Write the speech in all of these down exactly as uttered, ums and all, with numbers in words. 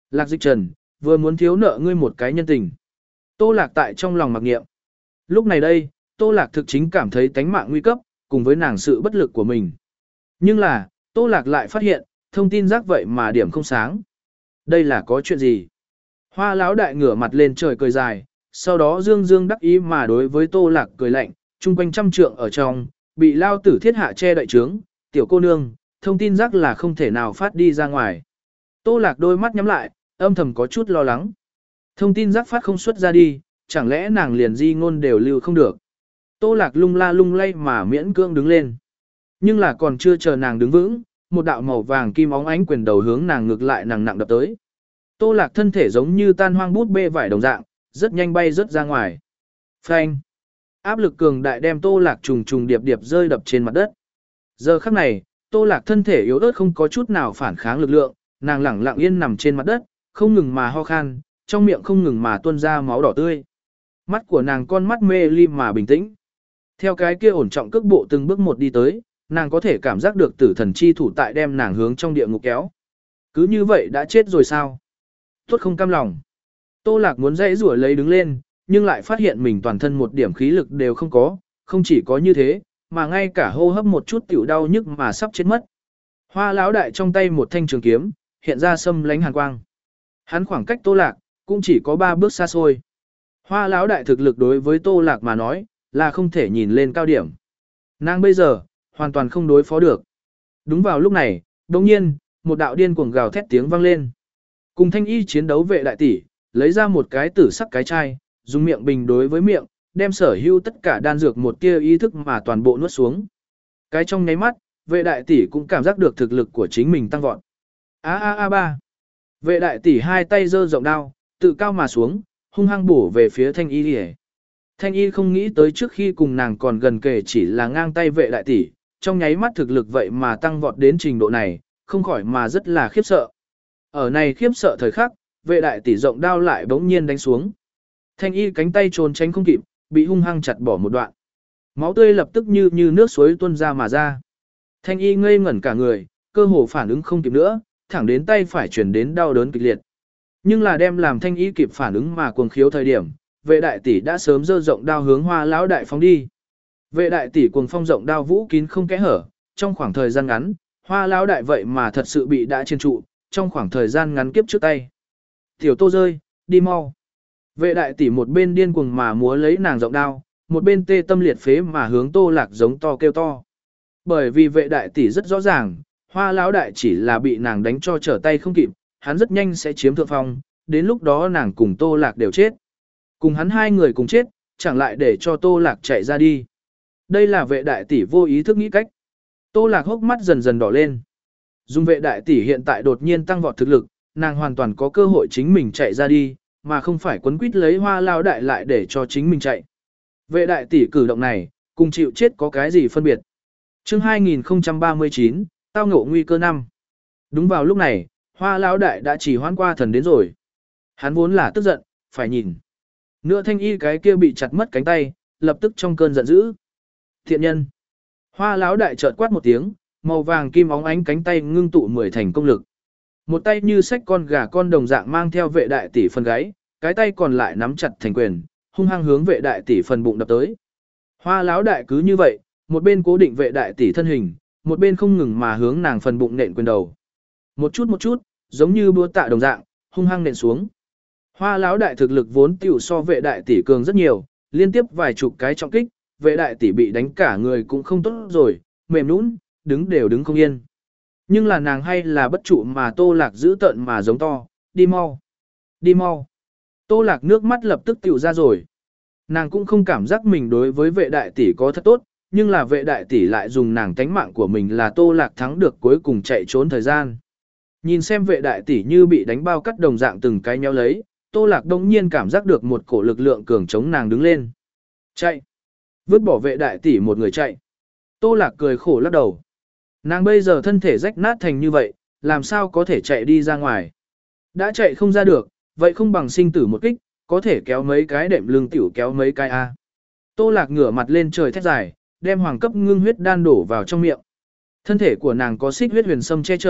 Lạc Dịch Trần, vừa muốn thiếu nợ ngươi một cái nhân tình. Tô Lạc tại trong lòng mặc niệm. Lúc này đây, Tô Lạc thực chính cảm thấy tánh mạng nguy cấp, cùng với nàng sự bất lực của mình. Nhưng là, Tô Lạc lại phát hiện, thông tin rác vậy mà điểm không sáng. Đây là có chuyện gì? Hoa Lão đại ngửa mặt lên trời cười dài, sau đó dương dương đắc ý mà đối với Tô Lạc cười lạnh, chung quanh trăm trượng ở trong, bị lao tử thiết hạ che đậy trướng, tiểu cô nương, thông tin rác là không thể nào phát đi ra ngoài. Tô Lạc đôi mắt nhắm lại, âm thầm có chút lo lắng. Thông tin rác phát không xuất ra đi, chẳng lẽ nàng liền di ngôn đều lưu không được. Tô Lạc lung la lung lay mà miễn cưỡng đứng lên. Nhưng là còn chưa chờ nàng đứng vững, một đạo màu vàng kim óng ánh quyền đầu hướng nàng ngược lại nàng nặng đập tới. Tô Lạc thân thể giống như tan hoang bút bê vải đồng dạng, rất nhanh bay rớt ra ngoài. Phanh! Áp lực cường đại đem Tô Lạc trùng trùng điệp điệp rơi đập trên mặt đất. Giờ khắc này, Tô Lạc thân thể yếu ớt không có chút nào phản kháng lực lượng, nàng lẳng lặng yên nằm trên mặt đất, không ngừng mà ho khan, trong miệng không ngừng mà tuôn ra máu đỏ tươi. Mắt của nàng con mắt mê ly mà bình tĩnh. Theo cái kia ổn trọng cước bộ từng bước một đi tới, nàng có thể cảm giác được tử thần chi thủ tại đem nàng hướng trong địa ngục kéo. Cứ như vậy đã chết rồi sao? Tốt không cam lòng. Tô Lạc muốn dãy rủa lấy đứng lên, nhưng lại phát hiện mình toàn thân một điểm khí lực đều không có, không chỉ có như thế, mà ngay cả hô hấp một chút tiểu đau nhức mà sắp chết mất. Hoa Lão đại trong tay một thanh trường kiếm, hiện ra sâm lánh hàn quang. Hắn khoảng cách Tô Lạc cũng chỉ có ba bước xa xôi. Hoa Lão đại thực lực đối với Tô Lạc mà nói, là không thể nhìn lên cao điểm. Nàng bây giờ, hoàn toàn không đối phó được. Đúng vào lúc này, đồng nhiên, một đạo điên cuồng gào thét tiếng vang lên. Cùng thanh y chiến đấu vệ đại tỷ, lấy ra một cái tử sắc cái chai, dùng miệng bình đối với miệng, đem sở hữu tất cả đan dược một tia ý thức mà toàn bộ nuốt xuống. Cái trong nháy mắt, vệ đại tỷ cũng cảm giác được thực lực của chính mình tăng vọt. A a a ba. Vệ đại tỷ hai tay giơ rộng đao, tự cao mà xuống, hung hăng bổ về phía thanh y liễu. Thanh y không nghĩ tới trước khi cùng nàng còn gần kề chỉ là ngang tay vệ đại tỷ, trong nháy mắt thực lực vậy mà tăng vọt đến trình độ này, không khỏi mà rất là khiếp sợ. Ở này khiếp sợ thời khắc, vệ đại tỷ rộng đao lại bỗng nhiên đánh xuống. Thanh y cánh tay trốn tránh không kịp, bị hung hăng chặt bỏ một đoạn. Máu tươi lập tức như như nước suối tuôn ra mà ra. Thanh y ngây ngẩn cả người, cơ hồ phản ứng không kịp nữa, thẳng đến tay phải chuyển đến đau đớn kịch liệt. Nhưng là đem làm thanh y kịp phản ứng mà cuồng khiếu thời điểm, vệ đại tỷ đã sớm giơ rộng đao hướng Hoa Lão đại phóng đi. Vệ đại tỷ cuồng phong rộng đao vũ kín không kẽ hở, trong khoảng thời gian ngắn, Hoa Lão đại vậy mà thật sự bị đã chiên trụ, trong khoảng thời gian ngắn kiếp trước tay. Tiểu Tô rơi, đi mau. Vệ đại tỷ một bên điên cuồng mà múa lấy nàng rộng đao, một bên tê tâm liệt phế mà hướng Tô Lạc giống to kêu to. Bởi vì vệ đại tỷ rất rõ ràng, Hoa Lão đại chỉ là bị nàng đánh cho trở tay không kịp, hắn rất nhanh sẽ chiếm thượng phong, đến lúc đó nàng cùng Tô Lạc đều chết. Cùng hắn hai người cùng chết, chẳng lại để cho Tô Lạc chạy ra đi. Đây là vệ đại tỷ vô ý thức nghĩ cách. Tô Lạc hốc mắt dần dần đỏ lên. Dùng vệ đại tỷ hiện tại đột nhiên tăng vọt thực lực, nàng hoàn toàn có cơ hội chính mình chạy ra đi, mà không phải quấn quýt lấy Hoa Lão đại lại để cho chính mình chạy. Vệ đại tỷ cử động này, cùng chịu chết có cái gì phân biệt. Chương hai nghìn không trăm ba mươi chín, tao ngộ nguy cơ năm. Đúng vào lúc này, Hoa Lão đại đã chỉ hoãn qua thần đến rồi. Hắn vốn là tức giận, phải nhìn. Nữa thanh y cái kia bị chặt mất cánh tay, lập tức trong cơn giận dữ. Thiện nhân. Hoa Lão đại chợt quát một tiếng, màu vàng kim óng ánh cánh tay ngưng tụ mười thành công lực. Một tay như xách con gà con đồng dạng mang theo vệ đại tỷ phần gáy, cái tay còn lại nắm chặt thành quyền, hung hăng hướng vệ đại tỷ phần bụng đập tới. Hoa Lão đại cứ như vậy, một bên cố định vệ đại tỷ thân hình, một bên không ngừng mà hướng nàng phần bụng nện quyền đầu. Một chút một chút, giống như búa tạ đồng dạng, hung hăng nện xuống. Hoa Lão đại thực lực vốn tiểu so vệ đại tỷ cường rất nhiều, liên tiếp vài chục cái trọng kích, vệ đại tỷ bị đánh cả người cũng không tốt rồi, mềm nhũn, đứng đều đứng không yên. Nhưng là nàng hay là bất trụ mà Tô Lạc giữ tận mà giống to, đi mau, đi mau. Tô Lạc nước mắt lập tức tiểu ra rồi. Nàng cũng không cảm giác mình đối với vệ đại tỷ có thật tốt, nhưng là vệ đại tỷ lại dùng nàng tánh mạng của mình là Tô Lạc thắng được cuối cùng chạy trốn thời gian. Nhìn xem vệ đại tỷ như bị đánh bao cắt đồng dạng từng cái nhéo lấy, Tô Lạc đông nhiên cảm giác được một cổ lực lượng cường chống nàng đứng lên. Chạy! Vứt bỏ vệ đại tỷ một người chạy. Tô Lạc cười khổ lắc đầu. Nàng bây giờ thân thể rách nát thành như vậy, làm sao có thể chạy đi ra ngoài. Đã chạy không ra được, vậy không bằng sinh tử một kích, có thể kéo mấy cái đệm lưng tiểu kéo mấy cái A. Tô Lạc ngửa mặt lên trời thét dài, đem hoàng cấp ngưng huyết đan đổ vào trong miệng. Thân thể của nàng có xích huyết huyền sâm che chở,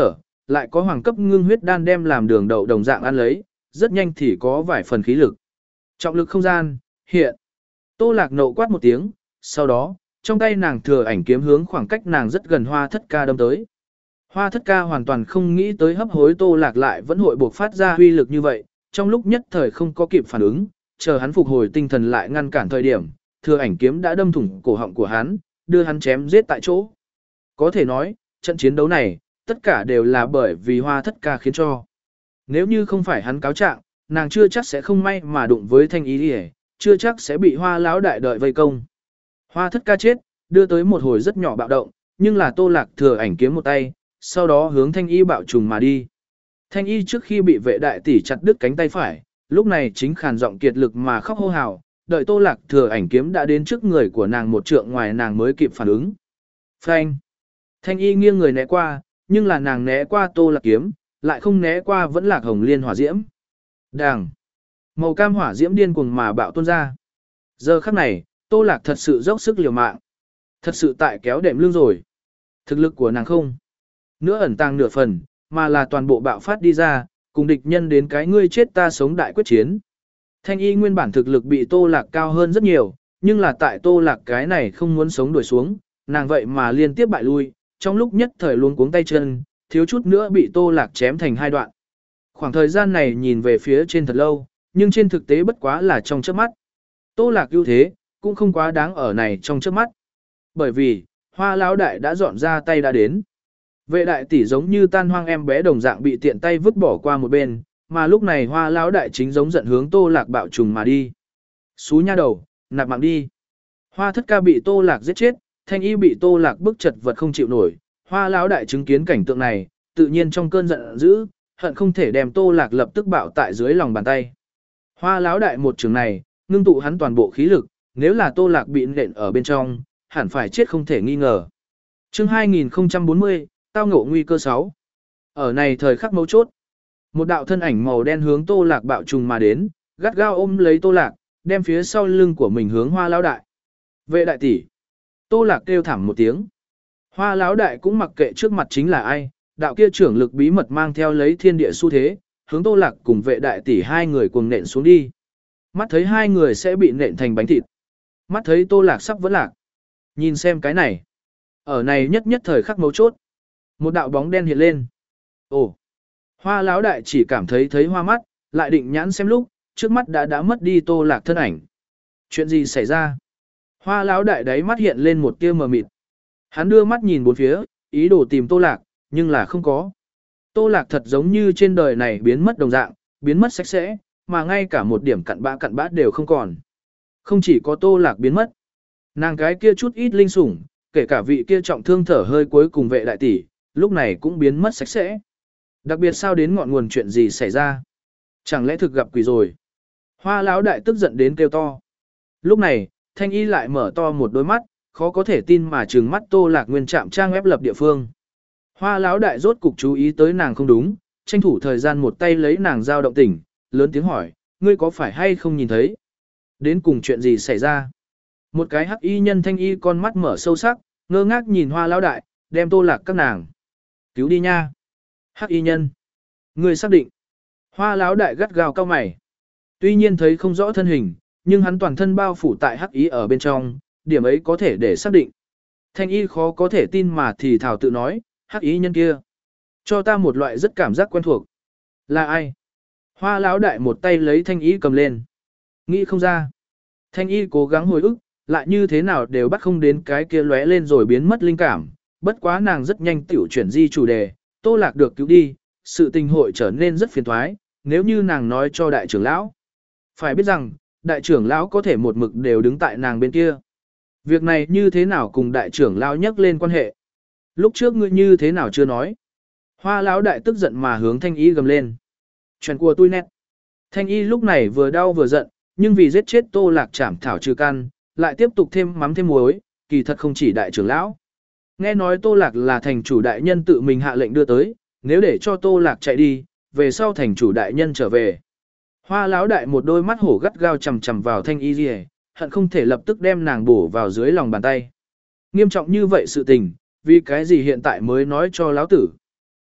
lại có hoàng cấp ngưng huyết đan đem làm đường đậu đồng dạng ăn lấy, rất nhanh thì có vài phần khí lực. Trọng lực không gian, hiện. Tô Lạc nộ quát một tiếng, sau đó, trong tay nàng thừa ảnh kiếm hướng khoảng cách nàng rất gần Hoa Thất Ca đâm tới. Hoa Thất Ca hoàn toàn không nghĩ tới hấp hối Tô Lạc lại vẫn hội buộc phát ra huy lực như vậy, trong lúc nhất thời không có kịp phản ứng, chờ hắn phục hồi tinh thần lại ngăn cản thời điểm, thừa ảnh kiếm đã đâm thủng cổ họng của hắn, đưa hắn chém giết tại chỗ. Có thể nói, trận chiến đấu này, tất cả đều là bởi vì Hoa Thất Ca khiến cho. Nếu như không phải hắn cáo trạng, nàng chưa chắc sẽ không may mà đụng với Thanh Y Điề, chưa chắc sẽ bị Hoa lão đại đợi vây công. Hoa Thất Ca chết, đưa tới một hồi rất nhỏ bạo động, nhưng là Tô Lạc thừa ảnh kiếm một tay, sau đó hướng Thanh Y bạo trùng mà đi. Thanh Y trước khi bị vệ đại tỷ chặt đứt cánh tay phải, lúc này chính khàn giọng kiệt lực mà khóc hô hào, đợi Tô Lạc thừa ảnh kiếm đã đến trước người của nàng một trượng ngoài nàng mới kịp phản ứng. Phanh! Thanh Y nghiêng người né qua, nhưng là nàng né qua Tô Lạc kiếm, lại không né qua vẫn Lạc Hồng Liên hỏa diễm. Đàng! Màu cam hỏa diễm điên cuồng mà bạo tuôn ra. Giờ khắc này, Tô Lạc thật sự dốc sức liều mạng. Thật sự tại kéo đệm lưng rồi. Thực lực của nàng không nữa ẩn tàng nửa phần, mà là toàn bộ bạo phát đi ra, cùng địch nhân đến cái ngươi chết ta sống đại quyết chiến. Thanh Y nguyên bản thực lực bị Tô Lạc cao hơn rất nhiều, nhưng là tại Tô Lạc cái này không muốn sống đuổi xuống, nàng vậy mà liên tiếp bại lui, trong lúc nhất thời luống cuống tay chân, thiếu chút nữa bị Tô Lạc chém thành hai đoạn. Khoảng thời gian này nhìn về phía trên thật lâu, nhưng trên thực tế bất quá là trong chớp mắt. Tô Lạc ưu thế, cũng không quá đáng ở này trong chớp mắt. Bởi vì, Hoa lão đại đã dọn ra tay đã đến. Vệ đại tỷ giống như tan hoang em bé đồng dạng bị tiện tay vứt bỏ qua một bên, mà lúc này Hoa lão đại chính giống giận hướng Tô Lạc bạo trùng mà đi. Xú nha đầu, nạp mạng đi. Hoa Thất Ca bị Tô Lạc giết chết, Thanh Y bị Tô Lạc bức chật vật không chịu nổi. Hoa lão đại chứng kiến cảnh tượng này, tự nhiên trong cơn giận dữ, hận không thể đem Tô Lạc lập tức bạo tại dưới lòng bàn tay. Hoa lão đại một trường này, ngưng tụ hắn toàn bộ khí lực, nếu là Tô Lạc bị nện ở bên trong, hẳn phải chết không thể nghi ngờ. Chương hai nghìn không trăm bốn mươi, tao ngộ nguy cơ sáu. Ở này thời khắc mấu chốt, một đạo thân ảnh màu đen hướng Tô Lạc bạo trùng mà đến, gắt gao ôm lấy Tô Lạc, đem phía sau lưng của mình hướng Hoa lão đại. Vệ đại tỷ. Tô Lạc kêu thảm một tiếng. Hoa lão đại cũng mặc kệ trước mặt chính là ai, đạo kia trưởng lực bí mật mang theo lấy thiên địa xu thế, hướng Tô Lạc cùng vệ đại tỷ hai người cùng nện xuống đi. Mắt thấy hai người sẽ bị nện thành bánh thịt. Mắt thấy Tô Lạc sắp vẫn lạc. Nhìn xem cái này. Ở này nhất nhất thời khắc mấu chốt. Một đạo bóng đen hiện lên. Ồ. Hoa lão đại chỉ cảm thấy thấy hoa mắt, lại định nhãn xem lúc, trước mắt đã đã mất đi Tô Lạc thân ảnh. Chuyện gì xảy ra? Hoa lão đại đáy mắt hiện lên một tia mờ mịt. Hắn đưa mắt nhìn bốn phía, ý đồ tìm Tô Lạc, nhưng là không có. Tô Lạc thật giống như trên đời này biến mất đồng dạng, biến mất sạch sẽ, mà ngay cả một điểm cặn bã cặn bã đều không còn. Không chỉ có Tô Lạc biến mất, nàng cái kia chút ít linh sủng, kể cả vị kia trọng thương thở hơi cuối cùng vệ đại tỷ, lúc này cũng biến mất sạch sẽ. Đặc biệt sao đến ngọn nguồn chuyện gì xảy ra? Chẳng lẽ thực gặp quỷ rồi? Hoa lão đại tức giận đến kêu to. Lúc này, Thanh Y lại mở to một đôi mắt, khó có thể tin mà trừng mắt Tô Lạc nguyên trạm trang web lập địa phương. Hoa lão đại rốt cục chú ý tới nàng không đúng, tranh thủ thời gian một tay lấy nàng dao động tỉnh, lớn tiếng hỏi, ngươi có phải hay không nhìn thấy? Đến cùng chuyện gì xảy ra? Một cái hắc y nhân Thanh Y con mắt mở sâu sắc, ngơ ngác nhìn Hoa lão đại, đem Tô Lạc các nàng cứu đi nha. Hắc y nhân, ngươi xác định? Hoa lão đại gắt gao cau mày. Tuy nhiên thấy không rõ thân hình, nhưng hắn toàn thân bao phủ tại hắc ý ở bên trong, điểm ấy có thể để xác định. Thanh Y khó có thể tin mà thì thảo tự nói, hắc ý nhân kia, cho ta một loại rất cảm giác quen thuộc. Là ai? Hoa lão đại một tay lấy Thanh Y cầm lên. Nghĩ không ra. Thanh Y cố gắng hồi ức, lại như thế nào đều bắt không đến cái kia lóe lên rồi biến mất linh cảm. Bất quá nàng rất nhanh tiểu chuyển di chủ đề, Tô Lạc được cứu đi, sự tình hội trở nên rất phiền toái, nếu như nàng nói cho đại trưởng lão. Phải biết rằng, đại trưởng lão có thể một mực đều đứng tại nàng bên kia. Việc này như thế nào cùng đại trưởng lão nhắc lên quan hệ? Lúc trước ngươi như thế nào chưa nói? Hoa lão đại tức giận mà hướng Thanh Y gầm lên. Chuyện của tôi nét. Thanh Y lúc này vừa đau vừa giận, nhưng vì giết chết Tô Lạc chảm thảo trừ căn, lại tiếp tục thêm mắm thêm muối, kỳ thật không chỉ đại trưởng lão. Nghe nói Tô Lạc là thành chủ đại nhân tự mình hạ lệnh đưa tới, nếu để cho Tô Lạc chạy đi, về sau thành chủ đại nhân trở về. Hoa lão đại một đôi mắt hổ gắt gao chằm chằm vào Thanh Y Liễu, hận không thể lập tức đem nàng bổ vào dưới lòng bàn tay. Nghiêm trọng như vậy sự tình, vì cái gì hiện tại mới nói cho lão tử?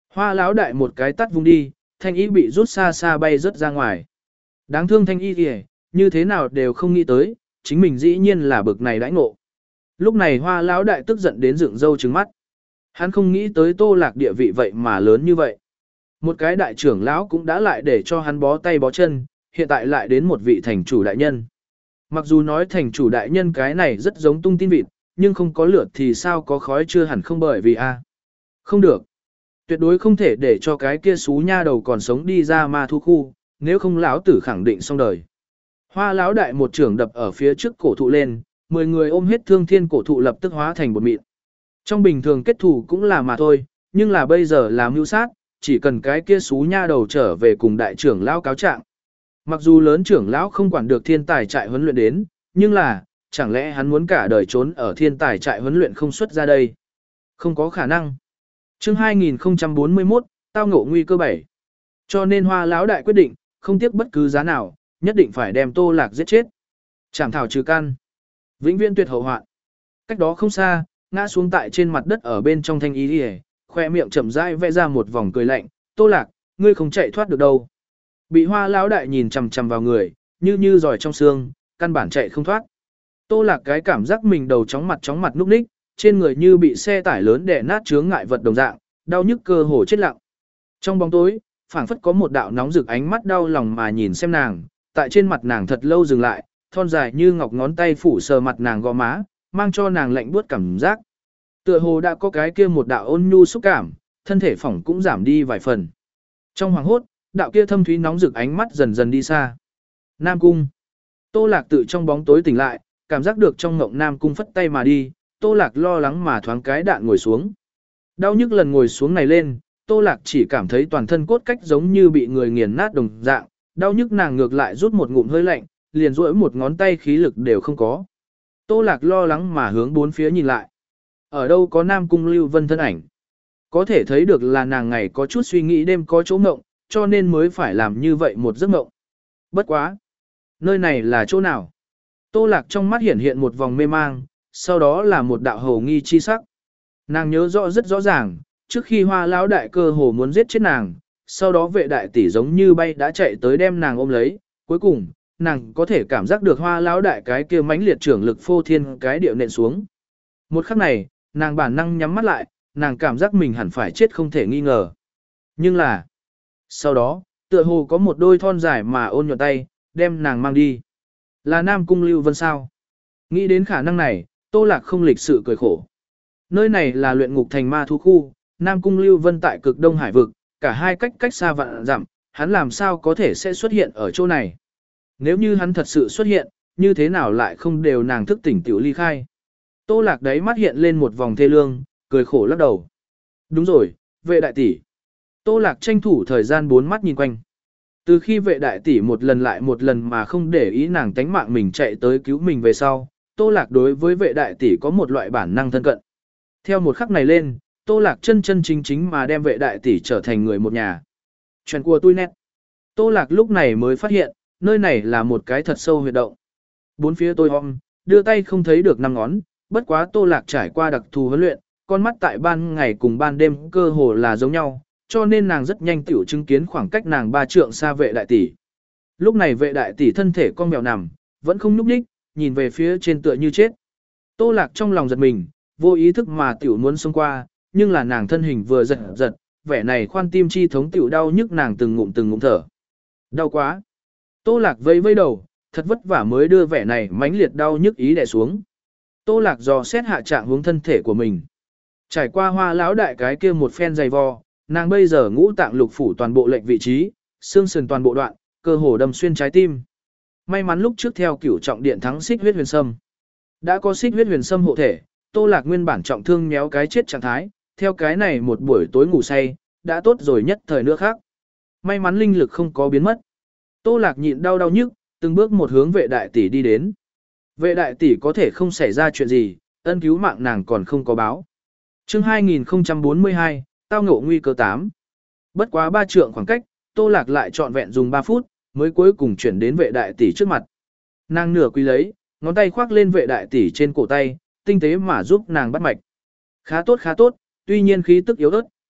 Hoa lão đại một cái tắt vung đi, thanh y bị rút xa xa bay rất ra ngoài. Đáng thương thanh y kìa, như thế nào đều không nghĩ tới, chính mình dĩ nhiên là bực này đãi ngộ. Lúc này hoa lão đại tức giận đến dựng râu trừng mắt. Hắn không nghĩ tới Tô Lạc địa vị vậy mà lớn như vậy. Một cái đại trưởng lão cũng đã lại để cho hắn bó tay bó chân, hiện tại lại đến một vị thành chủ đại nhân. Mặc dù nói thành chủ đại nhân cái này rất giống tung tin vịt, nhưng không có lửa thì sao có khói chưa hẳn không bởi vì a. Không được. Tuyệt đối không thể để cho cái kia xú nha đầu còn sống đi ra ma thu khu, nếu không lão tử khẳng định xong đời. Hoa lão đại một trưởng đập ở phía trước cổ thụ lên, mười người ôm hết thương thiên cổ thụ lập tức hóa thành bột mịn. Trong bình thường kết thù cũng là mà thôi, nhưng là bây giờ là mưu sát, chỉ cần cái kia xú nha đầu trở về cùng đại trưởng lão cáo trạng. Mặc dù lớn trưởng lão không quản được thiên tài trại huấn luyện đến, nhưng là, chẳng lẽ hắn muốn cả đời trốn ở thiên tài trại huấn luyện không xuất ra đây? Không có khả năng. Chương hai nghìn không trăm bốn mươi mốt, tao ngộ nguy cơ bảy. Cho nên Hoa lão đại quyết định, không tiếc bất cứ giá nào, nhất định phải đem Tô Lạc giết chết. Chảm thảo trừ căn. Vĩnh viễn tuyệt hậu hoạn. Cách đó không xa, ngã xuống tại trên mặt đất ở bên trong thanh y liễu, khoe miệng chậm rãi vẽ ra một vòng cười lạnh, "Tô Lạc, ngươi không chạy thoát được đâu." Bị Hoa lão đại nhìn chằm chằm vào người, như như giỏi trong xương, căn bản chạy không thoát. Tô Lạc cái cảm giác mình đầu chóng mặt chóng mặt núp ních, trên người như bị xe tải lớn đè nát chướng ngại vật đồng dạng, đau nhức cơ hồ chết lặng. Trong bóng tối, phảng phất có một đạo nóng rực ánh mắt đau lòng mà nhìn xem nàng, tại trên mặt nàng thật lâu dừng lại, thon dài như ngọc ngón tay phủ sờ mặt nàng gò má, mang cho nàng lạnh buốt cảm giác. Tựa hồ đã có cái kia một đạo ôn nhu xúc cảm, thân thể phỏng cũng giảm đi vài phần. Trong hoàng hốt, đạo kia thâm thúy nóng rực ánh mắt dần dần đi xa. Nam cung. Tô Lạc tự trong bóng tối tỉnh lại, cảm giác được trong ngộng Nam cung phất tay mà đi, Tô Lạc lo lắng mà thoáng cái đạn ngồi xuống. Đau nhức lần ngồi xuống này lên, Tô Lạc chỉ cảm thấy toàn thân cốt cách giống như bị người nghiền nát đồng dạng, đau nhức nàng ngược lại rút một ngụm hơi lạnh, liền duỗi một ngón tay khí lực đều không có. Tô Lạc lo lắng mà hướng bốn phía nhìn lại. Ở đâu có Nam cung Lưu Vân thân ảnh? Có thể thấy được là nàng ngày có chút suy nghĩ đêm có chỗ ngộng, cho nên mới phải làm như vậy một giấc ngộng. Bất quá. Nơi này là chỗ nào? Tô Lạc trong mắt hiển hiện một vòng mê mang, sau đó là một đạo hầu nghi chi sắc. Nàng nhớ rõ rất rõ ràng, trước khi Hoa lão đại cơ hồ muốn giết chết nàng, sau đó vệ đại tỷ giống như bay đã chạy tới đem nàng ôm lấy, cuối cùng, nàng có thể cảm giác được Hoa lão đại cái kia mãnh liệt trưởng lực phô thiên cái điệu nện xuống. Một khắc này, nàng bản năng nhắm mắt lại, nàng cảm giác mình hẳn phải chết không thể nghi ngờ. Nhưng là, sau đó, tựa hồ có một đôi thon dài mà ôn nhuận tay, đem nàng mang đi. Là Nam cung Lưu Vân sao? Nghĩ đến khả năng này, Tô Lạc không lịch sự cười khổ. Nơi này là luyện ngục thành ma thú khu, Nam cung Lưu Vân tại cực đông hải vực, cả hai cách cách xa vạn dặm, hắn làm sao có thể sẽ xuất hiện ở chỗ này? Nếu như hắn thật sự xuất hiện, như thế nào lại không đều nàng thức tỉnh tiểu ly khai? Tô Lạc đấy mắt hiện lên một vòng thê lương, cười khổ lắc đầu. Đúng rồi, vệ đại tỷ. Tô Lạc tranh thủ thời gian bốn mắt nhìn quanh. Từ khi vệ đại tỷ một lần lại một lần mà không để ý nàng tánh mạng mình chạy tới cứu mình về sau, Tô Lạc đối với vệ đại tỷ có một loại bản năng thân cận. Theo một khắc này lên, Tô Lạc chân chân chính chính mà đem vệ đại tỷ trở thành người một nhà. Chuyện của tôi nét. Tô Lạc lúc này mới phát hiện, nơi này là một cái thật sâu huyệt động. Bốn phía tôi om, đưa tay không thấy được năm ngón, bất quá Tô Lạc trải qua đặc thù huấn luyện, con mắt tại ban ngày cùng ban đêm cơ hồ là giống nhau, cho nên nàng rất nhanh tiểu chứng kiến khoảng cách nàng ba trượng xa vệ đại tỷ. Lúc này vệ đại tỷ thân thể con mèo nằm, vẫn không nhúc nhích, nhìn về phía trên tựa như chết. Tô Lạc trong lòng giật mình, vô ý thức mà tiểu muốn xông qua, nhưng là nàng thân hình vừa giật giật, vẻ này khoan tim chi thống tiểu đau nhức nàng từng ngụm từng ngụm thở. Đau quá. Tô Lạc vây vây đầu, thật vất vả mới đưa vẻ này mãnh liệt đau nhức ý đè xuống. Tô Lạc dò xét hạ trạng hướng thân thể của mình. Trải qua Hoa lão đại cái kia một phen dày vò, nàng bây giờ ngũ tạng lục phủ toàn bộ lệnh vị trí, xương sườn toàn bộ đoạn, cơ hồ đâm xuyên trái tim. May mắn lúc trước theo cửu trọng điện thắng xích huyết huyền sâm. Đã có xích huyết huyền sâm hộ thể, Tô Lạc nguyên bản trọng thương méo cái chết trạng thái, theo cái này một buổi tối ngủ say, đã tốt rồi nhất thời nữa khác. May mắn linh lực không có biến mất. Tô Lạc nhịn đau đau nhức, từng bước một hướng vệ đại tỷ đi đến. Vệ đại tỷ có thể không xảy ra chuyện gì, ân cứu mạng nàng còn không có báo. Chương hai nghìn không trăm bốn mươi hai, tao ngộ nguy cơ tám. Bất quá ba trượng khoảng cách, Tô Lạc lại trọn vẹn dùng ba phút, mới cuối cùng chuyển đến vệ đại tỷ trước mặt. Nàng nửa quy lấy, ngón tay khoác lên vệ đại tỷ trên cổ tay, tinh tế mà giúp nàng bắt mạch. Khá tốt khá tốt, tuy nhiên khí tức yếu ớt,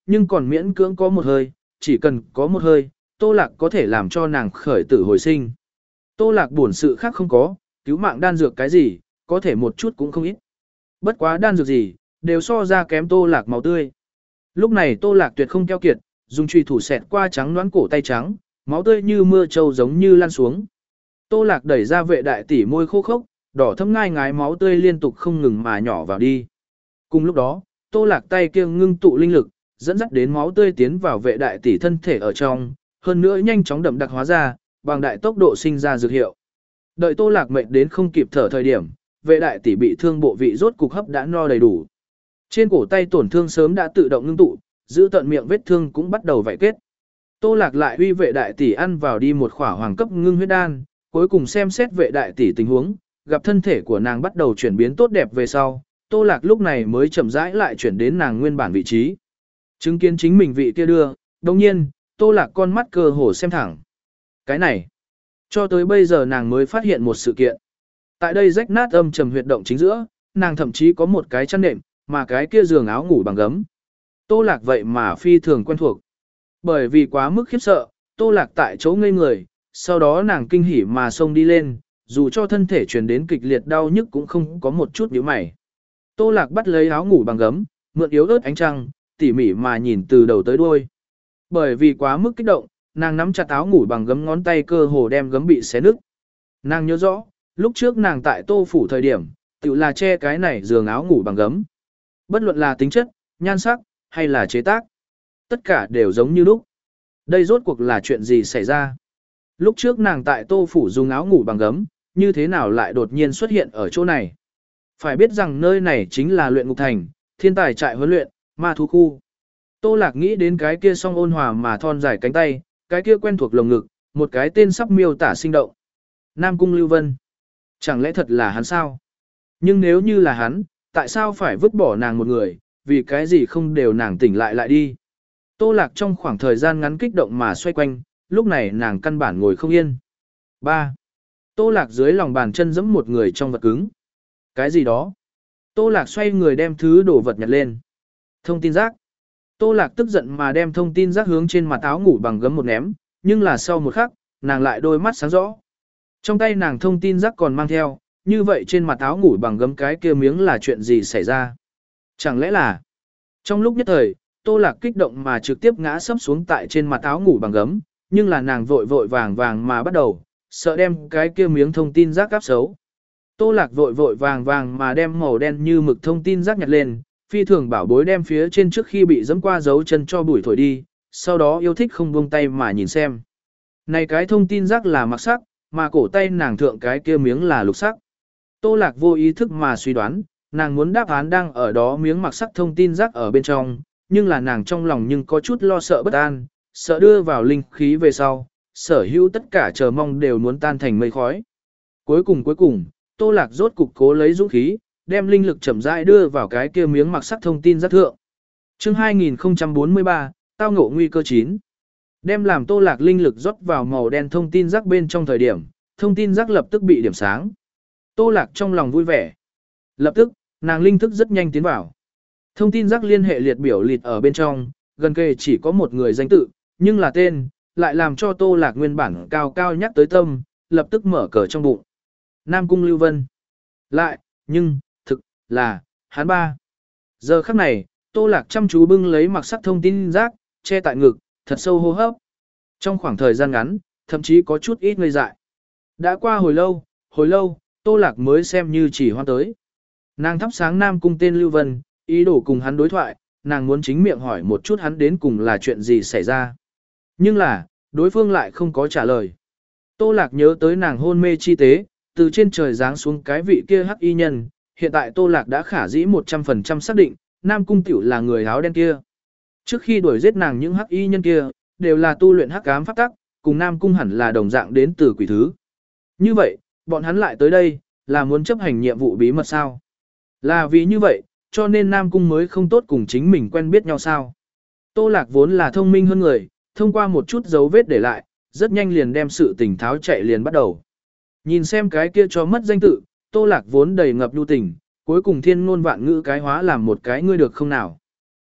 nhưng còn miễn cưỡng có một hơi, chỉ cần có một hơi, Tô Lạc có thể làm cho nàng khởi tử hồi sinh. Tô Lạc buồn sự khác không có, cứu mạng đan dược cái gì, có thể một chút cũng không ít. Bất quá đan dược gì, đều so ra kém Tô Lạc máu tươi. Lúc này Tô Lạc tuyệt không keo kiệt, dùng chùy thủ xẹt qua trắng đoán cổ tay trắng, máu tươi như mưa trâu giống như lan xuống. Tô Lạc đẩy ra vệ đại tỷ môi khô khốc, đỏ thâm ngai ngái máu tươi liên tục không ngừng mà nhỏ vào đi. Cùng lúc đó, Tô Lạc tay kia ngưng tụ linh lực, dẫn dắt đến máu tươi tiến vào vệ đại tỷ thân thể ở trong, hơn nữa nhanh chóng đậm đặc hóa ra, bằng đại tốc độ sinh ra dược hiệu. Đợi Tô Lạc mệt đến không kịp thở thời điểm, vệ đại tỷ bị thương bộ vị rốt cục hấp đã no đầy đủ. Trên cổ tay tổn thương sớm đã tự động ngưng tụ, giữ tận miệng vết thương cũng bắt đầu vảy kết. Tô Lạc lại uy vệ đại tỷ ăn vào đi một khỏa hoàng cấp ngưng huyết đan, cuối cùng xem xét vệ đại tỷ tình huống, gặp thân thể của nàng bắt đầu chuyển biến tốt đẹp về sau, Tô Lạc lúc này mới chậm rãi lại chuyển đến nàng nguyên bản vị trí. Chứng kiến chính mình vị kia đưa, đồng nhiên, Tô Lạc con mắt cơ hồ xem thẳng. Cái này, cho tới bây giờ nàng mới phát hiện một sự kiện. Tại đây rách nát âm trầm huyệt động chính giữa, nàng thậm chí có một cái chăn nệm, mà cái kia giường áo ngủ bằng gấm. Tô Lạc vậy mà phi thường quen thuộc. Bởi vì quá mức khiếp sợ, Tô Lạc tại chỗ ngây người, sau đó nàng kinh hỉ mà xông đi lên, dù cho thân thể truyền đến kịch liệt đau nhức cũng không có một chút nhíu mày. Tô Lạc bắt lấy áo ngủ bằng gấm, mượn yếu ớt ánh trăng, tỉ mỉ mà nhìn từ đầu tới đuôi. Bởi vì quá mức kích động, nàng nắm chặt áo ngủ bằng gấm, ngón tay cơ hồ đem gấm bị xé nứt. Nàng nhớ rõ, lúc trước nàng tại Tô phủ thời điểm, tự là che cái này giường áo ngủ bằng gấm. Bất luận là tính chất, nhan sắc, hay là chế tác, tất cả đều giống như lúc. Đây rốt cuộc là chuyện gì xảy ra? Lúc trước nàng tại Tô phủ dùng áo ngủ bằng gấm, như thế nào lại đột nhiên xuất hiện ở chỗ này? Phải biết rằng nơi này chính là luyện ngục thành, thiên tài trại huấn luyện, ma thú khu. Tô Lạc nghĩ đến cái kia song ôn hòa mà thon dài cánh tay, cái kia quen thuộc lồng ngực, một cái tên sắp miêu tả sinh động. Nam Cung Lưu Vân. Chẳng lẽ thật là hắn sao? Nhưng nếu như là hắn, tại sao phải vứt bỏ nàng một người, vì cái gì không đều nàng tỉnh lại lại đi? Tô Lạc trong khoảng thời gian ngắn kích động mà xoay quanh, lúc này nàng căn bản ngồi không yên. ba. Tô Lạc dưới lòng bàn chân giẫm một người trong vật cứng. Cái gì đó? Tô Lạc xoay người đem thứ đổ vật nhặt lên. Thông tin rác. Tô Lạc tức giận mà đem thông tin rác hướng trên mặt áo ngủ bằng gấm một ném, nhưng là sau một khắc, nàng lại đôi mắt sáng rõ. Trong tay nàng thông tin rác còn mang theo, như vậy trên mặt áo ngủ bằng gấm cái kia miếng là chuyện gì xảy ra? Chẳng lẽ là... Trong lúc nhất thời, Tô Lạc kích động mà trực tiếp ngã sấp xuống tại trên mặt áo ngủ bằng gấm, nhưng là nàng vội vội vàng vàng mà bắt đầu, sợ đem cái kia miếng thông tin rác áp xấu. Tô Lạc vội vội vàng vàng mà đem màu đen như mực thông tin rác nhặt lên, phi thường bảo bối đem phía trên trước khi bị dẫm qua dấu chân cho bụi thổi đi, sau đó yêu thích không buông tay mà nhìn xem. Này cái thông tin rác là mặc sắc, mà cổ tay nàng thượng cái kia miếng là lục sắc. Tô Lạc vô ý thức mà suy đoán, nàng muốn đáp án đang ở đó miếng mặc sắc thông tin rác ở bên trong, nhưng là nàng trong lòng nhưng có chút lo sợ bất an, sợ đưa vào linh khí về sau, sở hữu tất cả chờ mong đều muốn tan thành mây khói. Cuối cùng cuối cùng, Tô Lạc rốt cục cố lấy dũng khí, đem linh lực chậm rãi đưa vào cái kia miếng mặc sắc thông tin rác thượng. Chương hai nghìn không trăm bốn mươi ba, tao ngộ nguy cơ chín. Đem làm Tô Lạc linh lực rót vào màu đen thông tin rác bên trong thời điểm, thông tin rác lập tức bị điểm sáng. Tô Lạc trong lòng vui vẻ. Lập tức, nàng linh thức rất nhanh tiến vào. Thông tin rác liên hệ liệt biểu liệt ở bên trong, gần kề chỉ có một người danh tự, nhưng là tên, lại làm cho Tô Lạc nguyên bản cao cao nhắc tới tâm, lập tức mở cờ trong bụng. Nam Cung Lưu Vân. Lại, nhưng, thực, là, hắn ba. Giờ khắc này, Tô Lạc chăm chú bưng lấy mặc sắc thông tin rác, che tại ngực, thật sâu hô hấp. Trong khoảng thời gian ngắn, thậm chí có chút ít ngây dại. Đã qua hồi lâu, hồi lâu, Tô Lạc mới xem như chỉ hoan tới. Nàng thắp sáng Nam Cung tên Lưu Vân, ý đồ cùng hắn đối thoại, nàng muốn chính miệng hỏi một chút hắn đến cùng là chuyện gì xảy ra. Nhưng là, đối phương lại không có trả lời. Tô Lạc nhớ tới nàng hôn mê chi tế, từ trên trời giáng xuống cái vị kia hắc y nhân, hiện tại Tô Lạc đã khả dĩ một trăm phần trăm xác định, Nam Cung tiểu là người áo đen kia. Trước khi đuổi giết nàng những hắc y nhân kia, đều là tu luyện hắc ám pháp tắc, cùng Nam Cung hẳn là đồng dạng đến từ quỷ thứ. Như vậy, bọn hắn lại tới đây, là muốn chấp hành nhiệm vụ bí mật sao? Là vì như vậy, cho nên Nam Cung mới không tốt cùng chính mình quen biết nhau sao? Tô Lạc vốn là thông minh hơn người, thông qua một chút dấu vết để lại, rất nhanh liền đem sự tình tháo chạy liền bắt đầu. Nhìn xem cái kia cho mất danh tự, Tô Lạc vốn đầy ngập nhu tình, cuối cùng thiên ngôn vạn ngữ cái hóa làm một cái ngươi được không nào?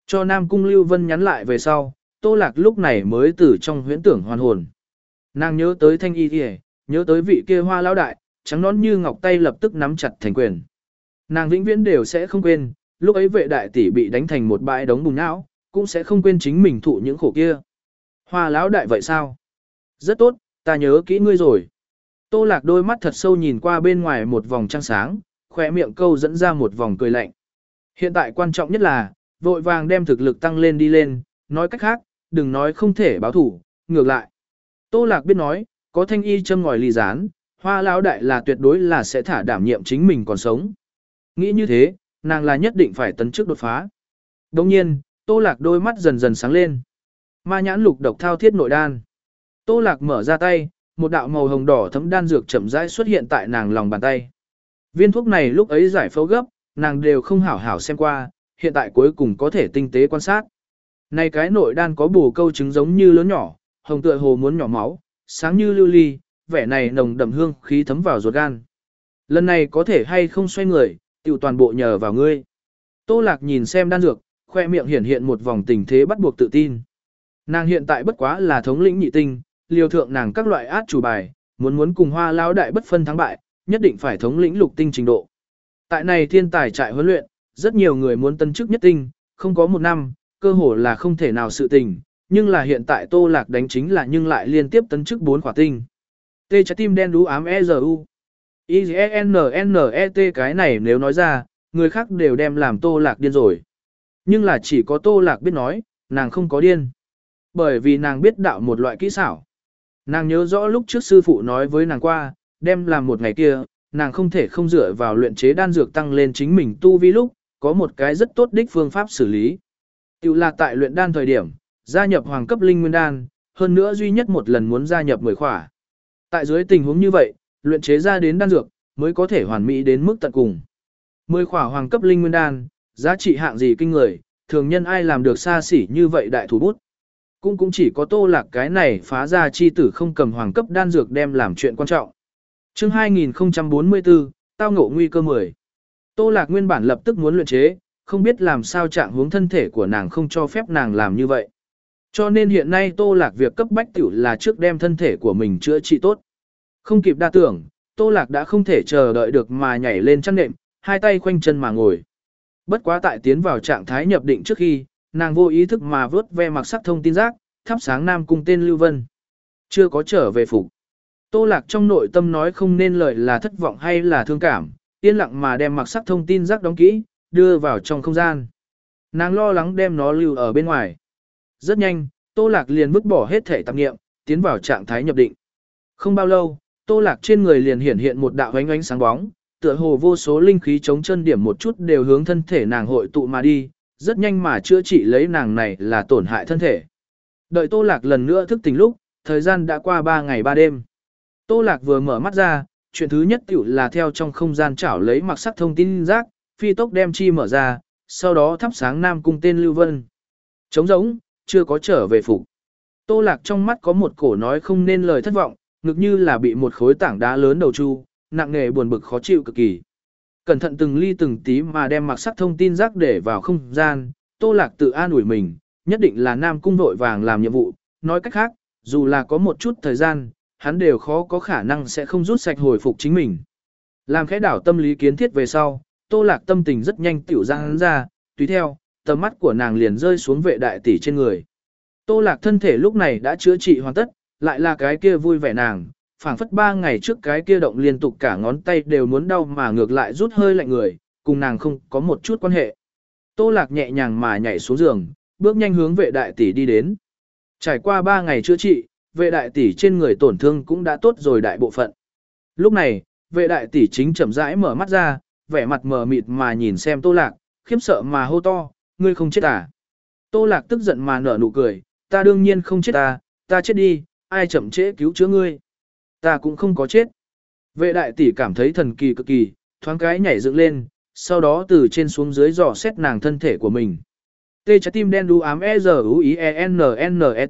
Cho Nam Cung Lưu Vân nhắn lại về sau, Tô Lạc lúc này mới từ trong huyễn tưởng hoàn hồn. Nàng nhớ tới Thanh Y Kìa, nhớ tới vị kia Hoa lão đại, trắng nón như ngọc tay lập tức nắm chặt thành quyền. Nàng vĩnh viễn đều sẽ không quên, lúc ấy vệ đại tỷ bị đánh thành một bãi đống bùn não, cũng sẽ không quên chính mình thụ những khổ kia. Hoa lão đại vậy sao? Rất tốt, ta nhớ kỹ ngươi rồi. Tô Lạc đôi mắt thật sâu nhìn qua bên ngoài một vòng trăng sáng, khỏe miệng câu dẫn ra một vòng cười lạnh. Hiện tại quan trọng nhất là, vội vàng đem thực lực tăng lên đi lên, nói cách khác, đừng nói không thể báo thủ, ngược lại. Tô Lạc biết nói, có Thanh Y châm ngòi ly gián, Hoa lão đại là tuyệt đối là sẽ thả đảm nhiệm chính mình còn sống. Nghĩ như thế, nàng là nhất định phải tấn chức đột phá. Đồng nhiên, Tô Lạc đôi mắt dần dần sáng lên. Ma nhãn lục độc thao thiết nội đan. Tô Lạc mở ra tay, một đạo màu hồng đỏ thấm đan dược chậm rãi xuất hiện tại nàng lòng bàn tay. Viên thuốc này lúc ấy giải phẫu gấp, nàng đều không hảo hảo xem qua, hiện tại cuối cùng có thể tinh tế quan sát. Này cái nội đan có bù câu trứng giống như lớn nhỏ, hồng tựa hồ muốn nhỏ máu, sáng như lưu ly, vẻ này nồng đậm hương khí thấm vào ruột gan. Lần này có thể hay không xoay người, tiểu toàn bộ nhờ vào ngươi. Tô Lạc nhìn xem đan dược, khoe miệng hiển hiện một vòng tình thế bắt buộc tự tin. Nàng hiện tại bất quá là thống lĩnh nhị tinh, liều thượng nàng các loại át chủ bài, muốn muốn cùng Hoa lão đại bất phân thắng bại, nhất định phải thống lĩnh lục tinh trình độ. Tại này thiên tài trại huấn luyện, rất nhiều người muốn tân chức nhất tinh, không có một năm, cơ hồ là không thể nào sự tình, nhưng là hiện tại Tô Lạc đánh chính là nhưng lại liên tiếp tấn chức bốn khỏa tinh. Tê trái tim đen đú ám e rờ u. I E N N E T cái này nếu nói ra, người khác đều đem làm Tô Lạc điên rồi. Nhưng là chỉ có Tô Lạc biết nói, nàng không có điên. Bởi vì nàng biết đạo một loại kỹ xảo. Nàng nhớ rõ lúc trước sư phụ nói với nàng qua, đem làm một ngày kia, nàng không thể không dựa vào luyện chế đan dược tăng lên chính mình tu vi lúc, có một cái rất tốt đích phương pháp xử lý. Tiểu là tại luyện đan thời điểm, gia nhập hoàng cấp linh nguyên đan, hơn nữa duy nhất một lần muốn gia nhập mười khỏa. Tại dưới tình huống như vậy, luyện chế ra đến đan dược, mới có thể hoàn mỹ đến mức tận cùng. mười khỏa hoàng cấp linh nguyên đan, giá trị hạng gì kinh người, thường nhân ai làm được xa xỉ như vậy đại thủ bút. Cũng cũng chỉ có Tô Lạc cái này phá ra chi tử không cầm hoàng cấp đan dược đem làm chuyện quan trọng. Chương hai nghìn không trăm bốn mươi tư, tao ngộ nguy cơ mười. Tô Lạc nguyên bản lập tức muốn luyện chế, không biết làm sao trạng huống thân thể của nàng không cho phép nàng làm như vậy. Cho nên hiện nay Tô Lạc việc cấp bách tiểu là trước đem thân thể của mình chữa trị tốt. Không kịp đa tưởng, Tô Lạc đã không thể chờ đợi được mà nhảy lên chăn nệm, hai tay khoanh chân mà ngồi. Bất quá tại tiến vào trạng thái nhập định trước khi, nàng vô ý thức mà vớt ve mặc sắc thông tin giác, thắp sáng Nam Cung tên Lưu Vân. Chưa có trở về phục. Tô Lạc trong nội tâm nói không nên lời là thất vọng hay là thương cảm, yên lặng mà đem mặc sắc thông tin giác đóng kỹ, đưa vào trong không gian. Nàng lo lắng đem nó lưu ở bên ngoài. Rất nhanh, Tô Lạc liền vứt bỏ hết thể tạp nghiệm, tiến vào trạng thái nhập định. Không bao lâu, Tô Lạc trên người liền hiển hiện một đạo ánh ánh sáng bóng, tựa hồ vô số linh khí chống chân điểm một chút đều hướng thân thể nàng hội tụ mà đi, rất nhanh mà chữa trị lấy nàng này là tổn hại thân thể. Đợi Tô Lạc lần nữa thức tỉnh lúc, thời gian đã qua ba ngày ba đêm. Tô Lạc vừa mở mắt ra, chuyện thứ nhất tiểu là theo trong không gian chảo lấy mặc sắc thông tin giác, phi tốc đem chi mở ra, sau đó thắp sáng Nam Cung tên Lưu Vân. Trống rỗng, chưa có trở về phục. Tô Lạc trong mắt có một cổ nói không nên lời thất vọng, ngực như là bị một khối tảng đá lớn đầu chu, nặng nề buồn bực khó chịu cực kỳ. Cẩn thận từng ly từng tí mà đem mặc sắc thông tin giác để vào không gian, Tô Lạc tự an ủi mình, nhất định là Nam Cung vội vàng làm nhiệm vụ, nói cách khác, dù là có một chút thời gian, hắn đều khó có khả năng sẽ không rút sạch hồi phục chính mình. Làm khẽ đảo tâm lý kiến thiết về sau, Tô Lạc tâm tình rất nhanh tiểu ra hắn ra, tùy theo, tầm mắt của nàng liền rơi xuống vệ đại tỷ trên người. Tô Lạc thân thể lúc này đã chữa trị hoàn tất, lại là cái kia vui vẻ nàng, phảng phất ba ngày trước cái kia động liên tục cả ngón tay đều muốn đau mà ngược lại rút hơi lạnh người, cùng nàng không có một chút quan hệ. Tô Lạc nhẹ nhàng mà nhảy xuống giường, bước nhanh hướng vệ đại tỷ đi đến. Trải qua ba ngày chữa trị, vệ đại tỷ trên người tổn thương cũng đã tốt rồi đại bộ phận. Lúc này, vệ đại tỷ chính chậm rãi mở mắt ra, vẻ mặt mờ mịt mà nhìn xem Tô Lạc, khiếp sợ mà hô to, ngươi không chết à? Tô Lạc tức giận mà nở nụ cười, ta đương nhiên không chết à, ta chết đi, ai chậm trễ cứu chữa ngươi? Ta cũng không có chết. Vệ đại tỷ cảm thấy thần kỳ cực kỳ, thoáng cái nhảy dựng lên, sau đó từ trên xuống dưới dò xét nàng thân thể của mình. Tê trái tim đen đu ám E Z U I E N N E T.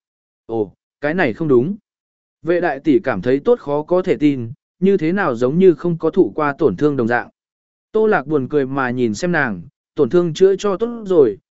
Ồ, cái này không đúng. Vệ đại tỷ cảm thấy tốt khó có thể tin, như thế nào giống như không có thụ qua tổn thương đồng dạng. Tô Lạc buồn cười mà nhìn xem nàng, tổn thương chữa cho tốt rồi,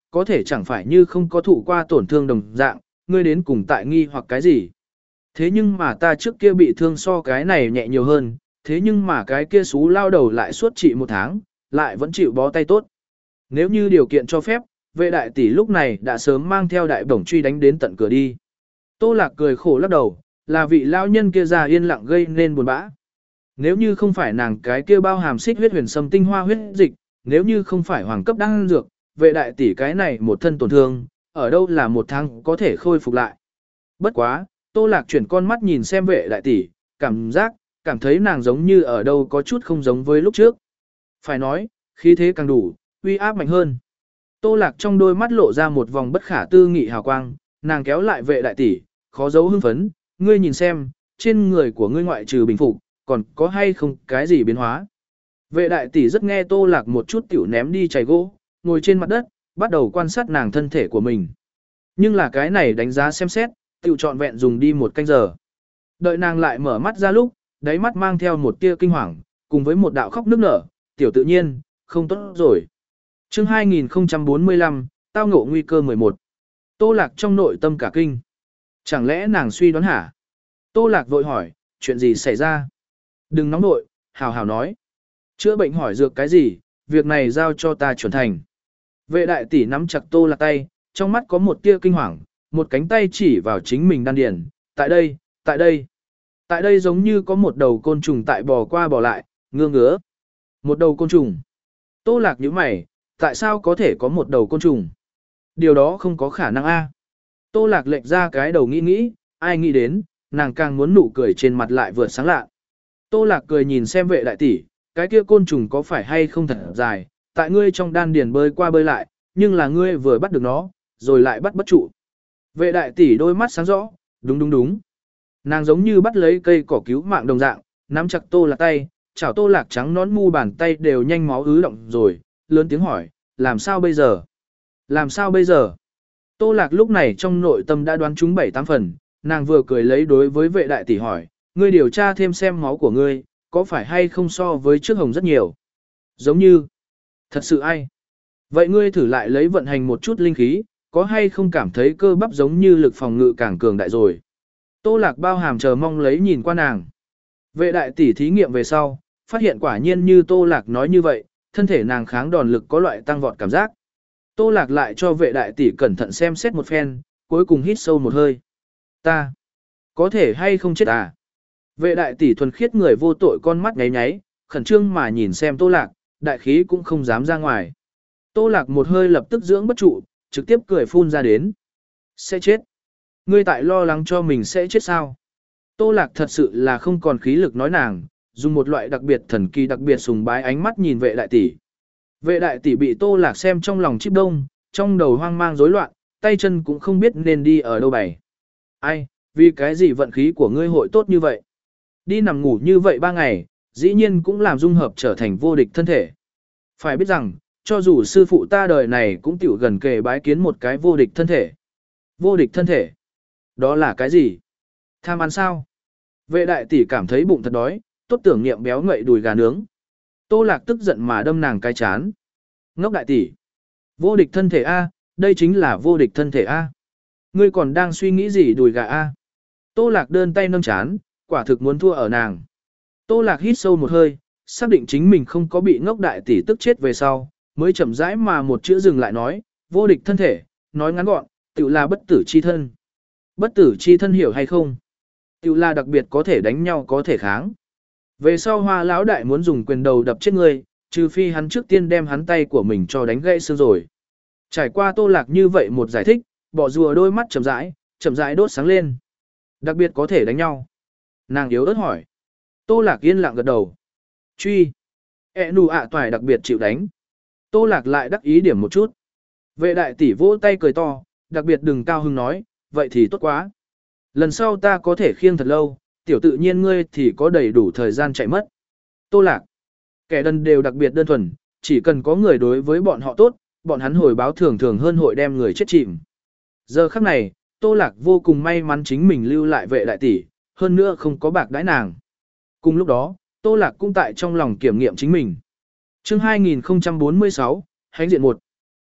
có thể chẳng phải như không có thụ qua tổn thương đồng dạng, ngươi đến cùng tại nghi hoặc cái gì. Thế nhưng mà ta trước kia bị thương so cái này nhẹ nhiều hơn, thế nhưng mà cái kia xú lao đầu lại suốt trị một tháng, lại vẫn chịu bó tay tốt. Nếu như điều kiện cho phép, vệ đại tỷ lúc này đã sớm mang theo đại bổng truy đánh đến tận cửa đi. Tô Lạc cười khổ lắc đầu, là vị lao nhân kia già yên lặng gây nên buồn bã. Nếu như không phải nàng cái kia bao hàm xích huyết huyền sâm tinh hoa huyết dịch, nếu như không phải hoàng cấp đan dược, vệ đại tỷ cái này một thân tổn thương, ở đâu là một tháng có thể khôi phục lại. Bất quá, Tô Lạc chuyển con mắt nhìn xem vệ đại tỷ, cảm giác, cảm thấy nàng giống như ở đâu có chút không giống với lúc trước. Phải nói, khí thế càng đủ, uy áp mạnh hơn. Tô Lạc trong đôi mắt lộ ra một vòng bất khả tư nghị hào quang, nàng kéo lại vệ đại tỷ, khó giấu hưng phấn, ngươi nhìn xem, trên người của ngươi ngoại trừ bình phục, còn có hay không cái gì biến hóa. Vệ đại tỷ rất nghe Tô Lạc một chút tiểu ném đi chày gỗ, ngồi trên mặt đất, bắt đầu quan sát nàng thân thể của mình. Nhưng là cái này đánh giá xem xét, tiểu trọn vẹn dùng đi một canh giờ. Đợi nàng lại mở mắt ra lúc, đáy mắt mang theo một tia kinh hoàng, cùng với một đạo khóc nức nở, tiểu tự nhiên, không tốt rồi. Chương hai nghìn không trăm bốn mươi lăm, tao ngộ nguy cơ mười một. Tô Lạc trong nội tâm cả kinh. Chẳng lẽ nàng suy đoán hả? Tô Lạc vội hỏi, chuyện gì xảy ra? Đừng nóng nội, hào hào nói. Chữa bệnh hỏi dược cái gì, việc này giao cho ta chuẩn thành. Vệ đại tỷ nắm chặt Tô Lạc tay, trong mắt có một tia kinh hoàng, một cánh tay chỉ vào chính mình đan điền. Tại đây, tại đây. Tại đây giống như có một đầu côn trùng tại bò qua bò lại, ngơ ngứa. Một đầu côn trùng. Tô Lạc nhíu mày, tại sao có thể có một đầu côn trùng? Điều đó không có khả năng a. Tô Lạc lệch ra cái đầu nghĩ nghĩ, ai nghĩ đến, nàng càng muốn nụ cười trên mặt lại vượt sáng lạ. Tô Lạc cười nhìn xem vệ đại tỷ, cái kia côn trùng có phải hay không thật dài, tại ngươi trong đan điền bơi qua bơi lại, nhưng là ngươi vừa bắt được nó, rồi lại bắt bất trụ. Vệ đại tỷ đôi mắt sáng rõ, đúng đúng đúng. Nàng giống như bắt lấy cây cỏ cứu mạng đồng dạng, nắm chặt Tô Lạc tay, chảo Tô Lạc trắng nón mu bàn tay đều nhanh máu ứ động rồi, lớn tiếng hỏi, làm sao bây giờ? Làm sao bây giờ? Tô Lạc lúc này trong nội tâm đã đoán trúng bảy tám phần, nàng vừa cười lấy đối với vệ đại tỷ hỏi, ngươi điều tra thêm xem máu của ngươi, có phải hay không so với trước hồng rất nhiều? Giống như, thật sự ai? Vậy ngươi thử lại lấy vận hành một chút linh khí, có hay không cảm thấy cơ bắp giống như lực phòng ngự càng cường đại rồi? Tô Lạc bao hàm chờ mong lấy nhìn qua nàng. Vệ đại tỷ thí nghiệm về sau, phát hiện quả nhiên như Tô Lạc nói như vậy, thân thể nàng kháng đòn lực có loại tăng vọt cảm giác. Tô Lạc lại cho vệ đại tỷ cẩn thận xem xét một phen, cuối cùng hít sâu một hơi. Ta, có thể hay không chết à? Vệ đại tỷ thuần khiết người vô tội con mắt nháy nháy, khẩn trương mà nhìn xem Tô Lạc, đại khí cũng không dám ra ngoài. Tô Lạc một hơi lập tức dưỡng bất trụ, trực tiếp cười phun ra đến. Sẽ chết. Ngươi tại lo lắng cho mình sẽ chết sao? Tô Lạc thật sự là không còn khí lực nói nàng, dùng một loại đặc biệt thần kỳ đặc biệt sùng bái ánh mắt nhìn vệ đại tỷ. Vệ đại tỷ bị Tô Lạc xem trong lòng chip đông, trong đầu hoang mang rối loạn, tay chân cũng không biết nên đi ở đâu bày. Ai, vì cái gì vận khí của ngươi hội tốt như vậy? Đi nằm ngủ như vậy ba ngày, dĩ nhiên cũng làm dung hợp trở thành vô địch thân thể. Phải biết rằng, cho dù sư phụ ta đời này cũng tiểu gần kề bái kiến một cái vô địch thân thể. Vô địch thân thể? Đó là cái gì? Tham ăn sao? Vệ đại tỷ cảm thấy bụng thật đói, tốt tưởng niệm béo ngậy đùi gà nướng. Tô Lạc tức giận mà đâm nàng cái chán. Ngốc đại tỷ. Vô địch thân thể A, đây chính là vô địch thân thể A. Ngươi còn đang suy nghĩ gì đùi gà A? Tô Lạc đơn tay nâng chán, quả thực muốn thua ở nàng. Tô Lạc hít sâu một hơi, xác định chính mình không có bị ngốc đại tỷ tức chết về sau, mới chậm rãi mà một chữ dừng lại nói, vô địch thân thể, nói ngắn gọn, tự là bất tử chi thân. Bất tử chi thân hiểu hay không? Tự là đặc biệt có thể đánh nhau có thể kháng. Về sau Hoa lão đại muốn dùng quyền đầu đập chết ngươi, trừ phi hắn trước tiên đem hắn tay của mình cho đánh gãy xương rồi. Trải qua Tô Lạc như vậy một giải thích, bỏ rùa đôi mắt chậm rãi, chậm rãi đốt sáng lên. Đặc biệt có thể đánh nhau. Nàng yếu ớt hỏi. Tô Lạc yên lặng gật đầu. Truy. E nù ạ toài đặc biệt chịu đánh. Tô Lạc lại đắc ý điểm một chút. Vệ đại tỷ vỗ tay cười to, đặc biệt đừng cao hứng nói, vậy thì tốt quá. Lần sau ta có thể khiêng thật lâu, tiểu tự nhiên ngươi thì có đầy đủ thời gian chạy mất. Tô Lạc. Kẻ đần đều đặc biệt đơn thuần, chỉ cần có người đối với bọn họ tốt, bọn hắn hồi báo thường thường hơn hội đem người chết chìm. Giờ khắc này, Tô Lạc vô cùng may mắn chính mình lưu lại vệ đại tỷ, hơn nữa không có bạc đãi nàng. Cùng lúc đó, Tô Lạc cũng tại trong lòng kiểm nghiệm chính mình. Chương hai nghìn không trăm bốn mươi sáu, Hánh diện một.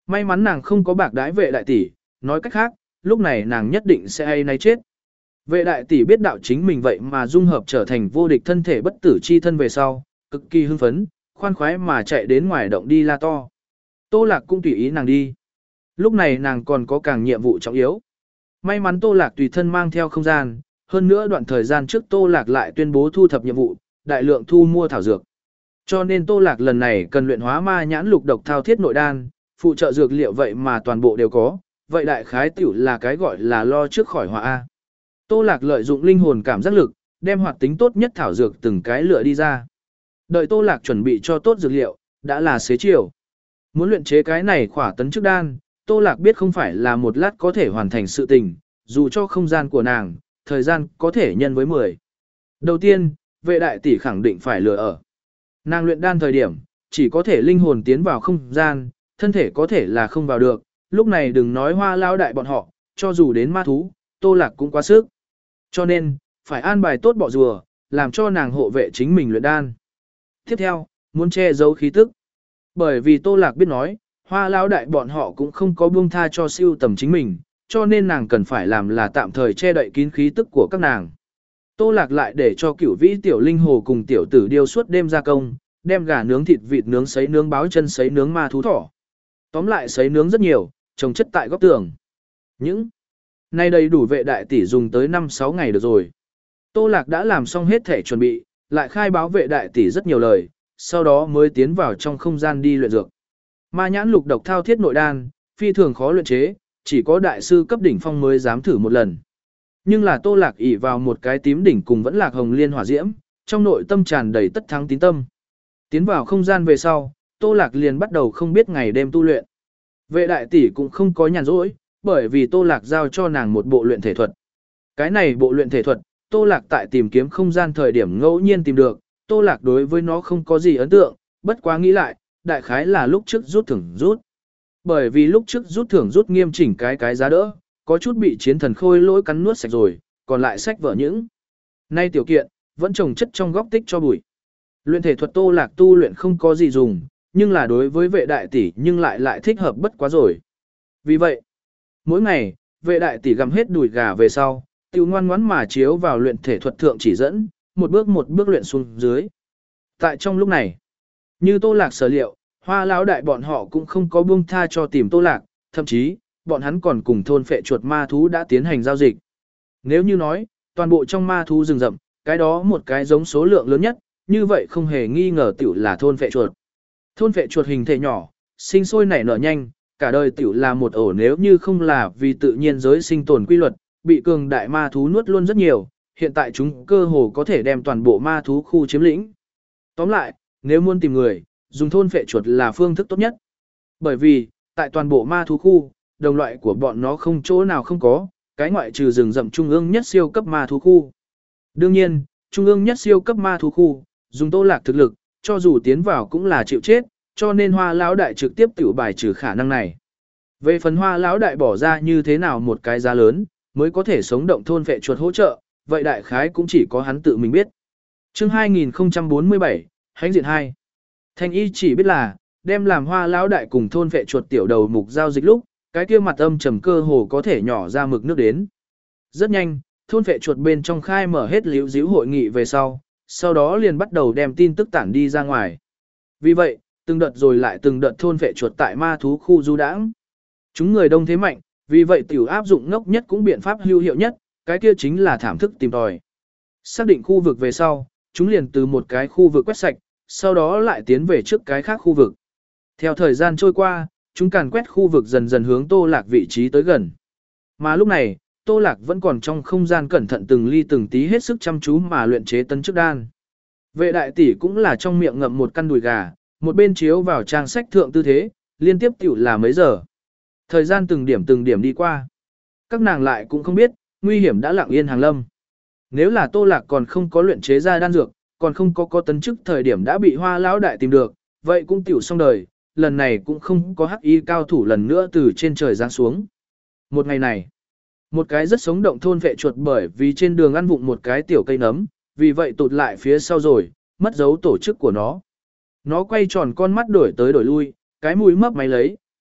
May mắn nàng không có bạc đái vệ đại tỷ, nói cách khác, lúc này nàng nhất định sẽ hay nay chết. Vệ đại tỷ biết đạo chính mình vậy mà dung hợp trở thành vô địch thân thể bất tử chi thân về sau, cực kỳ hưng phấn, khoan khoái mà chạy đến ngoài động đi la to. Tô Lạc cũng tùy ý nàng đi. Lúc này nàng còn có càng nhiệm vụ trọng yếu. May mắn Tô Lạc tùy thân mang theo không gian, hơn nữa đoạn thời gian trước Tô Lạc lại tuyên bố thu thập nhiệm vụ, đại lượng thu mua thảo dược. Cho nên Tô Lạc lần này cần luyện hóa ma nhãn lục độc thao thiết nội đan, phụ trợ dược liệu vậy mà toàn bộ đều có, vậy đại khái tiểu là cái gọi là lo trước khỏi họa A. Tô Lạc lợi dụng linh hồn cảm giác lực, đem hoạt tính tốt nhất thảo dược từng cái lựa đi ra. Đợi Tô Lạc chuẩn bị cho tốt dược liệu, đã là xế chiều. Muốn luyện chế cái này khỏa tấn trước đan, Tô Lạc biết không phải là một lát có thể hoàn thành sự tình, dù cho không gian của nàng, thời gian có thể nhân với mười. Đầu tiên, vệ đại tỷ khẳng định phải lừa ở. Nàng luyện đan thời điểm, chỉ có thể linh hồn tiến vào không gian, thân thể có thể là không vào được, lúc này đừng nói Hoa lão đại bọn họ, cho dù đến ma thú, Tô Lạc cũng quá sức. Cho nên, phải an bài tốt bọ rùa, làm cho nàng hộ vệ chính mình luyện đan. Tiếp theo, muốn che giấu khí tức. Bởi vì Tô Lạc biết nói, Hoa lão đại bọn họ cũng không có buông tha cho siêu tầm chính mình, cho nên nàng cần phải làm là tạm thời che đậy kín khí tức của các nàng. Tô Lạc lại để cho Cửu Vĩ tiểu linh hồ cùng tiểu tử điêu suốt đêm gia công, đem gà nướng thịt vịt nướng sấy nướng báo chân sấy nướng ma thú thỏ. Tóm lại sấy nướng rất nhiều, trồng chất tại góc tường. Những nay đầy đủ vệ đại tỷ dùng tới năm sáu ngày được rồi. Tô Lạc đã làm xong hết thể chuẩn bị, lại khai báo vệ đại tỷ rất nhiều lời, sau đó mới tiến vào trong không gian đi luyện dược. Ma nhãn lục độc thao thiết nội đan, phi thường khó luyện chế, chỉ có đại sư cấp đỉnh phong mới dám thử một lần. Nhưng là Tô Lạc ỷ vào một cái tím đỉnh cùng vẫn lạc hồng liên hỏa diễm, trong nội tâm tràn đầy tất thắng tín tâm. Tiến vào không gian về sau, Tô Lạc liền bắt đầu không biết ngày đêm tu luyện. Vệ đại tỷ cũng không có nhàn rỗi, bởi vì Tô Lạc giao cho nàng một bộ luyện thể thuật. Cái này bộ luyện thể thuật, Tô Lạc tại tìm kiếm không gian thời điểm ngẫu nhiên tìm được, Tô Lạc đối với nó không có gì ấn tượng, bất quá nghĩ lại, đại khái là lúc trước rút thưởng rút. Bởi vì lúc trước rút thưởng rút nghiêm chỉnh cái cái giá đỡ, có chút bị chiến thần khôi lỗi cắn nuốt sạch rồi, còn lại sách vở những. Nay tiểu kiện, vẫn trồng chất trong góc tích cho bụi. Luyện thể thuật Tô Lạc tu luyện không có gì dùng, nhưng là đối với vệ đại tỷ nhưng lại lại thích hợp bất quá rồi. Vì vậy, mỗi ngày, vệ đại tỷ gặm hết đùi gà về sau, tiêu ngoan ngoãn mà chiếu vào luyện thể thuật thượng chỉ dẫn, một bước một bước luyện xuống dưới. Tại trong lúc này, như Tô Lạc sở liệu, Hoa lão đại bọn họ cũng không có buông tha cho tìm Tô Lạc, thậm chí, bọn hắn còn cùng thôn phệ chuột ma thú đã tiến hành giao dịch. Nếu như nói, toàn bộ trong ma thú rừng rậm, cái đó một cái giống số lượng lớn nhất, như vậy không hề nghi ngờ tiểu là thôn phệ chuột. Thôn phệ chuột hình thể nhỏ, sinh sôi nảy nở nhanh, cả đời tiểu là một ổ nếu như không là vì tự nhiên giới sinh tồn quy luật, bị cường đại ma thú nuốt luôn rất nhiều, hiện tại chúng cơ hồ có thể đem toàn bộ ma thú khu chiếm lĩnh. Tóm lại, nếu muốn tìm người, dùng thôn phệ chuột là phương thức tốt nhất. Bởi vì, tại toàn bộ ma thú khu, đồng loại của bọn nó không chỗ nào không có, cái ngoại trừ rừng rậm trung ương nhất siêu cấp ma thú khu. Đương nhiên, trung ương nhất siêu cấp ma thú khu, dùng Tô Lạc thực lực, cho dù tiến vào cũng là chịu chết, cho nên Hoa lão đại trực tiếp tiểu bài trừ khả năng này. Về phần Hoa lão đại bỏ ra như thế nào một cái giá lớn, mới có thể sống động thôn phệ chuột hỗ trợ, vậy đại khái cũng chỉ có hắn tự mình biết. Chương hai nghìn không trăm bốn mươi bảy, Hãnh diện hai. Thanh y chỉ biết là, đem làm Hoa lão đại cùng thôn phệ chuột tiểu đầu mục giao dịch lúc, cái kia mặt âm trầm cơ hồ có thể nhỏ ra mực nước đến. Rất nhanh, thôn phệ chuột bên trong khai mở hết liễu díu hội nghị về sau, sau đó liền bắt đầu đem tin tức tản đi ra ngoài. Vì vậy, từng đợt rồi lại từng đợt thôn phệ chuột tại ma thú khu du đãng. Chúng người đông thế mạnh, vì vậy tiểu áp dụng ngốc nhất cũng biện pháp hữu hiệu nhất, cái kia chính là thảm thức tìm tòi. Xác định khu vực về sau, chúng liền từ một cái khu vực quét sạch, sau đó lại tiến về trước cái khác khu vực. Theo thời gian trôi qua, chúng càn quét khu vực dần dần hướng Tô Lạc vị trí tới gần. Mà lúc này, Tô Lạc vẫn còn trong không gian cẩn thận từng ly từng tí hết sức chăm chú mà luyện chế tấn chức đan. Vệ đại tỷ cũng là trong miệng ngậm một căn đùi gà, một bên chiếu vào trang sách thượng tư thế, liên tiếp tiểu là mấy giờ. Thời gian từng điểm từng điểm đi qua. Các nàng lại cũng không biết, nguy hiểm đã lặng yên hàng lâm. Nếu là Tô Lạc còn không có luyện chế ra đan dược, còn không có có tấn chức thời điểm đã bị Hoa lão đại tìm được, vậy cũng tiểu xong đời, lần này cũng không có hắc y cao thủ lần nữa từ trên trời giáng xuống. Một ngày này, một cái rất sống động thôn vệ chuột bởi vì trên đường ăn vụng một cái tiểu cây nấm, vì vậy tụt lại phía sau rồi, mất dấu tổ chức của nó. Nó quay tròn con mắt đổi tới đổi lui, cái mũi mấp máy lấy,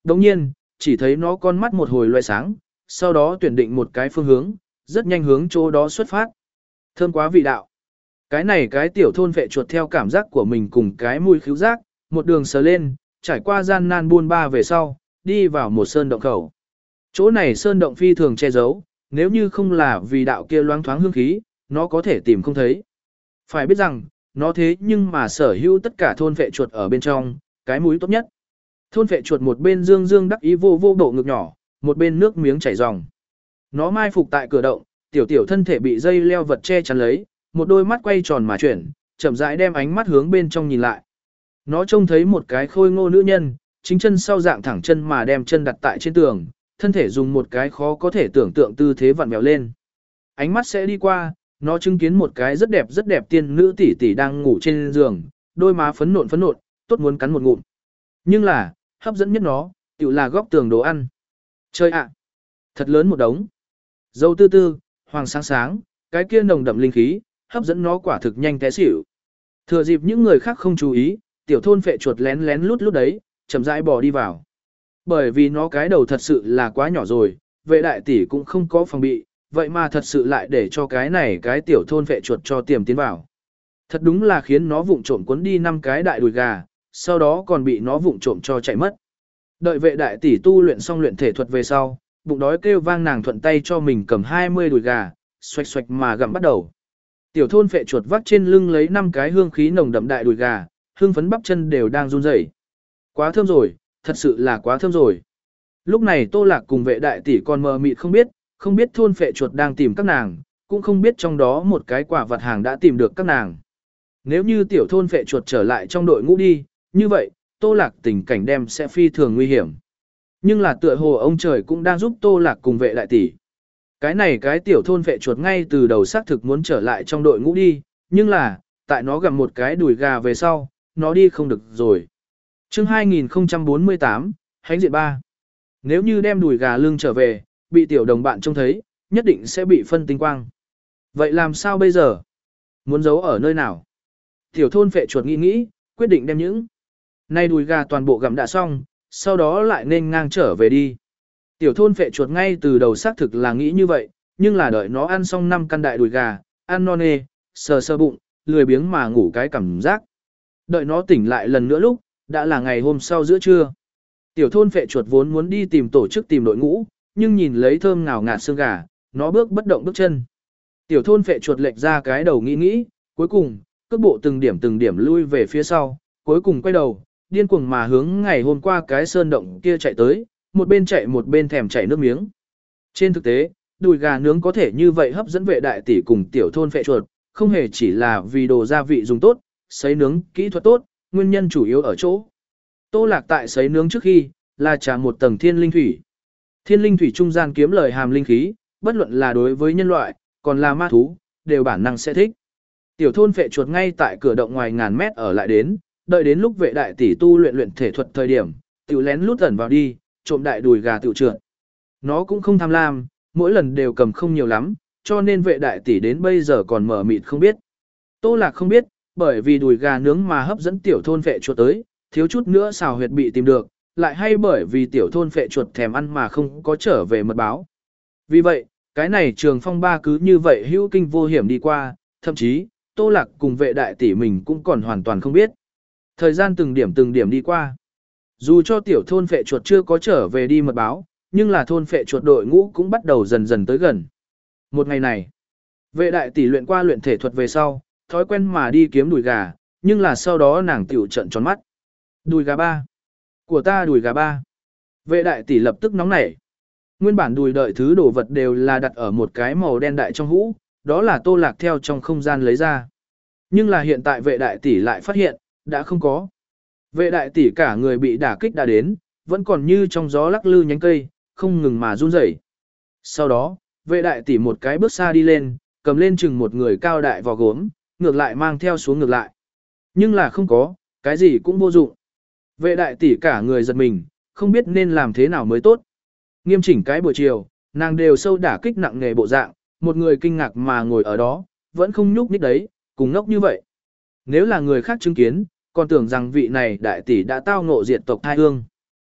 Đồng nhiên, chỉ thấy nó con mắt một hồi loe sáng, sau đó tuyển định một cái phương hướng, rất nhanh hướng chỗ đó xuất phát. Thơm quá vị đạo. Cái này cái tiểu thôn vệ chuột theo cảm giác của mình cùng cái mùi khứu giác, một đường sờ lên, trải qua gian nan buôn ba về sau, đi vào một sơn động khẩu. Chỗ này sơn động phi thường che giấu, nếu như không là vì đạo kia loáng thoáng hương khí, nó có thể tìm không thấy. Phải biết rằng, nó thế nhưng mà sở hữu tất cả thôn vệ chuột ở bên trong, cái mũi tốt nhất. Thôn vệ chuột một bên dương dương đắc ý vô vô bộ ngực nhỏ, một bên nước miếng chảy ròng. Nó mai phục tại cửa động, tiểu tiểu thân thể bị dây leo vật che chắn lấy, một đôi mắt quay tròn mà chuyển, chậm rãi đem ánh mắt hướng bên trong nhìn lại. Nó trông thấy một cái khôi ngô nữ nhân, chính chân sau dạng thẳng chân mà đem chân đặt tại trên tường, thân thể dùng một cái khó có thể tưởng tượng tư thế vặn vẹo lên. Ánh mắt sẽ đi qua, nó chứng kiến một cái rất đẹp rất đẹp tiên nữ tỷ tỷ đang ngủ trên giường, đôi má phấn nộn phấn nộn, tốt muốn cắn một ngụm. Nhưng là, hấp dẫn nhất nó, tự là góc tường đồ ăn. Chơi ạ! Thật lớn một đống. Dâu tư tư, hoàng sáng sáng, cái kia nồng đậm linh khí, hấp dẫn nó quả thực nhanh té xỉu. Thừa dịp những người khác không chú ý, tiểu thôn phệ chuột lén lén lút lút đấy, chậm rãi bò đi vào. Bởi vì nó cái đầu thật sự là quá nhỏ rồi, vệ đại tỷ cũng không có phòng bị, vậy mà thật sự lại để cho cái này cái tiểu thôn phệ chuột cho tiềm tiến vào. Thật đúng là khiến nó vụng trộm cuốn đi năm cái đại đùi gà, sau đó còn bị nó vụng trộm cho chạy mất. Đợi vệ đại tỷ tu luyện xong luyện thể thuật về sau, bụng đói kêu vang nàng thuận tay cho mình cầm hai mươi đùi gà, xoạch xoạch mà gặm bắt đầu. Tiểu thôn phệ chuột vắt trên lưng lấy năm cái hương khí nồng đậm đại đùi gà, hương phấn bắp chân đều đang run rẩy. Quá thơm rồi, thật sự là quá thơm rồi. Lúc này Tô Lạc cùng vệ đại tỷ còn mờ mịt không biết, không biết thôn phệ chuột đang tìm các nàng, cũng không biết trong đó một cái quả vật hàng đã tìm được các nàng. Nếu như tiểu thôn phệ chuột trở lại trong đội ngũ đi, như vậy, Tô Lạc tình cảnh đem sẽ phi thường nguy hiểm. Nhưng là tựa hồ ông trời cũng đang giúp Tô Lạc cùng vệ đại tỷ. Cái này cái tiểu thôn phệ chuột ngay từ đầu xác thực muốn trở lại trong đội ngũ đi, nhưng là, tại nó gặp một cái đùi gà về sau, nó đi không được rồi. Chương hai nghìn không trăm bốn mươi tám, Hánh diện ba. Nếu như đem đùi gà lưng trở về, bị tiểu đồng bạn trông thấy, nhất định sẽ bị phân tinh quang. Vậy làm sao bây giờ? Muốn giấu ở nơi nào? Tiểu thôn phệ chuột nghĩ nghĩ, quyết định đem những nay đùi gà toàn bộ gặm đã xong, sau đó lại nên ngang trở về đi. Tiểu thôn phệ chuột ngay từ đầu xác thực là nghĩ như vậy, nhưng là đợi nó ăn xong năm căn đại đùi gà, ăn no nê, sờ sờ bụng, lười biếng mà ngủ cái cảm giác. Đợi nó tỉnh lại lần nữa lúc, đã là ngày hôm sau giữa trưa. Tiểu thôn phệ chuột vốn muốn đi tìm tổ chức tìm đội ngũ, nhưng nhìn lấy thơm ngào ngạt xương gà, nó bước bất động bước chân. Tiểu thôn phệ chuột lệch ra cái đầu nghĩ nghĩ, cuối cùng, cước bộ từng điểm từng điểm lui về phía sau, cuối cùng quay đầu, điên cuồng mà hướng ngày hôm qua cái sơn động kia chạy tới, một bên chạy một bên thèm chảy nước miếng. Trên thực tế, đùi gà nướng có thể như vậy hấp dẫn vệ đại tỷ cùng tiểu thôn phệ chuột, không hề chỉ là vì đồ gia vị dùng tốt, sấy nướng kỹ thuật tốt, nguyên nhân chủ yếu ở chỗ. Tô Lạc tại sấy nướng trước khi, là trả một tầng thiên linh thủy. Thiên linh thủy trung gian kiếm lời hàm linh khí, bất luận là đối với nhân loại, còn là ma thú, đều bản năng sẽ thích. Tiểu thôn phệ chuột ngay tại cửa động ngoài ngàn mét ở lại đến, đợi đến lúc vệ đại tỷ tu luyện luyện thể thuật thời điểm, tiểu lén lút ẩn vào đi, trộm đại đùi gà tiểu trượt. Nó cũng không tham lam, mỗi lần đều cầm không nhiều lắm, cho nên vệ đại tỷ đến bây giờ còn mở mịt không biết. Tô Lạc không biết, bởi vì đùi gà nướng mà hấp dẫn tiểu thôn phệ chuột tới, thiếu chút nữa xào huyệt bị tìm được, lại hay bởi vì tiểu thôn phệ chuột thèm ăn mà không có trở về mật báo. Vì vậy, cái này trường phong ba cứ như vậy hữu kinh vô hiểm đi qua, thậm chí, Tô Lạc cùng vệ đại tỷ mình cũng còn hoàn toàn không biết. Thời gian từng điểm từng điểm đi qua. Dù cho tiểu thôn phệ chuột chưa có trở về đi mật báo, nhưng là thôn phệ chuột đội ngũ cũng bắt đầu dần dần tới gần. Một ngày này, vệ đại tỷ luyện qua luyện thể thuật về sau, thói quen mà đi kiếm đùi gà, nhưng là sau đó nàng tiểu trận tròn mắt. Đùi gà ba. Của ta đùi gà ba. Vệ đại tỷ lập tức nóng nảy. Nguyên bản đùi đợi thứ đồ vật đều là đặt ở một cái màu đen đại trong hũ, đó là Tô Lạc theo trong không gian lấy ra. Nhưng là hiện tại vệ đại tỷ lại phát hiện, đã không có. Vệ đại tỷ cả người bị đả kích đã đến, vẫn còn như trong gió lắc lư nhánh cây, không ngừng mà run rẩy. Sau đó, vệ đại tỷ một cái bước xa đi lên, cầm lên chừng một người cao đại vò gốm, ngược lại mang theo xuống ngược lại. Nhưng là không có, cái gì cũng vô dụng. Vệ đại tỷ cả người giật mình, không biết nên làm thế nào mới tốt. Nghiêm chỉnh cái buổi chiều, nàng đều sâu đả kích nặng nề bộ dạng, một người kinh ngạc mà ngồi ở đó, vẫn không nhúc nhích đấy, cùng ngốc như vậy. Nếu là người khác chứng kiến, còn tưởng rằng vị này đại tỷ đã tao ngộ diệt tộc thai hương.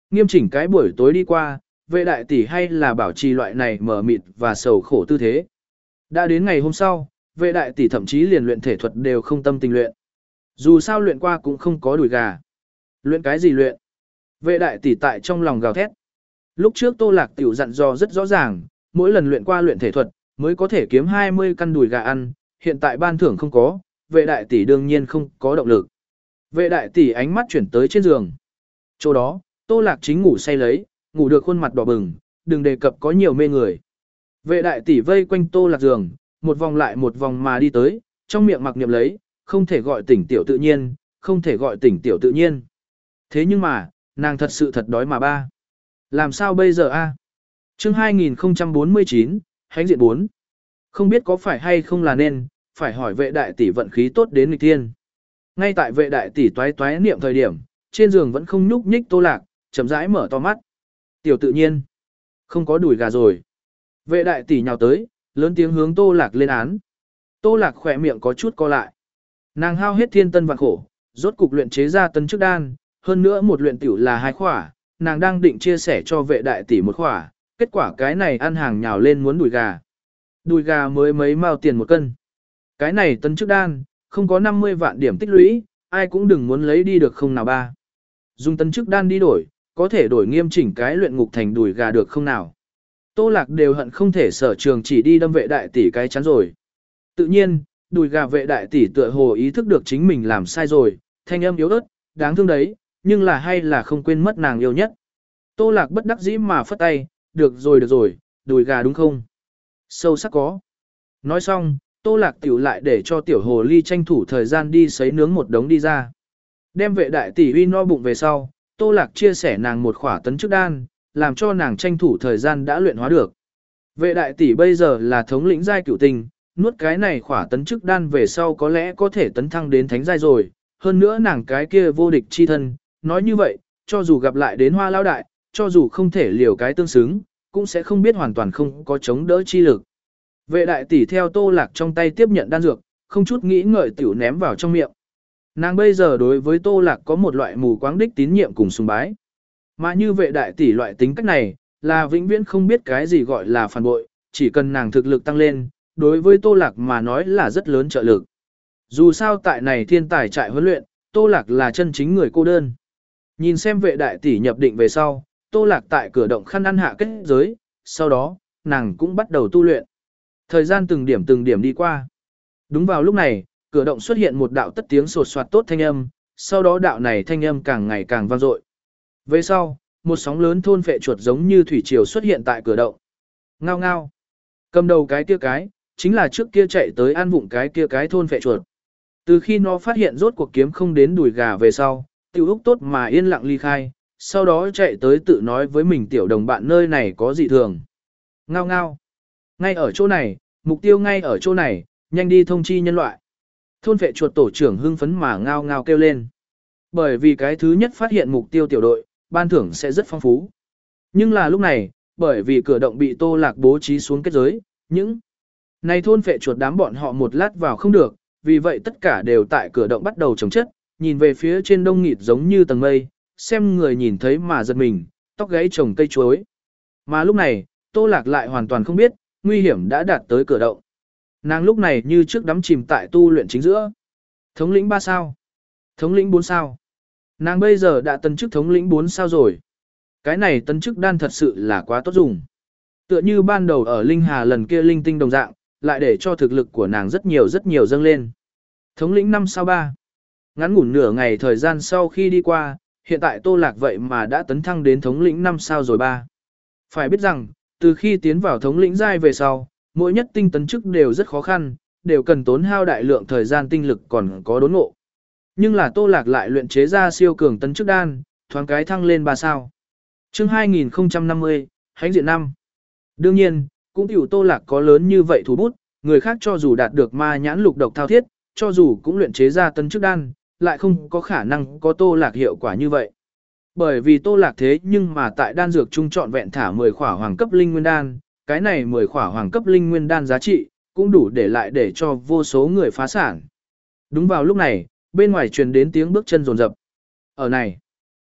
Nghiêm chỉnh cái buổi tối đi qua, vệ đại tỷ hay là bảo trì loại này mờ mịt và sầu khổ tư thế. Đã đến ngày hôm sau, vệ đại tỷ thậm chí liền luyện thể thuật đều không tâm tình luyện. Dù sao luyện qua cũng không có đùi gà. Luyện cái gì luyện? Vệ đại tỷ tại trong lòng gào thét. Lúc trước Tô Lạc tiểu dặn dò rất rõ ràng, mỗi lần luyện qua luyện thể thuật, mới có thể kiếm hai mươi căn đùi gà ăn, hiện tại ban thưởng không có, vệ đại tỷ đương nhiên không có động lực. Vệ đại tỷ ánh mắt chuyển tới trên giường. Chỗ đó, Tô Lạc chính ngủ say lấy, ngủ được khuôn mặt đỏ bừng, đừng đề cập có nhiều mê người. Vệ đại tỷ vây quanh Tô Lạc giường, một vòng lại một vòng mà đi tới, trong miệng mặc niệm lấy, không thể gọi tỉnh tiểu tự nhiên, không thể gọi tỉnh tiểu tự nhiên. Thế nhưng mà, nàng thật sự thật đói mà ba. Làm sao bây giờ a? Chương hai nghìn không trăm bốn mươi chín, Hánh diện bốn. Không biết có phải hay không là nên, phải hỏi vệ đại tỷ vận khí tốt đến nghịch thiên. Ngay tại vệ đại tỷ toái toái niệm thời điểm, trên giường vẫn không nhúc nhích Tô Lạc, chậm rãi mở to mắt. Tiểu tự nhiên, không có đùi gà rồi. Vệ đại tỷ nhào tới, lớn tiếng hướng Tô Lạc lên án. Tô Lạc khỏe miệng có chút co lại. Nàng hao hết thiên tân vạn khổ, rốt cục luyện chế ra tấn chức đan, hơn nữa một luyện tiểu là hai khỏa, nàng đang định chia sẻ cho vệ đại tỷ một khỏa, kết quả cái này ăn hàng nhào lên muốn đùi gà. Đùi gà mới mấy mao tiền một cân. Cái này tấn chức đan, không có năm mươi vạn điểm tích lũy, ai cũng đừng muốn lấy đi được không nào ba. Dùng tấn chức đan đi đổi, có thể đổi nghiêm chỉnh cái luyện ngục thành đùi gà được không nào. Tô Lạc đều hận không thể sở trường chỉ đi đâm vệ đại tỷ cái chắn rồi. Tự nhiên, đùi gà vệ đại tỷ tựa hồ ý thức được chính mình làm sai rồi, thanh âm yếu ớt, đáng thương đấy, nhưng là hay là không quên mất nàng yêu nhất. Tô Lạc bất đắc dĩ mà phất tay, được rồi được rồi, đùi gà đúng không? Sâu sắc có. Nói xong, Tô Lạc tiểu lại để cho tiểu hồ ly tranh thủ thời gian đi sấy nướng một đống đi ra. Đem vệ đại tỷ uy no bụng về sau, Tô Lạc chia sẻ nàng một khỏa tấn chức đan, làm cho nàng tranh thủ thời gian đã luyện hóa được. Vệ đại tỷ bây giờ là thống lĩnh giai cửu tình, nuốt cái này khỏa tấn chức đan về sau có lẽ có thể tấn thăng đến thánh giai rồi, hơn nữa nàng cái kia vô địch chi thân, nói như vậy, cho dù gặp lại đến Hoa lão đại, cho dù không thể liều cái tương xứng, cũng sẽ không biết hoàn toàn không có chống đỡ chi lực. Vệ đại tỷ theo Tô Lạc trong tay tiếp nhận đan dược, không chút nghĩ ngợi tiểu ném vào trong miệng. Nàng bây giờ đối với Tô Lạc có một loại mù quáng đích tín nhiệm cùng sùng bái. Mà như vệ đại tỷ loại tính cách này, là vĩnh viễn không biết cái gì gọi là phản bội, chỉ cần nàng thực lực tăng lên, đối với Tô Lạc mà nói là rất lớn trợ lực. Dù sao tại này thiên tài trại huấn luyện, Tô Lạc là chân chính người cô đơn. Nhìn xem vệ đại tỷ nhập định về sau, Tô Lạc tại cửa động khăn ăn hạ kết giới, sau đó, nàng cũng bắt đầu tu luyện. Thời gian từng điểm từng điểm đi qua. Đúng vào lúc này, cửa động xuất hiện một đạo tất tiếng sột soạt tốt thanh âm, sau đó đạo này thanh âm càng ngày càng vang dội. Về sau, một sóng lớn thôn phệ chuột giống như thủy triều xuất hiện tại cửa động. Ngao ngao. Cầm đầu cái kia cái, chính là trước kia chạy tới ăn vụng cái kia cái thôn phệ chuột. Từ khi nó phát hiện rốt cuộc kiếm không đến đùi gà về sau, tiểu úc tốt mà yên lặng ly khai, sau đó chạy tới tự nói với mình tiểu đồng bạn nơi này có dị thường. Ngao ngao. Ngay ở chỗ này, mục tiêu ngay ở chỗ này, nhanh đi thông chi nhân loại. Thôn phệ chuột tổ trưởng hưng phấn mà ngao ngao kêu lên. Bởi vì cái thứ nhất phát hiện mục tiêu tiểu đội, ban thưởng sẽ rất phong phú. Nhưng là lúc này, bởi vì cửa động bị Tô Lạc bố trí xuống kết giới, những này thôn phệ chuột đám bọn họ một lát vào không được, vì vậy tất cả đều tại cửa động bắt đầu chống chất, nhìn về phía trên đông nghịt giống như tầng mây, xem người nhìn thấy mà giật mình, tóc gáy trồng cây chuối. Mà lúc này, Tô Lạc lại hoàn toàn không biết, nguy hiểm đã đạt tới cửa động. Nàng lúc này như trước đắm chìm tại tu luyện chính giữa. Thống lĩnh ba sao? Thống lĩnh bốn sao? Nàng bây giờ đã tấn chức thống lĩnh bốn sao rồi. Cái này tấn chức đan thật sự là quá tốt dùng. Tựa như ban đầu ở Linh Hà lần kia linh tinh đồng dạng, lại để cho thực lực của nàng rất nhiều rất nhiều dâng lên. Thống lĩnh năm sao ba. Ngắn ngủn nửa ngày thời gian sau khi đi qua, hiện tại Tô Lạc vậy mà đã tấn thăng đến thống lĩnh năm sao rồi ba. Phải biết rằng, từ khi tiến vào thống lĩnh giai về sau, mỗi nhất tinh tấn chức đều rất khó khăn, đều cần tốn hao đại lượng thời gian tinh lực còn có đốn ngộ. Nhưng là Tô Lạc lại luyện chế ra siêu cường tấn chức đan, thoáng cái thăng lên ba sao. Chương hai nghìn không trăm năm mươi, Hánh diện năm. Đương nhiên, cũng tiểu Tô Lạc có lớn như vậy thủ bút, người khác cho dù đạt được ma nhãn lục độc thao thiết, cho dù cũng luyện chế ra tấn chức đan, lại không có khả năng có Tô Lạc hiệu quả như vậy. Bởi vì Tô Lạc thế nhưng mà tại đan dược trung trọn vẹn thả mười khỏa hoàng cấp linh nguyên đan, cái này mười khỏa hoàng cấp linh nguyên đan giá trị, cũng đủ để lại để cho vô số người phá sản. Đúng vào lúc này, bên ngoài truyền đến tiếng bước chân rồn rập. Ở này,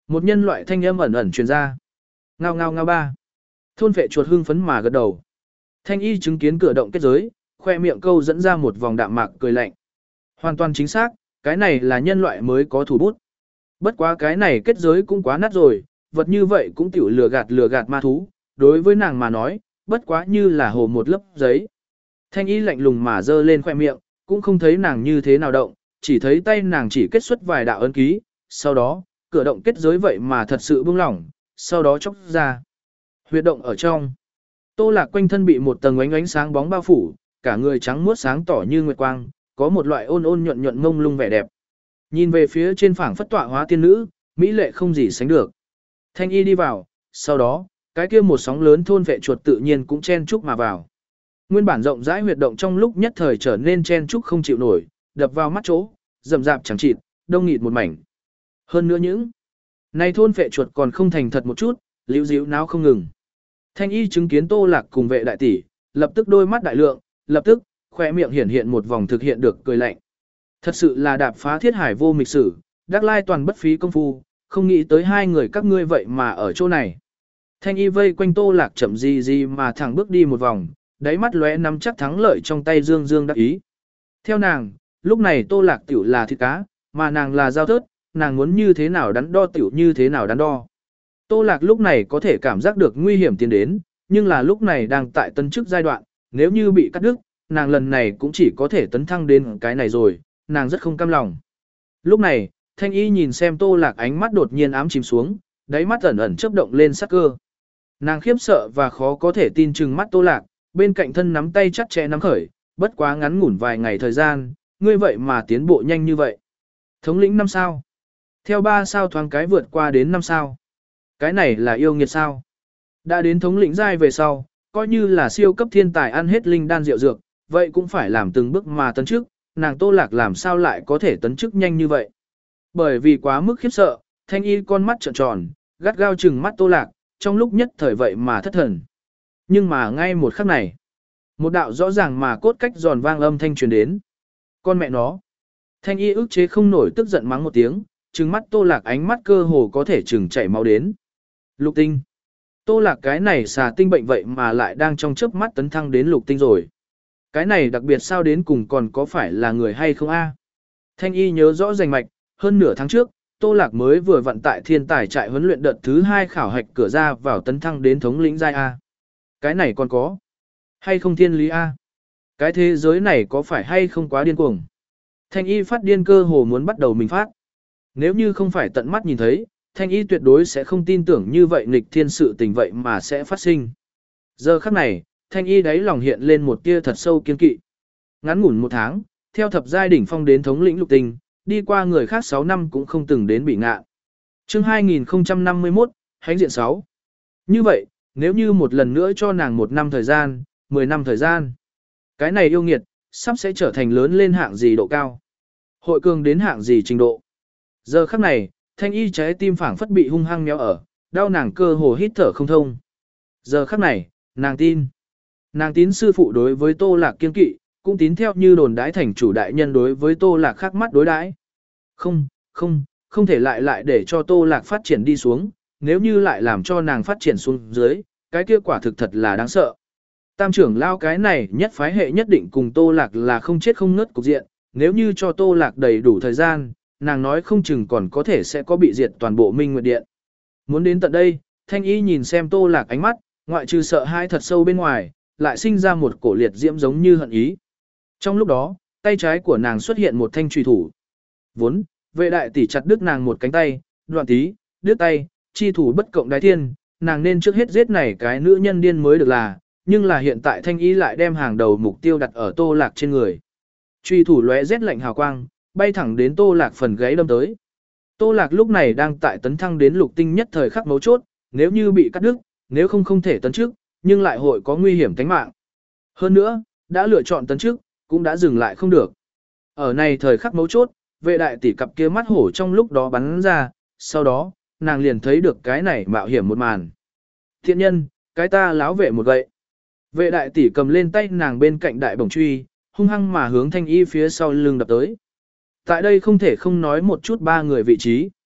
Một nhân loại thanh âm ẩn ẩn truyền ra. Ngao ngao ngao ba. Thôn vệ chuột hưng phấn mà gật đầu. Thanh y chứng kiến cửa động kết giới, khoe miệng câu dẫn ra một vòng đạm mạc cười lạnh. Hoàn toàn chính xác, cái này là nhân loại mới có thủ bút. Bất quá cái này kết giới cũng quá nát rồi, vật như vậy cũng tiểu lừa gạt lừa gạt ma thú, đối với nàng mà nói, bất quá như là hồ một lớp giấy. Thanh y lạnh lùng mà giơ lên khoe miệng, cũng không thấy nàng như thế nào động, chỉ thấy tay nàng chỉ kết xuất vài đạo ấn ký, sau đó, cửa động kết giới vậy mà thật sự buông lỏng, sau đó chốc ra. Huyệt động ở trong. Tô Lạc quanh thân bị một tầng ánh ánh sáng bóng bao phủ, cả người trắng muốt sáng tỏ như nguyệt quang, có một loại ôn ôn nhuận nhuận mông lung vẻ đẹp. Nhìn về phía trên phảng phất tọa hóa tiên nữ, mỹ lệ không gì sánh được. Thanh y đi vào, sau đó, cái kia một sóng lớn thôn vệ chuột tự nhiên cũng chen chúc mà vào. Nguyên bản rộng rãi huyệt động trong lúc nhất thời trở nên chen chúc không chịu nổi, đập vào mắt chỗ, rậm rạp chẳng chịt, đông nghịt một mảnh. Hơn nữa những này thôn vệ chuột còn không thành thật một chút, liễu díu náo không ngừng. Thanh y chứng kiến Tô Lạc cùng vệ đại tỷ, lập tức đôi mắt đại lượng, lập tức, khoe miệng hiển hiện một vòng thực hiện được cười lạnh. Thật sự là đạp phá thiết hải vô mịch sử, đắc lai toàn bất phí công phu, không nghĩ tới hai người các ngươi vậy mà ở chỗ này. Thanh y vây quanh Tô Lạc chậm gì gì mà thẳng bước đi một vòng, đáy mắt lóe nắm chắc thắng lợi trong tay dương dương đắc ý. Theo nàng, lúc này Tô Lạc tiểu là thịt cá, mà nàng là dao thớt, nàng muốn như thế nào đắn đo tiểu như thế nào đắn đo. Tô Lạc lúc này có thể cảm giác được nguy hiểm tiến đến, nhưng là lúc này đang tại tân chức giai đoạn, nếu như bị cắt đứt, nàng lần này cũng chỉ có thể tấn thăng đến cái này rồi, nàng rất không cam lòng. Lúc này, Thanh y nhìn xem Tô Lạc ánh mắt đột nhiên ám chìm xuống, đáy mắt ẩn ẩn chớp động lên sắc cơ. Nàng khiếp sợ và khó có thể tin chừng mắt Tô Lạc, bên cạnh thân nắm tay chặt chẽ nắm khởi, bất quá ngắn ngủn vài ngày thời gian, ngươi vậy mà tiến bộ nhanh như vậy. Thống lĩnh năm sao. Theo ba sao thoáng cái vượt qua đến năm sao. Cái này là yêu nghiệt sao. Đã đến thống lĩnh giai về sau, coi như là siêu cấp thiên tài ăn hết linh đan rượu dược, vậy cũng phải làm từng bước mà tấn chức, nàng Tô Lạc làm sao lại có thể tấn chức nhanh như vậy. Bởi vì quá mức khiếp sợ, Thanh y con mắt trợn tròn, gắt gao chừng mắt Tô Lạc, trong lúc nhất thời vậy mà thất thần. Nhưng mà ngay một khắc này, một đạo rõ ràng mà cốt cách giòn vang âm thanh truyền đến. Con mẹ nó. Thanh y ức chế không nổi tức giận mắng một tiếng, trừng mắt Tô Lạc ánh mắt cơ hồ có thể trừng chảy máu đến. Lục tinh. Tô Lạc cái này xà tinh bệnh vậy mà lại đang trong chớp mắt tấn thăng đến lục tinh rồi. Cái này đặc biệt sao đến cùng còn có phải là người hay không a? Thanh y nhớ rõ rành mạch, hơn nửa tháng trước, Tô Lạc mới vừa vận tại thiên tài trại huấn luyện đợt thứ hai khảo hạch cửa ra vào tấn thăng đến thống lĩnh giai A. Cái này còn có. Hay không thiên lý A? Cái thế giới này có phải hay không quá điên cuồng? Thanh y phát điên cơ hồ muốn bắt đầu mình phát. Nếu như không phải tận mắt nhìn thấy, Thanh y tuyệt đối sẽ không tin tưởng như vậy nghịch thiên sự tình vậy mà sẽ phát sinh. Giờ khắc này, Thanh y đáy lòng hiện lên một tia thật sâu kiên kỵ. Ngắn ngủn một tháng, theo thập giai đỉnh phong đến thống lĩnh lục tinh, đi qua người khác sáu năm cũng không từng đến bị ngạ. Chương hai nghìn không trăm năm mươi mốt, hãnh diện sáu. Như vậy, nếu như một lần nữa cho nàng một năm thời gian, mười năm thời gian, cái này yêu nghiệt, sắp sẽ trở thành lớn lên hạng gì độ cao. Hội cường đến hạng gì trình độ. Giờ khắc này, Thanh y trái tim phảng phất bị hung hăng méo ở, đau nàng cơ hồ hít thở không thông. Giờ khắc này, nàng tin. Nàng tín sư phụ đối với Tô Lạc kiên kỵ, cũng tín theo như đồn đãi thành chủ đại nhân đối với Tô Lạc khác mắt đối đãi. Không, không, không thể lại lại để cho Tô Lạc phát triển đi xuống, nếu như lại làm cho nàng phát triển xuống dưới, cái kết quả thực thật là đáng sợ. Tam trưởng lao cái này nhất phái hệ nhất định cùng Tô Lạc là không chết không ngất cục diện, nếu như cho Tô Lạc đầy đủ thời gian, nàng nói không chừng còn có thể sẽ có bị diệt toàn bộ Minh Nguyệt Điện. Muốn đến tận đây, Thanh y nhìn xem Tô Lạc ánh mắt, ngoại trừ sợ hãi thật sâu bên ngoài, lại sinh ra một cổ liệt diễm giống như hận ý. Trong lúc đó, tay trái của nàng xuất hiện một thanh truy thủ. Vốn, vệ đại tỷ chặt đứt nàng một cánh tay, đoạn tí, đứt tay, chi thủ bất cộng đái thiên, nàng nên trước hết giết này cái nữ nhân điên mới được là, nhưng là hiện tại Thanh y lại đem hàng đầu mục tiêu đặt ở Tô Lạc trên người. Truy thủ lóe rét lạnh hào quang, bay thẳng đến Tô Lạc phần gáy đâm tới. Tô Lạc lúc này đang tại tấn thăng đến lục tinh nhất thời khắc mấu chốt, nếu như bị cắt đứt, nếu không không thể tấn trước, nhưng lại hội có nguy hiểm tính mạng. Hơn nữa, đã lựa chọn tấn trước, cũng đã dừng lại không được. Ở này thời khắc mấu chốt, vệ đại tỷ cặp kia mắt hổ trong lúc đó bắn ra, sau đó, nàng liền thấy được cái này mạo hiểm một màn. Thiện nhân, cái ta láo vệ một gậy. Vệ đại tỷ cầm lên tay nàng bên cạnh đại bổng truy, hung hăng mà hướng Thanh y phía sau lưng đập tới. Tại đây không thể không nói một chút ba người vị trí.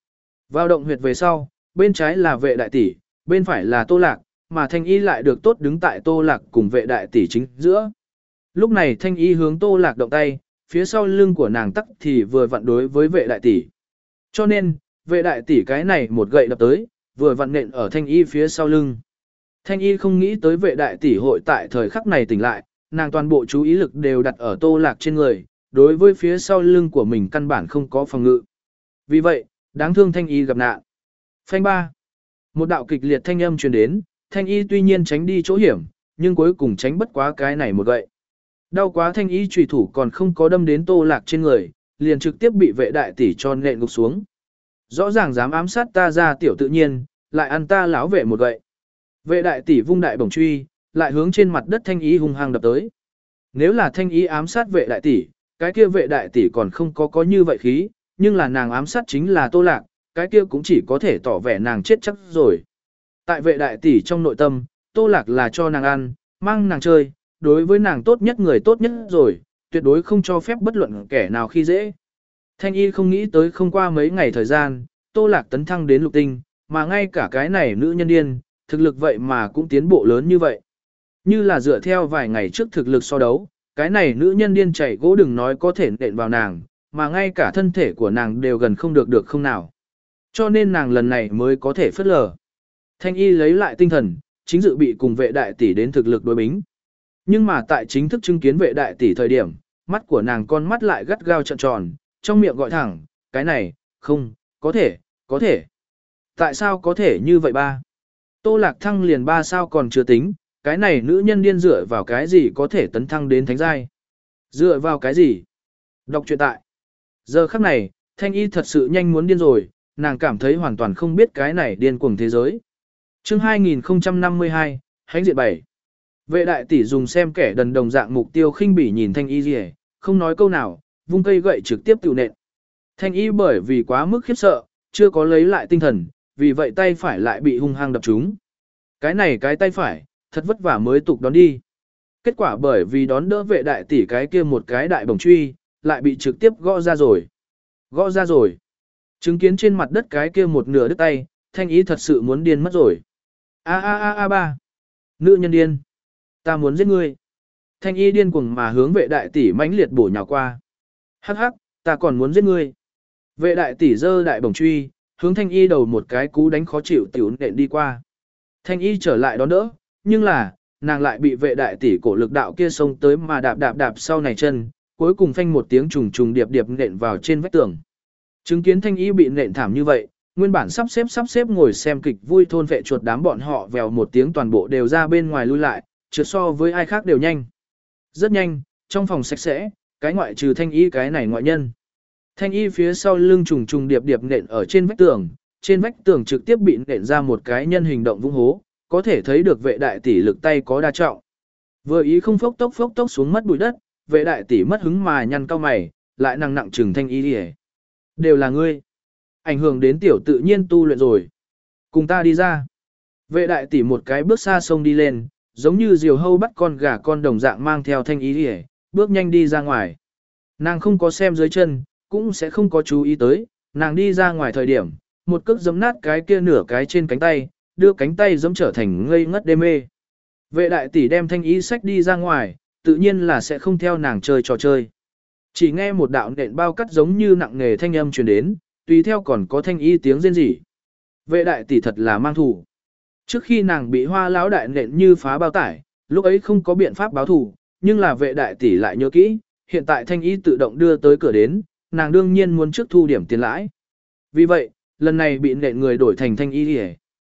Vào động huyệt về sau, bên trái là vệ đại tỷ, bên phải là Tô Lạc, mà Thanh Y lại được tốt đứng tại Tô Lạc cùng vệ đại tỷ chính giữa. Lúc này Thanh Y hướng Tô Lạc động tay, phía sau lưng của nàng tắc thì vừa vặn đối với vệ đại tỷ. Cho nên, vệ đại tỷ cái này một gậy đập tới, vừa vặn nện ở Thanh Y phía sau lưng. Thanh Y không nghĩ tới vệ đại tỷ hội tại thời khắc này tỉnh lại, nàng toàn bộ chú ý lực đều đặt ở Tô Lạc trên người, đối với phía sau lưng của mình căn bản không có phòng ngự. Vì vậy, đáng thương Thanh Y gặp nạn. Phanh ba. Một đạo kịch liệt thanh âm truyền đến, Thanh Y tuy nhiên tránh đi chỗ hiểm, nhưng cuối cùng tránh bất quá cái này một gậy. Đau quá Thanh Y chủy thủ còn không có đâm đến Tô Lạc trên người, liền trực tiếp bị vệ đại tỷ cho nện gục xuống. Rõ ràng dám ám sát ta ra tiểu tự nhiên, lại ăn ta lão vệ một gậy. Vệ đại tỷ vung đại bổng truy, lại hướng trên mặt đất Thanh Y hung hăng đập tới. Nếu là Thanh Y ám sát vệ đại tỷ, cái kia vệ đại tỷ còn không có có như vậy khí, nhưng là nàng ám sát chính là Tô Lạc, cái kia cũng chỉ có thể tỏ vẻ nàng chết chắc rồi. Tại vệ đại tỷ trong nội tâm, Tô Lạc là cho nàng ăn, mang nàng chơi, đối với nàng tốt nhất người tốt nhất rồi, tuyệt đối không cho phép bất luận kẻ nào khi dễ. Thanh Y không nghĩ tới không qua mấy ngày thời gian, Tô Lạc tấn thăng đến lục tinh, mà ngay cả cái này nữ nhân điên, thực lực vậy mà cũng tiến bộ lớn như vậy. Như là dựa theo vài ngày trước thực lực so đấu, cái này nữ nhân điên chảy gỗ đừng nói có thể nện vào nàng, mà ngay cả thân thể của nàng đều gần không được được không nào. Cho nên nàng lần này mới có thể phất lờ. Thanh Y lấy lại tinh thần, chính dự bị cùng vệ đại tỷ đến thực lực đối bính. Nhưng mà tại chính thức chứng kiến vệ đại tỷ thời điểm, mắt của nàng con mắt lại gắt gao trợn tròn, trong miệng gọi thẳng, cái này, không, có thể, có thể. Tại sao có thể như vậy ba? Tô Lạc thăng liền ba sao còn chưa tính, cái này nữ nhân điên dựa vào cái gì có thể tấn thăng đến thánh giai? Dựa vào cái gì? Đọc truyện tại. Giờ khắc này, Thanh Y thật sự nhanh muốn điên rồi, nàng cảm thấy hoàn toàn không biết cái này điên cuồng thế giới. Chương hai nghìn không trăm năm mươi hai, Hánh diện bảy. Vệ đại tỷ dùng xem kẻ đần đồng dạng mục tiêu khinh bỉ nhìn Thanh Y rìa, không nói câu nào, vung cây gậy trực tiếp tự nện. Thanh Y bởi vì quá mức khiếp sợ, chưa có lấy lại tinh thần, vì vậy tay phải lại bị hung hăng đập trúng. Cái này cái tay phải, thật vất vả mới tục đón đi. Kết quả bởi vì đón đỡ vệ đại tỷ cái kia một cái đại bổng truy, lại bị trực tiếp gõ ra rồi. Gõ ra rồi. Chứng kiến trên mặt đất cái kia một nửa đứt tay, Thanh Y thật sự muốn điên mất rồi. A a a a ba. Nữ nhân điên. Ta muốn giết ngươi. Thanh Y điên cuồng mà hướng vệ đại tỷ mãnh liệt bổ nhào qua. Hắc hắc, ta còn muốn giết ngươi. Vệ đại tỷ giơ đại bổng truy, hướng Thanh Y đầu một cái cú đánh khó chịu tiểu nện đi qua. Thanh Y trở lại đón đỡ, nhưng là, nàng lại bị vệ đại tỷ cổ lực đạo kia xông tới mà đạp đạp đạp sau này chân, cuối cùng phanh một tiếng trùng trùng điệp điệp nện vào trên vách tường. Chứng kiến Thanh Y bị nện thảm như vậy, nguyên bản sắp xếp sắp xếp ngồi xem kịch vui thôn vệ chuột đám bọn họ vèo một tiếng toàn bộ đều ra bên ngoài lui lại, trượt so với ai khác đều nhanh. Rất nhanh, trong phòng sạch sẽ, cái ngoại trừ Thanh Y cái này ngoại nhân. Thanh Y phía sau lưng trùng trùng điệp điệp nện ở trên vách tường, trên vách tường trực tiếp bị nện ra một cái nhân hình động vũng hố, có thể thấy được vệ đại tỷ lực tay có đa trọng. Vừa ý không phốc tốc phốc tốc xuống mất bụi đất, vệ đại tỷ mất hứng mà nhăn cau mày, lại nặng nặng trừng Thanh Y đi. Đều là ngươi. Ảnh hưởng đến tiểu tự nhiên tu luyện rồi. Cùng ta đi ra. Vệ đại tỷ một cái bước xa sông đi lên, giống như diều hâu bắt con gà con đồng dạng mang theo Thanh Y đi, bước nhanh đi ra ngoài. Nàng không có xem dưới chân, cũng sẽ không có chú ý tới, nàng đi ra ngoài thời điểm, một cước giẫm nát cái kia nửa cái trên cánh tay, đưa cánh tay giẫm trở thành ngây ngất đê mê. Vệ đại tỷ đem Thanh Y sách đi ra ngoài, tự nhiên là sẽ không theo nàng chơi trò chơi. Chỉ nghe một đạo nện bao cắt giống như nặng nề thanh âm truyền đến, tùy theo còn có Thanh Y tiếng rên rỉ. Vệ đại tỷ thật là mang thù. Trước khi nàng bị Hoa lão đại nện như phá bao tải, lúc ấy không có biện pháp báo thù, nhưng là vệ đại tỷ lại nhớ kỹ, hiện tại Thanh Y tự động đưa tới cửa đến, nàng đương nhiên muốn trước thu điểm tiền lãi. Vì vậy, lần này bị nện người đổi thành Thanh Y đi.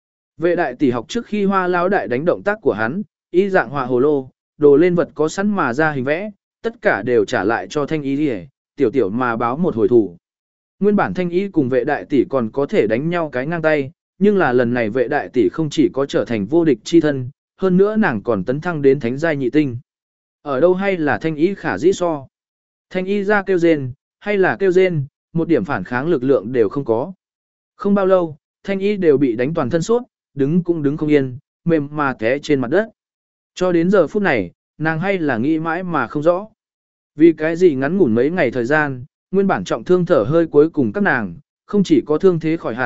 Vệ đại tỷ học trước khi Hoa lão đại đánh động tác của hắn, y dạng họa hồ lô, đồ lên vật có sẵn mà ra hình vẽ, tất cả đều trả lại cho Thanh Y đi, tiểu tiểu mà báo một hồi thủ. Nguyên bản Thanh Y cùng vệ đại tỷ còn có thể đánh nhau cái ngang tay, nhưng là lần này vệ đại tỷ không chỉ có trở thành vô địch chi thân, hơn nữa nàng còn tấn thăng đến thánh giai nhị tinh. Ở đâu hay là Thanh Y khả dĩ so. Thanh Y ra kêu rên, hay là kêu rên, một điểm phản kháng lực lượng đều không có. Không bao lâu, Thanh Y đều bị đánh toàn thân suốt, đứng cũng đứng không yên, mềm mà té trên mặt đất. Cho đến giờ phút này, nàng hay là nghĩ mãi mà không rõ. Vì cái gì ngắn ngủn mấy ngày thời gian, nguyên bản trọng thương thở hơi cuối cùng các nàng, không chỉ có thương thế khỏi hẳn,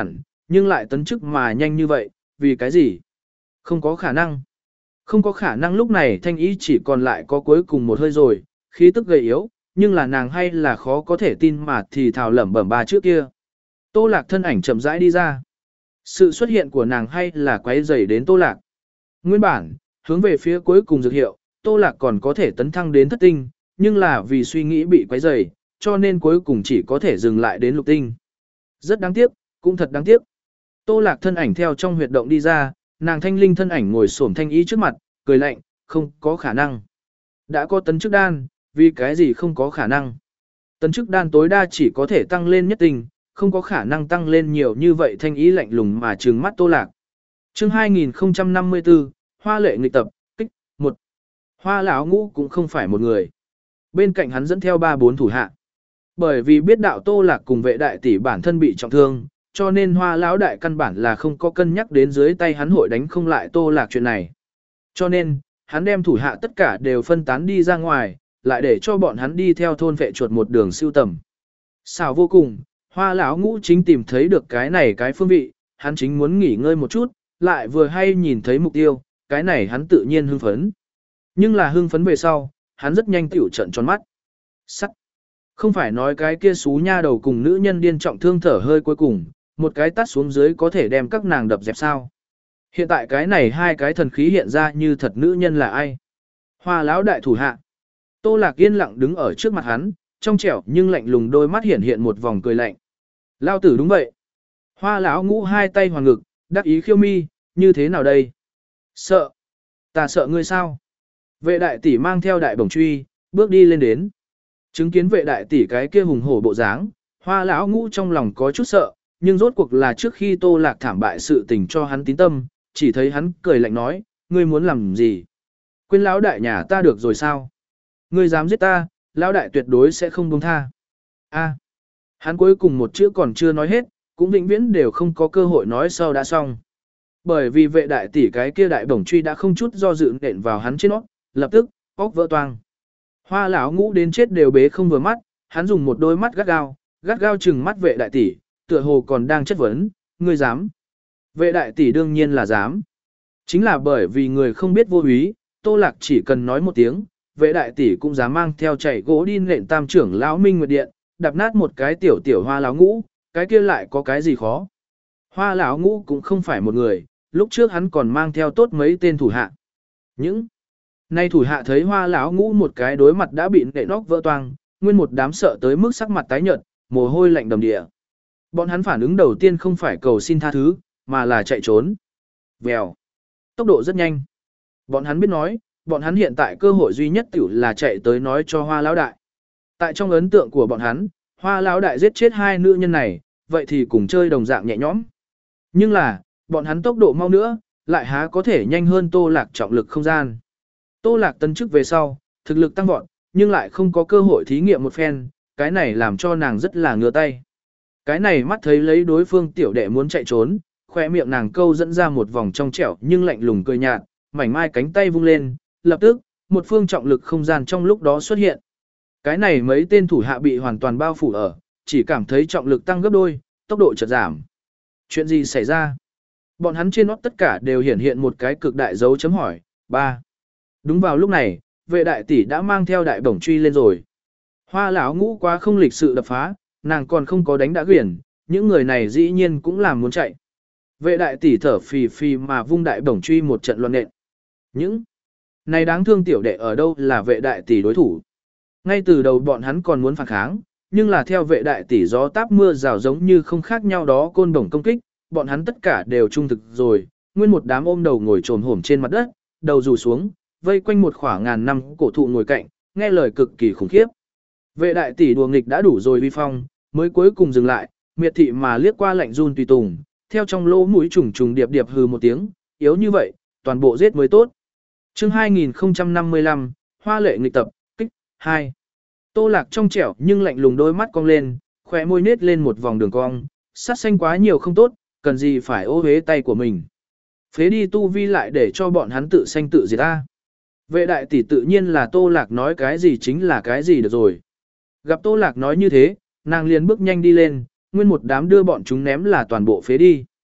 nhưng lại tấn chức mà nhanh như vậy, vì cái gì? Không có khả năng. Không có khả năng lúc này thanh ý chỉ còn lại có cuối cùng một hơi rồi, khí tức gầy yếu, nhưng là nàng hay là khó có thể tin mà thì thào lẩm bẩm ba trước kia. Tô Lạc thân ảnh chậm rãi đi ra. Sự xuất hiện của nàng hay là quấy rầy đến Tô Lạc. Nguyên bản, hướng về phía cuối cùng dược hiệu, Tô Lạc còn có thể tấn thăng đến thất tinh, nhưng là vì suy nghĩ bị quấy rầy, cho nên cuối cùng chỉ có thể dừng lại đến lục tinh. Rất đáng tiếc, cũng thật đáng tiếc. Tô Lạc thân ảnh theo trong huyệt động đi ra, nàng thanh linh thân ảnh ngồi xổm thanh ý trước mặt, cười lạnh, không có khả năng. Đã có tấn chức đan, vì cái gì không có khả năng. Tấn chức đan tối đa chỉ có thể tăng lên nhất tinh, không có khả năng tăng lên nhiều như vậy thanh ý lạnh lùng mà trừng mắt Tô Lạc. Chương hai nghìn không trăm năm mươi tư, Hoa lệ nghịch tập, kích, một. Hoa lão ngũ cũng không phải một người. Bên cạnh hắn dẫn theo ba bốn thủ hạ. Bởi vì biết đạo Tô Lạc cùng vệ đại tỷ bản thân bị trọng thương, cho nên Hoa lão đại căn bản là không có cân nhắc đến dưới tay hắn hội đánh không lại Tô Lạc chuyện này. Cho nên, hắn đem thủ hạ tất cả đều phân tán đi ra ngoài, lại để cho bọn hắn đi theo thôn vệ chuột một đường siêu tầm. Xảo vô cùng, Hoa lão ngũ chính tìm thấy được cái này cái phương vị, hắn chính muốn nghỉ ngơi một chút, lại vừa hay nhìn thấy mục tiêu, cái này hắn tự nhiên hưng phấn. Nhưng là hưng phấn về sau, hắn rất nhanh tiểu trận tròn mắt. Sắt. Không phải nói cái kia xú nha đầu cùng nữ nhân điên trọng thương thở hơi cuối cùng, một cái tát xuống dưới có thể đem các nàng đập dẹp sao. Hiện tại cái này hai cái thần khí hiện ra như thật nữ nhân là ai? Hoa lão đại thủ hạ. Tô Lạc yên lặng đứng ở trước mặt hắn, trong trẻo nhưng lạnh lùng đôi mắt hiện hiện một vòng cười lạnh. Lao tử đúng vậy. Hoa lão ngũ hai tay hoàng ngực, đắc ý khiêu mi, như thế nào đây? Sợ. Ta sợ ngươi sao? Vệ đại tỷ mang theo đại bổng truy, bước đi lên đến. Chứng kiến vệ đại tỷ cái kia hùng hổ bộ dáng, Hoa lão ngũ trong lòng có chút sợ, nhưng rốt cuộc là trước khi Tô Lạc thảm bại sự tình cho hắn tín tâm, chỉ thấy hắn cười lạnh nói, ngươi muốn làm gì? Quên lão đại nhà ta được rồi sao? Ngươi dám giết ta, lão đại tuyệt đối sẽ không buông tha. A. Hắn cuối cùng một chữ còn chưa nói hết, cũng vĩnh viễn đều không có cơ hội nói sau đã xong. Bởi vì vệ đại tỷ cái kia đại bổng truy đã không chút do dự nện vào hắn trên nó, lập tức, óc vỡ toang. Hoa lão ngũ đến chết đều bế không vừa mắt, hắn dùng một đôi mắt gắt gao, gắt gao chừng mắt vệ đại tỷ, tựa hồ còn đang chất vấn, ngươi dám. Vệ đại tỷ đương nhiên là dám. Chính là bởi vì người không biết vô úy, Tô Lạc chỉ cần nói một tiếng, vệ đại tỷ cũng dám mang theo chạy gỗ đi nện tam trưởng lão Minh Nguyệt Điện, đập nát một cái tiểu tiểu hoa lão ngũ, cái kia lại có cái gì khó. Hoa lão ngũ cũng không phải một người, lúc trước hắn còn mang theo tốt mấy tên thủ hạ. Những nay thủ hạ thấy hoa lão ngũ một cái đối mặt đã bị nện nóc vỡ toang, nguyên một đám sợ tới mức sắc mặt tái nhợt, mồ hôi lạnh đầm địa. Bọn hắn phản ứng đầu tiên không phải cầu xin tha thứ, mà là chạy trốn. Vèo. Tốc độ rất nhanh. Bọn hắn biết nói, bọn hắn hiện tại cơ hội duy nhất tiểu là chạy tới nói cho Hoa lão đại. Tại trong ấn tượng của bọn hắn, Hoa lão đại giết chết hai nữ nhân này, vậy thì cùng chơi đồng dạng nhẹ nhõm. Nhưng là, bọn hắn tốc độ mau nữa, lại há có thể nhanh hơn Tô Lạc trọng lực không gian. Tô Lạc tấn chức về sau, thực lực tăng vọt, nhưng lại không có cơ hội thí nghiệm một phen, cái này làm cho nàng rất là ngứa tay. Cái này mắt thấy lấy đối phương tiểu đệ muốn chạy trốn, khoe miệng nàng câu dẫn ra một vòng trong trẻo nhưng lạnh lùng cười nhạt, mảnh mai cánh tay vung lên, lập tức, một phương trọng lực không gian trong lúc đó xuất hiện. Cái này mấy tên thủ hạ bị hoàn toàn bao phủ ở, chỉ cảm thấy trọng lực tăng gấp đôi, tốc độ chợt giảm. Chuyện gì xảy ra? Bọn hắn trên nót tất cả đều hiển hiện một cái cực đại dấu chấm hỏi, ba. Đúng vào lúc này, vệ đại tỷ đã mang theo đại bổng truy lên rồi. Hoa lão ngũ quá không lịch sự đập phá, nàng còn không có đánh đã quyển, những người này dĩ nhiên cũng làm muốn chạy. Vệ đại tỷ thở phì phì mà vung đại bổng truy một trận loạn nện. Những này đáng thương tiểu đệ ở đâu là vệ đại tỷ đối thủ. Ngay từ đầu bọn hắn còn muốn phản kháng, nhưng là theo vệ đại tỷ gió táp mưa rào giống như không khác nhau đó côn bổng công kích, bọn hắn tất cả đều trung thực rồi, nguyên một đám ôm đầu ngồi trồm hổm trên mặt đất, đầu rủ xuống, vây quanh một khoảng ngàn năm cổ thụ ngồi cạnh, nghe lời cực kỳ khủng khiếp. Vệ đại tỷ đùa nghịch đã đủ rồi uy phong, mới cuối cùng dừng lại, miệt thị mà liếc qua lạnh run tùy tùng, theo trong lỗ mũi trùng trùng điệp điệp hừ một tiếng, yếu như vậy, toàn bộ giết mới tốt. Chương hai nghìn không trăm năm mươi lăm, Hoa lệ nghịch tập, kích, hai. Tô Lạc trong trẻo nhưng lạnh lùng đôi mắt cong lên, khóe môi nết lên một vòng đường cong, sát xanh quá nhiều không tốt, cần gì phải ô hế tay của mình. Phế đi tu vi lại để cho bọn hắn tự sanh tự diệt ta. Vệ đại tỷ tự nhiên là Tô Lạc nói cái gì chính là cái gì được rồi. Gặp Tô Lạc nói như thế, nàng liền bước nhanh đi lên, nguyên một đám đưa bọn chúng ném là toàn bộ phế đi.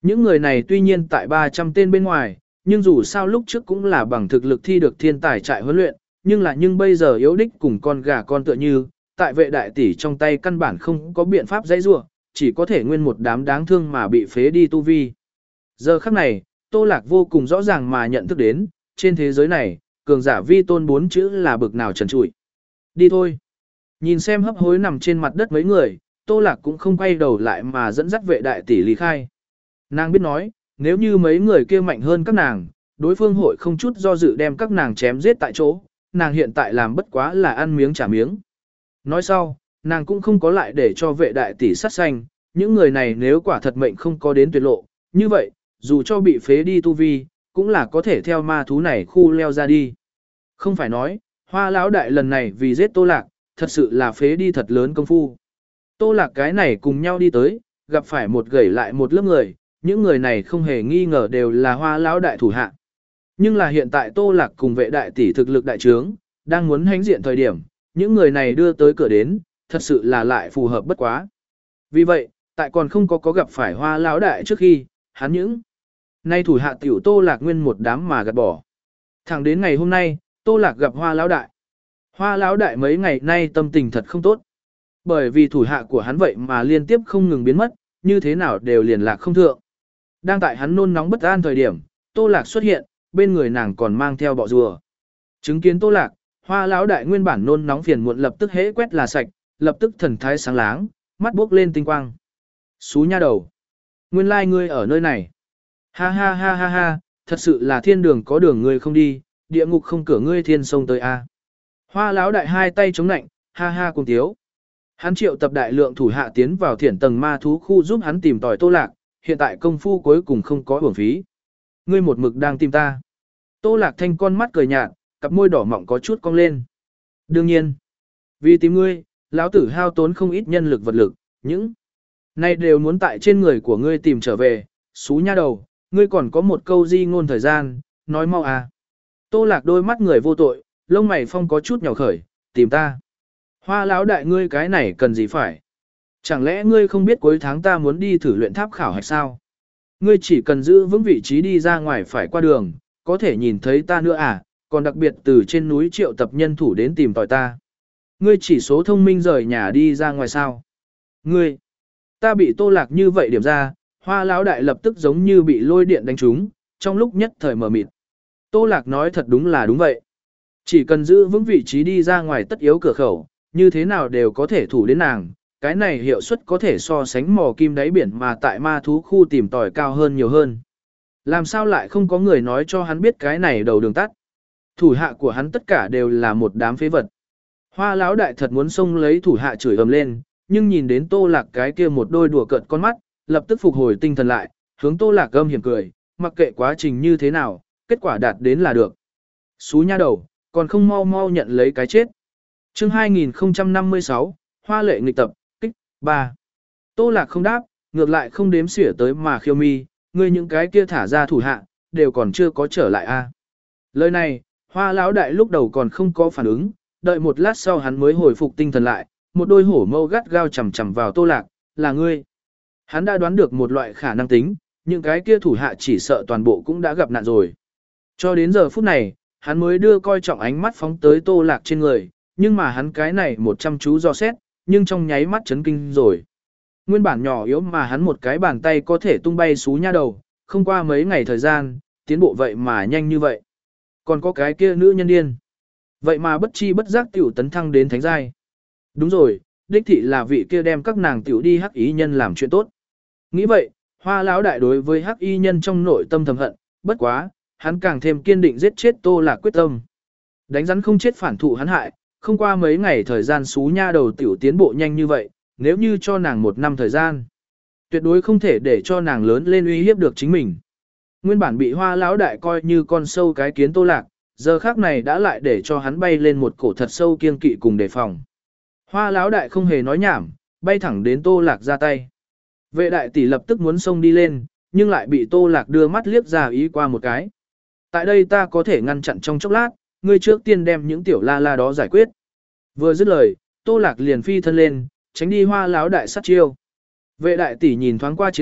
Những người này tuy nhiên tại ba trăm tên bên ngoài, nhưng dù sao lúc trước cũng là bằng thực lực thi được thiên tài trại huấn luyện, nhưng là nhưng bây giờ yếu đích cùng con gà con tựa như, tại vệ đại tỷ trong tay căn bản không có biện pháp dãy rua, chỉ có thể nguyên một đám đáng thương mà bị phế đi tu vi. Giờ khắc này, Tô Lạc vô cùng rõ ràng mà nhận thức đến, trên thế giới này, cường giả vi tôn bốn chữ là bực nào trần trụi. Đi thôi. Nhìn xem hấp hối nằm trên mặt đất mấy người, Tô Lạc cũng không quay đầu lại mà dẫn dắt vệ đại tỷ lý khai. Nàng biết nói, nếu như mấy người kia mạnh hơn các nàng, đối phương hội không chút do dự đem các nàng chém giết tại chỗ, nàng hiện tại làm bất quá là ăn miếng trả miếng. Nói sau, nàng cũng không có lại để cho vệ đại tỷ sát sanh, những người này nếu quả thật mệnh không có đến tuyệt lộ, như vậy, dù cho bị phế đi tu vi, cũng là có thể theo ma thú này khu leo ra đi. Không phải nói, Hoa lão đại lần này vì giết Tô Lạc, thật sự là phế đi thật lớn công phu. Tô Lạc cái này cùng nhau đi tới, gặp phải một gầy lại một lớp người, những người này không hề nghi ngờ đều là Hoa lão đại thủ hạ. Nhưng là hiện tại Tô Lạc cùng vệ đại tỷ thực lực đại trướng, đang muốn hãnh diện thời điểm, những người này đưa tới cửa đến, thật sự là lại phù hợp bất quá. Vì vậy, tại còn không có có gặp phải Hoa lão đại trước khi, hắn những nay thủ hạ tiểu Tô Lạc nguyên một đám mà gạt bỏ. Thẳng đến ngày hôm nay, Tô Lạc gặp Hoa lão đại. Hoa lão đại mấy ngày nay tâm tình thật không tốt. Bởi vì thủ hạ của hắn vậy mà liên tiếp không ngừng biến mất, như thế nào đều liền lạc không thượng. Đang tại hắn nôn nóng bất an thời điểm, Tô Lạc xuất hiện, bên người nàng còn mang theo bọ rùa. Chứng kiến Tô Lạc, Hoa lão đại nguyên bản nôn nóng phiền muộn lập tức hễ quét là sạch, lập tức thần thái sáng láng, mắt buốc lên tinh quang. Xú nha đầu, nguyên lai ngươi ở nơi này. Ha ha ha ha ha, thật sự là thiên đường có đường ngươi không đi, địa ngục không cửa ngươi thiên sông tới a. Hoa lão đại hai tay chống nạnh, ha ha cùng tiếu. Hắn triệu tập đại lượng thủ hạ tiến vào thiển tầng ma thú khu giúp hắn tìm tòi Tô Lạc, hiện tại công phu cuối cùng không có uổng phí. Ngươi một mực đang tìm ta. Tô Lạc thanh con mắt cười nhạt, cặp môi đỏ mọng có chút cong lên. Đương nhiên, vì tìm ngươi, lão tử hao tốn không ít nhân lực vật lực, những này đều muốn tại trên người của ngươi tìm trở về, xú nha đầu, ngươi còn có một câu di ngôn thời gian, nói mau à. Tô Lạc đôi mắt người vô tội, lông mày phong có chút nhỏ khởi, tìm ta. Hoa lão đại ngươi cái này cần gì phải? Chẳng lẽ ngươi không biết cuối tháng ta muốn đi thử luyện tháp khảo hạch sao? Ngươi chỉ cần giữ vững vị trí đi ra ngoài phải qua đường, có thể nhìn thấy ta nữa à, còn đặc biệt từ trên núi triệu tập nhân thủ đến tìm tòi ta. Ngươi chỉ số thông minh rời nhà đi ra ngoài sao? Ngươi, ta bị Tô Lạc như vậy điểm ra, Hoa lão đại lập tức giống như bị lôi điện đánh trúng, trong lúc nhất thời mờ mịt. Tô Lạc nói thật đúng là đúng vậy. Chỉ cần giữ vững vị trí đi ra ngoài tất yếu cửa khẩu, như thế nào đều có thể thủ đến nàng, cái này hiệu suất có thể so sánh mò kim đáy biển mà tại ma thú khu tìm tòi cao hơn nhiều hơn. Làm sao lại không có người nói cho hắn biết cái này đầu đường tắt. Thủ hạ của hắn tất cả đều là một đám phế vật. Hoa lão đại thật muốn xông lấy thủ hạ chửi ầm lên, nhưng nhìn đến Tô Lạc cái kia một đôi đùa cợt con mắt, lập tức phục hồi tinh thần lại, hướng Tô Lạc gâm hiểm cười, mặc kệ quá trình như thế nào, kết quả đạt đến là được. Xú nha đầu, còn không mau mau nhận lấy cái chết. Chương hai nghìn không trăm năm mươi sáu, Hoa lệ nghịch tập, kích, ba. Tô Lạc không đáp, ngược lại không đếm xỉa tới mà khiêu mi, ngươi những cái kia thả ra thủ hạ, đều còn chưa có trở lại a. Lời này, Hoa lão đại lúc đầu còn không có phản ứng, đợi một lát sau hắn mới hồi phục tinh thần lại, một đôi hổ mâu gắt gao chằm chằm vào Tô Lạc, là ngươi. Hắn đã đoán được một loại khả năng tính, những cái kia thủ hạ chỉ sợ toàn bộ cũng đã gặp nạn rồi. Cho đến giờ phút này, hắn mới đưa coi trọng ánh mắt phóng tới Tô Lạc trên người, nhưng mà hắn cái này một chăm chú do xét, nhưng trong nháy mắt chấn kinh rồi. Nguyên bản nhỏ yếu mà hắn một cái bàn tay có thể tung bay xú nha đầu, không qua mấy ngày thời gian, tiến bộ vậy mà nhanh như vậy. Còn có cái kia nữ nhân điên. Vậy mà bất chi bất giác tiểu tấn thăng đến thánh giai. Đúng rồi, đích thị là vị kia đem các nàng tiểu đi hắc ý nhân làm chuyện tốt. Nghĩ vậy, Hoa lão đại đối với hắc y nhân trong nội tâm thầm hận, bất quá, hắn càng thêm kiên định giết chết Tô Lạc quyết tâm. Đánh rắn không chết phản thụ hắn hại, không qua mấy ngày thời gian xú nha đầu tiểu tiến bộ nhanh như vậy, nếu như cho nàng một năm thời gian, tuyệt đối không thể để cho nàng lớn lên uy hiếp được chính mình. Nguyên bản bị Hoa lão đại coi như con sâu cái kiến Tô Lạc, giờ khác này đã lại để cho hắn bay lên một cổ thật sâu kiên kỵ cùng đề phòng. Hoa lão đại không hề nói nhảm, bay thẳng đến Tô Lạc ra tay. Vệ đại tỷ lập tức muốn xông đi lên, nhưng lại bị Tô Lạc đưa mắt liếc ra ý qua một cái. Tại đây ta có thể ngăn chặn trong chốc lát, ngươi trước tiên đem những tiểu la la đó giải quyết. Vừa dứt lời, Tô Lạc liền phi thân lên, tránh đi Hoa lão đại sát chiêu. Vệ đại tỷ nhìn thoáng qua chiến cuộc,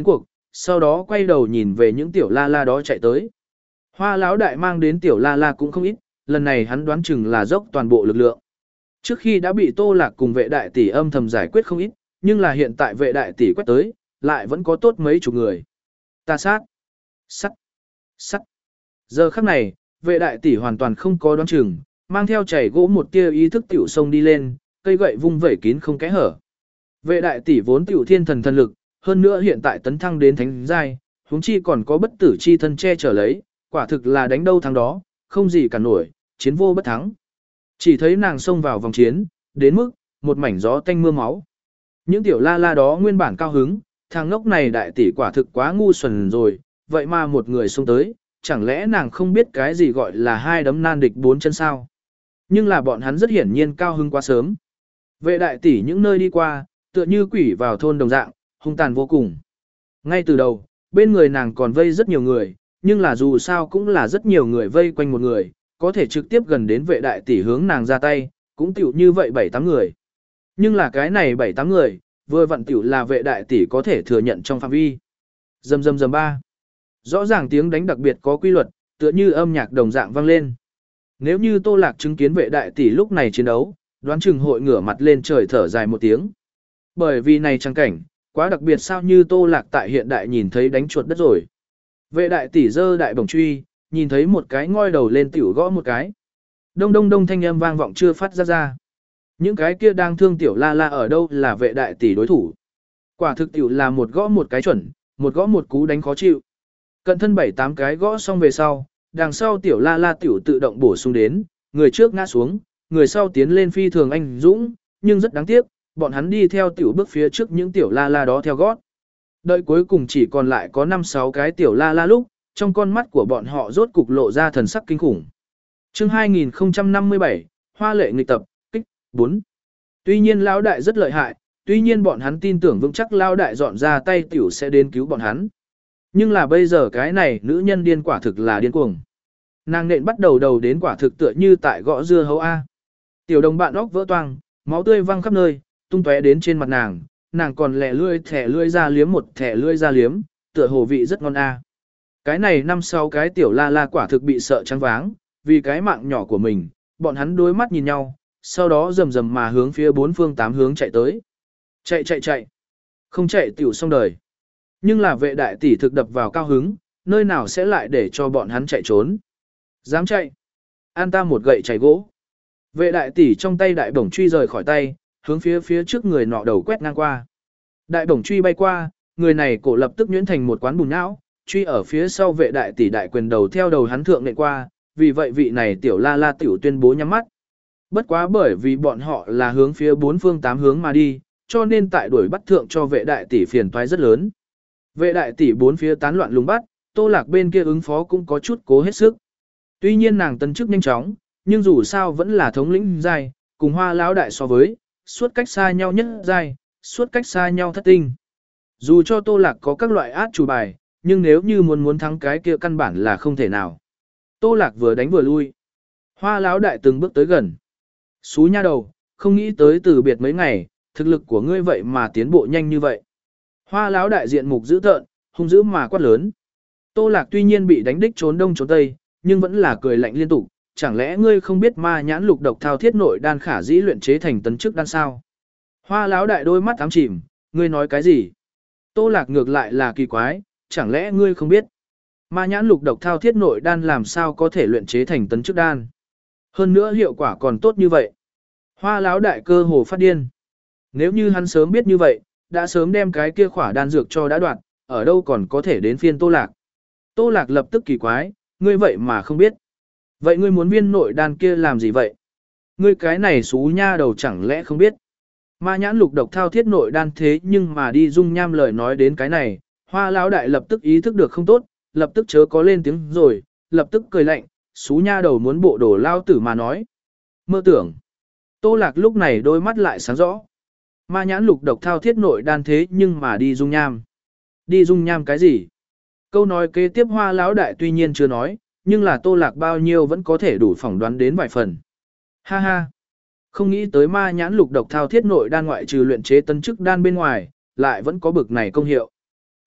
sau đó quay đầu nhìn về những tiểu la la đó chạy tới. Hoa lão đại mang đến tiểu la la cũng không ít, lần này hắn đoán chừng là dốc toàn bộ lực lượng. Trước khi đã bị Tô Lạc cùng vệ đại tỷ âm thầm giải quyết không ít, nhưng là hiện tại vệ đại tỷ quét tới, lại vẫn có tốt mấy chục người. Ta sát, sắt, sắt. Giờ khắc này, vệ đại tỷ hoàn toàn không có đoán chừng, mang theo chảy gỗ một tia ý thức tiểu sông đi lên, cây gậy vung vẩy kín không kẽ hở. Vệ đại tỷ vốn tiểu thiên thần thần lực, hơn nữa hiện tại tấn thăng đến thánh giai, huống chi còn có bất tử chi thân che chở lấy, quả thực là đánh đâu thắng đó, không gì cả nổi, chiến vô bất thắng. Chỉ thấy nàng xông vào vòng chiến, đến mức một mảnh gió tanh mưa máu. Những tiểu la la đó nguyên bản cao hứng, thằng ngốc này đại tỷ quả thực quá ngu xuẩn rồi, vậy mà một người xông tới, chẳng lẽ nàng không biết cái gì gọi là hai đấm nan địch bốn chân sao? Nhưng là bọn hắn rất hiển nhiên cao hứng quá sớm. Vệ đại tỷ những nơi đi qua, tựa như quỷ vào thôn đồng dạng, hung tàn vô cùng. Ngay từ đầu, bên người nàng còn vây rất nhiều người, nhưng là dù sao cũng là rất nhiều người vây quanh một người, có thể trực tiếp gần đến vệ đại tỷ hướng nàng ra tay, cũng tiểu như vậy bảy tám người. Nhưng là cái này bảy tám người, vừa vặn tiểu là vệ đại tỷ có thể thừa nhận trong phạm vi. Dầm dầm dầm ba. Rõ ràng tiếng đánh đặc biệt có quy luật, tựa như âm nhạc đồng dạng vang lên. Nếu như Tô Lạc chứng kiến vệ đại tỷ lúc này chiến đấu, đoán chừng hội ngửa mặt lên trời thở dài một tiếng. Bởi vì này trang cảnh, quá đặc biệt sao như Tô Lạc tại hiện đại nhìn thấy đánh chuột đất rồi. Vệ đại tỷ giơ đại bổng truy, nhìn thấy một cái ngoi đầu lên tiểu gõ một cái. Đông đông đông thanh âm vang vọng chưa phát ra ra. Những cái kia đang thương tiểu la la ở đâu là vệ đại tỷ đối thủ. Quả thực tiểu là một gõ một cái chuẩn, một gõ một cú đánh khó chịu. Cận thân bảy tám cái gõ xong về sau, đằng sau tiểu la la tiểu tự động bổ sung đến, người trước ngã xuống, người sau tiến lên phi thường anh dũng, nhưng rất đáng tiếc, bọn hắn đi theo tiểu bước phía trước những tiểu la la đó theo gót. Đợi cuối cùng chỉ còn lại có năm sáu cái tiểu la la lúc, trong con mắt của bọn họ rốt cục lộ ra thần sắc kinh khủng. Chương hai nghìn không trăm năm mươi bảy, Hoa lệ nghịch tập, kích, bốn. Tuy nhiên lão đại rất lợi hại, tuy nhiên bọn hắn tin tưởng vững chắc lão đại dọn ra tay tiểu sẽ đến cứu bọn hắn. Nhưng là bây giờ cái này nữ nhân điên quả thực là điên cuồng. Nàng nện bắt đầu đầu đến quả thực tựa như tại gõ dưa hấu A. Tiểu đồng bạn óc vỡ toang, máu tươi văng khắp nơi, tung tóe đến trên mặt nàng, nàng còn lẹ lươi thẻ lươi ra liếm một thẻ lươi ra liếm, tựa hồ vị rất ngon A. Cái này năm sáu cái tiểu la la quả thực bị sợ trắng váng, vì cái mạng nhỏ của mình, bọn hắn đối mắt nhìn nhau, sau đó rầm rầm mà hướng phía bốn phương tám hướng chạy tới. Chạy chạy chạy, không chạy tiểu xong đời. Nhưng là vệ đại tỷ thực đập vào cao hứng, nơi nào sẽ lại để cho bọn hắn chạy trốn. Dám chạy, an ta một gậy chảy gỗ. Vệ đại tỷ trong tay đại bổng truy rời khỏi tay, hướng phía phía trước người nọ đầu quét ngang qua. Đại bổng truy bay qua, người này cổ lập tức nhuyễn thành một quán bùn nhão, truy ở phía sau vệ đại tỷ đại quyền đầu theo đầu hắn thượng nện qua, vì vậy vị này tiểu la la tiểu tuyên bố nhắm mắt. Bất quá bởi vì bọn họ là hướng phía bốn phương tám hướng mà đi, cho nên tại đuổi bắt thượng cho vệ đại tỷ phiền toái rất lớn. Vệ đại tỷ bốn phía tán loạn lùng bắt, Tô Lạc bên kia ứng phó cũng có chút cố hết sức. Tuy nhiên nàng tân chức nhanh chóng, nhưng dù sao vẫn là thống lĩnh giai, cùng Hoa lão đại so với, suốt cách xa nhau nhất giai, suốt cách xa nhau thất tinh. Dù cho Tô Lạc có các loại át chủ bài, nhưng nếu như muốn muốn thắng cái kia căn bản là không thể nào. Tô Lạc vừa đánh vừa lui. Hoa lão đại từng bước tới gần. Xú nha đầu, không nghĩ tới từ biệt mấy ngày, thực lực của ngươi vậy mà tiến bộ nhanh như vậy. Hoa lão đại diện mục dữ tợn, hung dữ mà quát lớn. Tô Lạc tuy nhiên bị đánh đích trốn đông trốn tây, nhưng vẫn là cười lạnh liên tục, chẳng lẽ ngươi không biết ma nhãn lục độc thao thiết nội đan khả dĩ luyện chế thành tấn chức đan sao? Hoa lão đại đôi mắt ám chìm, ngươi nói cái gì? Tô Lạc ngược lại là kỳ quái, chẳng lẽ ngươi không biết? Ma nhãn lục độc thao thiết nội đan làm sao có thể luyện chế thành tấn chức đan? Hơn nữa hiệu quả còn tốt như vậy. Hoa lão đại cơ hồ phát điên. Nếu như hắn sớm biết như vậy, đã sớm đem cái kia khỏa đan dược cho đã đoạt, ở đâu còn có thể đến phiên Tô Lạc. Tô Lạc lập tức kỳ quái, ngươi vậy mà không biết. Vậy ngươi muốn viên nội đan kia làm gì vậy? Ngươi cái này xú nha đầu chẳng lẽ không biết. Ma nhãn lục độc thao thiết nội đan thế nhưng mà đi dung nham lời nói đến cái này, Hoa lão đại lập tức ý thức được không tốt, lập tức chớ có lên tiếng rồi, lập tức cười lạnh, xú nha đầu muốn bộ đồ lao tử mà nói. Mơ tưởng. Tô Lạc lúc này đôi mắt lại sáng rõ. Ma nhãn lục độc thao thiết nội đan thế nhưng mà đi dung nham. Đi dung nham cái gì? Câu nói kế tiếp Hoa lão đại tuy nhiên chưa nói, nhưng là Tô Lạc bao nhiêu vẫn có thể đủ phỏng đoán đến vài phần. Ha ha. Không nghĩ tới ma nhãn lục độc thao thiết nội đan ngoại trừ luyện chế tân chức đan bên ngoài, lại vẫn có bực này công hiệu.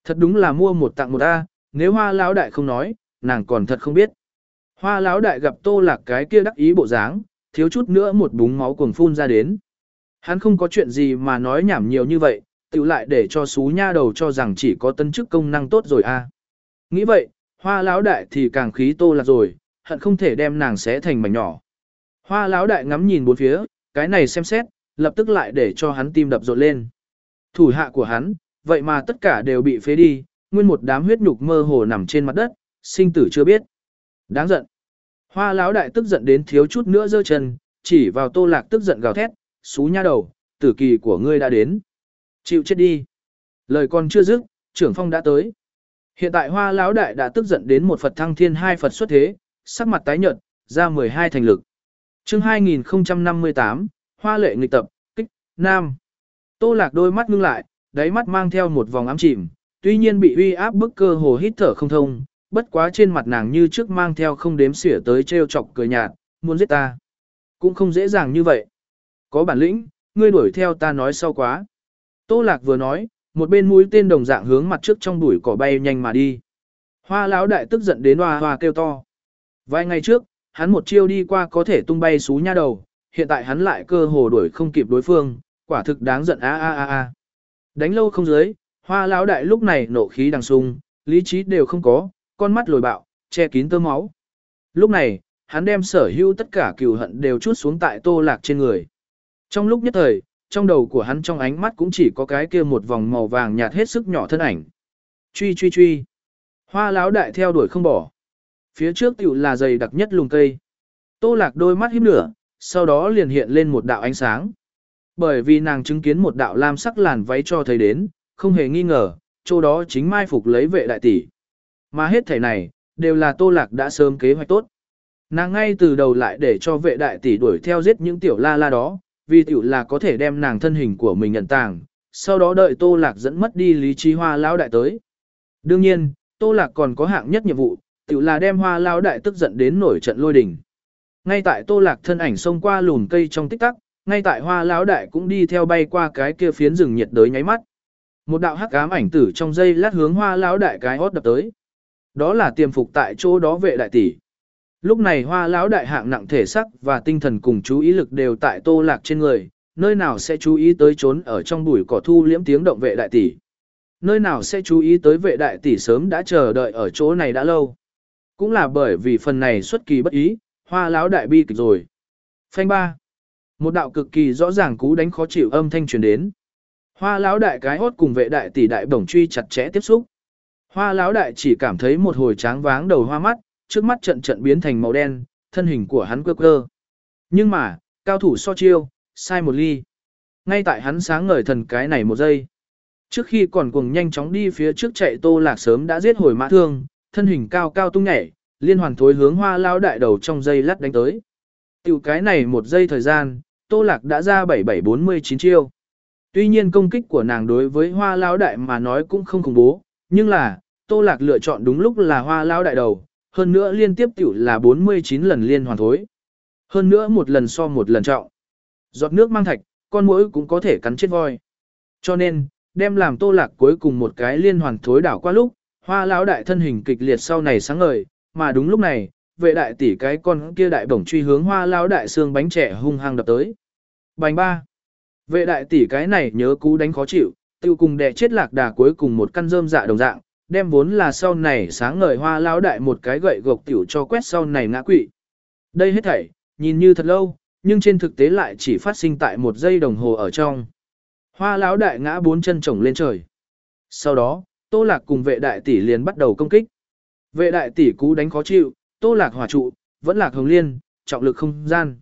Thật đúng là mua một tặng một A, nếu Hoa lão đại không nói, nàng còn thật không biết. Hoa lão đại gặp Tô Lạc cái kia đắc ý bộ dáng, thiếu chút nữa một búng máu cuồng phun ra đến. Hắn không có chuyện gì mà nói nhảm nhiều như vậy, tự lại để cho xú nha đầu cho rằng chỉ có tân chức công năng tốt rồi a. Nghĩ vậy, Hoa lão đại thì càng khí Tô Lạc rồi, hận không thể đem nàng xé thành mảnh nhỏ. Hoa lão đại ngắm nhìn bốn phía, cái này xem xét, lập tức lại để cho hắn tim đập rộn lên. Thủ hạ của hắn, vậy mà tất cả đều bị phế đi, nguyên một đám huyết nhục mơ hồ nằm trên mặt đất, sinh tử chưa biết. Đáng giận. Hoa lão đại tức giận đến thiếu chút nữa giơ chân, chỉ vào Tô Lạc tức giận gào thét, xú nha đầu, tử kỳ của ngươi đã đến. Chịu chết đi. Lời còn chưa dứt, trưởng phong đã tới. Hiện tại Hoa lão đại đã tức giận đến một Phật thăng thiên hai Phật xuất thế, sắc mặt tái nhợt, ra mười hai thành lực. Chương hai nghìn không trăm năm mươi tám, Hoa lệ nghịch tập, kích, nam. Tô Lạc đôi mắt ngưng lại, đáy mắt mang theo một vòng ám chìm, tuy nhiên bị uy áp bức cơ hồ hít thở không thông, bất quá trên mặt nàng như trước mang theo không đếm xỉa tới trêu chọc cười nhạt, muốn giết ta. Cũng không dễ dàng như vậy. Có bản lĩnh, ngươi đuổi theo ta nói sau quá. Tô Lạc vừa nói, một bên mũi tên đồng dạng hướng mặt trước trong bụi cỏ bay nhanh mà đi. Hoa lão đại tức giận đến hoa hoa kêu to. Vài ngày trước, hắn một chiêu đi qua có thể tung bay xú nha đầu, hiện tại hắn lại cơ hồ đuổi không kịp đối phương, quả thực đáng giận a a a a. Đánh lâu không dưới, Hoa lão đại lúc này nộ khí đằng sung, lý trí đều không có, con mắt lồi bạo, che kín tơ máu. Lúc này, hắn đem sở hữu tất cả cừu hận đều trút xuống tại Tô Lạc trên người. Trong lúc nhất thời, trong đầu của hắn trong ánh mắt cũng chỉ có cái kia một vòng màu vàng nhạt hết sức nhỏ thân ảnh. Truy truy truy. Hoa lão đại theo đuổi không bỏ. Phía trước tiểu là dày đặc nhất lùm cây. Tô Lạc đôi mắt híp nửa, sau đó liền hiện lên một đạo ánh sáng. Bởi vì nàng chứng kiến một đạo lam sắc làn váy cho thấy đến, không hề nghi ngờ, chỗ đó chính mai phục lấy vệ đại tỷ. Mà hết thảy này, đều là Tô Lạc đã sớm kế hoạch tốt. Nàng ngay từ đầu lại để cho vệ đại tỷ đuổi theo giết những tiểu la la đó, vì tiểu là có thể đem nàng thân hình của mình nhận tàng, sau đó đợi Tô Lạc dẫn mất đi lý trí Hoa lão đại tới. Đương nhiên, Tô Lạc còn có hạng nhất nhiệm vụ, tiểu là đem Hoa lão đại tức giận đến nổi trận lôi đình. Ngay tại Tô Lạc thân ảnh xông qua lùn cây trong tích tắc, ngay tại Hoa lão đại cũng đi theo bay qua cái kia phiến rừng nhiệt đới nháy mắt. Một đạo hắc ám ảnh tử trong giây lát hướng Hoa lão đại cái hốt đập tới. Đó là tiềm phục tại chỗ đó vệ đại tỷ. Lúc này Hoa lão đại hạng nặng thể sắc và tinh thần cùng chú ý lực đều tại Tô Lạc trên người, nơi nào sẽ chú ý tới trốn ở trong bụi cỏ thu liễm tiếng động vệ đại tỷ. Nơi nào sẽ chú ý tới vệ đại tỷ sớm đã chờ đợi ở chỗ này đã lâu. Cũng là bởi vì phần này xuất kỳ bất ý, Hoa lão đại bi kịch rồi. Phanh ba. Một đạo cực kỳ rõ ràng cú đánh khó chịu âm thanh truyền đến. Hoa lão đại cái hốt cùng vệ đại tỷ đại bổng truy chặt chẽ tiếp xúc. Hoa lão đại chỉ cảm thấy một hồi tráng váng đầu hoa mắt, trước mắt trận trận biến thành màu đen, thân hình của hắn quơ quơ. Nhưng mà, cao thủ so chiêu, sai một ly. Ngay tại hắn sáng ngời thần cái này một giây. Trước khi còn cuồng nhanh chóng đi phía trước chạy Tô Lạc sớm đã giết hồi mã thương, thân hình cao cao tung nhảy, liên hoàn thối hướng Hoa lão đại đầu trong giây lát đánh tới. Tiểu cái này một giây thời gian, Tô Lạc đã ra bảy bảy bốn mươi chín chiêu. Tuy nhiên công kích của nàng đối với Hoa lão đại mà nói cũng không khủng bố, nhưng là, Tô Lạc lựa chọn đúng lúc là Hoa lão đại đầu, hơn nữa liên tiếp tiểu là bốn mươi chín lần liên hoàn thối. Hơn nữa một lần so một lần trọng. Giọt nước mang thạch, con muỗi cũng có thể cắn chết voi. Cho nên, đem làm Tô Lạc cuối cùng một cái liên hoàn thối đảo qua lúc, Hoa lão đại thân hình kịch liệt sau này sáng ngời, mà đúng lúc này, vệ đại tỷ cái con kia đại bổng truy hướng Hoa lão đại xương bánh trẻ hung hăng đập tới. Bành ba. Vệ đại tỷ cái này nhớ cú đánh khó chịu, tiêu cùng đè chết Lạc Đà cuối cùng một căn rơm dạ đồng dạng, đem vốn là sau này sáng ngời Hoa lão đại một cái gậy gộc tiểu cho quét sau này ngã quỵ. Đây hết thảy, nhìn như thật lâu, nhưng trên thực tế lại chỉ phát sinh tại một giây đồng hồ ở trong. Hoa lão đại ngã bốn chân chổng lên trời. Sau đó, Tô Lạc cùng vệ đại tỷ liền bắt đầu công kích. Vệ đại tỷ cú đánh khó chịu, Tô Lạc hỏa trụ, vẫn Lạc hồng liên, trọng lực không gian.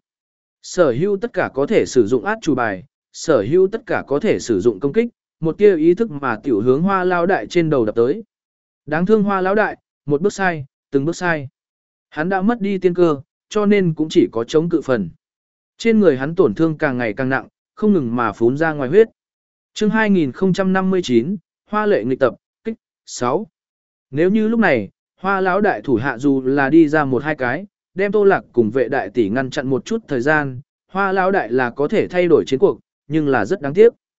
Sở hữu tất cả có thể sử dụng át chủ bài, sở hữu tất cả có thể sử dụng công kích, một tia ý thức mà tiểu hướng Hoa lão đại trên đầu đập tới. Đáng thương Hoa lão đại, một bước sai, từng bước sai. Hắn đã mất đi tiên cơ, cho nên cũng chỉ có chống cự phần. Trên người hắn tổn thương càng ngày càng nặng, không ngừng mà phún ra ngoài huyết. Chương hai nghìn không trăm năm mươi chín, Hoa lệ nghịch tập, kích, sáu. Nếu như lúc này, Hoa lão đại thủ hạ dù là đi ra một hai cái, đem Tô Lạc cùng vệ đại tỷ ngăn chặn một chút thời gian, Hoa lão đại là có thể thay đổi chiến cuộc, nhưng là rất đáng tiếc.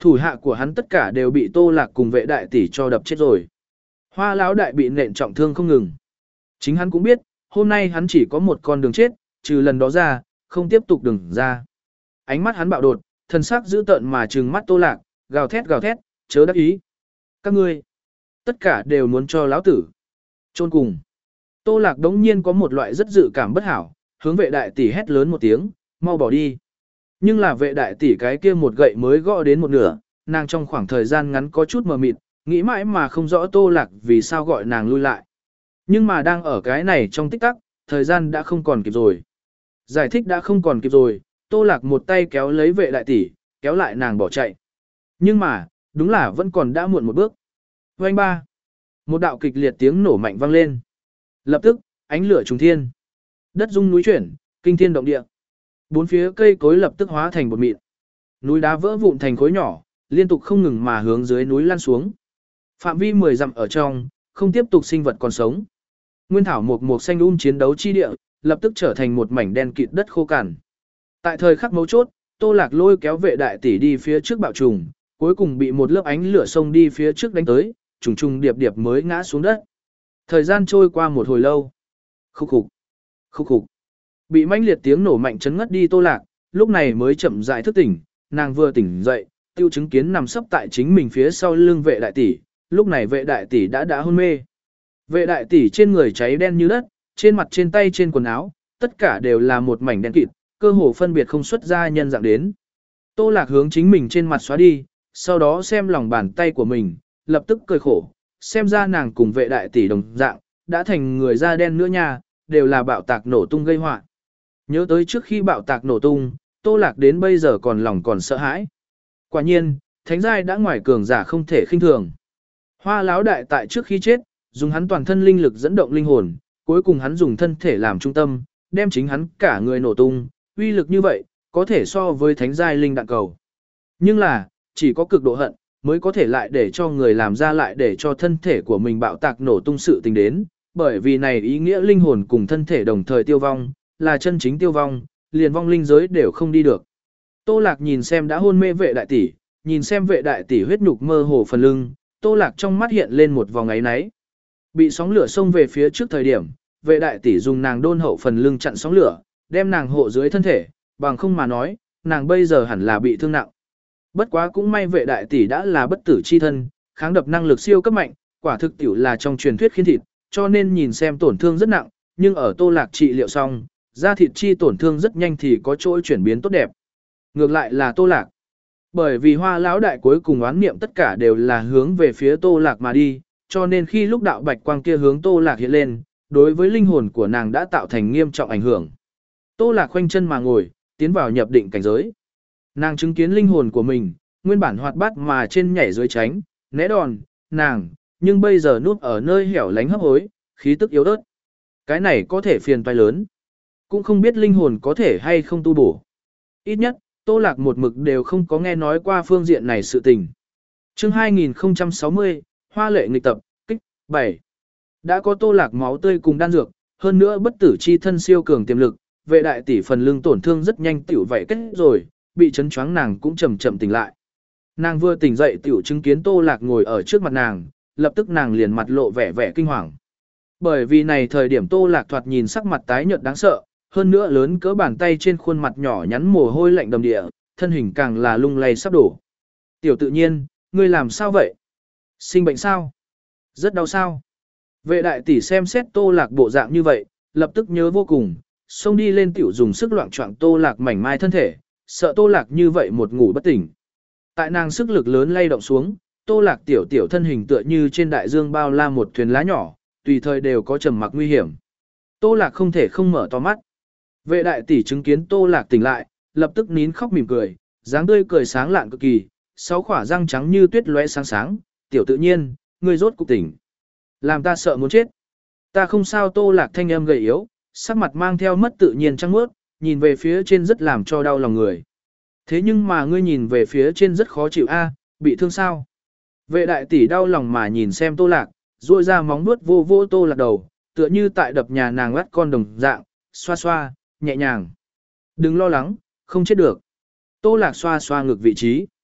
Thủ hạ của hắn tất cả đều bị Tô Lạc cùng vệ đại tỷ cho đập chết rồi. Hoa lão đại bị nện trọng thương không ngừng. Chính hắn cũng biết, hôm nay hắn chỉ có một con đường chết, trừ lần đó ra, không tiếp tục đường ra. Ánh mắt hắn bạo đột, thân sắc dữ tợn mà trừng mắt Tô Lạc, gào thét gào thét, chớ đắc ý. Các ngươi, tất cả đều muốn cho lão tử chôn cùng. Tô Lạc đống nhiên có một loại rất dự cảm bất hảo, hướng vệ đại tỷ hét lớn một tiếng, mau bỏ đi. Nhưng là vệ đại tỷ cái kia một gậy mới gõ đến một nửa, nàng trong khoảng thời gian ngắn có chút mờ mịt, nghĩ mãi mà không rõ Tô Lạc vì sao gọi nàng lui lại. Nhưng mà đang ở cái này trong tích tắc, thời gian đã không còn kịp rồi. Giải thích đã không còn kịp rồi, Tô Lạc một tay kéo lấy vệ đại tỷ, kéo lại nàng bỏ chạy. Nhưng mà, đúng là vẫn còn đã muộn một bước. Vành ba. Một đạo kịch liệt tiếng nổ mạnh vang lên. Lập tức, ánh lửa trùng thiên. Đất rung núi chuyển, kinh thiên động địa. Bốn phía cây cối lập tức hóa thành bột mịn. Núi đá vỡ vụn thành khối nhỏ, liên tục không ngừng mà hướng dưới núi lăn xuống. Phạm vi mười dặm ở trong, không tiếp tục sinh vật còn sống. Nguyên thảo mục mục xanh um chiến đấu chi địa, lập tức trở thành một mảnh đen kịt đất khô cằn. Tại thời khắc mấu chốt, Tô Lạc lôi kéo vệ đại tỷ đi phía trước bạo trùng, cuối cùng bị một lớp ánh lửa sông đi phía trước đánh tới, trùng trùng điệp điệp mới ngã xuống đất. Thời gian trôi qua một hồi lâu. Khúc khục, khúc khục. Bị mãnh liệt tiếng nổ mạnh chấn ngất đi Tô Lạc, lúc này mới chậm rãi thức tỉnh, nàng vừa tỉnh dậy, tiêu chứng kiến nằm sấp tại chính mình phía sau lưng vệ đại tỷ, lúc này vệ đại tỷ đã đã hôn mê. Vệ đại tỷ trên người cháy đen như đất, trên mặt trên tay trên quần áo, tất cả đều là một mảnh đen kịt, cơ hồ phân biệt không xuất ra nhân dạng đến. Tô Lạc hướng chính mình trên mặt xóa đi, sau đó xem lòng bàn tay của mình, lập tức cười khổ, xem ra nàng cùng vệ đại tỷ đồng dạng, đã thành người da đen nữa nha, đều là bạo tạc nổ tung gây họa. Nhớ tới trước khi bạo tạc nổ tung, Tô Lạc đến bây giờ còn lòng còn sợ hãi. Quả nhiên, thánh giai đã ngoài cường giả không thể khinh thường. Hoa Láo đại tại trước khi chết, dùng hắn toàn thân linh lực dẫn động linh hồn, cuối cùng hắn dùng thân thể làm trung tâm, đem chính hắn cả người nổ tung, uy lực như vậy, có thể so với thánh giai linh đạn cầu. Nhưng là, chỉ có cực độ hận, mới có thể lại để cho người làm ra lại để cho thân thể của mình bạo tạc nổ tung sự tình đến, bởi vì này ý nghĩa linh hồn cùng thân thể đồng thời tiêu vong, là chân chính tiêu vong, liền vong linh giới đều không đi được. Tô Lạc nhìn xem đã hôn mê vệ đại tỷ, nhìn xem vệ đại tỷ huyết nhục mơ hồ phần lưng, Tô Lạc trong mắt hiện lên một vòng ấy náy. Bị sóng lửa xông về phía trước thời điểm, vệ đại tỷ dùng nàng đôn hậu phần lưng chặn sóng lửa, đem nàng hộ dưới thân thể, bằng không mà nói, nàng bây giờ hẳn là bị thương nặng. Bất quá cũng may vệ đại tỷ đã là bất tử chi thân, kháng đập năng lực siêu cấp mạnh, quả thực tiểu là trong truyền thuyết khiên thịt, cho nên nhìn xem tổn thương rất nặng, nhưng ở Tô Lạc trị liệu xong, da thịt chi tổn thương rất nhanh thì có chỗ chuyển biến tốt đẹp. Ngược lại là Tô Lạc. Bởi vì Hoa Lão đại cuối cùng oán niệm tất cả đều là hướng về phía Tô Lạc mà đi, cho nên khi lúc đạo bạch quang kia hướng Tô Lạc hiện lên, đối với linh hồn của nàng đã tạo thành nghiêm trọng ảnh hưởng. Tô Lạc khoanh chân mà ngồi, tiến vào nhập định cảnh giới. Nàng chứng kiến linh hồn của mình, nguyên bản hoạt bát mà trên nhảy dưới tránh, né đòn, nàng, nhưng bây giờ núp ở nơi hẻo lánh hấp hối, khí tức yếu ớt. Cái này có thể phiền toái lớn. Cũng không biết linh hồn có thể hay không tu bổ. Ít nhất, Tô Lạc một mực đều không có nghe nói qua phương diện này sự tình. Chương hai nghìn không trăm sáu mươi, Hoa lệ nghịch tập, kích, bảy. Đã có Tô Lạc máu tươi cùng đan dược, hơn nữa bất tử chi thân siêu cường tiềm lực, vệ đại tỷ phần lưng tổn thương rất nhanh tiểu vậy kết rồi, bị chấn choáng nàng cũng chậm chậm tỉnh lại. Nàng vừa tỉnh dậy tiểu chứng kiến Tô Lạc ngồi ở trước mặt nàng, lập tức nàng liền mặt lộ vẻ vẻ kinh hoàng. Bởi vì này thời điểm Tô Lạc thoạt nhìn sắc mặt tái nhợt đáng sợ, hơn nữa lớn cỡ bàn tay trên khuôn mặt nhỏ nhắn mồ hôi lạnh đầm địa, thân hình càng là lung lay sắp đổ. Tiểu tự nhiên, ngươi làm sao vậy? Sinh bệnh sao? Rất đau sao? Vệ đại tỷ xem xét Tô Lạc bộ dạng như vậy, lập tức nhớ vô cùng, xông đi lên tiểu dùng sức loạn choạng Tô Lạc mảnh mai thân thể, sợ Tô Lạc như vậy một ngủ bất tỉnh. Tại nàng sức lực lớn lay động xuống, Tô Lạc tiểu tiểu thân hình tựa như trên đại dương bao la một thuyền lá nhỏ, tùy thời đều có trầm mặc nguy hiểm. Tô Lạc không thể không mở to mắt. Vệ đại tỷ chứng kiến Tô Lạc tỉnh lại, lập tức nín khóc mỉm cười, dáng tươi cười sáng lạn cực kỳ, sáu khỏa răng trắng như tuyết lóe sáng sáng, "Tiểu tự nhiên, ngươi rốt cục tỉnh. Làm ta sợ muốn chết." "Ta không sao." Tô Lạc thanh âm gầy yếu, sắc mặt mang theo mất tự nhiên trắng mướt, nhìn về phía trên rất làm cho đau lòng người. "Thế nhưng mà ngươi nhìn về phía trên rất khó chịu a, bị thương sao?" Vệ đại tỷ đau lòng mà nhìn xem Tô Lạc, duỗi ra móng vuốt vô vô Tô Lạc đầu, tựa như tại đập nhà nàng lắt con đồng dạng, xoa xoa, nhẹ nhàng. "Đừng lo lắng, không chết được." Tô Lạc xoa xoa ngực vị trí.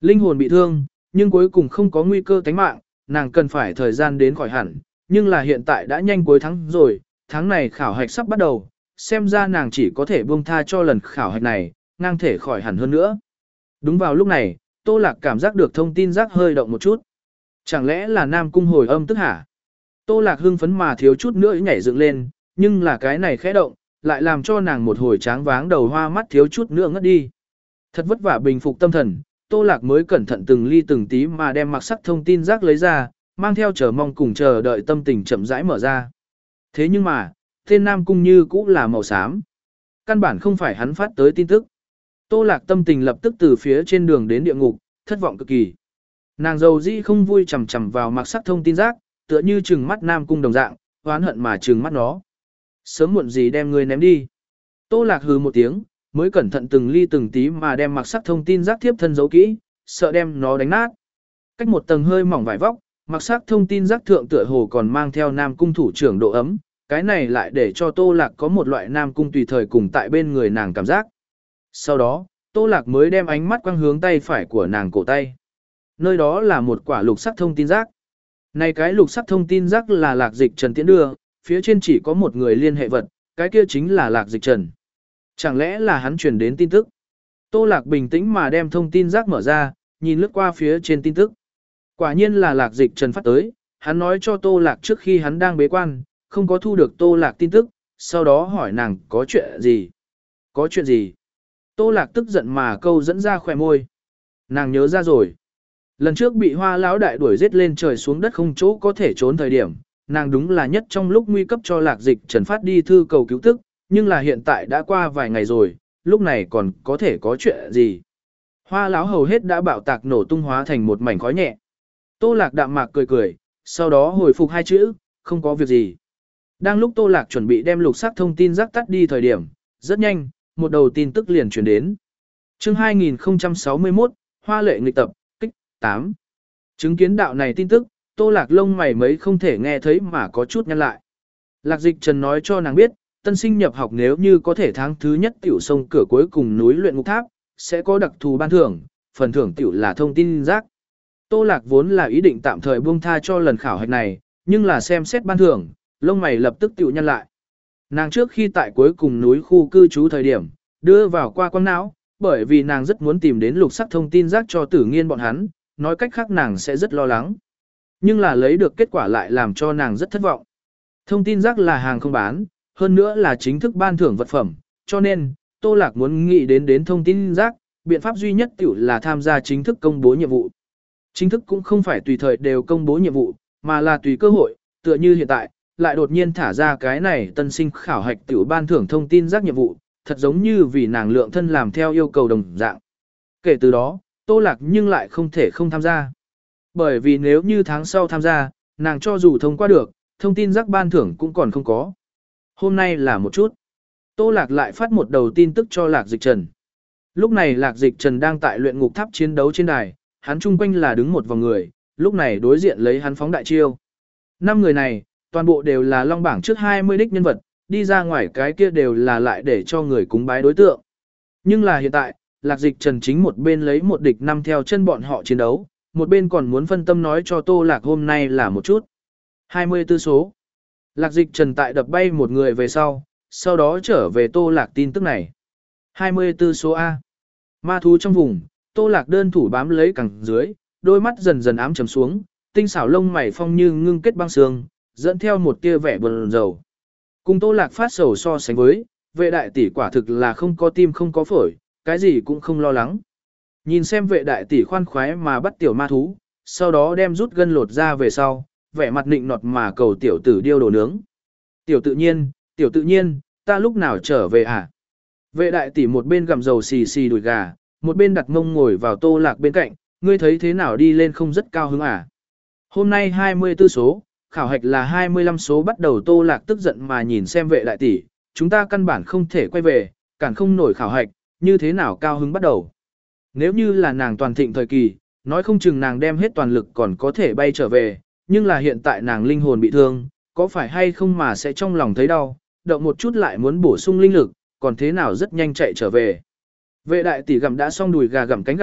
Linh hồn bị thương, nhưng cuối cùng không có nguy cơ tánh mạng, nàng cần phải thời gian đến khỏi hẳn, nhưng là hiện tại đã nhanh cuối tháng rồi, tháng này khảo hạch sắp bắt đầu, xem ra nàng chỉ có thể buông tha cho lần khảo hạch này, ngang thể khỏi hẳn hơn nữa. Đúng vào lúc này, Tô Lạc cảm giác được thông tin giác hơi động một chút. Chẳng lẽ là Nam Cung hồi âm tức hả? Tô Lạc hưng phấn mà thiếu chút nữa nhảy dựng lên, nhưng là cái này khẽ động, lại làm cho nàng một hồi tráng váng đầu hoa mắt thiếu chút nữa ngất đi. Thật vất vả bình phục tâm thần, Tô Lạc mới cẩn thận từng ly từng tí mà đem mặc sắc thông tin giác lấy ra, mang theo chờ mong cùng chờ đợi tâm tình chậm rãi mở ra. Thế nhưng mà, tên Nam Cung như cũ là màu xám. Căn bản không phải hắn phát tới tin tức. Tô Lạc tâm tình lập tức từ phía trên đường đến địa ngục, thất vọng cực kỳ. Nàng dầu dĩ không vui chằm chằm vào mặc sắc thông tin giác, tựa như trừng mắt Nam Cung đồng dạng, oán hận mà trừng mắt nó. Sớm muộn gì đem người ném đi. Tô Lạc hừ một tiếng, mới cẩn thận từng ly từng tí mà đem mặc sắc thông tin giác tiếp thân giấu kỹ, sợ đem nó đánh nát. Cách một tầng hơi mỏng vải vóc, mặc sắc thông tin giác thượng tựa hồ còn mang theo Nam Cung thủ trưởng độ ấm, cái này lại để cho Tô Lạc có một loại Nam Cung tùy thời cùng tại bên người nàng cảm giác. Sau đó, Tô Lạc mới đem ánh mắt quang hướng tay phải của nàng cổ tay. Nơi đó là một quả lục sắc thông tin giác. Này cái lục sắc thông tin giác là Lạc Dịch Trần tiễn đưa, phía trên chỉ có một người liên hệ vật, cái kia chính là Lạc Dịch Trần. Chẳng lẽ là hắn truyền đến tin tức? Tô Lạc bình tĩnh mà đem thông tin giác mở ra, nhìn lướt qua phía trên tin tức. Quả nhiên là Lạc Dịch Trần phát tới, hắn nói cho Tô Lạc trước khi hắn đang bế quan, không có thu được Tô Lạc tin tức, sau đó hỏi nàng có chuyện gì? Có chuyện gì? Tô Lạc tức giận mà câu dẫn ra khỏe môi. Nàng nhớ ra rồi. Lần trước bị Hoa lão đại đuổi giết lên trời xuống đất không chỗ có thể trốn thời điểm, nàng đúng là nhất trong lúc nguy cấp cho Lạc Dịch Trần phát đi thư cầu cứu tức, nhưng là hiện tại đã qua vài ngày rồi, lúc này còn có thể có chuyện gì? Hoa lão hầu hết đã bạo tạc nổ tung hóa thành một mảnh khói nhẹ. Tô Lạc đạm mạc cười cười, sau đó hồi phục hai chữ, không có việc gì. Đang lúc Tô Lạc chuẩn bị đem lục sắc thông tin giác tắt đi thời điểm, rất nhanh, một đầu tin tức liền truyền đến. Chương hai nghìn không trăm sáu mươi mốt, Hoa lệ nghịch tập, kích tám. Chứng kiến đạo này tin tức, Tô Lạc lông mày mấy không thể nghe thấy mà có chút nhăn lại. Lạc Dịch Trần nói cho nàng biết, tân sinh nhập học nếu như có thể tháng thứ nhất tiểu sông cửa cuối cùng núi luyện ngục tháp, sẽ có đặc thù ban thưởng, phần thưởng tiểu là thông tin giác. Tô Lạc vốn là ý định tạm thời buông tha cho lần khảo hạch này, nhưng là xem xét ban thưởng, lông mày lập tức tiểu nhăn lại. Nàng trước khi tại cuối cùng núi khu cư trú thời điểm, đưa vào qua quang não, bởi vì nàng rất muốn tìm đến lục sắc thông tin giác cho Tử Nghiên bọn hắn, nói cách khác nàng sẽ rất lo lắng. Nhưng là lấy được kết quả lại làm cho nàng rất thất vọng. Thông tin giác là hàng không bán, hơn nữa là chính thức ban thưởng vật phẩm, cho nên, Tô Lạc muốn nghĩ đến đến thông tin giác, biện pháp duy nhất tiểu là tham gia chính thức công bố nhiệm vụ. Chính thức cũng không phải tùy thời đều công bố nhiệm vụ, mà là tùy cơ hội, tựa như hiện tại, lại đột nhiên thả ra cái này tân sinh khảo hạch tiểu ban thưởng thông tin giác nhiệm vụ, thật giống như vì nàng lượng thân làm theo yêu cầu đồng dạng. Kể từ đó, Tô Lạc nhưng lại không thể không tham gia. Bởi vì nếu như tháng sau tham gia, nàng cho dù thông qua được, thông tin giác ban thưởng cũng còn không có. Hôm nay là một chút. Tô Lạc lại phát một đầu tin tức cho Lạc Dịch Trần. Lúc này Lạc Dịch Trần đang tại luyện ngục tháp chiến đấu trên đài, hắn chung quanh là đứng một vòng người, lúc này đối diện lấy hắn phóng đại chiêu. Năm người này, toàn bộ đều là long bảng trước hai mươi đích nhân vật, đi ra ngoài cái kia đều là lại để cho người cúng bái đối tượng. Nhưng là hiện tại, Lạc Dịch Trần chính một bên lấy một địch năm theo chân bọn họ chiến đấu, một bên còn muốn phân tâm nói cho Tô Lạc hôm nay là một chút. hai mươi tư số. Lạc Dịch Trần tại đập bay một người về sau, sau đó trở về Tô Lạc tin tức này. hai mươi tư số A. Ma thú trong vùng, Tô Lạc đơn thủ bám lấy cẳng dưới, đôi mắt dần dần ám trầm xuống, tinh xảo lông mày phong như ngưng kết băng sương, dẫn theo một tia vẻ buồn rầu. Cùng Tô Lạc phát sầu so sánh với, vệ đại tỷ quả thực là không có tim không có phổi, cái gì cũng không lo lắng. Nhìn xem vệ đại tỷ khoan khoái mà bắt tiểu ma thú, sau đó đem rút gân lột ra về sau, vẻ mặt nịnh nọt mà cầu tiểu tử điêu đồ nướng. Tiểu tự nhiên, tiểu tự nhiên, ta lúc nào trở về à? Vệ đại tỷ một bên gặm dầu xì xì đùi gà, một bên đặt mông ngồi vào Tô Lạc bên cạnh, ngươi thấy thế nào đi lên không rất cao hứng à? Hôm nay hai mươi tư số, khảo hạch là hai mươi lăm số bắt đầu. Tô Lạc tức giận mà nhìn xem vệ đại tỷ, chúng ta căn bản không thể quay về, cản không nổi khảo hạch, như thế nào cao hứng bắt đầu. Nếu như là nàng toàn thịnh thời kỳ, nói không chừng nàng đem hết toàn lực còn có thể bay trở về, nhưng là hiện tại nàng linh hồn bị thương, có phải hay không mà sẽ trong lòng thấy đau, động một chút lại muốn bổ sung linh lực, còn thế nào rất nhanh chạy trở về. Vệ đại tỷ gặm đã xong đùi gà gặm cánh gà,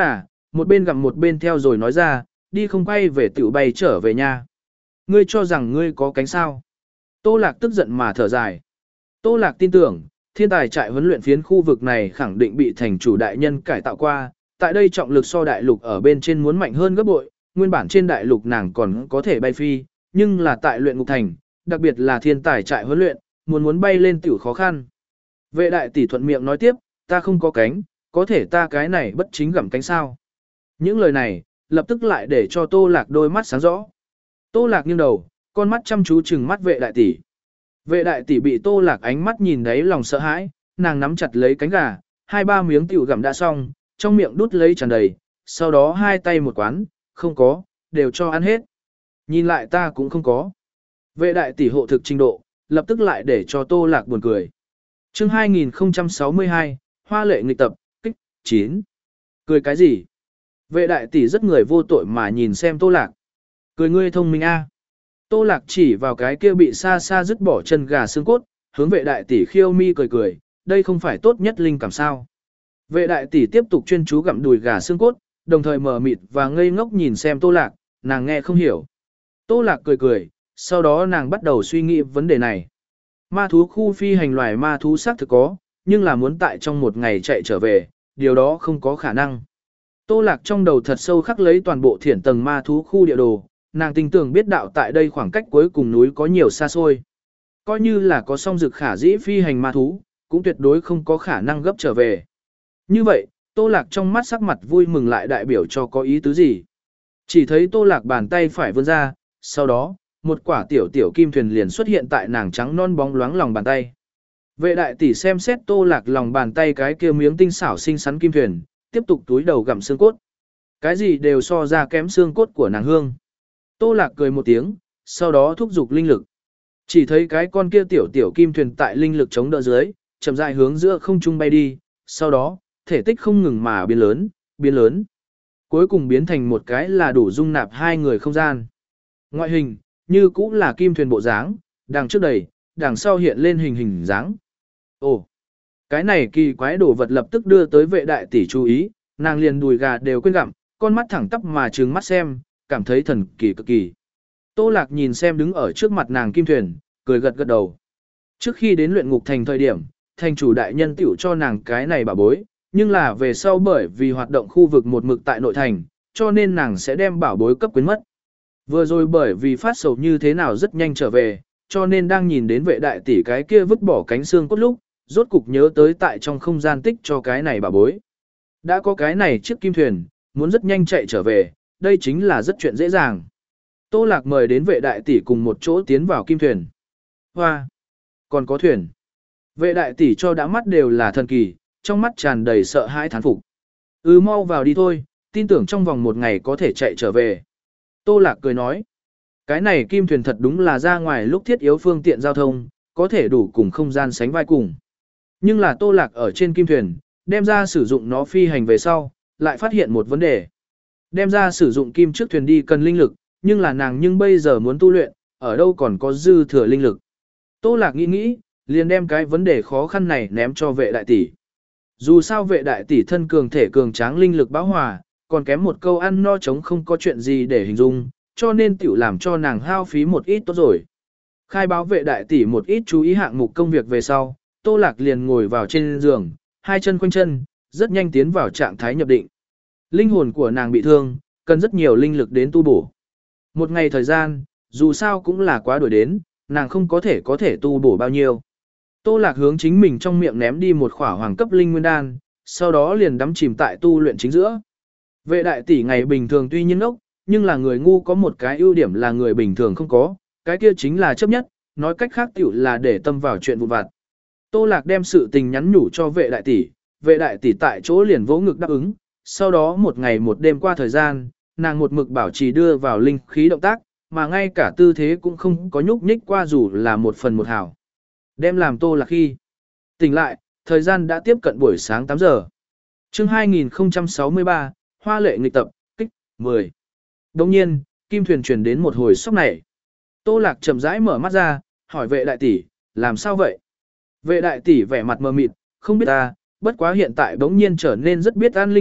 một bên gặm một bên theo rồi nói ra, đi không quay về tiểu bay trở về nhà. Ngươi cho rằng ngươi có cánh sao. Tô Lạc tức giận mà thở dài. Tô Lạc tin tưởng, thiên tài trại huấn luyện phiến khu vực này khẳng định bị thành chủ đại nhân cải tạo qua, tại đây trọng lực so đại lục ở bên trên muốn mạnh hơn gấp bội, nguyên bản trên đại lục nàng còn có thể bay phi, nhưng là tại luyện ngục thành, đặc biệt là thiên tài trại huấn luyện, muốn muốn bay lên tiểu khó khăn. Vệ đại tỷ thuận miệng nói tiếp, ta không có cánh, có thể ta cái này bất chính gặm cánh sao. Những lời này, lập tức lại để cho Tô Lạc đôi mắt sáng rõ. Tô Lạc nghiêng đầu, con mắt chăm chú trừng mắt vệ đại tỷ. Vệ đại tỷ bị Tô Lạc ánh mắt nhìn đấy lòng sợ hãi, nàng nắm chặt lấy cánh gà, hai ba miếng tiểu gặm đã xong, trong miệng đút lấy tràn đầy, sau đó hai tay một quán, không có, đều cho ăn hết. Nhìn lại ta cũng không có. Vệ đại tỷ hộ thực trình độ, lập tức lại để cho Tô Lạc buồn cười. Chương hai nghìn không trăm sáu mươi hai, Hoa lệ nghịch tập, kích, chín. Cười cái gì? Vệ đại tỷ rất người vô tội mà nhìn xem Tô Lạc. Cười ngươi thông minh a. Tô Lạc chỉ vào cái kia bị xa xa dứt bỏ chân gà xương cốt, hướng vệ đại tỷ khiêu mi cười cười, đây không phải tốt nhất linh cảm sao. Vệ đại tỷ tiếp tục chuyên chú gặm đùi gà xương cốt, đồng thời mờ mịt và ngây ngốc nhìn xem Tô Lạc, nàng nghe không hiểu. Tô Lạc cười cười, sau đó nàng bắt đầu suy nghĩ vấn đề này. Ma thú khu phi hành loài ma thú xác thực có, nhưng là muốn tại trong một ngày chạy trở về, điều đó không có khả năng. Tô Lạc trong đầu thật sâu khắc lấy toàn bộ thiển tầng ma thú khu địa đồ, nàng tin tưởng biết đạo tại đây khoảng cách cuối cùng núi có nhiều xa xôi. Coi như là có song dực khả dĩ phi hành ma thú, cũng tuyệt đối không có khả năng gấp trở về. Như vậy, Tô Lạc trong mắt sắc mặt vui mừng lại đại biểu cho có ý tứ gì. Chỉ thấy Tô Lạc bàn tay phải vươn ra, sau đó, một quả tiểu tiểu kim thuyền liền xuất hiện tại nàng trắng non bóng loáng lòng bàn tay. Vệ đại tỷ xem xét Tô Lạc lòng bàn tay cái kia miếng tinh xảo xinh xắn kim thuyền, tiếp tục túi đầu gặm xương cốt. Cái gì đều so ra kém xương cốt của nàng hương. Tô Lạc cười một tiếng, sau đó thúc giục linh lực. Chỉ thấy cái con kia tiểu tiểu kim thuyền tại linh lực chống đỡ dưới, chậm rãi hướng giữa không trung bay đi, sau đó, thể tích không ngừng mà biến lớn, biến lớn. Cuối cùng biến thành một cái là đủ dung nạp hai người không gian. Ngoại hình, như cũng là kim thuyền bộ dáng, đằng trước đầy, đằng sau hiện lên hình hình dáng. Ồ, cái này kỳ quái đồ vật lập tức đưa tới vệ đại tỷ chú ý, nàng liền đùi gà đều quên gặm, con mắt thẳng tắp mà trừng mắt xem, cảm thấy thần kỳ cực kỳ. Tô Lạc nhìn xem đứng ở trước mặt nàng kim thuyền, cười gật gật đầu. Trước khi đến luyện ngục thành thời điểm, thành chủ đại nhân tiểu cho nàng cái này bà bối, nhưng là về sau bởi vì hoạt động khu vực một mực tại nội thành, cho nên nàng sẽ đem bảo bối cấp quyến mất. Vừa rồi bởi vì phát sầu như thế nào rất nhanh trở về, cho nên đang nhìn đến vệ đại tỷ cái kia vứt bỏ cánh xương cốt lúc, rốt cục nhớ tới tại trong không gian tích cho cái này bảo bối. Đã có cái này chiếc kim thuyền, muốn rất nhanh chạy trở về, đây chính là rất chuyện dễ dàng. Tô Lạc mời đến vệ đại tỷ cùng một chỗ tiến vào kim thuyền. Hoa! Còn có thuyền. Vệ đại tỷ cho đã mắt đều là thần kỳ, trong mắt tràn đầy sợ hãi thán phục. Ừ mau vào đi thôi, tin tưởng trong vòng một ngày có thể chạy trở về. Tô Lạc cười nói. Cái này kim thuyền thật đúng là ra ngoài lúc thiết yếu phương tiện giao thông, có thể đủ cùng không gian sánh vai cùng. Nhưng là Tô Lạc ở trên kim thuyền, đem ra sử dụng nó phi hành về sau, lại phát hiện một vấn đề. Đem ra sử dụng kim trước thuyền đi cần linh lực, nhưng là nàng nhưng bây giờ muốn tu luyện, ở đâu còn có dư thừa linh lực. Tô Lạc nghĩ nghĩ, liền đem cái vấn đề khó khăn này ném cho vệ đại tỷ. Dù sao vệ đại tỷ thân cường thể cường tráng linh lực bão hòa, còn kém một câu ăn no chống không có chuyện gì để hình dung, cho nên tiểu làm cho nàng hao phí một ít tốt rồi. Khai báo vệ đại tỷ một ít chú ý hạng mục công việc về sau, Tô Lạc liền ngồi vào trên giường, hai chân quanh chân, rất nhanh tiến vào trạng thái nhập định. Linh hồn của nàng bị thương, cần rất nhiều linh lực đến tu bổ. Một ngày thời gian, dù sao cũng là quá đuổi đến, nàng không có thể có thể tu bổ bao nhiêu. Tô Lạc hướng chính mình trong miệng ném đi một khỏa hoàng cấp linh nguyên đan, sau đó liền đắm chìm tại tu luyện chính giữa. Vệ đại tỷ ngày bình thường tuy nhiên ốc, nhưng là người ngu có một cái ưu điểm là người bình thường không có, cái kia chính là chấp nhất, nói cách khác tiểu là để tâm vào chuyện vụn vặt. Tô Lạc đem sự tình nhắn nhủ cho vệ đại tỷ, vệ đại tỷ tại chỗ liền vỗ ngực đáp ứng, sau đó một ngày một đêm qua thời gian, nàng một mực bảo trì đưa vào linh khí động tác, mà ngay cả tư thế cũng không có nhúc nhích qua dù là một phần một hào. Đem làm Tô Lạc khi tỉnh lại, thời gian đã tiếp cận buổi sáng tám giờ. Chương hai nghìn không trăm sáu mươi ba, Hoa lệ nghịch tập, kích, mười. Đồng nhiên, kim thuyền truyền đến một hồi sốc này. Tô Lạc chậm rãi mở mắt ra, hỏi vệ đại tỷ, làm sao vậy? Vệ đại tỷ vẻ mặt mờ mịt, không biết ta, bất quá hiện tại bỗng nhiên trở nên rất biết an linh lực,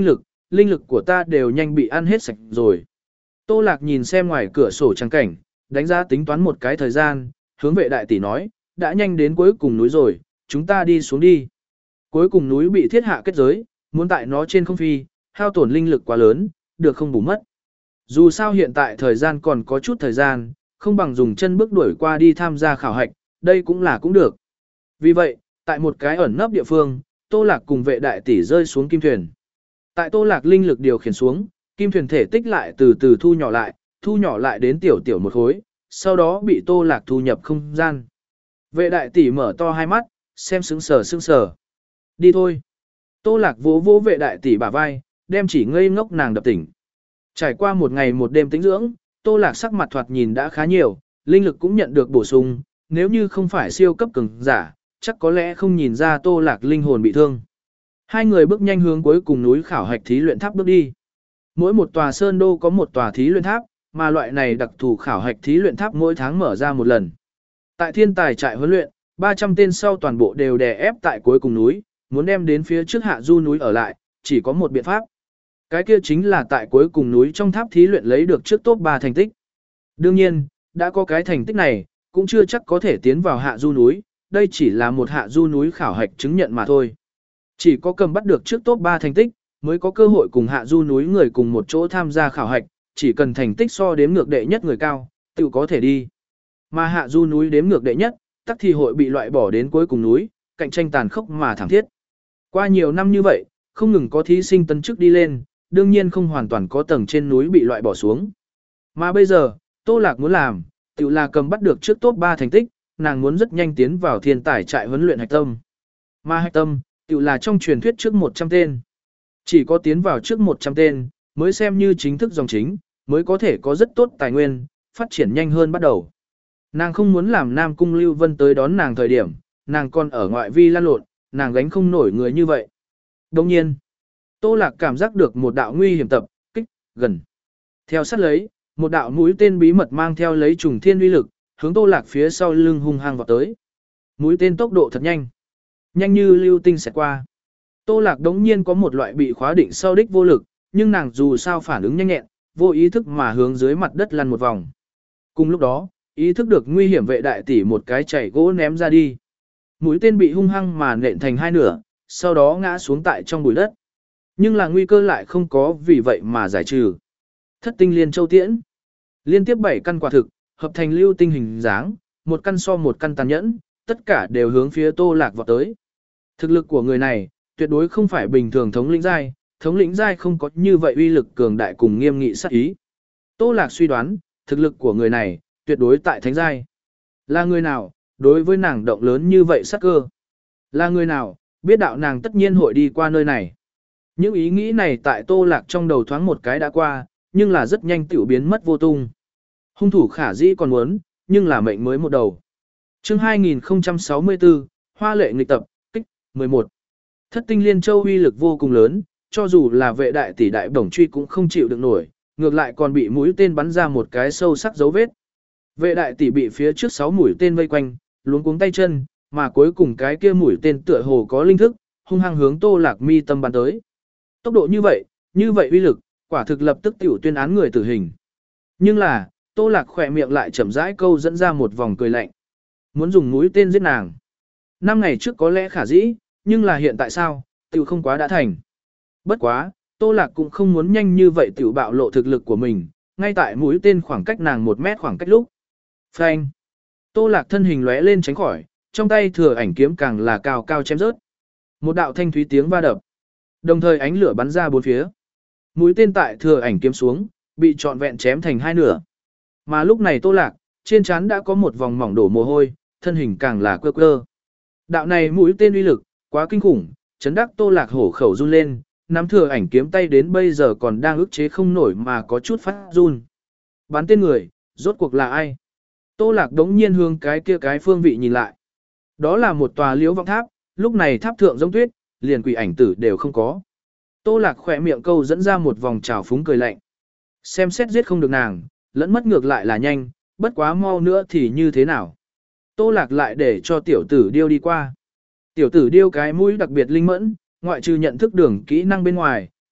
linh lực của ta đều nhanh bị ăn hết sạch rồi. Tô Lạc nhìn xem ngoài cửa sổ trắng cảnh, đánh giá tính toán một cái thời gian, hướng vệ đại tỷ nói, đã nhanh đến cuối cùng núi rồi, chúng ta đi xuống đi. Cuối cùng núi bị thiết hạ kết giới, muốn tại nó trên không phi, hao tổn linh lực quá lớn, được không bù mất. Dù sao hiện tại thời gian còn có chút thời gian, không bằng dùng chân bước đuổi qua đi tham gia khảo hạch, đây cũng là cũng được. Vì vậy, tại một cái ẩn nấp địa phương, Tô Lạc cùng vệ đại tỷ rơi xuống kim thuyền. Tại Tô Lạc linh lực điều khiển xuống, kim thuyền thể tích lại từ từ thu nhỏ lại, thu nhỏ lại đến tiểu tiểu một khối, sau đó bị Tô Lạc thu nhập không gian. Vệ đại tỷ mở to hai mắt, xem sững sờ sững sờ. Đi thôi. Tô Lạc vỗ vỗ vệ đại tỷ bả vai, đem chỉ ngây ngốc nàng đập tỉnh. Trải qua một ngày một đêm tĩnh dưỡng, Tô Lạc sắc mặt thoạt nhìn đã khá nhiều, linh lực cũng nhận được bổ sung, nếu như không phải siêu cấp cường giả, chắc có lẽ không nhìn ra Tô Lạc linh hồn bị thương. Hai người bước nhanh hướng cuối cùng núi khảo hạch thí luyện tháp bước đi. Mỗi một tòa sơn đô có một tòa thí luyện tháp, mà loại này đặc thù khảo hạch thí luyện tháp mỗi tháng mở ra một lần. Tại thiên tài trại huấn luyện, ba trăm tên sau toàn bộ đều đè ép tại cuối cùng núi, muốn đem đến phía trước hạ du núi ở lại, chỉ có một biện pháp. Cái kia chính là tại cuối cùng núi trong tháp thí luyện lấy được trước top ba thành tích. Đương nhiên, đã có cái thành tích này, cũng chưa chắc có thể tiến vào hạ du núi, đây chỉ là một hạ du núi khảo hạch chứng nhận mà thôi. Chỉ có cầm bắt được trước top ba thành tích, mới có cơ hội cùng hạ du núi người cùng một chỗ tham gia khảo hạch, chỉ cần thành tích so đếm ngược đệ nhất người cao, tự có thể đi. Mà hạ du núi đếm ngược đệ nhất, tắc thì hội bị loại bỏ đến cuối cùng núi, cạnh tranh tàn khốc mà thảm thiết. Qua nhiều năm như vậy, không ngừng có thí sinh tân chức đi lên, đương nhiên không hoàn toàn có tầng trên núi bị loại bỏ xuống. Mà bây giờ, Tô Lạc muốn làm, tự là cầm bắt được trước top ba thành tích, nàng muốn rất nhanh tiến vào thiên tài trại huấn luyện hạch tâm. Mà hạch tâm, tự là trong truyền thuyết trước một trăm tên. Chỉ có tiến vào trước một trăm tên, mới xem như chính thức dòng chính, mới có thể có rất tốt tài nguyên, phát triển nhanh hơn bắt đầu. Nàng không muốn làm Nam Cung Lưu Vân tới đón nàng thời điểm, nàng còn ở ngoại vi lan lộn, nàng gánh không nổi người như vậy. Đồng nhiên, Tô Lạc cảm giác được một đạo nguy hiểm tập, kích, gần. Theo sát lấy, một đạo mũi tên bí mật mang theo lấy trùng thiên uy lực, hướng Tô Lạc phía sau lưng hung hăng vào tới. Mũi tên tốc độ thật nhanh, nhanh như lưu tinh xẹt qua. Tô Lạc đống nhiên có một loại bị khóa định sau đích vô lực, nhưng nàng dù sao phản ứng nhanh nhẹn, vô ý thức mà hướng dưới mặt đất lăn một vòng. Cùng lúc đó, ý thức được nguy hiểm vệ đại tỷ một cái chảy gỗ ném ra đi. Mũi tên bị hung hăng mà nện thành hai nửa, sau đó ngã xuống tại trong bụi đất. Nhưng là nguy cơ lại không có vì vậy mà giải trừ. Thất tinh liên châu tiễn. Liên tiếp bảy căn quả thực, hợp thành lưu tinh hình dáng, một căn so một căn tàn nhẫn, tất cả đều hướng phía Tô Lạc vọt tới. Thực lực của người này, tuyệt đối không phải bình thường thống lĩnh giai, thống lĩnh giai không có như vậy uy lực cường đại cùng nghiêm nghị sát ý. Tô Lạc suy đoán, thực lực của người này, tuyệt đối tại thánh giai. Là người nào, đối với nàng động lớn như vậy sát cơ? Là người nào, biết đạo nàng tất nhiên hội đi qua nơi này? Những ý nghĩ này tại Tô Lạc trong đầu thoáng một cái đã qua, nhưng là rất nhanh tiểu biến mất vô tung. Hung thủ khả dĩ còn muốn, nhưng là mệnh mới một đầu. Chương hai nghìn không trăm sáu mươi tư, Hoa lệ nghịch tập, kích, mười một. Thất tinh liên châu uy lực vô cùng lớn, cho dù là vệ đại tỷ đại bổng truy cũng không chịu được nổi, ngược lại còn bị mũi tên bắn ra một cái sâu sắc dấu vết. Vệ đại tỷ bị phía trước sáu mũi tên vây quanh, luống cuống tay chân, mà cuối cùng cái kia mũi tên tựa hồ có linh thức, hung hăng hướng Tô Lạc mi tâm bắn tới. Tốc độ như vậy, như vậy uy lực, quả thực lập tức tiểu tuyên án người tử hình. Nhưng là, Tô Lạc khỏe miệng lại chậm rãi câu dẫn ra một vòng cười lạnh. Muốn dùng mũi tên giết nàng. Năm ngày trước có lẽ khả dĩ, nhưng là hiện tại sao, tiểu không quá đã thành. Bất quá, Tô Lạc cũng không muốn nhanh như vậy tiểu bạo lộ thực lực của mình, ngay tại mũi tên khoảng cách nàng một mét khoảng cách lúc. Phanh. Tô Lạc thân hình lóe lên tránh khỏi, trong tay thừa ảnh kiếm càng là cao cao chém rớt. Một đạo thanh thúy tiếng va đập. Đồng thời ánh lửa bắn ra bốn phía. Mũi tên tại thừa ảnh kiếm xuống, bị trọn vẹn chém thành hai nửa. Mà lúc này Tô Lạc, trên trán đã có một vòng mỏng đổ mồ hôi, thân hình càng là quơ quơ. Đạo này mũi tên uy lực, quá kinh khủng, chấn đắc Tô Lạc hổ khẩu run lên, nắm thừa ảnh kiếm tay đến bây giờ còn đang ức chế không nổi mà có chút phát run. Bắn tên người, rốt cuộc là ai? Tô Lạc đống nhiên hướng cái kia cái phương vị nhìn lại. Đó là một tòa liễu vọng tháp, lúc này tháp thượng giống tuyết, liền quỷ ảnh tử đều không có. Tô Lạc khỏe miệng câu dẫn ra một vòng trào phúng cười lạnh. Xem xét giết không được nàng, lẫn mất ngược lại là nhanh, bất quá mau nữa thì như thế nào? Tô Lạc lại để cho tiểu tử điêu đi qua. Tiểu tử điêu cái mũi đặc biệt linh mẫn, ngoại trừ nhận thức đường kỹ năng bên ngoài,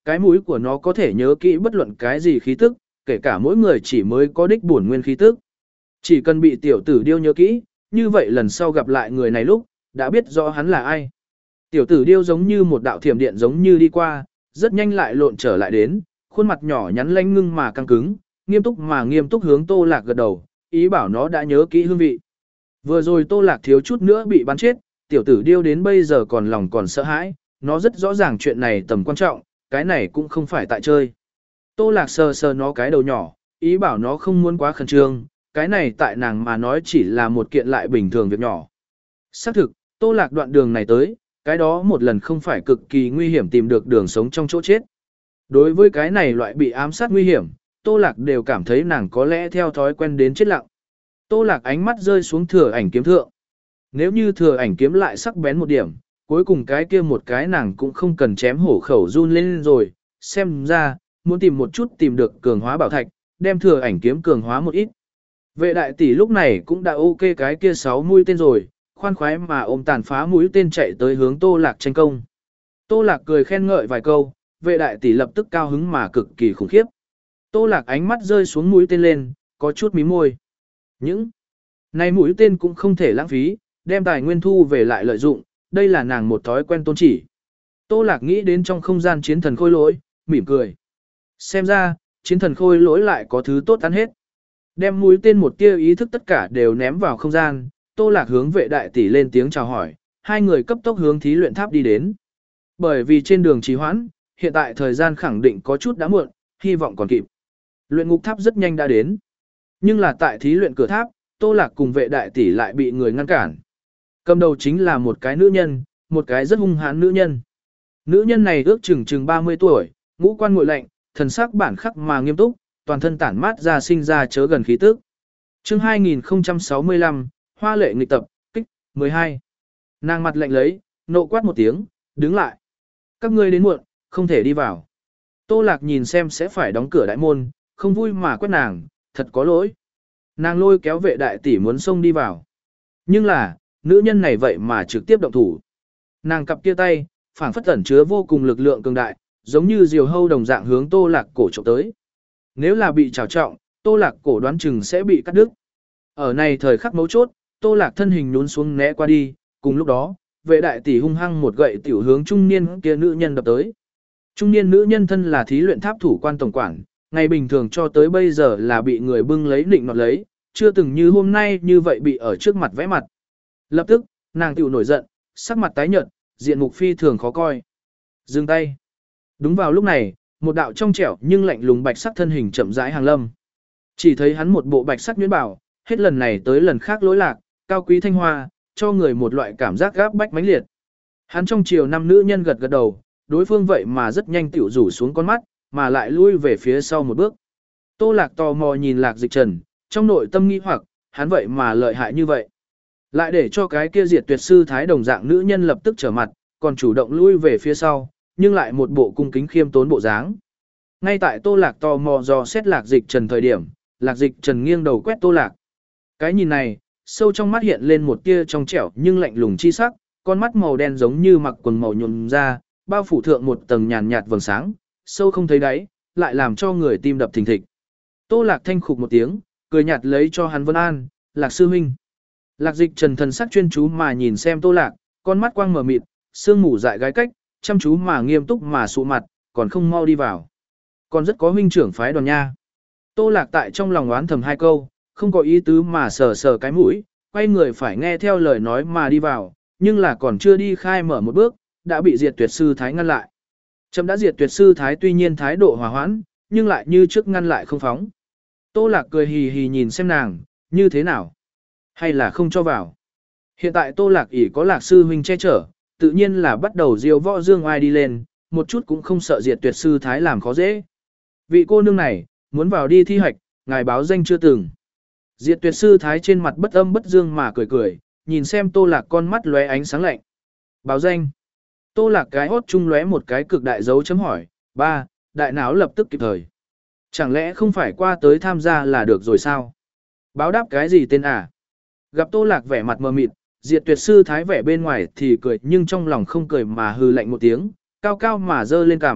cái mũi của nó có thể nhớ kỹ bất luận cái gì khí tức, kể cả mỗi người chỉ mới có đích bổn nguyên khí tức. Chỉ cần bị tiểu tử điêu nhớ kỹ, như vậy lần sau gặp lại người này lúc, đã biết rõ hắn là ai. Tiểu tử điêu giống như một đạo thiểm điện giống như đi qua, rất nhanh lại lộn trở lại đến, khuôn mặt nhỏ nhắn lanh ngưng mà căng cứng, nghiêm túc mà nghiêm túc hướng Tô Lạc gật đầu, ý bảo nó đã nhớ kỹ hương vị. Vừa rồi Tô Lạc thiếu chút nữa bị bắn chết, tiểu tử điêu đến bây giờ còn lòng còn sợ hãi, nó rất rõ ràng chuyện này tầm quan trọng, cái này cũng không phải tại chơi. Tô Lạc sờ sờ nó cái đầu nhỏ, ý bảo nó không muốn quá khẩn trương, cái này tại nàng mà nói chỉ là một kiện lại bình thường việc nhỏ. Xác thực, Tô Lạc đoạn đường này tới, cái đó một lần không phải cực kỳ nguy hiểm tìm được đường sống trong chỗ chết. Đối với cái này loại bị ám sát nguy hiểm, Tô Lạc đều cảm thấy nàng có lẽ theo thói quen đến chết lặng. Tô Lạc ánh mắt rơi xuống thừa ảnh kiếm thượng. Nếu như thừa ảnh kiếm lại sắc bén một điểm, cuối cùng cái kia một cái nàng cũng không cần chém hổ khẩu run lên rồi, xem ra, muốn tìm một chút tìm được cường hóa bảo thạch, đem thừa ảnh kiếm cường hóa một ít. Vệ đại tỷ lúc này cũng đã ok cái kia sáu mũi tên rồi, khoan khoái mà ôm tàn phá mũi tên chạy tới hướng Tô Lạc tranh công. Tô Lạc cười khen ngợi vài câu, vệ đại tỷ lập tức cao hứng mà cực kỳ khủng khiếp. Tô Lạc ánh mắt rơi xuống mũi tên lên, có chút mí môi. Những này mũi tên cũng không thể lãng phí, đem tài nguyên thu về lại lợi dụng, đây là nàng một thói quen tôn chỉ. Tô Lạc nghĩ đến trong không gian chiến thần khôi lỗi, mỉm cười. Xem ra, chiến thần khôi lỗi lại có thứ tốt ăn hết. Đem mũi tên một tia ý thức tất cả đều ném vào không gian, Tô Lạc hướng vệ đại tỷ lên tiếng chào hỏi, hai người cấp tốc hướng thí luyện tháp đi đến. Bởi vì trên đường trì hoãn, hiện tại thời gian khẳng định có chút đã muộn, hy vọng còn kịp. Luyện ngục tháp rất nhanh đã đến. Nhưng là tại thí luyện cửa tháp, Tô Lạc cùng vệ đại tỷ lại bị người ngăn cản. Cầm đầu chính là một cái nữ nhân, một cái rất hung hãn nữ nhân. Nữ nhân này ước chừng chừng ba mươi tuổi, ngũ quan nguội lạnh, thần sắc bản khắc mà nghiêm túc, toàn thân tản mát ra sinh ra chớ gần khí tức. Chương hai nghìn không trăm sáu mươi lăm, Hoa lệ nghịch tập, kích, mười hai. Nàng mặt lạnh lấy, nộ quát một tiếng, đứng lại. Các ngươi đến muộn, không thể đi vào. Tô Lạc nhìn xem sẽ phải đóng cửa đại môn, không vui mà quét nàng, thật có lỗi. Nàng lôi kéo vệ đại tỷ muốn xông đi vào. Nhưng là, nữ nhân này vậy mà trực tiếp động thủ. Nàng cặp kia tay, phảng phất ẩn chứa vô cùng lực lượng cường đại, giống như diều hâu đồng dạng hướng Tô Lạc cổ trộm tới. Nếu là bị trào trọng, Tô Lạc cổ đoán chừng sẽ bị cắt đứt. Ở này thời khắc mấu chốt, Tô Lạc thân hình nhún xuống né qua đi, cùng lúc đó, vệ đại tỷ hung hăng một gậy tiểu hướng trung niên kia nữ nhân đập tới. Trung niên nữ nhân thân là thí luyện tháp thủ quan tổng quản, ngày bình thường cho tới bây giờ là bị người bưng lấy định nọt lấy, chưa từng như hôm nay như vậy bị ở trước mặt vẽ mặt. Lập tức, nàng tiểu nổi giận, sắc mặt tái nhợt, diện mục phi thường khó coi. Dừng tay. Đúng vào lúc này, một đạo trong trẻo nhưng lạnh lùng bạch sắc thân hình chậm rãi hàng lâm. Chỉ thấy hắn một bộ bạch sắc nhuyễn bảo, hết lần này tới lần khác lối lạc, cao quý thanh hoa, cho người một loại cảm giác gáp bách mãnh liệt. Hắn trong chiều năm nữ nhân gật gật đầu, đối phương vậy mà rất nhanh tiểu rủ xuống con mắt, mà lại lui về phía sau một bước. Tô Lạc tò mò nhìn Lạc Dịch Trần, trong nội tâm nghi hoặc, hắn vậy mà lợi hại như vậy. Lại để cho cái kia diệt tuyệt sư thái đồng dạng nữ nhân lập tức trở mặt, còn chủ động lui về phía sau, nhưng lại một bộ cung kính khiêm tốn bộ dáng. Ngay tại Tô Lạc tò mò dò xét Lạc Dịch Trần thời điểm, Lạc Dịch Trần nghiêng đầu quét Tô Lạc. Cái nhìn này, sâu trong mắt hiện lên một tia trong trẻo nhưng lạnh lùng chi sắc, con mắt màu đen giống như mặc quần màu nhuộm ra, bao phủ thượng một tầng nhàn nhạt vầng sáng, sâu không thấy đáy, lại làm cho người tim đập thình thịch. Tô Lạc thanh khục một tiếng, cười nhạt lấy cho hắn vân an, Lạc sư huynh. Lạc Dịch Trần thần sắc chuyên chú mà nhìn xem Tô Lạc, con mắt quang mở mịt, sương mù dại gái cách, chăm chú mà nghiêm túc mà sụ mặt, còn không mau đi vào. Còn rất có huynh trưởng phái đoàn nha. Tô Lạc tại trong lòng oán thầm hai câu, không có ý tứ mà sờ sờ cái mũi, quay người phải nghe theo lời nói mà đi vào, nhưng là còn chưa đi khai mở một bước, đã bị diệt tuyệt sư thái ngăn lại. Trâm đã diệt tuyệt sư thái tuy nhiên thái độ hòa hoãn, nhưng lại như trước ngăn lại không phóng. Tô Lạc cười hì hì nhìn xem nàng, như thế nào? Hay là không cho vào? Hiện tại Tô Lạc ỷ có Lạc sư huynh che chở, tự nhiên là bắt đầu diêu võ dương ai đi lên, một chút cũng không sợ diệt tuyệt sư thái làm khó dễ. Vị cô nương này, muốn vào đi thi hoạch, ngài báo danh chưa từng. Diệt tuyệt sư thái trên mặt bất âm bất dương mà cười cười, nhìn xem Tô Lạc con mắt lóe ánh sáng lạnh. Báo danh. Tô Lạc cái hốt chung lóe một cái cực đại dấu chấm hỏi, ba, đại não lập tức kịp thời. Chẳng lẽ không phải qua tới tham gia là được rồi sao? Báo đáp cái gì tên à? Gặp Tô Lạc vẻ mặt mờ mịt, diệt tuyệt sư thái vẻ bên ngoài thì cười nhưng trong lòng không cười mà hư lạnh một tiếng, cao cao mà dơ lên cằm,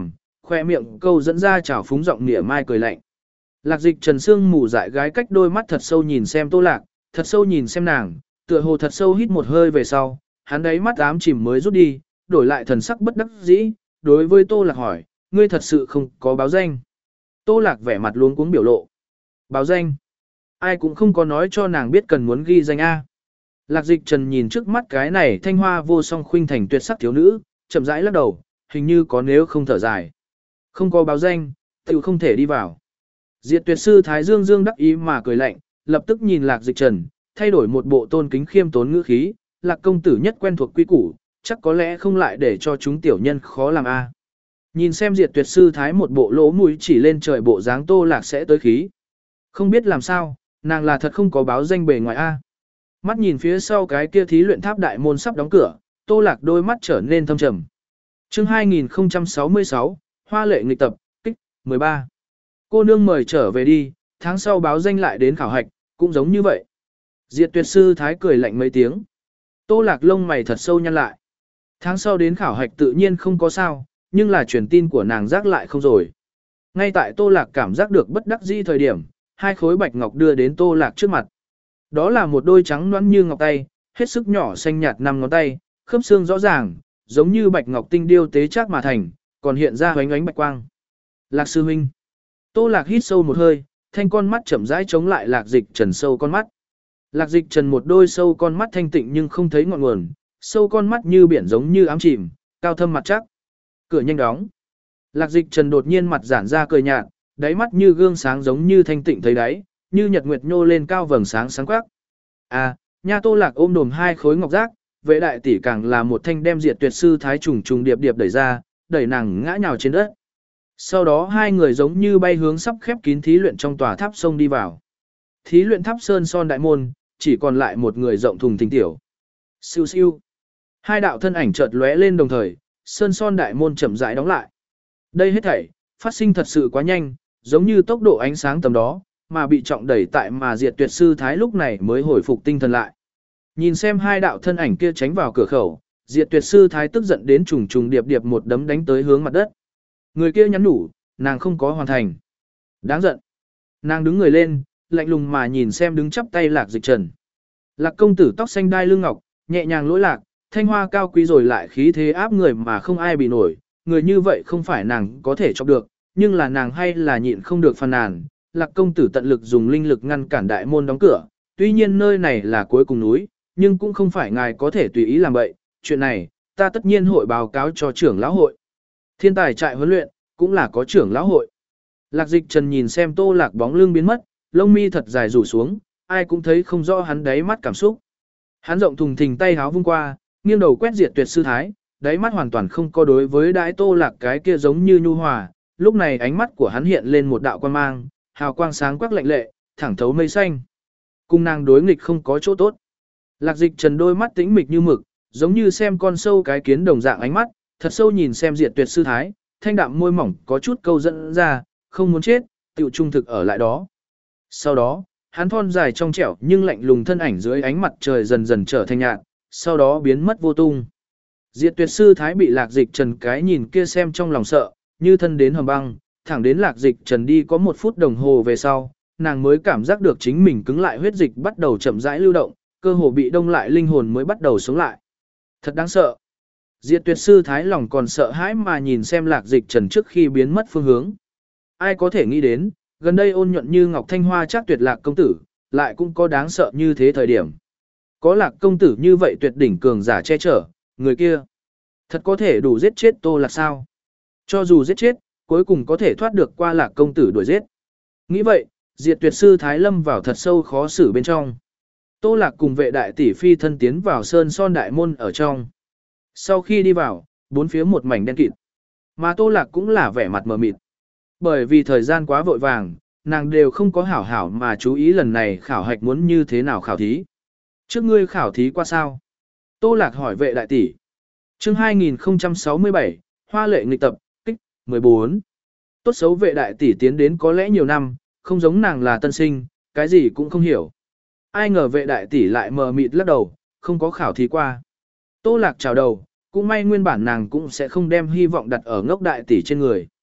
khoe miệng câu dẫn ra trào phúng giọng nịa mai cười lạnh. Lạc Dịch Trần Sương mù dại gái cách đôi mắt thật sâu nhìn xem Tô Lạc, thật sâu nhìn xem nàng, tựa hồ thật sâu hít một hơi về sau, hắn đáy mắt ám chìm mới rút đi, đổi lại thần sắc bất đắc dĩ, đối với Tô Lạc hỏi, ngươi thật sự không có báo danh. Tô Lạc vẻ mặt luống cuống biểu lộ. Báo danh? Ai cũng không có nói cho nàng biết cần muốn ghi danh A. Lạc Dịch Trần nhìn trước mắt cái này thanh hoa vô song khuynh thành tuyệt sắc thiếu nữ, chậm rãi lắc đầu, hình như có nếu không thở dài. Không có báo danh, tự không thể đi vào. Diệt Tuyệt sư Thái Dương Dương đắc ý mà cười lạnh, lập tức nhìn Lạc Dịch Trần, thay đổi một bộ tôn kính khiêm tốn ngữ khí, Lạc công tử nhất quen thuộc quy củ, chắc có lẽ không lại để cho chúng tiểu nhân khó làm a. Nhìn xem Diệt Tuyệt sư Thái một bộ lỗ mũi chỉ lên trời bộ dáng Tô Lạc sẽ tới khí. Không biết làm sao, nàng là thật không có báo danh bề ngoài a. Mắt nhìn phía sau cái kia thí luyện tháp đại môn sắp đóng cửa, Tô Lạc đôi mắt trở nên thâm trầm. Chương hai nghìn không trăm sáu mươi sáu, Hoa lệ nghịch tập, kích, mười ba. Cô nương mời trở về đi, tháng sau báo danh lại đến khảo hạch, cũng giống như vậy. Diệt Tuyệt sư Thái cười lạnh mấy tiếng. Tô Lạc lông mày thật sâu nhăn lại. Tháng sau đến khảo hạch tự nhiên không có sao, nhưng là truyền tin của nàng giác lại không rồi. Ngay tại Tô Lạc cảm giác được bất đắc dĩ thời điểm, hai khối bạch ngọc đưa đến Tô Lạc trước mặt. Đó là một đôi trắng nõn như ngọc tay, hết sức nhỏ xanh nhạt năm ngón tay, khớp xương rõ ràng, giống như bạch ngọc tinh điêu tế chắc mà thành, còn hiện ra ánh ánh bạch quang. Lạc sư huynh. Tô Lạc hít sâu một hơi, thanh con mắt chậm rãi chống lại Lạc Dịch Trần sâu con mắt. Lạc Dịch Trần một đôi sâu con mắt thanh tịnh nhưng không thấy ngọn nguồn, sâu con mắt như biển giống như ám chìm, cao thâm mặt chắc. Cửa nhanh đóng. Lạc Dịch Trần đột nhiên mặt giãn ra cười nhạt, đáy mắt như gương sáng giống như thanh tịnh thấy đáy, như nhật nguyệt nhô lên cao vầng sáng sáng quắc. À, nha Tô Lạc ôm đồm hai khối ngọc giác, vệ đại tỷ càng là một thanh đem Diệt Tuyệt sư Thái trùng trùng điệp điệp đẩy ra, đẩy nàng ngã nhào trên đất. Sau đó hai người giống như bay hướng sắp khép kín thí luyện trong tòa tháp sông đi vào. Thí luyện tháp sơn son đại môn, chỉ còn lại một người rộng thùng thình tiểu. Siêu siêu. Hai đạo thân ảnh chợt lóe lên đồng thời, sơn son đại môn chậm rãi đóng lại. Đây hết thảy, phát sinh thật sự quá nhanh, giống như tốc độ ánh sáng tầm đó, mà bị trọng đẩy tại mà Diệt Tuyệt sư Thái lúc này mới hồi phục tinh thần lại. Nhìn xem hai đạo thân ảnh kia tránh vào cửa khẩu, Diệt Tuyệt sư Thái tức giận đến trùng trùng điệp điệp một đấm đánh tới hướng mặt đất. Người kia nhắn nhủ, nàng không có hoàn thành. Đáng giận. Nàng đứng người lên, lạnh lùng mà nhìn xem đứng chắp tay Lạc Dịch Trần. Lạc công tử tóc xanh đai lưng ngọc, nhẹ nhàng lỗi lạc, thanh hoa cao quý rồi lại khí thế áp người mà không ai bị nổi. Người như vậy không phải nàng có thể chọc được, nhưng là nàng hay là nhịn không được phàn nàn. Lạc công tử tận lực dùng linh lực ngăn cản đại môn đóng cửa. Tuy nhiên nơi này là cuối cùng núi, nhưng cũng không phải ngài có thể tùy ý làm vậy. Chuyện này, ta tất nhiên hội báo cáo cho trưởng lão hội. Thiên tài trại huấn luyện, cũng là có trưởng lão hội. Lạc Dịch Trần nhìn xem Tô Lạc bóng lưng biến mất, lông mi thật dài rủ xuống, ai cũng thấy không rõ hắn đáy mắt cảm xúc. Hắn rộng thùng thình tay háo vung qua, nghiêng đầu quét Diệt Tuyệt sư Thái, đáy mắt hoàn toàn không có đối với đái Tô Lạc cái kia giống như nhu hòa. Lúc này ánh mắt của hắn hiện lên một đạo quan mang, hào quang sáng quắc lạnh lệ, thẳng thấu mây xanh. Cung nàng đối nghịch không có chỗ tốt. Lạc Dịch Trần đôi mắt tĩnh mịch như mực, giống như xem con sâu cái kiến đồng dạng ánh mắt, thật sâu nhìn xem Diệt Tuyệt sư Thái, thanh đạm môi mỏng có chút câu dẫn ra, không muốn chết, tiểu trung thực ở lại đó. Sau đó, hắn thon dài trong trẻo nhưng lạnh lùng thân ảnh dưới ánh mặt trời dần dần trở thành nhạt, sau đó biến mất vô tung. Diệt Tuyệt sư Thái bị Lạc Dịch Trần cái nhìn kia xem trong lòng sợ, như thân đến hầm băng, thẳng đến Lạc Dịch Trần đi có một phút đồng hồ về sau, nàng mới cảm giác được chính mình cứng lại huyết dịch bắt đầu chậm rãi lưu động, cơ hồ bị đông lại linh hồn mới bắt đầu sống lại. Thật đáng sợ. Diệt Tuyệt sư Thái lòng còn sợ hãi mà nhìn xem Lạc Dịch Trần trước khi biến mất phương hướng. Ai có thể nghĩ đến, gần đây ôn nhuận như ngọc thanh hoa chắc tuyệt Lạc công tử, lại cũng có đáng sợ như thế thời điểm. Có Lạc công tử như vậy tuyệt đỉnh cường giả che chở, người kia thật có thể đủ giết chết Tô Lạc sao? Cho dù giết chết, cuối cùng có thể thoát được qua Lạc công tử đuổi giết. Nghĩ vậy, Diệt Tuyệt sư Thái lâm vào thật sâu khó xử bên trong. Tô Lạc cùng vệ đại tỷ phi thân tiến vào sơn son đại môn ở trong. Sau khi đi vào, bốn phía một mảnh đen kịt. Mà Tô Lạc cũng là vẻ mặt mờ mịt. Bởi vì thời gian quá vội vàng, nàng đều không có hảo hảo mà chú ý lần này khảo hạch muốn như thế nào khảo thí. Trước ngươi khảo thí qua sao? Tô Lạc hỏi vệ đại tỷ. Chương hai nghìn không trăm sáu mươi bảy, Hoa lệ nghịch tập, kích, mười bốn. Tốt xấu vệ đại tỷ tiến đến có lẽ nhiều năm, không giống nàng là tân sinh, cái gì cũng không hiểu. Ai ngờ vệ đại tỷ lại mờ mịt lắc đầu, không có khảo thí qua. Tô Lạc chào đầu, cũng may nguyên bản nàng cũng sẽ không đem hy vọng đặt ở ngốc đại tỷ trên người.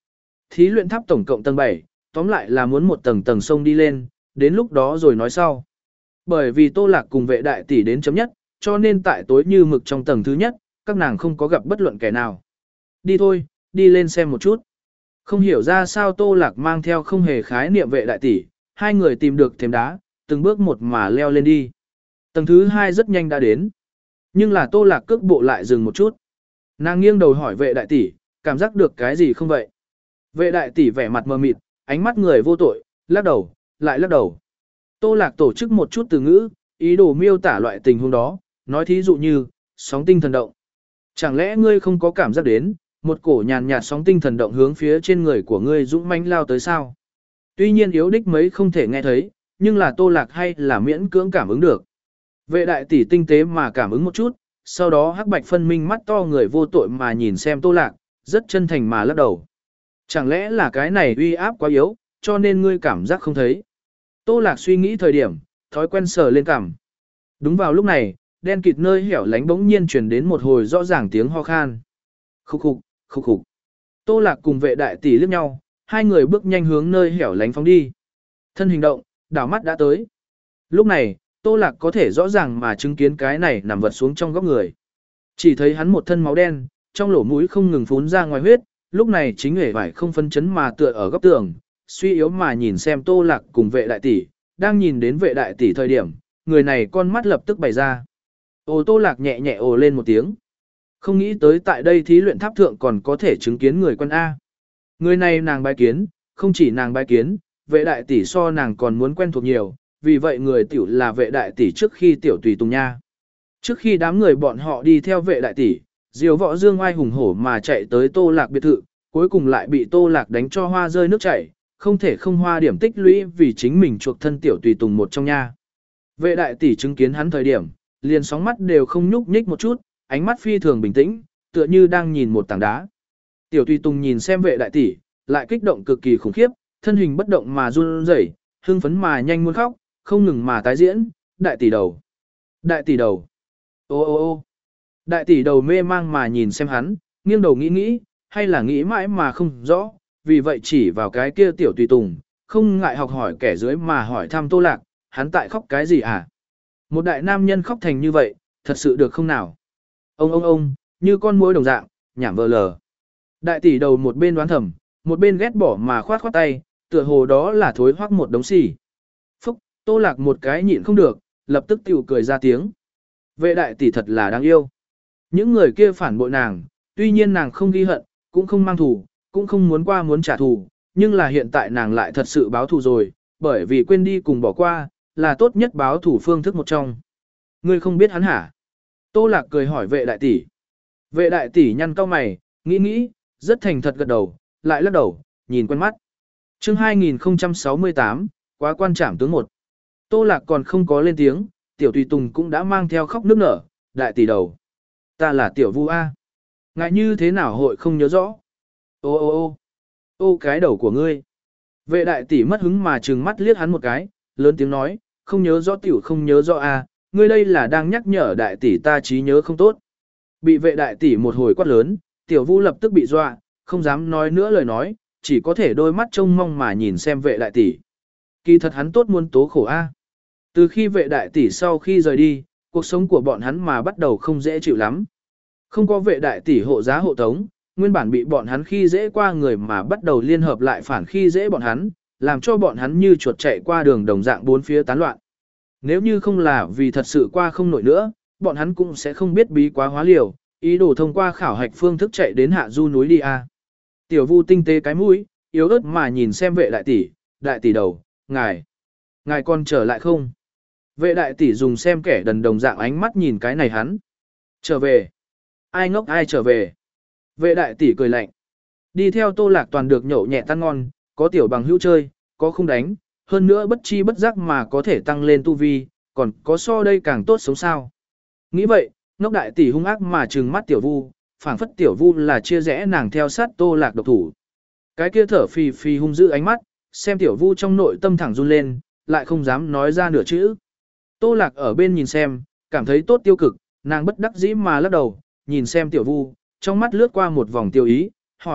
thí luyện tháp tổng cộng tầng bảy, tóm lại là muốn một tầng tầng sông đi lên, đến lúc đó rồi nói sau. Bởi vì Tô Lạc cùng vệ đại tỷ đến chấm nhất, cho nên tại tối như mực trong tầng thứ nhất, các nàng không có gặp bất luận kẻ nào. Đi thôi, đi lên xem một chút. Không hiểu ra sao Tô Lạc mang theo không hề khái niệm vệ đại tỷ, hai người tìm được thềm đá, từng bước một mà leo lên đi. Tầng thứ hai rất nhanh đã đến. Nhưng là Tô Lạc cước bộ lại dừng một chút. Nàng nghiêng đầu hỏi vệ đại tỷ, cảm giác được cái gì không vậy? Vệ đại tỷ vẻ mặt mờ mịt, ánh mắt người vô tội, lắc đầu, lại lắc đầu. Tô Lạc tổ chức một chút từ ngữ, ý đồ miêu tả loại tình huống đó, nói thí dụ như, sóng tinh thần động. Chẳng lẽ ngươi không có cảm giác đến, một cổ nhàn nhạt sóng tinh thần động hướng phía trên người của ngươi dũng mãnh lao tới sao? Tuy nhiên yếu đích mấy không thể nghe thấy, nhưng là Tô Lạc hay là miễn cưỡng cảm ứng được. Vệ đại tỷ tinh tế mà cảm ứng một chút, sau đó hắc bạch phân minh mắt to người vô tội mà nhìn xem Tô Lạc, rất chân thành mà lắc đầu. Chẳng lẽ là cái này uy áp quá yếu, cho nên ngươi cảm giác không thấy? Tô Lạc suy nghĩ thời điểm, thói quen sờ lên cằm. Đúng vào lúc này, đen kịt nơi hẻo lánh bỗng nhiên truyền đến một hồi rõ ràng tiếng ho khan. Khúc khục, khúc khục. Tô Lạc cùng vệ đại tỷ liếc nhau, hai người bước nhanh hướng nơi hẻo lánh phóng đi. Thân hình động, đảo mắt đã tới. Lúc này, Tô Lạc có thể rõ ràng mà chứng kiến cái này nằm vật xuống trong góc người. Chỉ thấy hắn một thân máu đen, trong lỗ mũi không ngừng phún ra ngoài huyết, lúc này chính hề vải không phân chấn mà tựa ở góc tường, suy yếu mà nhìn xem Tô Lạc cùng vệ đại tỷ, đang nhìn đến vệ đại tỷ thời điểm, người này con mắt lập tức bày ra. Ồ, Tô Lạc nhẹ nhẹ ồ lên một tiếng. Không nghĩ tới tại đây thí luyện tháp thượng còn có thể chứng kiến người quân A. Người này nàng bái kiến, không chỉ nàng bái kiến, vệ đại tỷ so nàng còn muốn quen thuộc nhiều, vì vậy người tiểu là vệ đại tỷ trước khi tiểu tùy tùng nha. Trước khi đám người bọn họ đi theo vệ đại tỷ, diều võ dương oai hùng hổ mà chạy tới Tô Lạc biệt thự, cuối cùng lại bị Tô Lạc đánh cho hoa rơi nước chảy, không thể không hoa điểm tích lũy vì chính mình chuộc thân tiểu tùy tùng một trong nha. Vệ đại tỷ chứng kiến hắn thời điểm, liền sóng mắt đều không nhúc nhích một chút, ánh mắt phi thường bình tĩnh, tựa như đang nhìn một tảng đá. Tiểu tùy tùng nhìn xem vệ đại tỷ, lại kích động cực kỳ khủng khiếp, thân hình bất động mà run rẩy, hưng phấn mà nhanh muốn khóc, không ngừng mà tái diễn, đại tỷ đầu, đại tỷ đầu, ô ô ô. Đại tỷ đầu mê mang mà nhìn xem hắn, nghiêng đầu nghĩ nghĩ, hay là nghĩ mãi mà không rõ, vì vậy chỉ vào cái kia tiểu tùy tùng, không ngại học hỏi kẻ dưới mà hỏi thăm Tô Lạc, hắn tại khóc cái gì à? Một đại nam nhân khóc thành như vậy, thật sự được không nào? Ông ông ông, như con muỗi đồng dạng, nhảm vờ lờ. Đại tỷ đầu một bên đoán thầm, một bên ghét bỏ mà khoát khoát tay, tựa hồ đó là thối hoắc một đống xì. Phúc, Tô Lạc một cái nhịn không được, lập tức tiểu cười ra tiếng. Vệ đại tỷ thật là đáng yêu. Những người kia phản bội nàng, tuy nhiên nàng không ghi hận, cũng không mang thù, cũng không muốn qua muốn trả thù, nhưng là hiện tại nàng lại thật sự báo thù rồi, bởi vì quên đi cùng bỏ qua, là tốt nhất báo thù phương thức một trong. Ngươi không biết hắn hả? Tô Lạc cười hỏi vệ đại tỷ. Vệ đại tỷ nhăn cau mày, nghĩ nghĩ, rất thành thật gật đầu, lại lắc đầu, nhìn quen mắt. Chương hai nghìn không trăm sáu mươi tám, quá quan trảm tướng một. Tô Lạc còn không có lên tiếng, tiểu tùy tùng cũng đã mang theo khóc nước nở, đại tỷ đầu. Ta là tiểu Vu A. Ngại như thế nào hội không nhớ rõ. Ô ô ô ô cái đầu của ngươi. Vệ đại tỷ mất hứng mà trừng mắt liếc hắn một cái, lớn tiếng nói, không nhớ rõ tiểu không nhớ rõ A, ngươi đây là đang nhắc nhở đại tỷ ta trí nhớ không tốt. Bị vệ đại tỷ một hồi quát lớn, tiểu Vu lập tức bị dọa, không dám nói nữa lời nói, chỉ có thể đôi mắt trông mong mà nhìn xem vệ đại tỷ. Kỳ thật hắn tốt muốn tố khổ A. Từ khi vệ đại tỷ sau khi rời đi, cuộc sống của bọn hắn mà bắt đầu không dễ chịu lắm. Không có vệ đại tỷ hộ giá hộ tống, nguyên bản bị bọn hắn khi dễ qua người mà bắt đầu liên hợp lại phản khi dễ bọn hắn, làm cho bọn hắn như chuột chạy qua đường đồng dạng bốn phía tán loạn. Nếu như không là vì thật sự qua không nổi nữa, bọn hắn cũng sẽ không biết bí quá hóa liều, ý đồ thông qua khảo hạch phương thức chạy đến hạ du núi đi a. Tiểu Vu tinh tế cái mũi, yếu ớt mà nhìn xem vệ đại tỷ, đại tỷ đầu, ngài, ngài còn trở lại không? Vệ đại tỷ dùng xem kẻ đần đồng dạng ánh mắt nhìn cái này hắn. Trở về. Ai ngốc ai trở về. Vệ đại tỷ cười lạnh. Đi theo Tô Lạc toàn được nhậu nhẹ tan ngon, có tiểu bằng hữu chơi, có không đánh, hơn nữa bất chi bất giác mà có thể tăng lên tu vi, còn có so đây càng tốt sống sao. Nghĩ vậy, ngốc đại tỷ hung ác mà trừng mắt tiểu Vu, phảng phất tiểu Vu là chia rẽ nàng theo sát Tô Lạc độc thủ. Cái kia thở phì phì hung dữ ánh mắt, xem tiểu Vu trong nội tâm thẳng run lên, lại không dám nói ra nửa chữ. Tô Lạc ở bên nhìn xem, cảm thấy tốt tiêu cực, nàng bất đắc dĩ mà lắc đầu, nhìn xem tiểu Vu, trong mắt lướt qua một vòng tiêu ý, hỏi,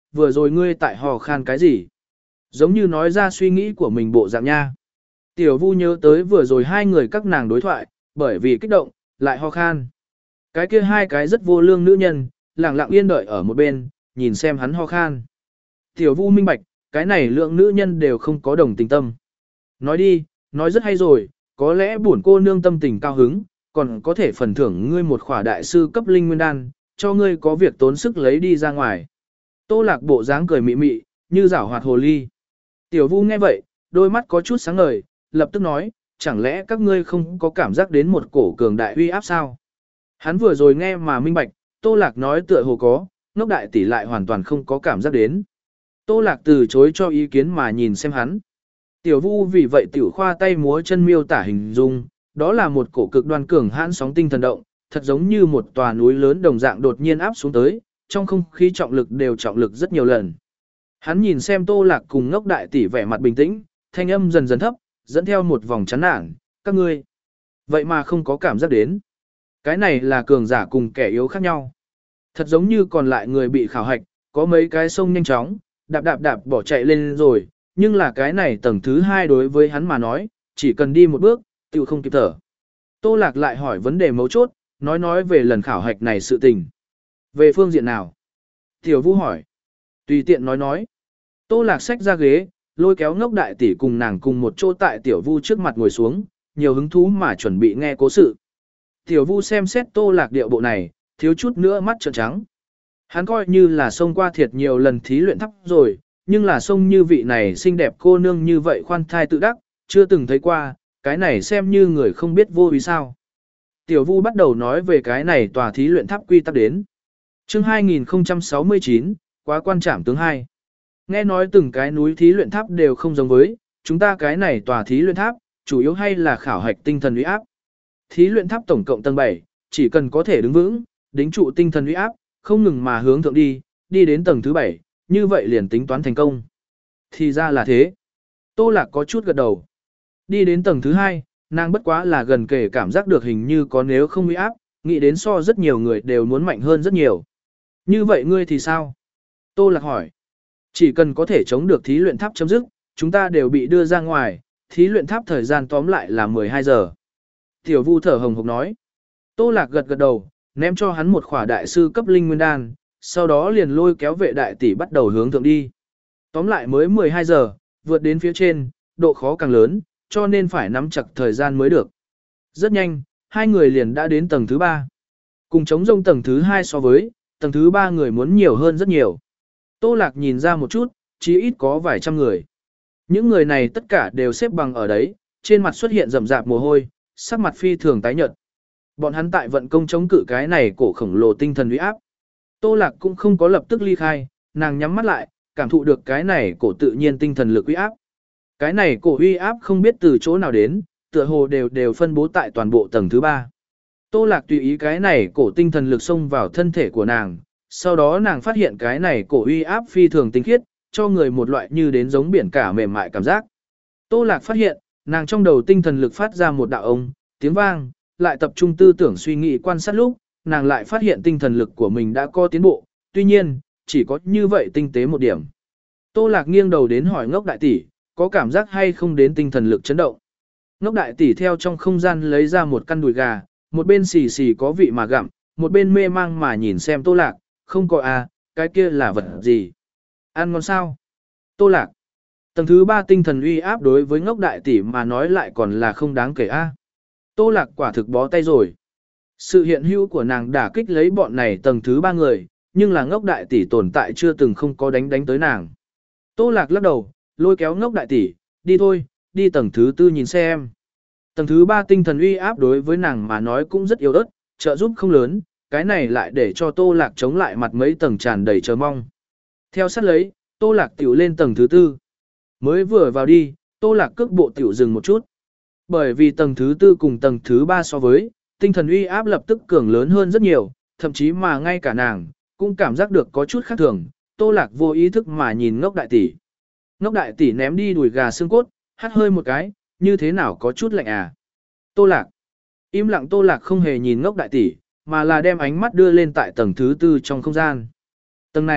vừa rồi ngươi tại hò khan cái gì? Giống như nói ra suy nghĩ của mình bộ dạng nha. Tiểu Vu nhớ tới vừa rồi hai người các nàng đối thoại, bởi vì kích động, lại ho khan. Cái kia hai cái rất vô lương nữ nhân, lặng lặng yên đợi ở một bên, nhìn xem hắn ho khan. Tiểu Vu minh bạch, cái này lượng nữ nhân đều không có đồng tình tâm. Nói đi, nói rất hay rồi, có lẽ buồn cô nương tâm tình cao hứng, còn có thể phần thưởng ngươi một khỏa đại sư cấp linh nguyên đan, cho ngươi có việc tốn sức lấy đi ra ngoài. Tô Lạc bộ dáng cười mị mị, như giảo hoạt hồ ly. Tiểu Vu nghe vậy, đôi mắt có chút sáng ngời, lập tức nói, chẳng lẽ các ngươi không có cảm giác đến một cổ cường đại uy áp sao? Hắn vừa rồi nghe mà minh bạch, Tô Lạc nói tựa hồ có, ngốc đại tỷ lại hoàn toàn không có cảm giác đến. Tô Lạc từ chối cho ý kiến mà nhìn xem hắn. Tiểu Vu vì vậy tiểu khoa tay múa chân miêu tả hình dung, đó là một cổ cực đoan cường hãn sóng tinh thần động, thật giống như một tòa núi lớn đồng dạng đột nhiên áp xuống tới, trong không khí trọng lực đều trọng lực rất nhiều lần. Hắn nhìn xem Tô Lạc cùng ngốc đại tỷ vẻ mặt bình tĩnh, thanh âm dần dần thấp, dẫn theo một vòng chán nản, các ngươi. Vậy mà không có cảm giác đến. Cái này là cường giả cùng kẻ yếu khác nhau. Thật giống như còn lại người bị khảo hạch, có mấy cái sông nhanh chóng, đạp đạp đạp bỏ chạy lên rồi, nhưng là cái này tầng thứ hai đối với hắn mà nói, chỉ cần đi một bước, tự không kịp thở. Tô Lạc lại hỏi vấn đề mấu chốt, nói nói về lần khảo hạch này sự tình. Về phương diện nào? Tiểu Vu hỏi. Tùy tiện nói nói. Tô Lạc xách ra ghế, lôi kéo ngốc đại tỷ cùng nàng cùng một chỗ tại Tiểu Vu trước mặt ngồi xuống, nhiều hứng thú mà chuẩn bị nghe cố sự. Tiểu Vu xem xét Tô Lạc điệu bộ này, thiếu chút nữa mắt trợn trắng. Hắn coi như là xông qua thiệt nhiều lần thí luyện thấp rồi, nhưng là xông như vị này xinh đẹp cô nương như vậy khoan thai tự đắc, chưa từng thấy qua, cái này xem như người không biết vô vì sao. Tiểu Vu bắt đầu nói về cái này tòa thí luyện tháp quy tắc đến. Chương hai nghìn không trăm sáu mươi chín, quá quan trảm tướng hai. Nghe nói từng cái núi thí luyện tháp đều không giống với, chúng ta cái này tòa thí luyện tháp, chủ yếu hay là khảo hạch tinh thần uy áp. Thí luyện tháp tổng cộng tầng bảy, chỉ cần có thể đứng vững, đính trụ tinh thần uy áp, không ngừng mà hướng thượng đi, đi đến tầng thứ bảy, như vậy liền tính toán thành công. Thì ra là thế. Tô Lạc có chút gật đầu. Đi đến tầng thứ hai, nàng bất quá là gần kể cảm giác được hình như có nếu không uy áp, nghĩ đến so rất nhiều người đều muốn mạnh hơn rất nhiều. Như vậy ngươi thì sao? Tô Lạc hỏi. Chỉ cần có thể chống được thí luyện tháp chấm dứt, chúng ta đều bị đưa ra ngoài, thí luyện tháp thời gian tóm lại là mười hai giờ. Tiểu Vu thở hồng hộc nói. Tô Lạc gật gật đầu, ném cho hắn một khỏa đại sư cấp linh nguyên đan, sau đó liền lôi kéo vệ đại tỷ bắt đầu hướng thượng đi. Tóm lại mới mười hai giờ, vượt đến phía trên, độ khó càng lớn, cho nên phải nắm chặt thời gian mới được. Rất nhanh, hai người liền đã đến tầng thứ ba. Cùng chống rông tầng thứ hai so với, tầng thứ ba người muốn nhiều hơn rất nhiều. Tô Lạc nhìn ra một chút, chí ít có vài trăm người. Những người này tất cả đều xếp bằng ở đấy, trên mặt xuất hiện rậm rạp mồ hôi, sắc mặt phi thường tái nhợt. Bọn hắn tại vận công chống cự cái này cổ khổng lồ tinh thần uy áp. Tô Lạc cũng không có lập tức ly khai, nàng nhắm mắt lại, cảm thụ được cái này cổ tự nhiên tinh thần lực uy áp. Cái này cổ uy áp không biết từ chỗ nào đến, tựa hồ đều đều phân bố tại toàn bộ tầng thứ ba. Tô Lạc tùy ý cái này cổ tinh thần lực xông vào thân thể của nàng, sau đó nàng phát hiện cái này cổ uy áp phi thường tinh khiết, cho người một loại như đến giống biển cả mềm mại cảm giác. Tô Lạc phát hiện, nàng trong đầu tinh thần lực phát ra một đạo ông, tiếng vang, lại tập trung tư tưởng suy nghĩ quan sát lúc, nàng lại phát hiện tinh thần lực của mình đã có tiến bộ, tuy nhiên, chỉ có như vậy tinh tế một điểm. Tô Lạc nghiêng đầu đến hỏi ngốc đại tỷ, có cảm giác hay không đến tinh thần lực chấn động. Ngốc đại tỷ theo trong không gian lấy ra một căn đùi gà, một bên xì xì có vị mà gặm, một bên mê mang mà nhìn xem Tô Lạc, không có à, cái kia là vật gì? Ăn ngon sao? Tô Lạc. Tầng thứ ba tinh thần uy áp đối với ngốc đại tỷ mà nói lại còn là không đáng kể a. À. Tô Lạc quả thực bó tay rồi. Sự hiện hữu của nàng đả kích lấy bọn này tầng thứ ba người, nhưng là ngốc đại tỷ tồn tại chưa từng không có đánh đánh tới nàng. Tô Lạc lắc đầu, lôi kéo ngốc đại tỷ, đi thôi, đi tầng thứ tư nhìn xem. Tầng thứ ba tinh thần uy áp đối với nàng mà nói cũng rất yếu ớt, trợ giúp không lớn, cái này lại để cho Tô Lạc chống lại mặt mấy tầng tràn đầy chờ mong. Theo sát lấy, Tô Lạc tiểu lên tầng thứ tư. Mới vừa vào đi, Tô Lạc cước bộ tiểu dừng một chút. Bởi vì tầng thứ tư cùng tầng thứ ba so với, tinh thần uy áp lập tức cường lớn hơn rất nhiều, thậm chí mà ngay cả nàng, cũng cảm giác được có chút khác thường. Tô Lạc vô ý thức mà nhìn ngốc đại tỷ. Ngốc đại tỷ ném đi đùi gà xương cốt, hắt hơi một cái, như thế nào có chút lạnh à. Tô Lạc. Im lặng Tô Lạc không hề nhìn ngốc đại tỷ, mà là đem ánh mắt đưa lên tại tầng thứ tư trong không gian. Tầng này,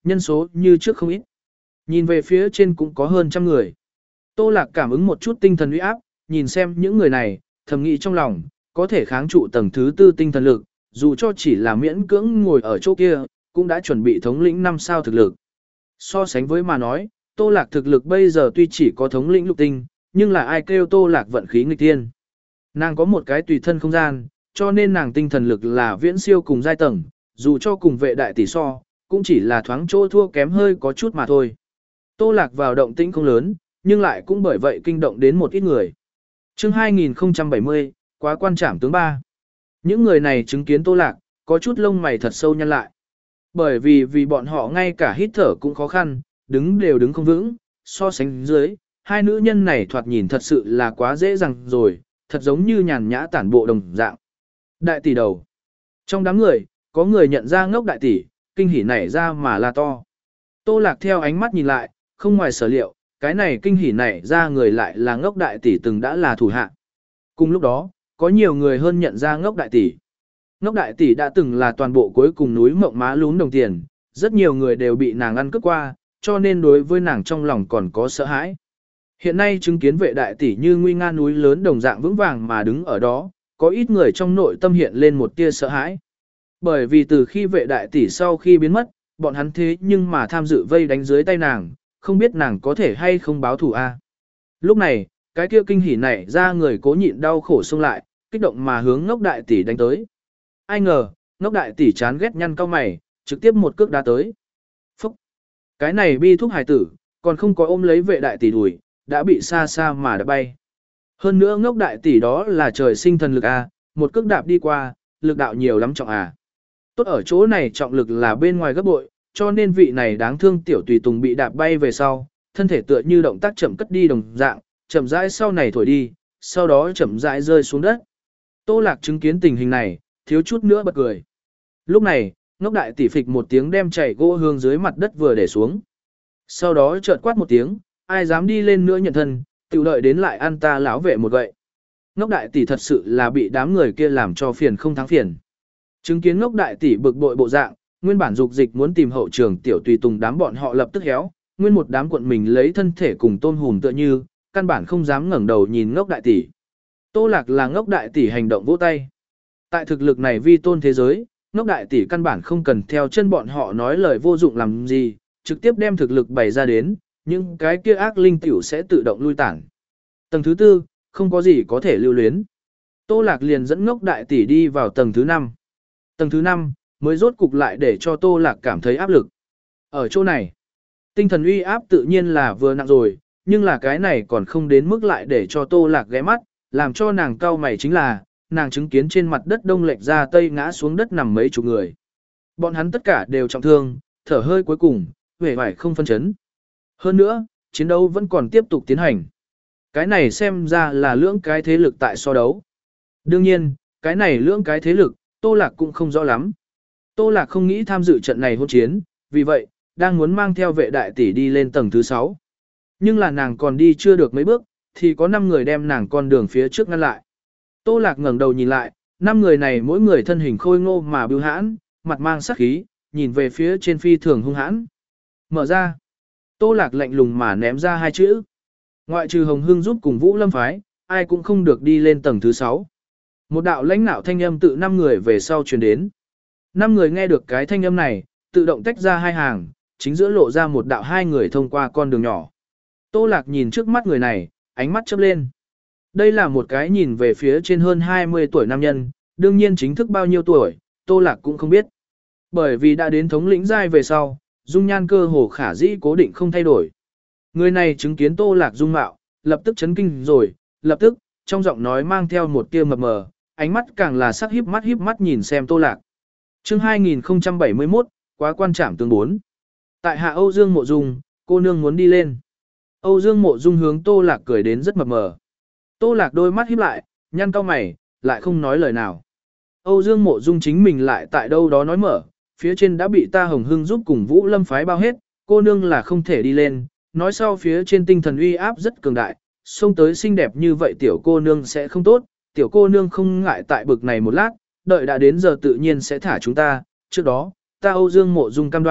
nhân số như trước không ít. Nhìn về phía trên cũng có hơn trăm người. Tô Lạc cảm ứng một chút tinh thần uy áp, nhìn xem những người này, thầm nghĩ trong lòng, có thể kháng trụ tầng thứ tư tinh thần lực, dù cho chỉ là miễn cưỡng ngồi ở chỗ kia, cũng đã chuẩn bị thống lĩnh năm sao thực lực. So sánh với mà nói, Tô Lạc thực lực bây giờ tuy chỉ có thống lĩnh lục tinh, nhưng là ai kêu Tô Lạc vận khí nghịch thiên. Nàng có một cái tùy thân không gian, cho nên nàng tinh thần lực là viễn siêu cùng giai tầng, dù cho cùng vệ đại tỷ so, cũng chỉ là thoáng chỗ thua kém hơi có chút mà thôi. Tô Lạc vào động tĩnh không lớn, nhưng lại cũng bởi vậy kinh động đến một ít người. Chương hai nghìn không trăm bảy mươi, quá quan trảm tướng ba. Những người này chứng kiến Tô Lạc, có chút lông mày thật sâu nhăn lại. Bởi vì vì bọn họ ngay cả hít thở cũng khó khăn, đứng đều đứng không vững, so sánh dưới, hai nữ nhân này thoạt nhìn thật sự là quá dễ dàng rồi, thật giống như nhàn nhã tản bộ đồng dạng. Đại tỷ đầu. Trong đám người, có người nhận ra ngốc đại tỷ, kinh hỉ nảy ra mà la to. Tô Lạc theo ánh mắt nhìn lại, không ngoài sở liệu, cái này kinh hỉ nảy ra người lại là ngốc đại tỷ từng đã là thủ hạ. Cùng lúc đó, có nhiều người hơn nhận ra ngốc đại tỷ. Ngốc đại tỷ đã từng là toàn bộ cuối cùng núi mộng má lún đồng tiền, rất nhiều người đều bị nàng ăn cướp qua, cho nên đối với nàng trong lòng còn có sợ hãi. Hiện nay chứng kiến vệ đại tỷ như nguy nga núi lớn đồng dạng vững vàng mà đứng ở đó, có ít người trong nội tâm hiện lên một tia sợ hãi. Bởi vì từ khi vệ đại tỷ sau khi biến mất, bọn hắn thế nhưng mà tham dự vây đánh dưới tay nàng, không biết nàng có thể hay không báo thù a. Lúc này, cái kia kinh hỉ này ra người cố nhịn đau khổ xông lại, kích động mà hướng ngốc đại tỷ đánh tới. Ai ngờ, ngốc đại tỷ chán ghét nhăn cao mày, trực tiếp một cước đá tới. Phúc! Cái này bi thúc hài tử, còn không có ôm lấy vệ đại tỷ đuổi, đã bị xa xa mà đã bay. Hơn nữa ngốc đại tỷ đó là trời sinh thần lực a, một cước đạp đi qua, lực đạo nhiều lắm trọng à. Tốt ở chỗ này trọng lực là bên ngoài gấp bội, cho nên vị này đáng thương tiểu tùy tùng bị đạp bay về sau, thân thể tựa như động tác chậm cất đi đồng dạng, chậm rãi sau này thổi đi, sau đó chậm rãi rơi xuống đất. Tô Lạc chứng kiến tình hình này, thiếu chút nữa bật cười. Lúc này, ngốc đại tỷ phịch một tiếng đem chảy gỗ hương dưới mặt đất vừa để xuống. Sau đó chợt quát một tiếng, ai dám đi lên nữa nhận thân, tiểu đợi đến lại ăn ta lão vệ một gậy. Ngốc đại tỷ thật sự là bị đám người kia làm cho phiền không thắng phiền. Chứng kiến ngốc đại tỷ bực bội bộ dạng, nguyên bản dục dịch muốn tìm hậu trường tiểu tùy tùng đám bọn họ lập tức héo, nguyên một đám cuộn mình lấy thân thể cùng tôm hùm tựa như, căn bản không dám ngẩng đầu nhìn ngốc đại tỷ. Tô Lạc là ngốc đại tỷ hành động vỗ tay. Tại thực lực này vi tôn thế giới, ngốc đại tỷ căn bản không cần theo chân bọn họ nói lời vô dụng làm gì, trực tiếp đem thực lực bày ra đến, nhưng cái kia ác linh tiểu sẽ tự động lui tản. Tầng thứ tư, không có gì có thể lưu luyến. Tô Lạc liền dẫn ngốc đại tỷ đi vào tầng thứ năm. Tầng thứ năm mới rốt cục lại để cho Tô Lạc cảm thấy áp lực. Ở chỗ này, tinh thần uy áp tự nhiên là vừa nặng rồi, nhưng là cái này còn không đến mức lại để cho Tô Lạc ghé mắt, làm cho nàng cau mày chính là, nàng chứng kiến trên mặt đất đông lệch ra tây ngã xuống đất nằm mấy chục người. Bọn hắn tất cả đều trọng thương, thở hơi cuối cùng, vẻ vải không phân chấn. Hơn nữa, chiến đấu vẫn còn tiếp tục tiến hành. Cái này xem ra là lưỡng cái thế lực tại so đấu. Đương nhiên, cái này lưỡng cái thế lực, Tô Lạc cũng không rõ lắm. Tô Lạc không nghĩ tham dự trận này hôn chiến, vì vậy, đang muốn mang theo vệ đại tỷ đi lên tầng thứ sáu. Nhưng là nàng còn đi chưa được mấy bước, thì có năm người đem nàng con đường phía trước ngăn lại. Tô Lạc ngẩng đầu nhìn lại, năm người này mỗi người thân hình khôi ngô mà bưu hãn, mặt mang sắc khí, nhìn về phía trên phi thường hung hãn. Mở ra. Tô Lạc lạnh lùng mà ném ra hai chữ. Ngoại trừ Hồng Hưng giúp cùng Vũ Lâm phái, ai cũng không được đi lên tầng thứ sáu. Một đạo lãnh nạo thanh âm tự năm người về sau truyền đến. Năm người nghe được cái thanh âm này, tự động tách ra hai hàng, chính giữa lộ ra một đạo hai người thông qua con đường nhỏ. Tô Lạc nhìn trước mắt người này, ánh mắt chớp lên. Đây là một cái nhìn về phía trên hơn hai mươi tuổi nam nhân, đương nhiên chính thức bao nhiêu tuổi, Tô Lạc cũng không biết. Bởi vì đã đến thống lĩnh giai về sau, dung nhan cơ hồ khả dĩ cố định không thay đổi. Người này chứng kiến Tô Lạc dung mạo, lập tức chấn kinh rồi, lập tức, trong giọng nói mang theo một tia mập mờ, ánh mắt càng là sắc híp mắt híp mắt nhìn xem Tô Lạc. Chương hai nghìn không trăm bảy mươi mốt, quá quan trảm tương bốn. Tại hạ Âu Dương Mộ Dung, cô nương muốn đi lên. Âu Dương Mộ Dung hướng Tô Lạc cười đến rất mập mờ. Tô Lạc đôi mắt híp lại, nhăn cau mày, lại không nói lời nào. Âu Dương Mộ Dung chính mình lại tại đâu đó nói mở, phía trên đã bị ta Hồng Hưng giúp cùng Vũ Lâm phái bao hết, cô nương là không thể đi lên, nói sau phía trên tinh thần uy áp rất cường đại, xông tới xinh đẹp như vậy tiểu cô nương sẽ không tốt, tiểu cô nương không ngại tại bực này một lát, đợi đã đến giờ tự nhiên sẽ thả chúng ta, trước đó, ta Âu Dương Mộ Dung cam đoan,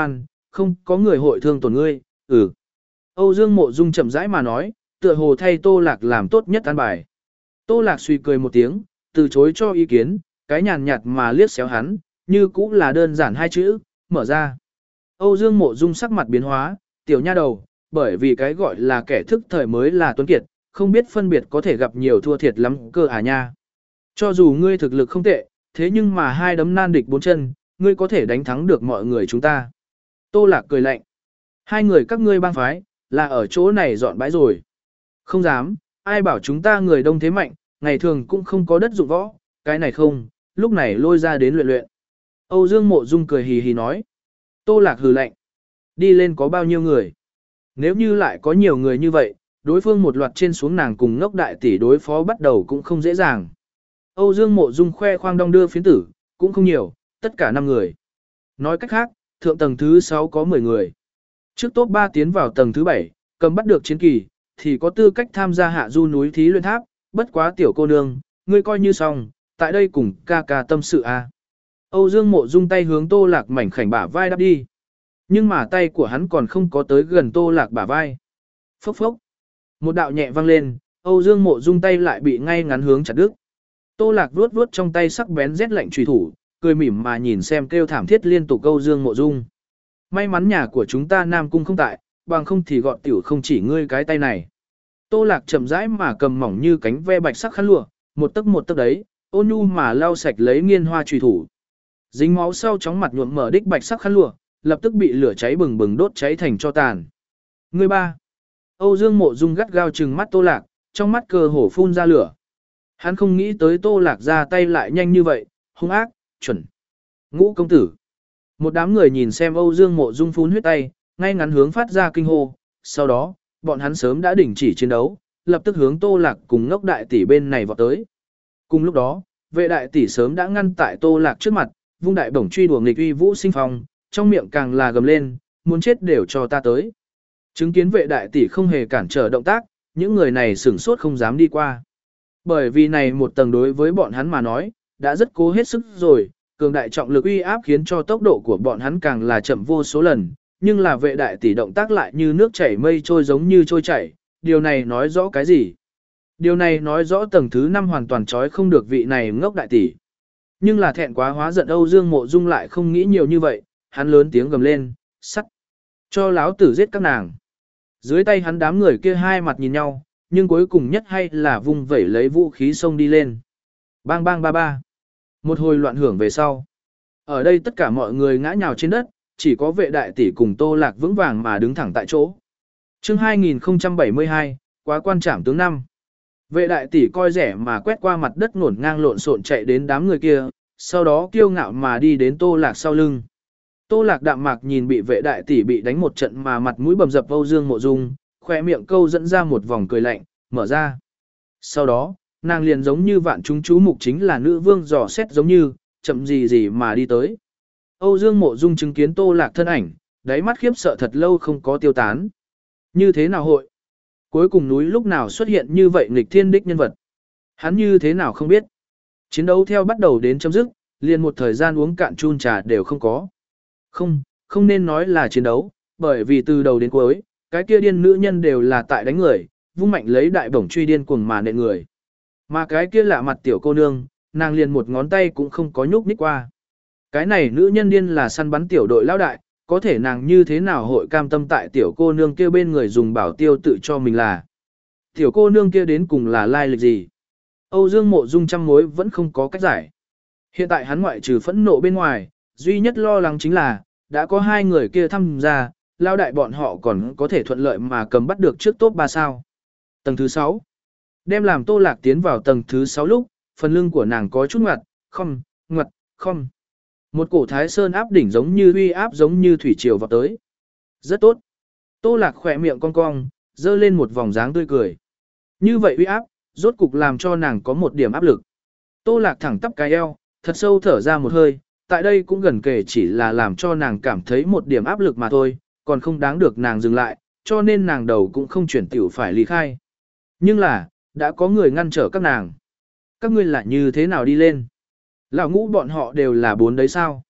không có người hội thương tổn ngươi, ừ. Âu Dương Mộ Dung chậm rãi mà nói, tựa hồ thay Tô Lạc làm tốt nhất an bài. Tô Lạc suy cười một tiếng, từ chối cho ý kiến, cái nhàn nhạt mà liếc xéo hắn, như cũng là đơn giản hai chữ, mở ra. Âu Dương Mộ Dung sắc mặt biến hóa, tiểu nha đầu, bởi vì cái gọi là kẻ thức thời mới là tuấn kiệt, không biết phân biệt có thể gặp nhiều thua thiệt lắm cơ à nha. Cho dù ngươi thực lực không tệ, thế nhưng mà hai đấm nan địch bốn chân, ngươi có thể đánh thắng được mọi người chúng ta. Tô Lạc cười lạnh. Hai người các ngươi bang phái, là ở chỗ này dọn bãi rồi. Không dám, ai bảo chúng ta người đông thế mạnh, ngày thường cũng không có đất dụng võ, cái này không, lúc này lôi ra đến luyện luyện. Âu Dương Mộ Dung cười hì hì nói. Tô Lạc hừ lạnh. Đi lên có bao nhiêu người? Nếu như lại có nhiều người như vậy, đối phương một loạt trên xuống nàng cùng ngốc đại tỷ đối phó bắt đầu cũng không dễ dàng. Âu Dương Mộ Dung khoe khoang đong đưa phiến tử, cũng không nhiều, tất cả năm người. Nói cách khác, thượng tầng thứ sáu có mười người. Trước top ba tiến vào tầng thứ bảy, cầm bắt được chiến kỳ, thì có tư cách tham gia hạ du núi thí luyện tháp, bất quá tiểu cô nương, ngươi coi như xong, tại đây cùng ca ca tâm sự a. Âu Dương Mộ Dung tay hướng Tô Lạc mảnh khảnh bả vai đắp đi. Nhưng mà tay của hắn còn không có tới gần Tô Lạc bả vai. Phốc phốc. Một đạo nhẹ vang lên, Âu Dương Mộ Dung tay lại bị ngay ngắn hướng chặt đứt. Tô Lạc vuốt vuốt trong tay sắc bén rét lạnh chùy thủ, cười mỉm mà nhìn xem kêu thảm thiết liên tục Âu Dương Mộ Dung. May mắn nhà của chúng ta Nam Cung không tại, bằng không thì gọn tiểu không chỉ ngươi cái tay này. Tô Lạc chậm rãi mà cầm mỏng như cánh ve bạch sắc khăn lụa, một tấc một tấc đấy, ôn nhu mà lau sạch lấy nghiên hoa chùy thủ. Dính máu sau chóng mặt nhuộm mở đích bạch sắc khăn lụa, lập tức bị lửa cháy bừng bừng đốt cháy thành tro tàn. Ngươi ba. Âu Dương Mộ Dung gắt gao trừng mắt Tô Lạc, trong mắt cơ hồ phun ra lửa. Hắn không nghĩ tới Tô Lạc ra tay lại nhanh như vậy, hung ác, chuẩn. Ngũ công tử. Một đám người nhìn xem Âu Dương Mộ Dung phun huyết tay, ngay ngắn hướng phát ra kinh hô, sau đó, bọn hắn sớm đã đình chỉ chiến đấu, lập tức hướng Tô Lạc cùng ngốc đại tỷ bên này vọt tới. Cùng lúc đó, vệ đại tỷ sớm đã ngăn tại Tô Lạc trước mặt, vung đại bổng truy đùa nghịch uy vũ sinh phong, trong miệng càng là gầm lên, muốn chết đều cho ta tới. Chứng kiến vệ đại tỷ không hề cản trở động tác, những người này sửng sốt không dám đi qua. Bởi vì này một tầng đối với bọn hắn mà nói, đã rất cố hết sức rồi, cường đại trọng lực uy áp khiến cho tốc độ của bọn hắn càng là chậm vô số lần, nhưng là vệ đại tỷ động tác lại như nước chảy mây trôi giống như trôi chảy, điều này nói rõ cái gì? Điều này nói rõ tầng thứ năm hoàn toàn trói không được vị này ngốc đại tỷ. Nhưng là thẹn quá hóa giận Âu Dương Mộ Dung lại không nghĩ nhiều như vậy, hắn lớn tiếng gầm lên, sắt, cho láo tử giết các nàng. Dưới tay hắn đám người kia hai mặt nhìn nhau, nhưng cuối cùng nhất hay là vung vẩy lấy vũ khí xông đi lên. Bang bang ba ba. Một hồi loạn hưởng về sau. Ở đây tất cả mọi người ngã nhào trên đất, chỉ có vệ đại tỷ cùng Tô Lạc vững vàng mà đứng thẳng tại chỗ. Chương hai nghìn không trăm bảy mươi hai, quá quan trảm tướng năm. Vệ đại tỷ coi rẻ mà quét qua mặt đất ngổn ngang lộn xộn chạy đến đám người kia, sau đó kiêu ngạo mà đi đến Tô Lạc sau lưng. Tô Lạc đạm mạc nhìn bị vệ đại tỷ bị đánh một trận mà mặt mũi bầm dập Âu Dương Mộ Dung, khỏe miệng câu dẫn ra một vòng cười lạnh, mở ra. Sau đó, nàng liền giống như vạn chúng chú mục chính là nữ vương dò xét giống như, chậm gì gì mà đi tới. Âu Dương Mộ Dung chứng kiến Tô Lạc thân ảnh, đáy mắt khiếp sợ thật lâu không có tiêu tán. Như thế nào hội? Cuối cùng núi lúc nào xuất hiện như vậy nghịch thiên đích nhân vật? Hắn như thế nào không biết? Chiến đấu theo bắt đầu đến chấm dứt, liền một thời gian uống cạn chun trà đều không có. Không, không nên nói là chiến đấu, bởi vì từ đầu đến cuối, cái kia điên nữ nhân đều là tại đánh người, vung mạnh lấy đại bổng truy điên cuồng mà nện người. Mà cái kia lạ mặt tiểu cô nương, nàng liền một ngón tay cũng không có nhúc nhích qua. Cái này nữ nhân điên là săn bắn tiểu đội lão đại, có thể nàng như thế nào hội cam tâm tại tiểu cô nương kia bên người dùng bảo tiêu tự cho mình là. Tiểu cô nương kia đến cùng là lai lịch gì? Âu Dương Mộ Dung trăm mối vẫn không có cách giải. Hiện tại hắn ngoại trừ phẫn nộ bên ngoài, duy nhất lo lắng chính là, đã có hai người kia tham gia, lao đại bọn họ còn có thể thuận lợi mà cầm bắt được trước top ba sao. Tầng thứ sáu. Đem làm Tô Lạc tiến vào tầng thứ sáu lúc, phần lưng của nàng có chút ngoặt, không, ngoặt, không. Một cổ thái sơn áp đỉnh giống như uy áp giống như thủy triều vào tới. Rất tốt. Tô Lạc khỏe miệng cong cong, dơ lên một vòng dáng tươi cười. Như vậy uy áp, rốt cục làm cho nàng có một điểm áp lực. Tô Lạc thẳng tắp cái eo, thật sâu thở ra một hơi, tại đây cũng gần kể chỉ là làm cho nàng cảm thấy một điểm áp lực mà thôi, còn không đáng được nàng dừng lại, cho nên nàng đầu cũng không chuyển tiểu phải ly khai. Nhưng là, đã có người ngăn trở các nàng. Các ngươi là như thế nào đi lên? Lão Ngũ bọn họ đều là bốn đấy sao?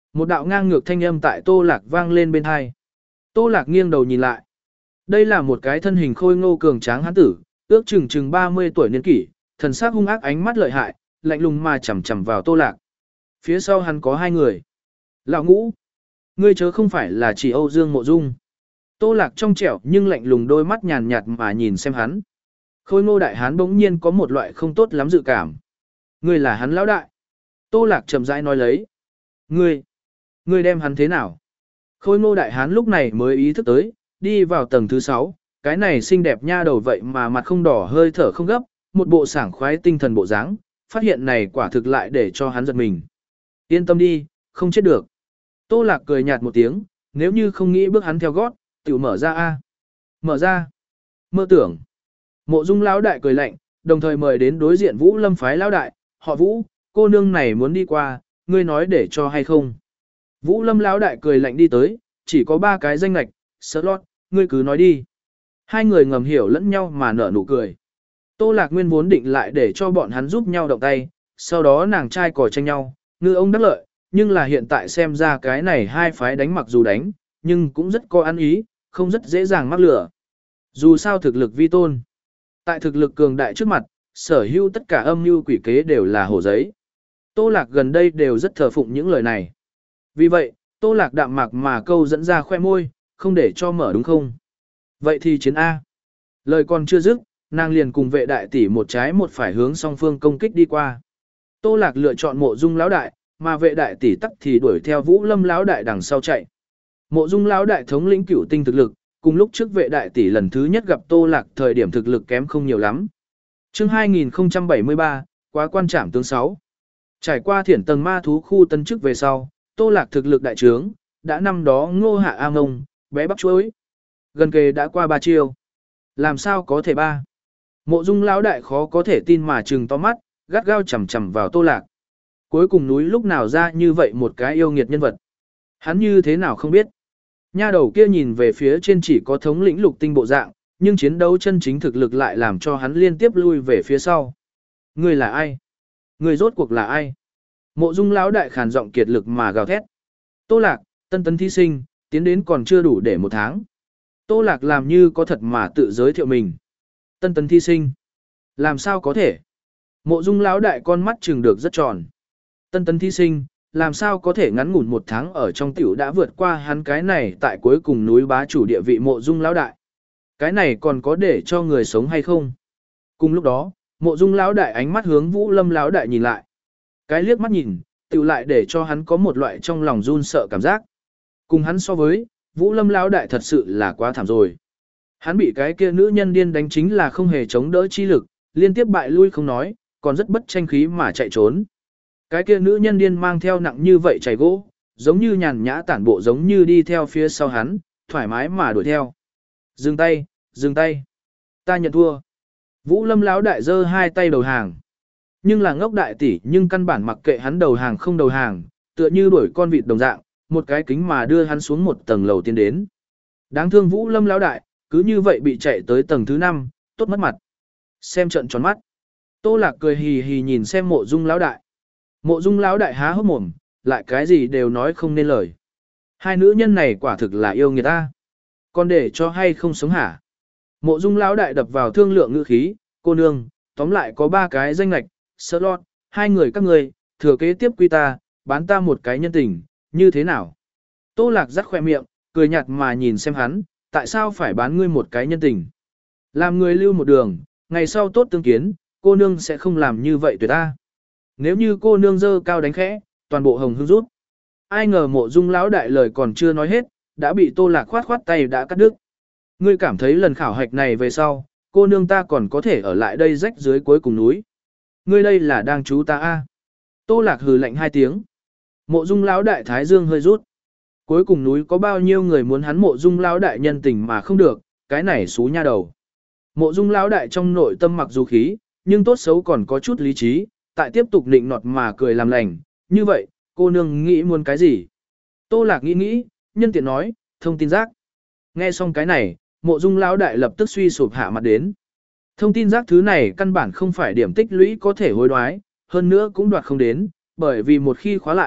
Một đạo ngang ngược thanh âm tại Tô Lạc vang lên bên tai. Tô Lạc nghiêng đầu nhìn lại. Đây là một cái thân hình khôi ngô cường tráng hán tử, ước chừng chừng ba mươi tuổi niên kỷ, thần sắc hung ác, ánh mắt lợi hại, lạnh lùng mà chằm chằm vào Tô Lạc. Phía sau hắn có hai người. Lão Ngũ, ngươi chớ không phải là chỉ Âu Dương Mộ Dung. Tô Lạc trong trẻo nhưng lạnh lùng đôi mắt nhàn nhạt mà nhìn xem hắn. Khôi ngô đại hán bỗng nhiên có một loại không tốt lắm dự cảm. Ngươi là hắn lão đại. Tô Lạc chậm rãi nói lấy. Ngươi, ngươi đem hắn thế nào? Khôi ngô đại hán lúc này mới ý thức tới, đi vào tầng thứ sáu, cái này xinh đẹp nha đầu vậy mà mặt không đỏ hơi thở không gấp, một bộ sảng khoái tinh thần bộ dáng, phát hiện này quả thực lại để cho hắn giật mình. Yên tâm đi, không chết được. Tô Lạc cười nhạt một tiếng, nếu như không nghĩ bước hắn theo gót, tiểu mở ra a. Mở ra. Mơ tưởng. Mộ Dung lão đại cười lạnh, đồng thời mời đến đối diện Vũ Lâm phái lão đại, họ Vũ, cô nương này muốn đi qua, ngươi nói để cho hay không? Vũ Lâm lão đại cười lạnh đi tới, chỉ có ba cái danh lệch, slot, ngươi cứ nói đi. Hai người ngầm hiểu lẫn nhau mà nở nụ cười. Tô Lạc nguyên vốn định lại để cho bọn hắn giúp nhau động tay, sau đó nàng trai cò tranh nhau, ngư ông đắc lợi, nhưng là hiện tại xem ra cái này hai phái đánh mặc dù đánh, nhưng cũng rất có ăn ý, không rất dễ dàng mắc lửa. Dù sao thực lực vi tôn. Tại thực lực cường đại trước mặt, sở hữu tất cả âm mưu quỷ kế đều là hổ giấy. Tô Lạc gần đây đều rất thờ phụng những lời này. Vì vậy, Tô Lạc đạm mạc mà câu dẫn ra khoe môi, không để cho mở đúng không? Vậy thì chiến A. Lời còn chưa dứt, nàng liền cùng vệ đại tỷ một trái một phải hướng song phương công kích đi qua. Tô Lạc lựa chọn Mộ Dung lão đại, mà vệ đại tỷ tắc thì đuổi theo Vũ Lâm lão đại đằng sau chạy. Mộ Dung lão đại thống lĩnh cửu tinh thực lực, cùng lúc trước vệ đại tỷ lần thứ nhất gặp Tô Lạc thời điểm thực lực kém không nhiều lắm. Chương hai nghìn không trăm bảy mươi ba, quá quan trảm tướng sáu. Trải qua thiển tầng ma thú khu tân chức về sau, Tô Lạc thực lực đại trướng, đã năm đó Ngô Hạ A Ngông, bé bắp chuối. Gần kề đã qua ba chiêu. Làm sao có thể ba? Mộ Dung lão đại khó có thể tin mà trừng to mắt, gắt gao chằm chằm vào Tô Lạc. Cuối cùng núi lúc nào ra như vậy một cái yêu nghiệt nhân vật. Hắn như thế nào không biết. Nha đầu kia nhìn về phía trên chỉ có thống lĩnh lục tinh bộ dạng, nhưng chiến đấu chân chính thực lực lại làm cho hắn liên tiếp lui về phía sau. Người là ai? Người rốt cuộc là ai? Mộ Dung lão đại khàn giọng kiệt lực mà gào thét. Tô Lạc, tân tấn thí sinh, tiến đến còn chưa đủ để một tháng. Tô Lạc làm như có thật mà tự giới thiệu mình. Tân tấn thí sinh. Làm sao có thể? Mộ Dung lão đại con mắt trừng được rất tròn. Tân tấn thí sinh, làm sao có thể ngắn ngủn một tháng ở trong tiểu đã vượt qua hắn cái này tại cuối cùng núi bá chủ địa vị Mộ Dung lão đại. Cái này còn có để cho người sống hay không? Cùng lúc đó, Mộ Dung lão đại ánh mắt hướng Vũ Lâm lão đại nhìn lại. Cái liếc mắt nhìn, tiểu lại để cho hắn có một loại trong lòng run sợ cảm giác. Cùng hắn so với, Vũ Lâm lão đại thật sự là quá thảm rồi. Hắn bị cái kia nữ nhân điên đánh chính là không hề chống đỡ chi lực, liên tiếp bại lui không nói, còn rất bất tranh khí mà chạy trốn. Cái kia nữ nhân điên mang theo nặng như vậy chảy gỗ, giống như nhàn nhã tản bộ giống như đi theo phía sau hắn, thoải mái mà đuổi theo. Dừng tay, dừng tay. Ta nhận thua. Vũ Lâm lão đại giơ hai tay đầu hàng. Nhưng là ngốc đại tỷ nhưng căn bản mặc kệ hắn đầu hàng không đầu hàng, tựa như đuổi con vịt đồng dạng, một cái kính mà đưa hắn xuống một tầng lầu tiến đến. Đáng thương Vũ Lâm lão đại, cứ như vậy bị chạy tới tầng thứ năm, tốt mất mặt. Xem trận tròn mắt. Tô Lạc cười hì hì nhìn xem Mộ Dung lão đại. Mộ Dung lão đại há hốc mồm, lại cái gì đều nói không nên lời. Hai nữ nhân này quả thực là yêu người ta. Còn để cho hay không sống hả? Mộ Dung lão đại đập vào thương lượng ngữ khí, cô nương, tóm lại có ba cái danh lạch, slot, hai người các người, thừa kế tiếp quy ta, bán ta một cái nhân tình, như thế nào? Tô Lạc rắc khoe miệng, cười nhạt mà nhìn xem hắn, tại sao phải bán ngươi một cái nhân tình? Làm người lưu một đường, ngày sau tốt tương kiến, cô nương sẽ không làm như vậy tuyệt ta. Nếu như cô nương dơ cao đánh khẽ, toàn bộ hồng hương rút. Ai ngờ Mộ Dung lão đại lời còn chưa nói hết, đã bị Tô Lạc khoát khoát tay đã cắt đứt. Ngươi cảm thấy lần khảo hạch này về sau, cô nương ta còn có thể ở lại đây rách dưới cuối cùng núi. Ngươi đây là đang chú ta a? Tô Lạc hừ lạnh hai tiếng. Mộ Dung lão đại thái dương hơi rút. Cuối cùng núi có bao nhiêu người muốn hắn Mộ Dung lão đại nhân tình mà không được, cái này xú nha đầu. Mộ Dung lão đại trong nội tâm mặc dù khí, nhưng tốt xấu còn có chút lý trí, tại tiếp tục nịnh nọt mà cười làm lành, như vậy, cô nương nghĩ muốn cái gì? Tô Lạc nghĩ nghĩ, nhân tiện nói, thông tin rác. Nghe xong cái này, Mộ Dung lão đại lập tức suy sụp hạ mặt đến. Thông tin rác thứ này căn bản không phải điểm tích lũy có thể hối đoái, hơn nữa cũng đoạt không đến, bởi vì một khi khóa lại,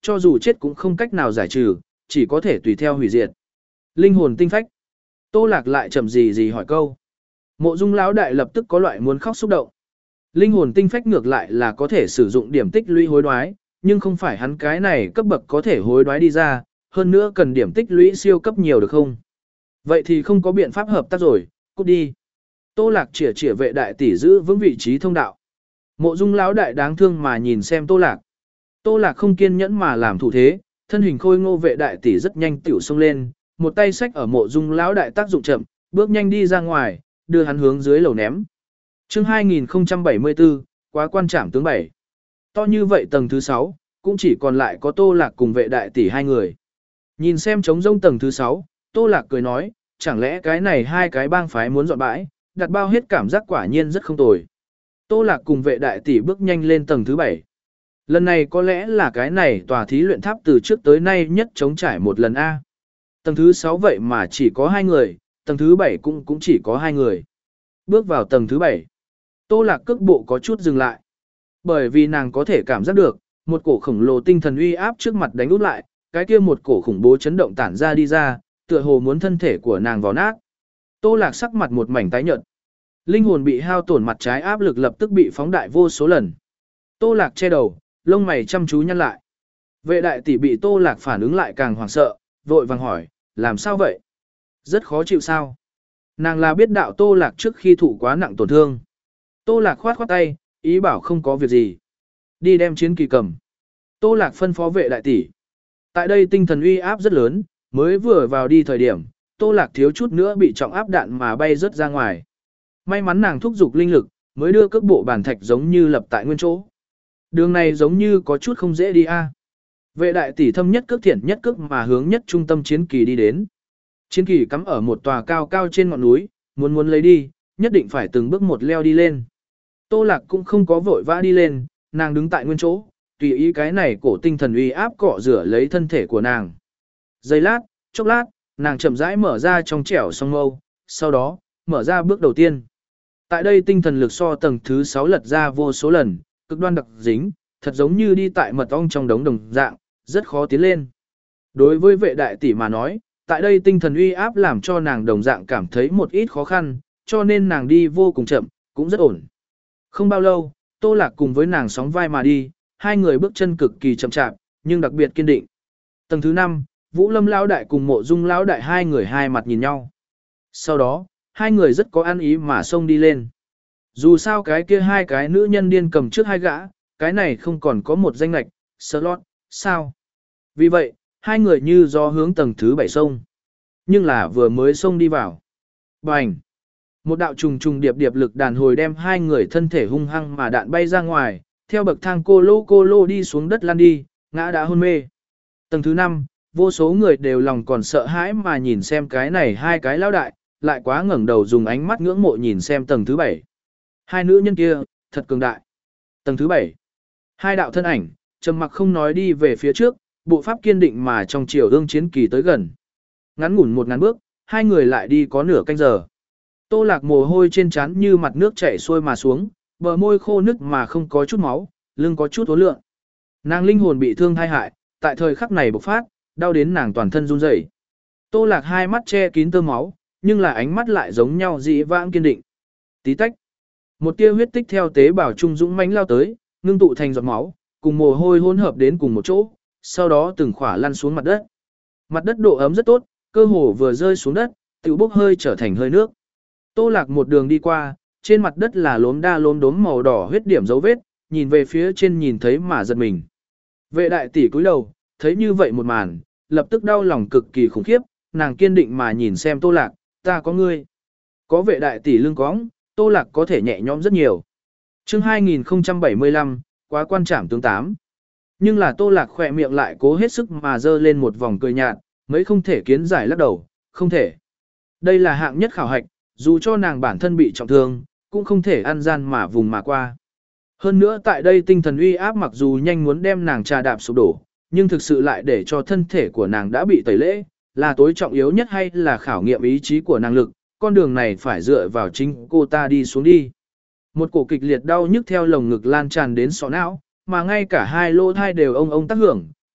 cho dù chết cũng không cách nào giải trừ, chỉ có thể tùy theo hủy diệt. Linh hồn tinh phách. Tô Lạc lại chậm gì gì hỏi câu. Mộ Dung lão đại lập tức có loại muốn khóc xúc động. Linh hồn tinh phách ngược lại là có thể sử dụng điểm tích lũy hối đoái, nhưng không phải hắn cái này cấp bậc có thể hối đoái đi ra, hơn nữa cần điểm tích lũy siêu cấp nhiều được không? Vậy thì không có biện pháp hợp tác rồi, cút đi. Tô Lạc chỉa chỉa vệ đại tỷ giữ vững vị trí thông đạo. Mộ Dung lão đại đáng thương mà nhìn xem Tô Lạc. Tô Lạc không kiên nhẫn mà làm thủ thế, thân hình khôi ngô vệ đại tỷ rất nhanh tiểu xông lên, một tay xách ở Mộ Dung lão đại tác dụng chậm, bước nhanh đi ra ngoài, đưa hắn hướng dưới lầu ném. Chương hai nghìn không trăm bảy mươi tư, quá quan trảm tướng bảy. To như vậy tầng thứ sáu, cũng chỉ còn lại có Tô Lạc cùng vệ đại tỷ hai người. Nhìn xem trống rông tầng thứ sáu, Tô Lạc cười nói, chẳng lẽ cái này hai cái bang phái muốn dọn bãi, đặt bao hết cảm giác quả nhiên rất không tồi. Tô Lạc cùng vệ đại tỷ bước nhanh lên tầng thứ bảy. Lần này có lẽ là cái này tòa thí luyện tháp từ trước tới nay nhất chống trải một lần A. Tầng thứ sáu vậy mà chỉ có hai người, tầng thứ bảy cũng cũng chỉ có hai người. Bước vào tầng thứ bảy, Tô Lạc cước bộ có chút dừng lại. Bởi vì nàng có thể cảm giác được, một cổ khổng lồ tinh thần uy áp trước mặt đánh úp lại, cái kia một cổ khủng bố chấn động tản ra đi ra, tựa hồ muốn thân thể của nàng vào nát. Tô Lạc sắc mặt một mảnh tái nhợt. Linh hồn bị hao tổn mặt trái áp lực lập tức bị phóng đại vô số lần. Tô Lạc che đầu, lông mày chăm chú nhăn lại. Vệ đại tỷ bị Tô Lạc phản ứng lại càng hoảng sợ, vội vàng hỏi, làm sao vậy? Rất khó chịu sao? Nàng là biết đạo Tô Lạc trước khi thụ quá nặng tổn thương. Tô Lạc khoát khoát tay, ý bảo không có việc gì. Đi đem chiến kỳ cầm. Tô Lạc phân phó vệ đại tỷ. Tại đây tinh thần uy áp rất lớn, mới vừa vào đi thời điểm, Tô Lạc thiếu chút nữa bị trọng áp đạn mà bay rớt ra ngoài. May mắn nàng thúc giục linh lực, mới đưa cước bộ bàn thạch giống như lập tại nguyên chỗ. Đường này giống như có chút không dễ đi a. Vệ đại tỷ thâm nhất cước thiện nhất cước mà hướng nhất trung tâm chiến kỳ đi đến. Chiến kỳ cắm ở một tòa cao cao trên ngọn núi, muốn muốn lấy đi, nhất định phải từng bước một leo đi lên. Tô Lạc cũng không có vội vã đi lên, nàng đứng tại nguyên chỗ, tùy ý cái này cổ tinh thần uy áp cọ rửa lấy thân thể của nàng. Giây lát, chốc lát, nàng chậm rãi mở ra trong trẻo song mâu, sau đó, mở ra bước đầu tiên. Tại đây tinh thần lực so tầng thứ sáu lật ra vô số lần, cực đoan đặc dính, thật giống như đi tại mật ong trong đống đồng dạng, rất khó tiến lên. Đối với vệ đại tỷ mà nói, tại đây tinh thần uy áp làm cho nàng đồng dạng cảm thấy một ít khó khăn, cho nên nàng đi vô cùng chậm, cũng rất ổn. Không bao lâu, Tô Lạc cùng với nàng sóng vai mà đi, hai người bước chân cực kỳ chậm chạp, nhưng đặc biệt kiên định. Tầng thứ năm, Vũ Lâm lão đại cùng Mộ Dung lão đại hai người hai mặt nhìn nhau. Sau đó, hai người rất có ăn ý mà xông đi lên. Dù sao cái kia hai cái nữ nhân điên cầm trước hai gã, cái này không còn có một danh lệch, slot, sao? Vì vậy, hai người như do hướng tầng thứ bảy xông. Nhưng là vừa mới xông đi vào. Bành! Một đạo trùng trùng điệp điệp lực đàn hồi đem hai người thân thể hung hăng mà đạn bay ra ngoài, theo bậc thang cô lô cô lô đi xuống đất lăn đi, ngã đã hôn mê. Tầng thứ năm, vô số người đều lòng còn sợ hãi mà nhìn xem cái này hai cái lão đại, lại quá ngẩng đầu dùng ánh mắt ngưỡng mộ nhìn xem tầng thứ bảy. Hai nữ nhân kia, thật cường đại. Tầng thứ bảy, hai đạo thân ảnh, trầm mặc không nói đi về phía trước, bộ pháp kiên định mà trong chiều ương chiến kỳ tới gần. Ngắn ngủn một ngàn bước, hai người lại đi có nửa canh giờ. Tô Lạc mồ hôi trên trán như mặt nước chảy xuôi mà xuống, bờ môi khô nứt mà không có chút máu, lưng có chút uốn lượn. Nàng linh hồn bị thương thai hại, tại thời khắc này bộc phát, đau đến nàng toàn thân run rẩy. Tô Lạc hai mắt che kín tơ máu, nhưng là ánh mắt lại giống nhau dĩ vãng kiên định. Tí tách. Một tia huyết tích theo tế bào trung dũng mãnh lao tới, ngưng tụ thành giọt máu, cùng mồ hôi hỗn hợp đến cùng một chỗ, sau đó từng khỏa lăn xuống mặt đất. Mặt đất độ ấm rất tốt, cơ hồ vừa rơi xuống đất, tiểu bốc hơi trở thành hơi nước. Tô Lạc một đường đi qua, trên mặt đất là lốm đa lốm đốm màu đỏ huyết điểm dấu vết, nhìn về phía trên nhìn thấy mà giật mình. Vệ đại tỷ cúi đầu, thấy như vậy một màn, lập tức đau lòng cực kỳ khủng khiếp, nàng kiên định mà nhìn xem Tô Lạc, ta có ngươi. Có vệ đại tỷ lưng cõng, Tô Lạc có thể nhẹ nhõm rất nhiều. Chương hai nghìn không trăm bảy mươi lăm, quá quan trảm tướng tám. Nhưng là Tô Lạc khỏe miệng lại cố hết sức mà dơ lên một vòng cười nhạt, mấy không thể kiến giải lắc đầu, không thể. Đây là hạng nhất khảo hạch, dù cho nàng bản thân bị trọng thương, cũng không thể ăn gian mà vùng mà qua. Hơn nữa tại đây tinh thần uy áp mặc dù nhanh muốn đem nàng trà đạp sụp đổ, nhưng thực sự lại để cho thân thể của nàng đã bị tẩy lễ, là tối trọng yếu nhất hay là khảo nghiệm ý chí của năng lực, con đường này phải dựa vào chính cô ta đi xuống đi. Một cổ kịch liệt đau nhức theo lồng ngực lan tràn đến sọ não, mà ngay cả hai lỗ thai đều ông ông tác hưởng,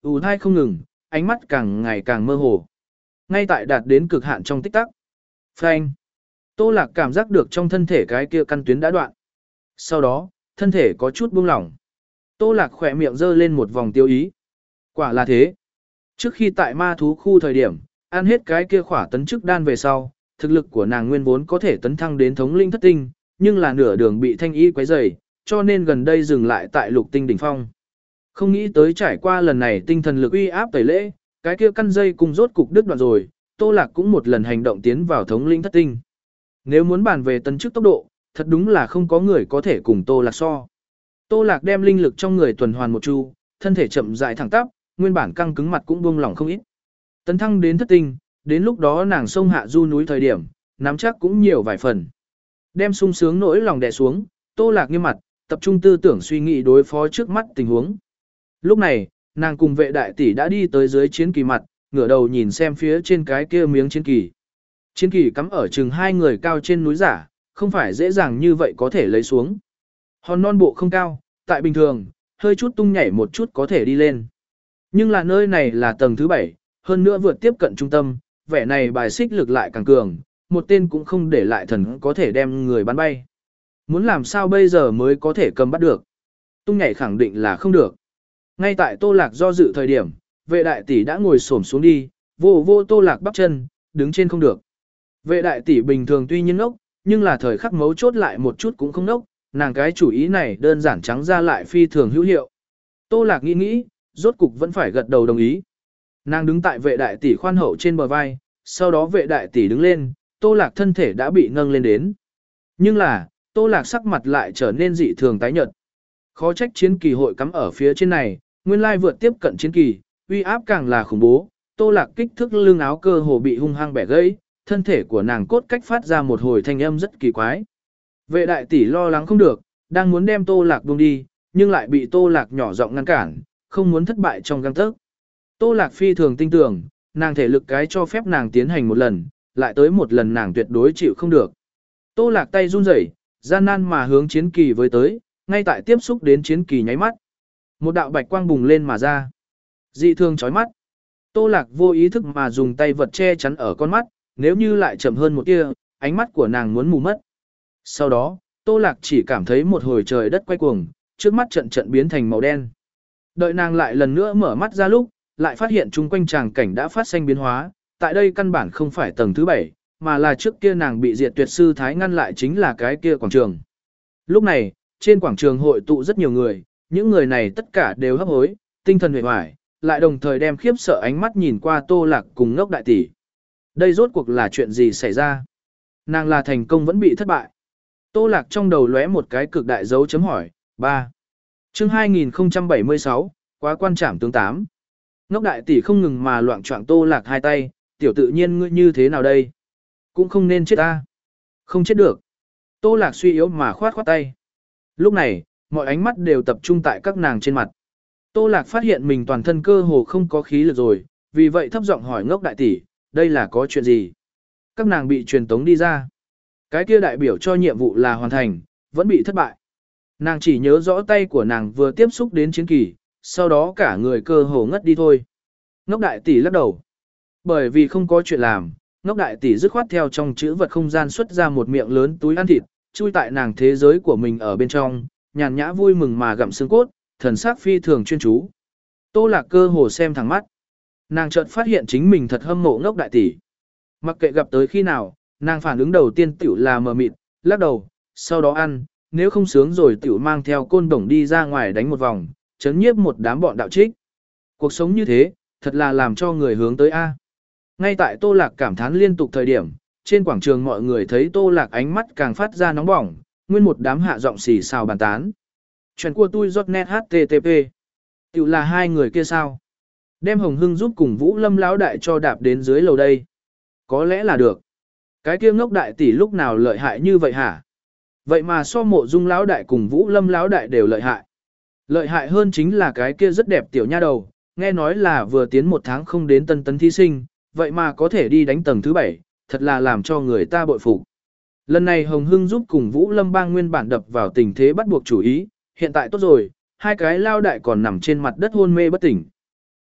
ù thai không ngừng, ánh mắt càng ngày càng mơ hồ. Ngay tại đạt đến cực hạn trong tích tắc. Phanh. Tô Lạc cảm giác được trong thân thể cái kia căn tuyến đã đoạn. Sau đó, thân thể có chút buông lỏng. Tô Lạc khỏe miệng giơ lên một vòng tiêu ý. Quả là thế. Trước khi tại ma thú khu thời điểm, ăn hết cái kia khỏa tấn chức đan về sau, thực lực của nàng nguyên vốn có thể tấn thăng đến thống linh thất tinh, nhưng là nửa đường bị thanh y quấy rầy, cho nên gần đây dừng lại tại lục tinh đỉnh phong. Không nghĩ tới trải qua lần này tinh thần lực uy áp tẩy lễ, cái kia căn dây cùng rốt cục đứt đoạn rồi, Tô Lạc cũng một lần hành động tiến vào thống linh thất tinh. Nếu muốn bàn về tấn chức tốc độ, thật đúng là không có người có thể cùng Tô Lạc so. Tô Lạc đem linh lực trong người tuần hoàn một chu, thân thể chậm rãi thẳng tắp, nguyên bản căng cứng mặt cũng buông lỏng không ít. Tấn thăng đến thất tinh, đến lúc đó nàng sông hạ du núi thời điểm, nắm chắc cũng nhiều vài phần. Đem sung sướng nỗi lòng đè xuống, Tô Lạc nghiêm mặt, tập trung tư tưởng suy nghĩ đối phó trước mắt tình huống. Lúc này, nàng cùng vệ đại tỷ đã đi tới dưới chiến kỳ mặt, ngửa đầu nhìn xem phía trên cái kia miếng chiến kỳ. Chiến kỳ cắm ở chừng hai người cao trên núi giả, không phải dễ dàng như vậy có thể lấy xuống. Hòn non bộ không cao, tại bình thường, hơi chút tung nhảy một chút có thể đi lên. Nhưng là nơi này là tầng thứ bảy, hơn nữa vượt tiếp cận trung tâm, vẻ này bài xích lực lại càng cường, một tên cũng không để lại thần có thể đem người bắn bay. Muốn làm sao bây giờ mới có thể cầm bắt được? Tung nhảy khẳng định là không được. Ngay tại Tô Lạc do dự thời điểm, vệ đại tỷ đã ngồi xổm xuống đi, vô vô Tô Lạc bắp chân, đứng trên không được. Vệ đại tỷ bình thường tuy nhiên ngốc, nhưng là thời khắc mấu chốt lại một chút cũng không ngốc, nàng cái chủ ý này đơn giản trắng ra lại phi thường hữu hiệu. Tô Lạc nghĩ nghĩ, rốt cục vẫn phải gật đầu đồng ý. Nàng đứng tại vệ đại tỷ khoan hậu trên bờ vai, sau đó vệ đại tỷ đứng lên, Tô Lạc thân thể đã bị nâng lên đến. Nhưng là, Tô Lạc sắc mặt lại trở nên dị thường tái nhợt. Khó trách chiến kỳ hội cắm ở phía trên này, nguyên lai vượt tiếp cận chiến kỳ, uy áp càng là khủng bố. Tô Lạc kích thước lưng áo cơ hồ bị hung hăng bẻ gãy, thân thể của nàng cốt cách phát ra một hồi thanh âm rất kỳ quái. Vệ đại tỷ lo lắng không được, đang muốn đem Tô Lạc buông đi, nhưng lại bị Tô Lạc nhỏ giọng ngăn cản, không muốn thất bại trong gang tấc. Tô Lạc phi thường tin tưởng, nàng thể lực cái cho phép nàng tiến hành một lần, lại tới một lần nàng tuyệt đối chịu không được. Tô Lạc tay run rẩy, gian nan mà hướng chiến kỳ với tới, ngay tại tiếp xúc đến chiến kỳ nháy mắt. Một đạo bạch quang bùng lên mà ra. Dị thường chói mắt. Tô Lạc vô ý thức mà dùng tay vật che chắn ở con mắt, nếu như lại chậm hơn một tia, ánh mắt của nàng muốn mù mất. Sau đó, Tô Lạc chỉ cảm thấy một hồi trời đất quay cuồng, trước mắt trận trận biến thành màu đen. Đợi nàng lại lần nữa mở mắt ra lúc, lại phát hiện chung quanh tràng cảnh đã phát sinh biến hóa, tại đây căn bản không phải tầng thứ bảy, mà là trước kia nàng bị diệt tuyệt sư thái ngăn lại chính là cái kia quảng trường. Lúc này, trên quảng trường hội tụ rất nhiều người, những người này tất cả đều hấp hối, tinh thần uể oải, lại đồng thời đem khiếp sợ ánh mắt nhìn qua Tô Lạc cùng Ngốc đại tỷ. Đây rốt cuộc là chuyện gì xảy ra? Nàng là thành công vẫn bị thất bại. Tô Lạc trong đầu lóe một cái cực đại dấu chấm hỏi. ba. Chương hai nghìn không trăm bảy mươi sáu, quá quan trảm tướng tám. Ngốc đại tỷ không ngừng mà loạng choạng Tô Lạc hai tay, tiểu tự nhiên ngươi như thế nào đây? Cũng không nên chết ta. Không chết được. Tô Lạc suy yếu mà khoát khoát tay. Lúc này, mọi ánh mắt đều tập trung tại các nàng trên mặt. Tô Lạc phát hiện mình toàn thân cơ hồ không có khí lực rồi, vì vậy thấp giọng hỏi Ngốc đại tỷ, đây là có chuyện gì? Các nàng bị truyền tống đi ra. Cái kia đại biểu cho nhiệm vụ là hoàn thành, vẫn bị thất bại. Nàng chỉ nhớ rõ tay của nàng vừa tiếp xúc đến chiến kỳ, sau đó cả người cơ hồ ngất đi thôi. Ngốc đại tỷ lắc đầu. Bởi vì không có chuyện làm, Ngốc đại tỷ dứt khoát theo trong chữ vật không gian xuất ra một miệng lớn túi ăn thịt, chui tại nàng thế giới của mình ở bên trong, nhàn nhã vui mừng mà gặm xương cốt, thần sắc phi thường chuyên chú. Tô Lạc cơ hồ xem thẳng mắt. Nàng chợt phát hiện chính mình thật hâm mộ Ngốc đại tỷ. Mặc kệ gặp tới khi nào, nàng phản ứng đầu tiên tiểu là mờ mịt, lắc đầu, sau đó ăn, nếu không sướng rồi tiểu mang theo côn đồng đi ra ngoài đánh một vòng, chấn nhiếp một đám bọn đạo trích. Cuộc sống như thế, thật là làm cho người hướng tới A. Ngay tại Tô Lạc cảm thán liên tục thời điểm, trên quảng trường mọi người thấy Tô Lạc ánh mắt càng phát ra nóng bỏng, nguyên một đám hạ giọng xì xào bàn tán. Chuyện của tôi giọt net http. Tiểu là hai người kia sao? Đem Hồng Hưng giúp cùng Vũ Lâm lão đại cho đạp đến dưới lầu đây. Có lẽ là được. Cái kia Ngốc đại tỷ lúc nào lợi hại như vậy hả? Vậy mà so Mộ Dung lão đại cùng Vũ Lâm lão đại đều lợi hại. Lợi hại hơn chính là cái kia rất đẹp tiểu nha đầu, nghe nói là vừa tiến một tháng không đến tân tấn thí sinh, vậy mà có thể đi đánh tầng thứ bảy, thật là làm cho người ta bội phục. Lần này Hồng Hưng giúp cùng Vũ Lâm bang nguyên bản đập vào tình thế bắt buộc chủ ý, hiện tại tốt rồi, hai cái lao đại còn nằm trên mặt đất hôn mê bất tỉnh.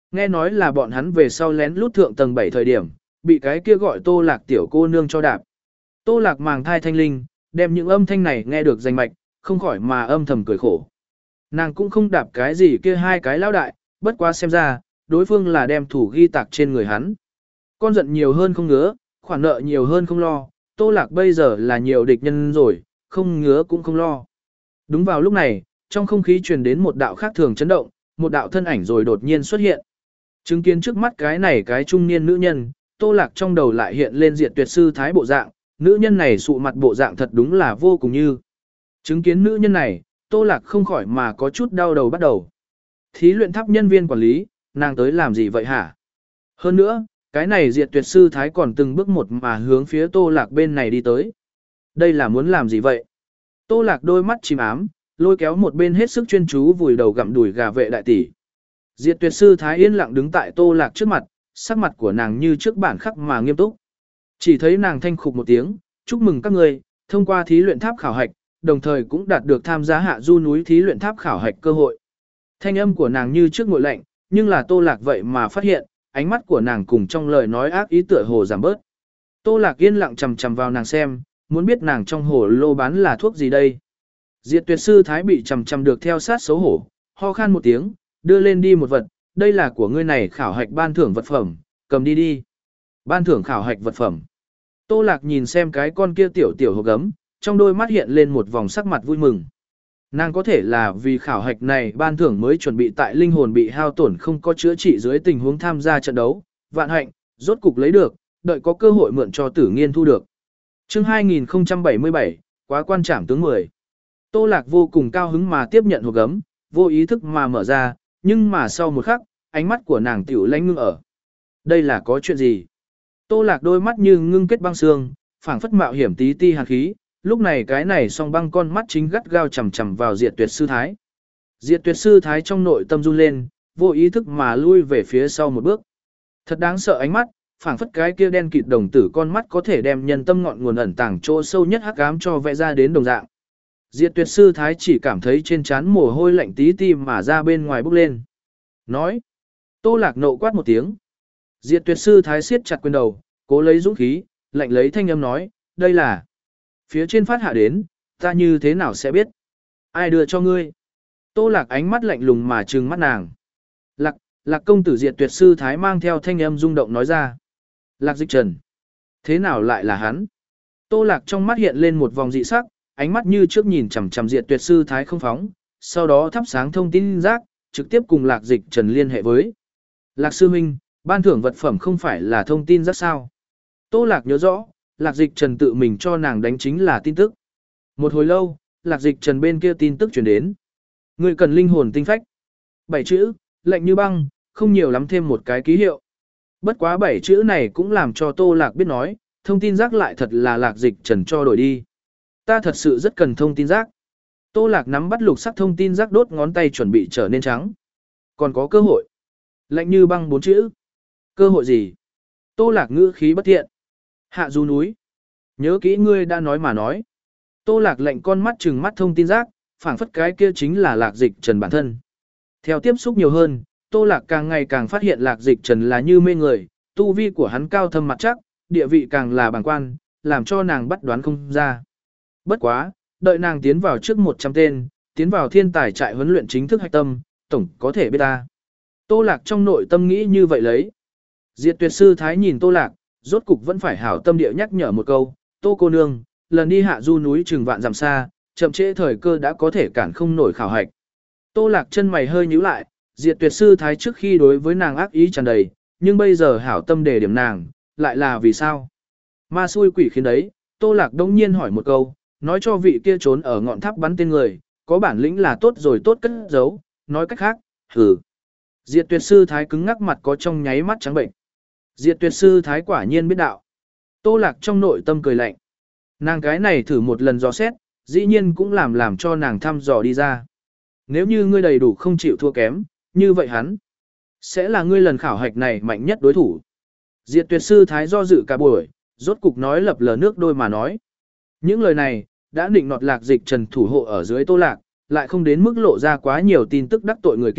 Nghe nói là bọn hắn về sau lén lút thượng tầng bảy thời điểm, bị cái kia gọi Tô Lạc tiểu cô nương cho đạp. Tô Lạc màng thai thanh linh, đem những âm thanh này nghe được danh mạch, không khỏi mà âm thầm cười khổ. Nàng cũng không đạp cái gì kia hai cái lão đại, bất quá xem ra, đối phương là đem thủ ghi tạc trên người hắn. Con giận nhiều hơn không ngứa, khoản nợ nhiều hơn không lo, Tô Lạc bây giờ là nhiều địch nhân rồi, không ngứa cũng không lo. Đúng vào lúc này, trong không khí truyền đến một đạo khác thường chấn động, một đạo thân ảnh rồi đột nhiên xuất hiện. Chứng kiến trước mắt cái này cái trung niên nữ nhân, Tô Lạc trong đầu lại hiện lên Diệt Tuyệt sư thái bộ dạng, nữ nhân này sụ mặt bộ dạng thật đúng là vô cùng như. Chứng kiến nữ nhân này, Tô Lạc không khỏi mà có chút đau đầu bắt đầu. Thí luyện tháp nhân viên quản lý, nàng tới làm gì vậy hả? Hơn nữa, cái này Diệt Tuyệt sư thái còn từng bước một mà hướng phía Tô Lạc bên này đi tới. Đây là muốn làm gì vậy? Tô Lạc đôi mắt chìm ám, lôi kéo một bên hết sức chuyên chú vùi đầu gặm đùi gà vệ đại tỷ. Diệt Tuyệt sư thái yên lặng đứng tại Tô Lạc trước mặt, sắc mặt của nàng như trước bản khắc mà nghiêm túc. Chỉ thấy nàng thanh khục một tiếng, chúc mừng các người, thông qua thí luyện tháp khảo hạch, đồng thời cũng đạt được tham gia hạ du núi thí luyện tháp khảo hạch cơ hội. Thanh âm của nàng như trước nguội lạnh, nhưng là Tô Lạc vậy mà phát hiện, ánh mắt của nàng cùng trong lời nói ác ý tựa hồ giảm bớt. Tô Lạc yên lặng chằm chằm vào nàng xem, muốn biết nàng trong hồ lô bán là thuốc gì đây. Diệt Tuyệt sư thái bị chằm chằm được theo sát xấu hổ, ho khan một tiếng, đưa lên đi một vật, đây là của ngươi này khảo hạch ban thưởng vật phẩm, cầm đi đi. Ban thưởng khảo hạch vật phẩm. Tô Lạc nhìn xem cái con kia tiểu tiểu hộp gấm, trong đôi mắt hiện lên một vòng sắc mặt vui mừng. Nàng có thể là vì khảo hạch này ban thưởng mới chuẩn bị tại linh hồn bị hao tổn không có chữa trị dưới tình huống tham gia trận đấu, vạn hạnh, rốt cục lấy được, đợi có cơ hội mượn cho Tử Nghiên thu được. Chương hai nghìn không trăm bảy mươi bảy, quá quan trảm tướng mười. Tô Lạc vô cùng cao hứng mà tiếp nhận hộp gấm, vô ý thức mà mở ra, nhưng mà sau một khắc, ánh mắt của nàng tiểu lãnh ngưng ở. Đây là có chuyện gì? Tô Lạc đôi mắt như ngưng kết băng xương, phảng phất mạo hiểm tí ti hàn khí, lúc này cái này song băng con mắt chính gắt gao chằm chằm vào Diệt Tuyệt sư thái. Diệt Tuyệt sư thái trong nội tâm run lên, vô ý thức mà lui về phía sau một bước. Thật đáng sợ ánh mắt, phảng phất cái kia đen kịt đồng tử con mắt có thể đem nhân tâm ngọn nguồn ẩn tàng chỗ sâu nhất hắc ám cho vẽ ra đến đồng dạng. Diệt Tuyệt sư thái chỉ cảm thấy trên trán mồ hôi lạnh tí ti mà ra bên ngoài bốc lên. Nói. Tô Lạc nộ quát một tiếng. Diệt Tuyệt sư thái siết chặt quyền đầu, cố lấy dũng khí, lạnh lấy thanh âm nói, đây là phía trên phát hạ đến, ta như thế nào sẽ biết? Ai đưa cho ngươi? Tô Lạc ánh mắt lạnh lùng mà trừng mắt nàng. Lạc, Lạc công tử Diệt Tuyệt sư thái mang theo thanh âm rung động nói ra. Lạc Dịch Trần. Thế nào lại là hắn? Tô Lạc trong mắt hiện lên một vòng dị sắc, ánh mắt như trước nhìn chằm chằm Diệt Tuyệt sư thái không phóng, sau đó thắp sáng thông tin giác, trực tiếp cùng Lạc Dịch Trần liên hệ với. Lạc sư huynh, ban thưởng vật phẩm không phải là thông tin giác sao? Tô Lạc nhớ rõ, Lạc Dịch Trần tự mình cho nàng đánh chính là tin tức. Một hồi lâu, Lạc Dịch Trần bên kia tin tức truyền đến. Người cần linh hồn tinh phách. Bảy chữ, lạnh như băng, không nhiều lắm thêm một cái ký hiệu. Bất quá bảy chữ này cũng làm cho Tô Lạc biết nói, thông tin giác lại thật là Lạc Dịch Trần cho đổi đi. Ta thật sự rất cần thông tin giác. Tô Lạc nắm bắt lục sắc thông tin giác đốt ngón tay chuẩn bị trở nên trắng. Còn có cơ hội. Lạnh như băng bốn chữ. Cơ hội gì? Tô Lạc ngữ khí bất thiện. Hạ du núi. Nhớ kỹ ngươi đã nói mà nói. Tô Lạc lạnh con mắt trừng mắt thông tin giác, phảng phất cái kia chính là Lạc Dịch Trần bản thân. Theo tiếp xúc nhiều hơn, Tô Lạc càng ngày càng phát hiện Lạc Dịch Trần là như mê người, tu vi của hắn cao thâm mặt chắc, địa vị càng là bàng quan, làm cho nàng bắt đoán không ra. Bất quá, đợi nàng tiến vào trước một trăm tên, tiến vào thiên tài trại huấn luyện chính thức hạch tâm, tổng có thể biết ta. Tô Lạc trong nội tâm nghĩ như vậy lấy. Diệt Tuyệt sư thái nhìn Tô Lạc, rốt cục vẫn phải hảo tâm địa nhắc nhở một câu, Tô cô nương, lần đi hạ du núi chừng vạn dặm xa, chậm trễ thời cơ đã có thể cản không nổi khảo hạch. Tô Lạc chân mày hơi nhíu lại, Diệt Tuyệt sư thái trước khi đối với nàng ác ý tràn đầy, nhưng bây giờ hảo tâm đề điểm nàng, lại là vì sao? Ma xui quỷ khiến đấy, Tô Lạc đông nhiên hỏi một câu, nói cho vị kia trốn ở ngọn tháp bắn tên người, có bản lĩnh là tốt rồi tốt cất giấu, nói cách khác, hừ. Diệt Tuyệt sư thái cứng ngắc mặt có trong nháy mắt trắng bệnh. Diệt Tuyệt sư thái quả nhiên biết đạo. Tô Lạc trong nội tâm cười lạnh. Nàng cái này thử một lần dò xét, dĩ nhiên cũng làm làm cho nàng thăm dò đi ra. Nếu như ngươi đầy đủ không chịu thua kém, như vậy hắn sẽ là ngươi lần khảo hạch này mạnh nhất đối thủ. Diệt Tuyệt sư thái do dự cả buổi, rốt cục nói lập lờ nước đôi mà nói. Những lời này, đã định nọt Lạc Dịch Trần thủ hộ ở dưới Tô Lạc, lại không đến mức lộ ra quá nhiều tin tức đắc tội người kia,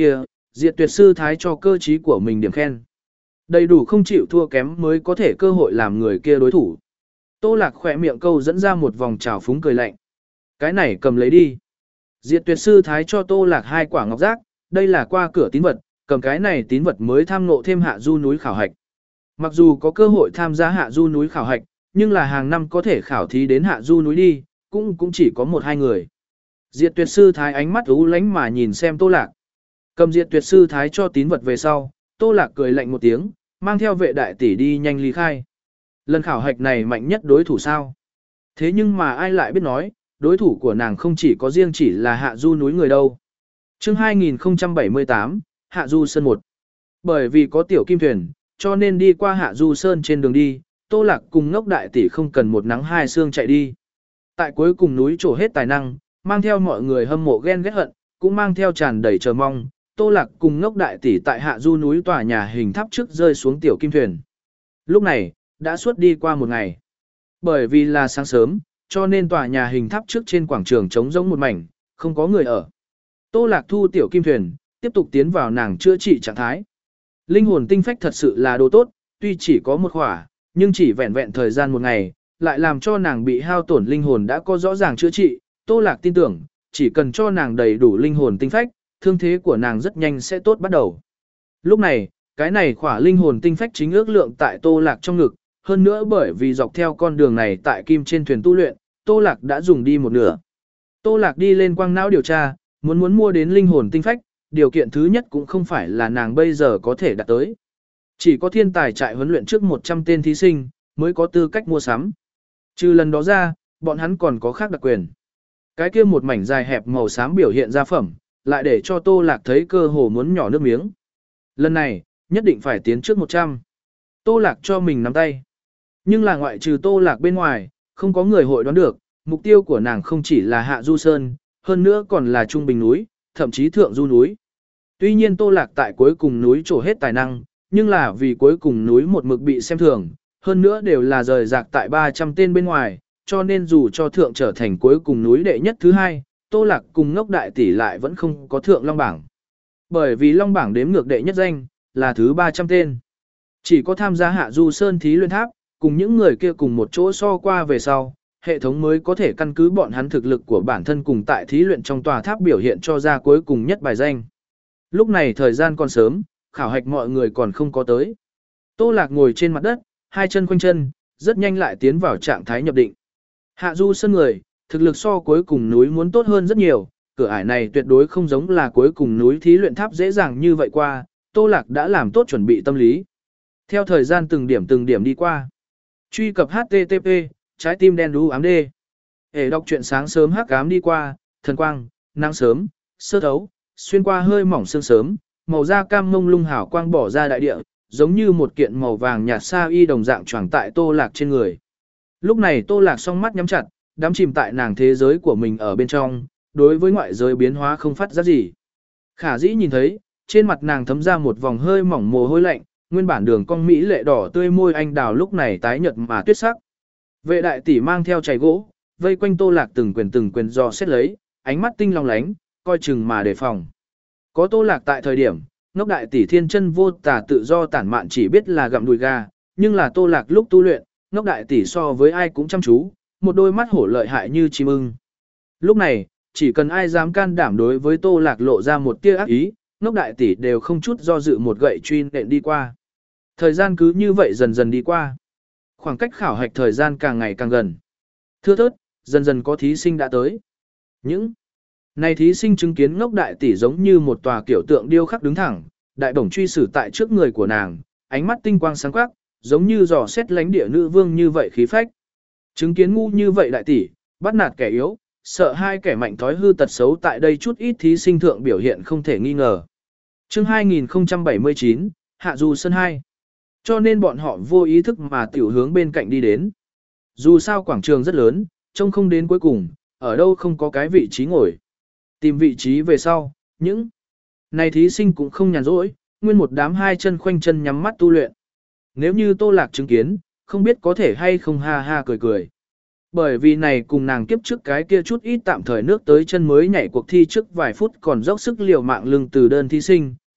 Diệt Tuyệt sư thái cho cơ trí của mình điểm khen. Đầy đủ không chịu thua kém mới có thể cơ hội làm người kia đối thủ. Tô Lạc khỏe miệng câu dẫn ra một vòng trào phúng cười lạnh. Cái này cầm lấy đi. Diệt Tuyệt sư thái cho Tô Lạc hai quả ngọc giác, đây là qua cửa tín vật, cầm cái này tín vật mới tham ngộ thêm hạ du núi khảo hạch. Mặc dù có cơ hội tham gia hạ du núi khảo hạch, nhưng là hàng năm có thể khảo thí đến hạ du núi đi, cũng cũng chỉ có một hai người. Diệt Tuyệt sư thái ánh mắt u lánh mà nhìn xem Tô Lạc. Cầm Diệt Tuyệt sư thái cho tín vật về sau, Tô Lạc cười lạnh một tiếng, mang theo vệ đại tỷ đi nhanh ly khai. Lần khảo hạch này mạnh nhất đối thủ sao? Thế nhưng mà ai lại biết nói, đối thủ của nàng không chỉ có riêng chỉ là hạ du núi người đâu. Chương hai nghìn không trăm bảy mươi tám, Hạ Du Sơn một. Bởi vì có tiểu kim thuyền, cho nên đi qua Hạ Du Sơn trên đường đi, Tô Lạc cùng Ngốc đại tỷ không cần một nắng hai sương chạy đi. Tại cuối cùng núi trổ hết tài năng, mang theo mọi người hâm mộ ghen ghét hận, cũng mang theo tràn đầy chờ mong, Tô Lạc cùng Ngốc đại tỷ tại Hạ Du núi tòa nhà hình tháp trước rơi xuống tiểu kim thuyền. Lúc này, đã suốt đi qua một ngày. Bởi vì là sáng sớm, cho nên tòa nhà hình tháp trước trên quảng trường trống rỗng một mảnh, không có người ở. Tô Lạc thu tiểu kim thuyền, tiếp tục tiến vào nàng chữa trị trạng thái. Linh hồn tinh phách thật sự là đồ tốt, tuy chỉ có một khỏa, nhưng chỉ vẹn vẹn thời gian một ngày, lại làm cho nàng bị hao tổn linh hồn đã có rõ ràng chữa trị. Tô Lạc tin tưởng, chỉ cần cho nàng đầy đủ linh hồn tinh phách, thương thế của nàng rất nhanh sẽ tốt bắt đầu. Lúc này, cái này khỏa linh hồn tinh phách chính ước lượng tại Tô Lạc trong ngực, hơn nữa bởi vì dọc theo con đường này tại kim trên thuyền tu luyện, Tô Lạc đã dùng đi một nửa. Tô Lạc đi lên quang não điều tra, muốn muốn mua đến linh hồn tinh phách, điều kiện thứ nhất cũng không phải là nàng bây giờ có thể đạt tới. Chỉ có thiên tài trại huấn luyện trước một trăm tên thí sinh, mới có tư cách mua sắm. Trừ lần đó ra, bọn hắn còn có khác đặc quyền. Cái kia một mảnh dài hẹp màu xám biểu hiện ra phẩm, lại để cho Tô Lạc thấy cơ hồ muốn nhỏ nước miếng. Lần này, nhất định phải tiến trước một trăm. Tô Lạc cho mình nắm tay. Nhưng là ngoại trừ Tô Lạc bên ngoài, không có người hội đoán được, mục tiêu của nàng không chỉ là Hạ Du Sơn, hơn nữa còn là Trung Bình núi, thậm chí Thượng Du núi. Tuy nhiên Tô Lạc tại cuối cùng núi trổ hết tài năng, nhưng là vì cuối cùng núi một mực bị xem thường, hơn nữa đều là rời rạc tại ba trăm tên bên ngoài, cho nên dù cho Thượng trở thành cuối cùng núi đệ nhất thứ hai, Tô Lạc cùng Ngốc đại tỷ lại vẫn không có Thượng Long bảng. Bởi vì Long bảng đếm ngược đệ nhất danh, là thứ ba trăm tên. Chỉ có tham gia Hạ Du Sơn thí luyện tháp, cùng những người kia cùng một chỗ so qua về sau, hệ thống mới có thể căn cứ bọn hắn thực lực của bản thân cùng tại thí luyện trong tòa tháp biểu hiện cho ra cuối cùng nhất bài danh. Lúc này thời gian còn sớm, khảo hạch mọi người còn không có tới. Tô Lạc ngồi trên mặt đất, hai chân khoanh chân, rất nhanh lại tiến vào trạng thái nhập định. Hạ Du Sơn người, thực lực so cuối cùng núi muốn tốt hơn rất nhiều, cửa ải này tuyệt đối không giống là cuối cùng núi thí luyện tháp dễ dàng như vậy qua, Tô Lạc đã làm tốt chuẩn bị tâm lý. Theo thời gian từng điểm từng điểm đi qua. Truy cập hát tê tê pê, trái tim đen đú ám đê. Để đọc truyện sáng sớm hắc ám đi qua, thần quang, nắng sớm, sơ thấu, xuyên qua hơi mỏng sương sớm, màu da cam mông lung hào quang bỏ ra đại địa, giống như một kiện màu vàng nhạt sa y đồng dạng choàng tại Tô Lạc trên người. Lúc này Tô Lạc song mắt nhắm chặt, đắm chìm tại nàng thế giới của mình ở bên trong, đối với ngoại giới biến hóa không phát giác gì. Khả dĩ nhìn thấy, trên mặt nàng thấm ra một vòng hơi mỏng mồ hôi lạnh, nguyên bản đường cong mỹ lệ đỏ tươi môi anh đào lúc này tái nhợt mà tuyết sắc. Vệ đại tỷ mang theo chày gỗ, vây quanh Tô Lạc từng quyền từng quyền dò xét lấy, ánh mắt tinh long lánh, coi chừng mà đề phòng. Có Tô Lạc tại thời điểm, Ngốc đại tỷ thiên chân vô tà tự do tản mạn chỉ biết là gặm đùi gà, nhưng là Tô Lạc lúc tu luyện, Ngốc đại tỷ so với ai cũng chăm chú, một đôi mắt hổ lợi hại như chim ưng. Lúc này, chỉ cần ai dám can đảm đối với Tô Lạc lộ ra một tia ác ý, Ngốc đại tỷ đều không chút do dự một gậy truy nện đi qua. Thời gian cứ như vậy dần dần đi qua. Khoảng cách khảo hạch thời gian càng ngày càng gần. Thưa thớt, dần dần có thí sinh đã tới. Những này thí sinh chứng kiến Ngốc đại tỷ giống như một tòa kiểu tượng điêu khắc đứng thẳng, đại bổng truy sử tại trước người của nàng, ánh mắt tinh quang sáng quắc, giống như dò xét lánh địa nữ vương như vậy khí phách. Chứng kiến ngu như vậy đại tỷ, bắt nạt kẻ yếu, sợ hai kẻ mạnh thói hư tật xấu tại đây chút ít thí sinh thượng biểu hiện không thể nghi ngờ. Chương hai nghìn không trăm bảy mươi chín, Hạ Du Sơn hai. Cho nên bọn họ vô ý thức mà tiểu hướng bên cạnh đi đến. Dù sao quảng trường rất lớn, trông không đến cuối cùng, ở đâu không có cái vị trí ngồi. Tìm vị trí về sau, những này thí sinh cũng không nhàn rỗi, nguyên một đám hai chân khoanh chân nhắm mắt tu luyện. Nếu như Tô Lạc chứng kiến, không biết có thể hay không ha ha cười cười. Bởi vì này cùng nàng kiếp trước cái kia chút ít tạm thời nước tới chân mới nhảy cuộc thi trước vài phút còn dốc sức liều mạng lưng từ đơn thí sinh,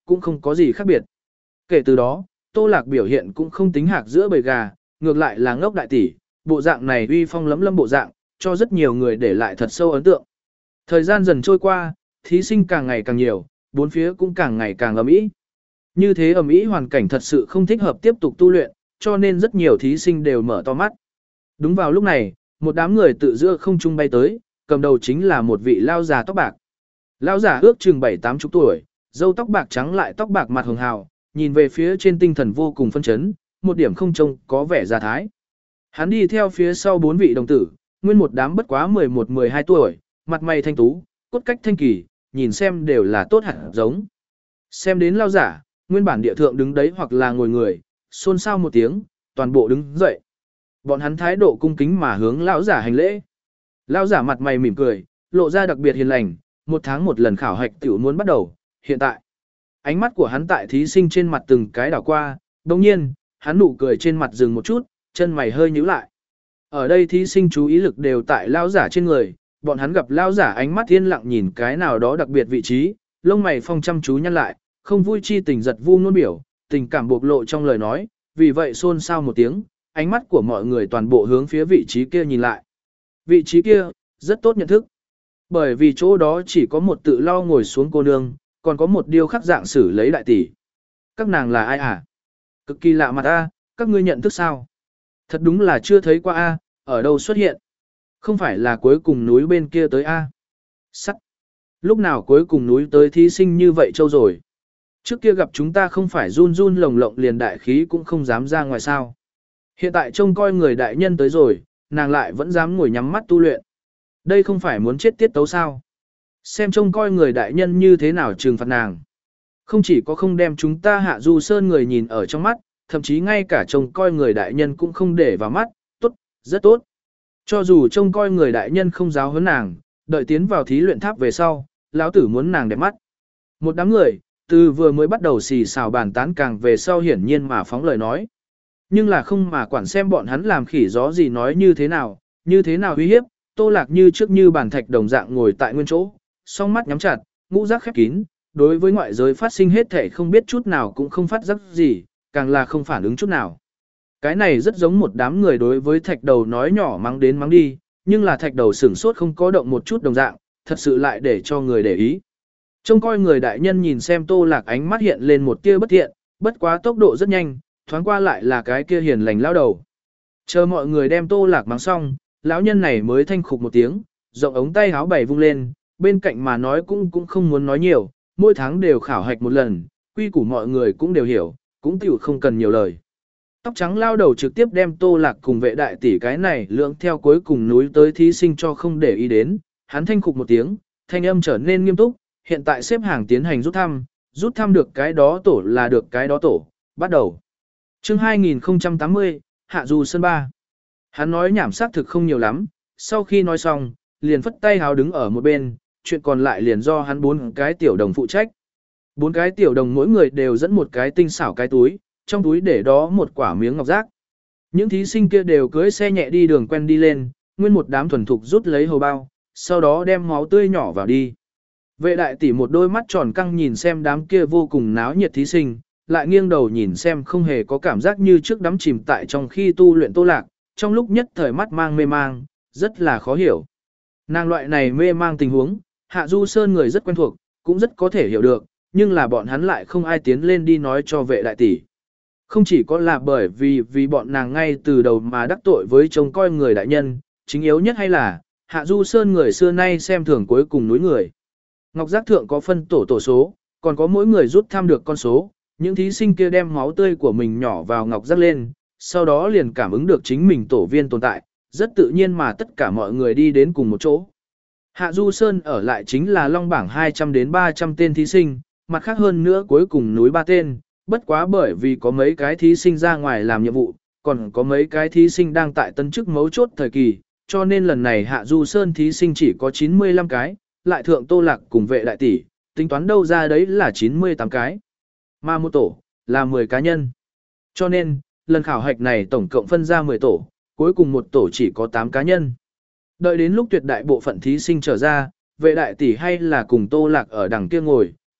cũng không có gì khác biệt. Kể từ đó, Tô Lạc biểu hiện cũng không tính hạc giữa bầy gà, ngược lại là ngốc đại tỷ, bộ dạng này uy phong lẫm lâm bộ dạng, cho rất nhiều người để lại thật sâu ấn tượng. Thời gian dần trôi qua, thí sinh càng ngày càng nhiều, bốn phía cũng càng ngày càng ầm ĩ. Như thế ầm ĩ hoàn cảnh thật sự không thích hợp tiếp tục tu luyện, cho nên rất nhiều thí sinh đều mở to mắt. Đúng vào lúc này, một đám người tự giữa không trung bay tới, cầm đầu chính là một vị lao già tóc bạc. Lao giả ước chừng bảy tám chục tuổi, râu tóc bạc trắng lại tóc bạc mặt hường hào, nhìn về phía trên tinh thần vô cùng phân chấn, một điểm không trông có vẻ già thái. Hắn đi theo phía sau bốn vị đồng tử, nguyên một đám bất quá mười một mười hai tuổi, mặt mày thanh tú, cốt cách thanh kỳ, nhìn xem đều là tốt hẳn giống. Xem đến lao giả, nguyên bản địa thượng đứng đấy hoặc là ngồi người, xôn xao một tiếng, toàn bộ đứng dậy. Bọn hắn thái độ cung kính mà hướng lão giả hành lễ. Lão giả mặt mày mỉm cười, lộ ra đặc biệt hiền lành, một tháng một lần khảo hạch tiểu muốn bắt đầu, hiện tại. Ánh mắt của hắn tại thí sinh trên mặt từng cái đảo qua, đồng nhiên, hắn nụ cười trên mặt dừng một chút, chân mày hơi nhíu lại. Ở đây thí sinh chú ý lực đều tại lão giả trên người, bọn hắn gặp lão giả ánh mắt yên lặng nhìn cái nào đó đặc biệt vị trí, lông mày phong chăm chú nhăn lại, không vui chi tình giật vu nôn biểu, tình cảm bộc lộ trong lời nói, vì vậy xôn xao một tiếng, ánh mắt của mọi người toàn bộ hướng phía vị trí kia nhìn lại. Vị trí kia, rất tốt nhận thức. Bởi vì chỗ đó chỉ có một tự lo ngồi xuống cô nương, còn có một điêu khắc dạng sử lấy đại tỷ. Các nàng là ai à? Cực kỳ lạ mặt a, các ngươi nhận thức sao? Thật đúng là chưa thấy qua a, ở đâu xuất hiện? Không phải là cuối cùng núi bên kia tới a? Sắt. Lúc nào cuối cùng núi tới thí sinh như vậy châu rồi? Trước kia gặp chúng ta không phải run run lồng lộng liền đại khí cũng không dám ra ngoài sao. Hiện tại trông coi người đại nhân tới rồi, nàng lại vẫn dám ngồi nhắm mắt tu luyện. Đây không phải muốn chết tiết tấu sao. Xem trông coi người đại nhân như thế nào trừng phạt nàng. Không chỉ có không đem chúng ta Hạ Du Sơn người nhìn ở trong mắt, thậm chí ngay cả trông coi người đại nhân cũng không để vào mắt, tốt, rất tốt. Cho dù trông coi người đại nhân không giáo huấn nàng, đợi tiến vào thí luyện tháp về sau, lão tử muốn nàng đẹp mắt. Một đám người, từ vừa mới bắt đầu xì xào bàn tán càng về sau hiển nhiên mà phóng lời nói. Nhưng là không mà quản xem bọn hắn làm khỉ gió gì nói như thế nào, như thế nào uy hiếp, Tô Lạc như trước như bàn thạch đồng dạng ngồi tại nguyên chỗ, song mắt nhắm chặt, ngũ giác khép kín, đối với ngoại giới phát sinh hết thể không biết chút nào cũng không phát giác gì, càng là không phản ứng chút nào. Cái này rất giống một đám người đối với thạch đầu nói nhỏ mắng đến mắng đi, nhưng là thạch đầu sửng sốt không có động một chút đồng dạng, thật sự lại để cho người để ý. Trông coi người đại nhân nhìn xem Tô Lạc ánh mắt hiện lên một tia bất thiện, bất quá tốc độ rất nhanh, thoáng qua lại là cái kia hiền lành lao đầu. Chờ mọi người đem Tô Lạc mắng xong, lão nhân này mới thanh khục một tiếng, rộng ống tay háo bảy vung lên, bên cạnh mà nói cũng cũng không muốn nói nhiều, mỗi tháng đều khảo hạch một lần, quy củ mọi người cũng đều hiểu, cũng tiểu không cần nhiều lời. Tóc trắng lao đầu trực tiếp đem Tô Lạc cùng vệ đại tỷ cái này lượng theo cuối cùng núi tới thí sinh cho không để ý đến, hắn thanh khục một tiếng, thanh âm trở nên nghiêm túc, hiện tại xếp hàng tiến hành rút thăm, rút thăm được cái đó tổ là được cái đó tổ, bắt đầu. Chương hai nghìn không trăm tám mươi, Hạ Du Sơn ba. Hắn nói nhảm xác thực không nhiều lắm, sau khi nói xong, liền phất tay háo đứng ở một bên, chuyện còn lại liền do hắn bốn cái tiểu đồng phụ trách. Bốn cái tiểu đồng mỗi người đều dẫn một cái tinh xảo cái túi, trong túi để đó một quả miếng ngọc giác. Những thí sinh kia đều cưỡi xe nhẹ đi đường quen đi lên, nguyên một đám thuần thục rút lấy hầu bao, sau đó đem máu tươi nhỏ vào đi. Vệ đại tỷ một đôi mắt tròn căng nhìn xem đám kia vô cùng náo nhiệt thí sinh, lại nghiêng đầu nhìn xem không hề có cảm giác như trước đắm chìm tại trong khi tu luyện Tô Lạc, trong lúc nhất thời mắt mang mê mang, rất là khó hiểu. Nàng loại này mê mang tình huống, Hạ Du Sơn người rất quen thuộc, cũng rất có thể hiểu được, nhưng là bọn hắn lại không ai tiến lên đi nói cho vệ đại tỷ. Không chỉ có là bởi vì vì bọn nàng ngay từ đầu mà đắc tội với trông coi người đại nhân, chính yếu nhất hay là, Hạ Du Sơn người xưa nay xem thường cuối cùng núi người. Ngọc giác thượng có phân tổ tổ số, còn có mỗi người rút tham được con số, những thí sinh kia đem máu tươi của mình nhỏ vào ngọc giác lên, sau đó liền cảm ứng được chính mình tổ viên tồn tại, rất tự nhiên mà tất cả mọi người đi đến cùng một chỗ. Hạ Du Sơn ở lại chính là long bảng hai trăm đến ba trăm tên thí sinh, mặt khác hơn nữa cuối cùng núi ba tên, bất quá bởi vì có mấy cái thí sinh ra ngoài làm nhiệm vụ, còn có mấy cái thí sinh đang tại tân chức mấu chốt thời kỳ, cho nên lần này Hạ Du Sơn thí sinh chỉ có chín mươi lăm cái, lại thượng Tô Lạc cùng vệ đại tỷ, tính toán đâu ra đấy là chín mươi tám cái. Mà một tổ, là mười cá nhân. Cho nên, lần khảo hạch này tổng cộng phân ra mười tổ, cuối cùng một tổ chỉ có tám cá nhân. Đợi đến lúc tuyệt đại bộ phận thí sinh trở ra, vệ đại tỷ hay là cùng Tô Lạc ở đằng kia ngồi,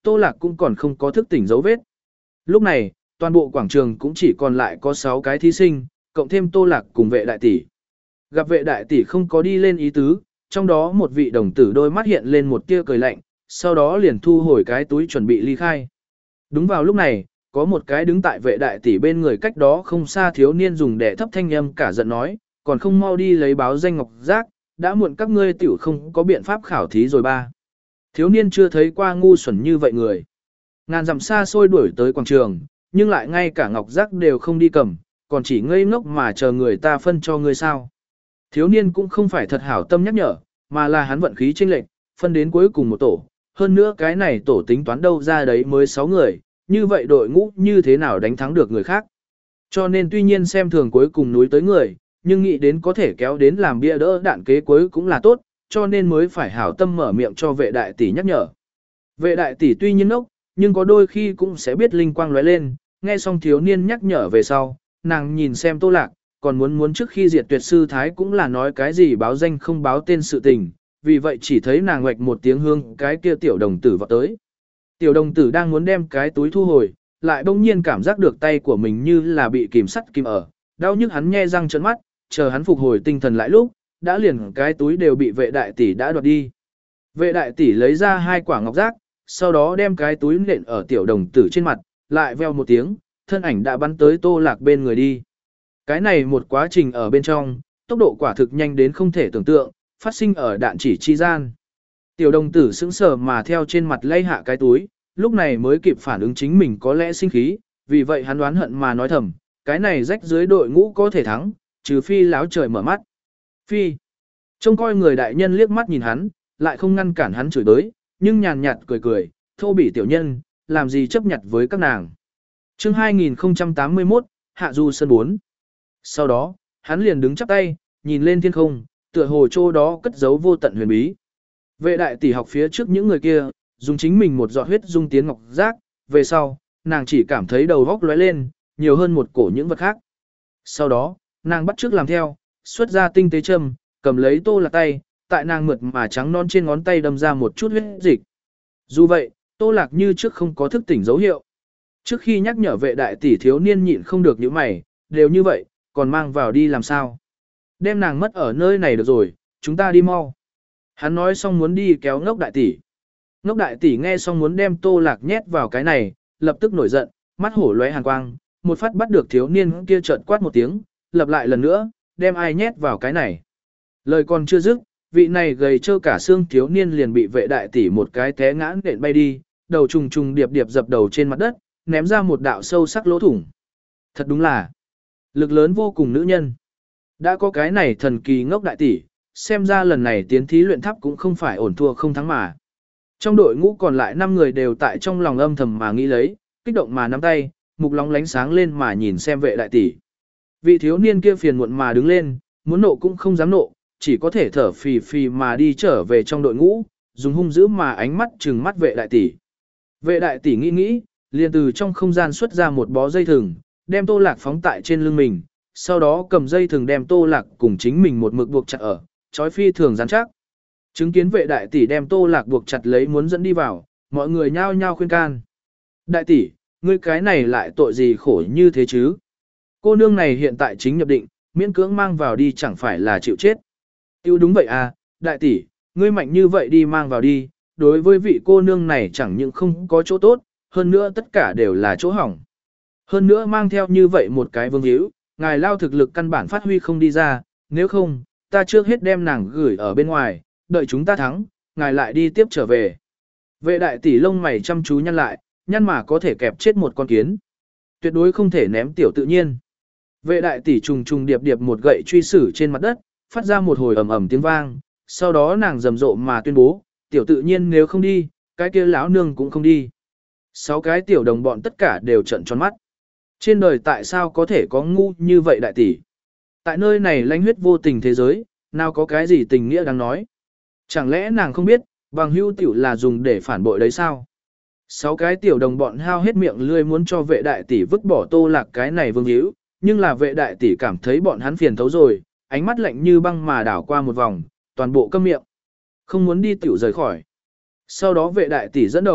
Tô Lạc cũng còn không có thức tỉnh dấu vết. Lúc này, toàn bộ quảng trường cũng chỉ còn lại có sáu cái thí sinh, cộng thêm Tô Lạc cùng vệ đại tỷ. Gặp vệ đại tỷ không có đi lên ý tứ, trong đó một vị đồng tử đôi mắt hiện lên một tia cười lạnh, sau đó liền thu hồi cái túi chuẩn bị ly khai. Đúng vào lúc này, có một cái đứng tại vệ đại tỷ bên người cách đó không xa thiếu niên dùng để thấp thanh âm cả giận nói, còn không mau đi lấy báo danh ngọc giác, đã muộn các ngươi tiểu không có biện pháp khảo thí rồi ba. Thiếu niên chưa thấy qua ngu xuẩn như vậy người. Ngàn dặm xa xôi đuổi tới quảng trường, nhưng lại ngay cả ngọc giác đều không đi cầm, còn chỉ ngây ngốc mà chờ người ta phân cho ngươi sao. Thiếu niên cũng không phải thật hảo tâm nhắc nhở, mà là hắn vận khí chênh lệch, phân đến cuối cùng một tổ. Hơn nữa cái này tổ tính toán đâu ra đấy mới sáu người, như vậy đội ngũ như thế nào đánh thắng được người khác. Cho nên tuy nhiên xem thường cuối cùng núi tới người, nhưng nghĩ đến có thể kéo đến làm bia đỡ đạn kế cuối cũng là tốt, cho nên mới phải hảo tâm mở miệng cho vệ đại tỷ nhắc nhở. Vệ đại tỷ tuy nhiên ốc, nhưng có đôi khi cũng sẽ biết linh quang lóe lên, nghe xong thiếu niên nhắc nhở về sau, nàng nhìn xem Tô Lạc, còn muốn muốn trước khi diệt tuyệt sư thái cũng là nói cái gì báo danh không báo tên sự tình, vì vậy chỉ thấy nàng ngoạch một tiếng hương cái kia tiểu đồng tử vào tới. Tiểu đồng tử đang muốn đem cái túi thu hồi, lại bỗng nhiên cảm giác được tay của mình như là bị kìm sắt kìm ở, đau nhức hắn nhe răng trợn mắt, chờ hắn phục hồi tinh thần lại lúc, đã liền cái túi đều bị vệ đại tỷ đã đoạt đi. Vệ đại tỷ lấy ra hai quả ngọc giác, sau đó đem cái túi nện ở tiểu đồng tử trên mặt, lại veo một tiếng, thân ảnh đã bắn tới Tô Lạc bên người đi. Cái này một quá trình ở bên trong, tốc độ quả thực nhanh đến không thể tưởng tượng, phát sinh ở đạn chỉ chi gian. Tiểu đồng tử sững sờ mà theo trên mặt lay hạ cái túi, lúc này mới kịp phản ứng chính mình có lẽ sinh khí, vì vậy hắn đoán hận mà nói thầm, cái này rách dưới đội ngũ có thể thắng, trừ phi láo trời mở mắt. Phi. Trông coi người đại nhân liếc mắt nhìn hắn, lại không ngăn cản hắn chửi đới, nhưng nhàn nhạt cười cười, thô bỉ tiểu nhân, làm gì chấp nhặt với các nàng. Chương hai nghìn không trăm tám mươi mốt, Hạ Du Sơn bốn. Sau đó, hắn liền đứng chắp tay, nhìn lên thiên không, tựa hồ chỗ đó cất giấu vô tận huyền bí. Vệ đại tỷ học phía trước những người kia, dùng chính mình một giọt huyết dung tiến ngọc giác, về sau, nàng chỉ cảm thấy đầu góc lóe lên, nhiều hơn một cổ những vật khác. Sau đó, nàng bắt chước làm theo, xuất ra tinh tế châm, cầm lấy Tô Lạc tay, tại nàng mượt mà trắng non trên ngón tay đâm ra một chút huyết dịch. Dù vậy, Tô Lạc như trước không có thức tỉnh dấu hiệu. Trước khi nhắc nhở vệ đại tỷ thiếu niên nhịn không được những mày, đều như vậy, còn mang vào đi làm sao? Đem nàng mất ở nơi này được rồi, chúng ta đi mau. Hắn nói xong muốn đi kéo ngốc đại tỷ. Ngốc đại tỷ nghe xong muốn đem Tô Lạc nhét vào cái này, lập tức nổi giận, mắt hổ lóe hàn quang, một phát bắt được thiếu niên kia chợt quát một tiếng, lập lại lần nữa, đem ai nhét vào cái này. Lời còn chưa dứt, vị này gầy trơ cả xương thiếu niên liền bị vệ đại tỷ một cái té ngã nện bay đi, đầu trùng trùng điệp điệp dập đầu trên mặt đất, ném ra một đạo sâu sắc lỗ thủng. Thật đúng là lực lớn vô cùng nữ nhân. Đã có cái này thần kỳ ngốc đại tỷ, xem ra lần này tiến thí luyện tháp cũng không phải ổn thua không thắng mà. Trong đội ngũ còn lại năm người đều tại trong lòng âm thầm mà nghĩ lấy, kích động mà nắm tay, mục lóng lánh sáng lên mà nhìn xem vệ đại tỷ. Vị thiếu niên kia phiền muộn mà đứng lên, muốn nộ cũng không dám nộ, chỉ có thể thở phì phì mà đi trở về trong đội ngũ, dùng hung dữ mà ánh mắt trừng mắt vệ đại tỷ. Vệ đại tỷ nghĩ nghĩ, liền từ trong không gian xuất ra một bó dây thừng, đem Tô Lạc phóng tại trên lưng mình, sau đó cầm dây thừng đem Tô Lạc cùng chính mình một mực buộc chặt ở, trói phi thường rắn chắc. Chứng kiến vệ đại tỷ đem Tô Lạc buộc chặt lấy muốn dẫn đi vào, mọi người nhao nhao khuyên can. Đại tỷ, ngươi cái này lại tội gì khổ như thế chứ? Cô nương này hiện tại chính nhập định, miễn cưỡng mang vào đi chẳng phải là chịu chết. Tiêu đúng vậy à, đại tỷ, ngươi mạnh như vậy đi mang vào đi, đối với vị cô nương này chẳng những không có chỗ tốt, hơn nữa tất cả đều là chỗ hỏng. Hơn nữa mang theo như vậy một cái vương hữu, ngài lao thực lực căn bản phát huy không đi ra, nếu không, ta trước hết đem nàng gửi ở bên ngoài, đợi chúng ta thắng, ngài lại đi tiếp trở về. Vệ đại tỷ lông mày chăm chú nhăn lại, nhăn mà có thể kẹp chết một con kiến. Tuyệt đối không thể ném tiểu tự nhiên. Vệ đại tỷ trùng trùng điệp điệp một gậy truy xử trên mặt đất, phát ra một hồi ầm ầm tiếng vang, sau đó nàng rầm rộ mà tuyên bố, tiểu tự nhiên nếu không đi, cái kia lão nương cũng không đi. Sáu cái tiểu đồng bọn tất cả đều trợn tròn mắt. Trên đời tại sao có thể có ngu như vậy đại tỷ? Tại nơi này lãnh huyết vô tình thế giới, nào có cái gì tình nghĩa đáng nói? Chẳng lẽ nàng không biết, bằng hưu tiểu là dùng để phản bội đấy sao? Sáu cái tiểu đồng bọn hao hết miệng lươi muốn cho vệ đại tỷ vứt bỏ Tô Lạc cái này vương hữu, nhưng là vệ đại tỷ cảm thấy bọn hắn phiền thấu rồi, ánh mắt lạnh như băng mà đảo qua một vòng, toàn bộ câm miệng. Không muốn đi tiểu rời khỏi. Sau đó vệ đại tỷ dẫn đầu,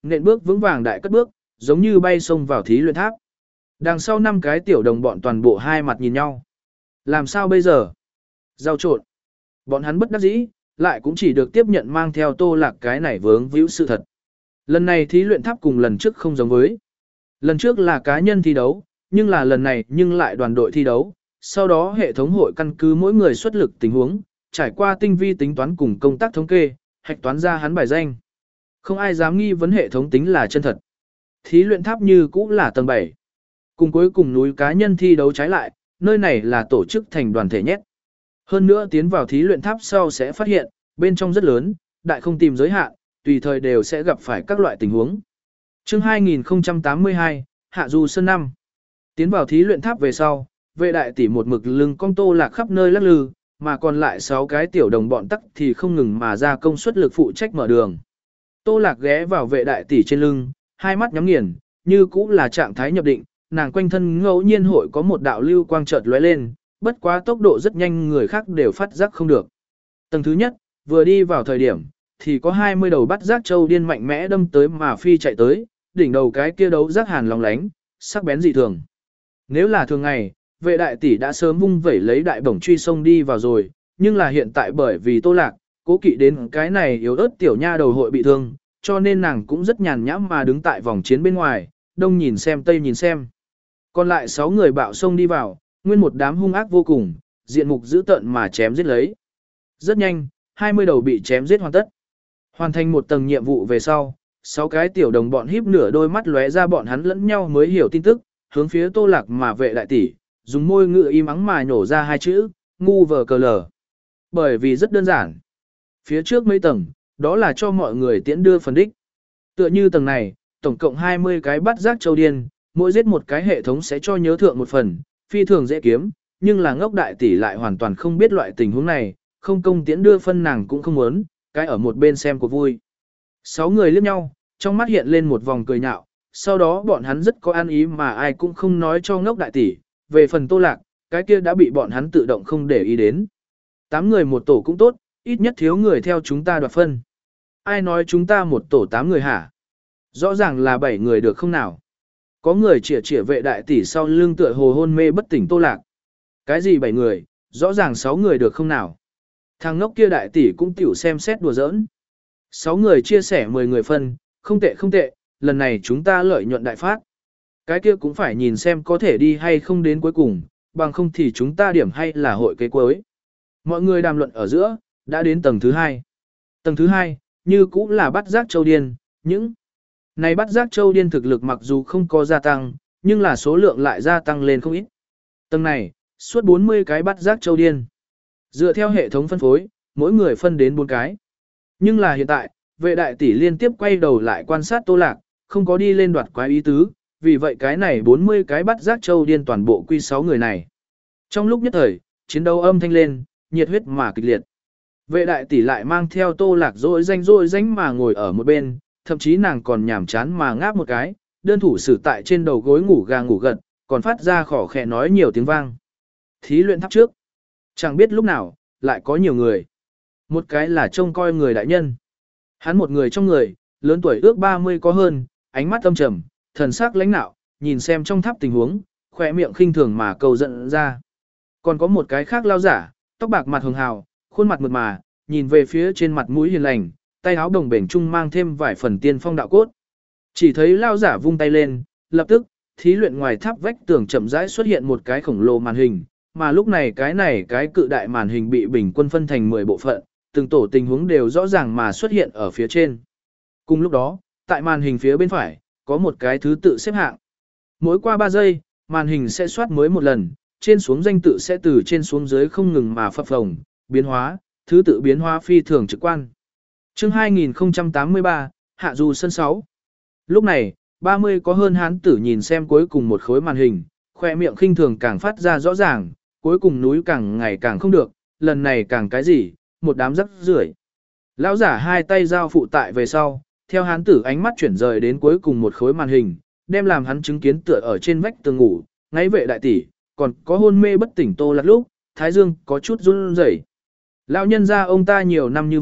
nện bước vững vàng đại cất bước, giống như bay xông vào thí luyện tháp. Đằng sau năm cái tiểu đồng bọn toàn bộ hai mặt nhìn nhau. Làm sao bây giờ? Giao trộn. Bọn hắn bất đắc dĩ, lại cũng chỉ được tiếp nhận mang theo Tô Lạc cái này vướng víu sự thật. Lần này thí luyện tháp cùng lần trước không giống với. Lần trước là cá nhân thi đấu, nhưng là lần này nhưng lại đoàn đội thi đấu. Sau đó hệ thống hội căn cứ mỗi người xuất lực tình huống, trải qua tinh vi tính toán cùng công tác thống kê, hạch toán ra hắn bài danh. Không ai dám nghi vấn hệ thống tính là chân thật. Thí luyện tháp như cũ là tầng bảy. Cùng cuối cùng núi cá nhân thi đấu trái lại, nơi này là tổ chức thành đoàn thể nhét. Hơn nữa tiến vào thí luyện tháp sau sẽ phát hiện, bên trong rất lớn, đại không tìm giới hạn, tùy thời đều sẽ gặp phải các loại tình huống. Chương hai nghìn không trăm tám mươi hai, Hạ Du Sơn năm. Tiến vào thí luyện tháp về sau, vệ đại tỷ một mực lưng cong Tô Lạc khắp nơi lắc lư, mà còn lại sáu cái tiểu đồng bọn tắc thì không ngừng mà ra công suất lực phụ trách mở đường. Tô Lạc ghé vào vệ đại tỷ trên lưng, hai mắt nhắm nghiền, như cũng là trạng thái nhập định, nàng quanh thân ngẫu nhiên hội có một đạo lưu quang chợt lóe lên, bất quá tốc độ rất nhanh người khác đều phát giác không được. Tầng thứ nhất, vừa đi vào thời điểm, thì có hai mươi đầu bắt giác châu điên mạnh mẽ đâm tới mà phi chạy tới, đỉnh đầu cái kia đấu giác hàn long lánh, sắc bén dị thường. Nếu là thường ngày, vệ đại tỷ đã sớm vung vẩy lấy đại bổng truy sông đi vào rồi, nhưng là hiện tại bởi vì Tô Lạc, cố kỵ đến cái này yếu ớt tiểu nha đầu hội bị thương, cho nên nàng cũng rất nhàn nhãm mà đứng tại vòng chiến bên ngoài, đông nhìn xem tây nhìn xem. Còn lại sáu người bạo sông đi vào, nguyên một đám hung ác vô cùng, diện mục dữ tợn mà chém giết lấy. Rất nhanh, hai mươi đầu bị chém giết hoàn tất. Hoàn thành một tầng nhiệm vụ về sau, sáu cái tiểu đồng bọn híp nửa đôi mắt lóe ra bọn hắn lẫn nhau mới hiểu tin tức, hướng phía Tô Lạc mà vệ đại tỷ, dùng môi ngựa im ắng mà nhổ ra hai chữ, ngu vờ cờ lờ. Bởi vì rất đơn giản. Phía trước mấy tầng, đó là cho mọi người tiễn đưa phần đích. Tựa như tầng này, tổng cộng hai mươi cái bắt giác châu điên, mỗi giết một cái hệ thống sẽ cho nhớ thượng một phần, phi thường dễ kiếm, nhưng là ngốc đại tỷ lại hoàn toàn không biết loại tình huống này, không công tiễn đưa phân nàng cũng không muốn, cái ở một bên xem của vui. Sáu người liếc nhau, trong mắt hiện lên một vòng cười nhạo, sau đó bọn hắn rất có an ý mà ai cũng không nói cho ngốc đại tỷ, về phần Tô Lạc, cái kia đã bị bọn hắn tự động không để ý đến. Tám người một tổ cũng tốt, ít nhất thiếu người theo chúng ta đoạt phân. Ai nói chúng ta một tổ tám người hả? Rõ ràng là bảy người được không nào? Có người chỉa chỉa vệ đại tỷ sau lưng tựa hồ hôn mê bất tỉnh Tô Lạc. Cái gì bảy người, rõ ràng sáu người được không nào? Thằng ngốc kia đại tỷ cũng tiểu xem xét đùa giỡn. Sáu người chia sẻ mười người phân, không tệ không tệ, lần này chúng ta lợi nhuận đại phát. Cái kia cũng phải nhìn xem có thể đi hay không đến cuối cùng, bằng không thì chúng ta điểm hay là hội kế cuối. Mọi người đàm luận ở giữa, đã đến tầng thứ hai. Tầng thứ hai, như cũng là bắt giác châu điên, những này bắt giác châu điên thực lực mặc dù không có gia tăng, nhưng là số lượng lại gia tăng lên không ít. Tầng này, suốt bốn mươi cái bắt giác châu điên. Dựa theo hệ thống phân phối, mỗi người phân đến bốn cái. Nhưng là hiện tại, vệ đại tỷ liên tiếp quay đầu lại quan sát Tô Lạc, không có đi lên đoạt quái ý tứ, vì vậy cái này bốn mươi cái bắt giác châu điên toàn bộ quy sáu người này. Trong lúc nhất thời, chiến đấu âm thanh lên, nhiệt huyết mà kịch liệt. Vệ đại tỷ lại mang theo Tô Lạc rỗi danh rỗi danh mà ngồi ở một bên, thậm chí nàng còn nhảm chán mà ngáp một cái, đơn thủ xử tại trên đầu gối ngủ gà ngủ gật, còn phát ra khỏ khẽ nói nhiều tiếng vang. Thí luyện tháp trước. Chẳng biết lúc nào, lại có nhiều người. Một cái là trông coi người đại nhân. Hắn một người trong người, lớn tuổi ước ba mươi có hơn, ánh mắt âm trầm, thần sắc lãnh nạo, nhìn xem trong tháp tình huống, khỏe miệng khinh thường mà cầu giận ra. Còn có một cái khác lao giả, tóc bạc mặt hường hào, khuôn mặt mượt mà, nhìn về phía trên mặt mũi hiền lành, tay áo đồng bền trung mang thêm vài phần tiên phong đạo cốt. Chỉ thấy lao giả vung tay lên, lập tức, thí luyện ngoài tháp vách tường chậm rãi xuất hiện một cái khổng lồ màn hình, mà lúc này cái này cái cự đại màn hình bị bình quân phân thành mười bộ phận, từng tổ tình huống đều rõ ràng mà xuất hiện ở phía trên. Cùng lúc đó, tại màn hình phía bên phải, có một cái thứ tự xếp hạng. Mỗi qua ba giây, màn hình sẽ soát mới một lần, trên xuống danh tự sẽ từ trên xuống dưới không ngừng mà phập phồng, biến hóa, thứ tự biến hóa phi thường trực quan. Chương hai nghìn không trăm tám mươi ba, Hạ Du Sơn sáu. Lúc này, ba mươi có hơn hán tử nhìn xem cuối cùng một khối màn hình, khoe miệng khinh thường càng phát ra rõ ràng, cuối cùng núi càng ngày càng không được, lần này càng cái gì, một đám rắc rưởi. Lão giả hai tay giao phụ tại về sau, theo hán tử ánh mắt chuyển rời đến cuối cùng một khối màn hình, đem làm hắn chứng kiến tựa ở trên vách tường ngủ, ngáy vệ đại tỷ, còn có hôn mê bất tỉnh Tô Lạc lúc, thái dương có chút run rẩy. Lão nhân gia ông ta nhiều năm như vậy,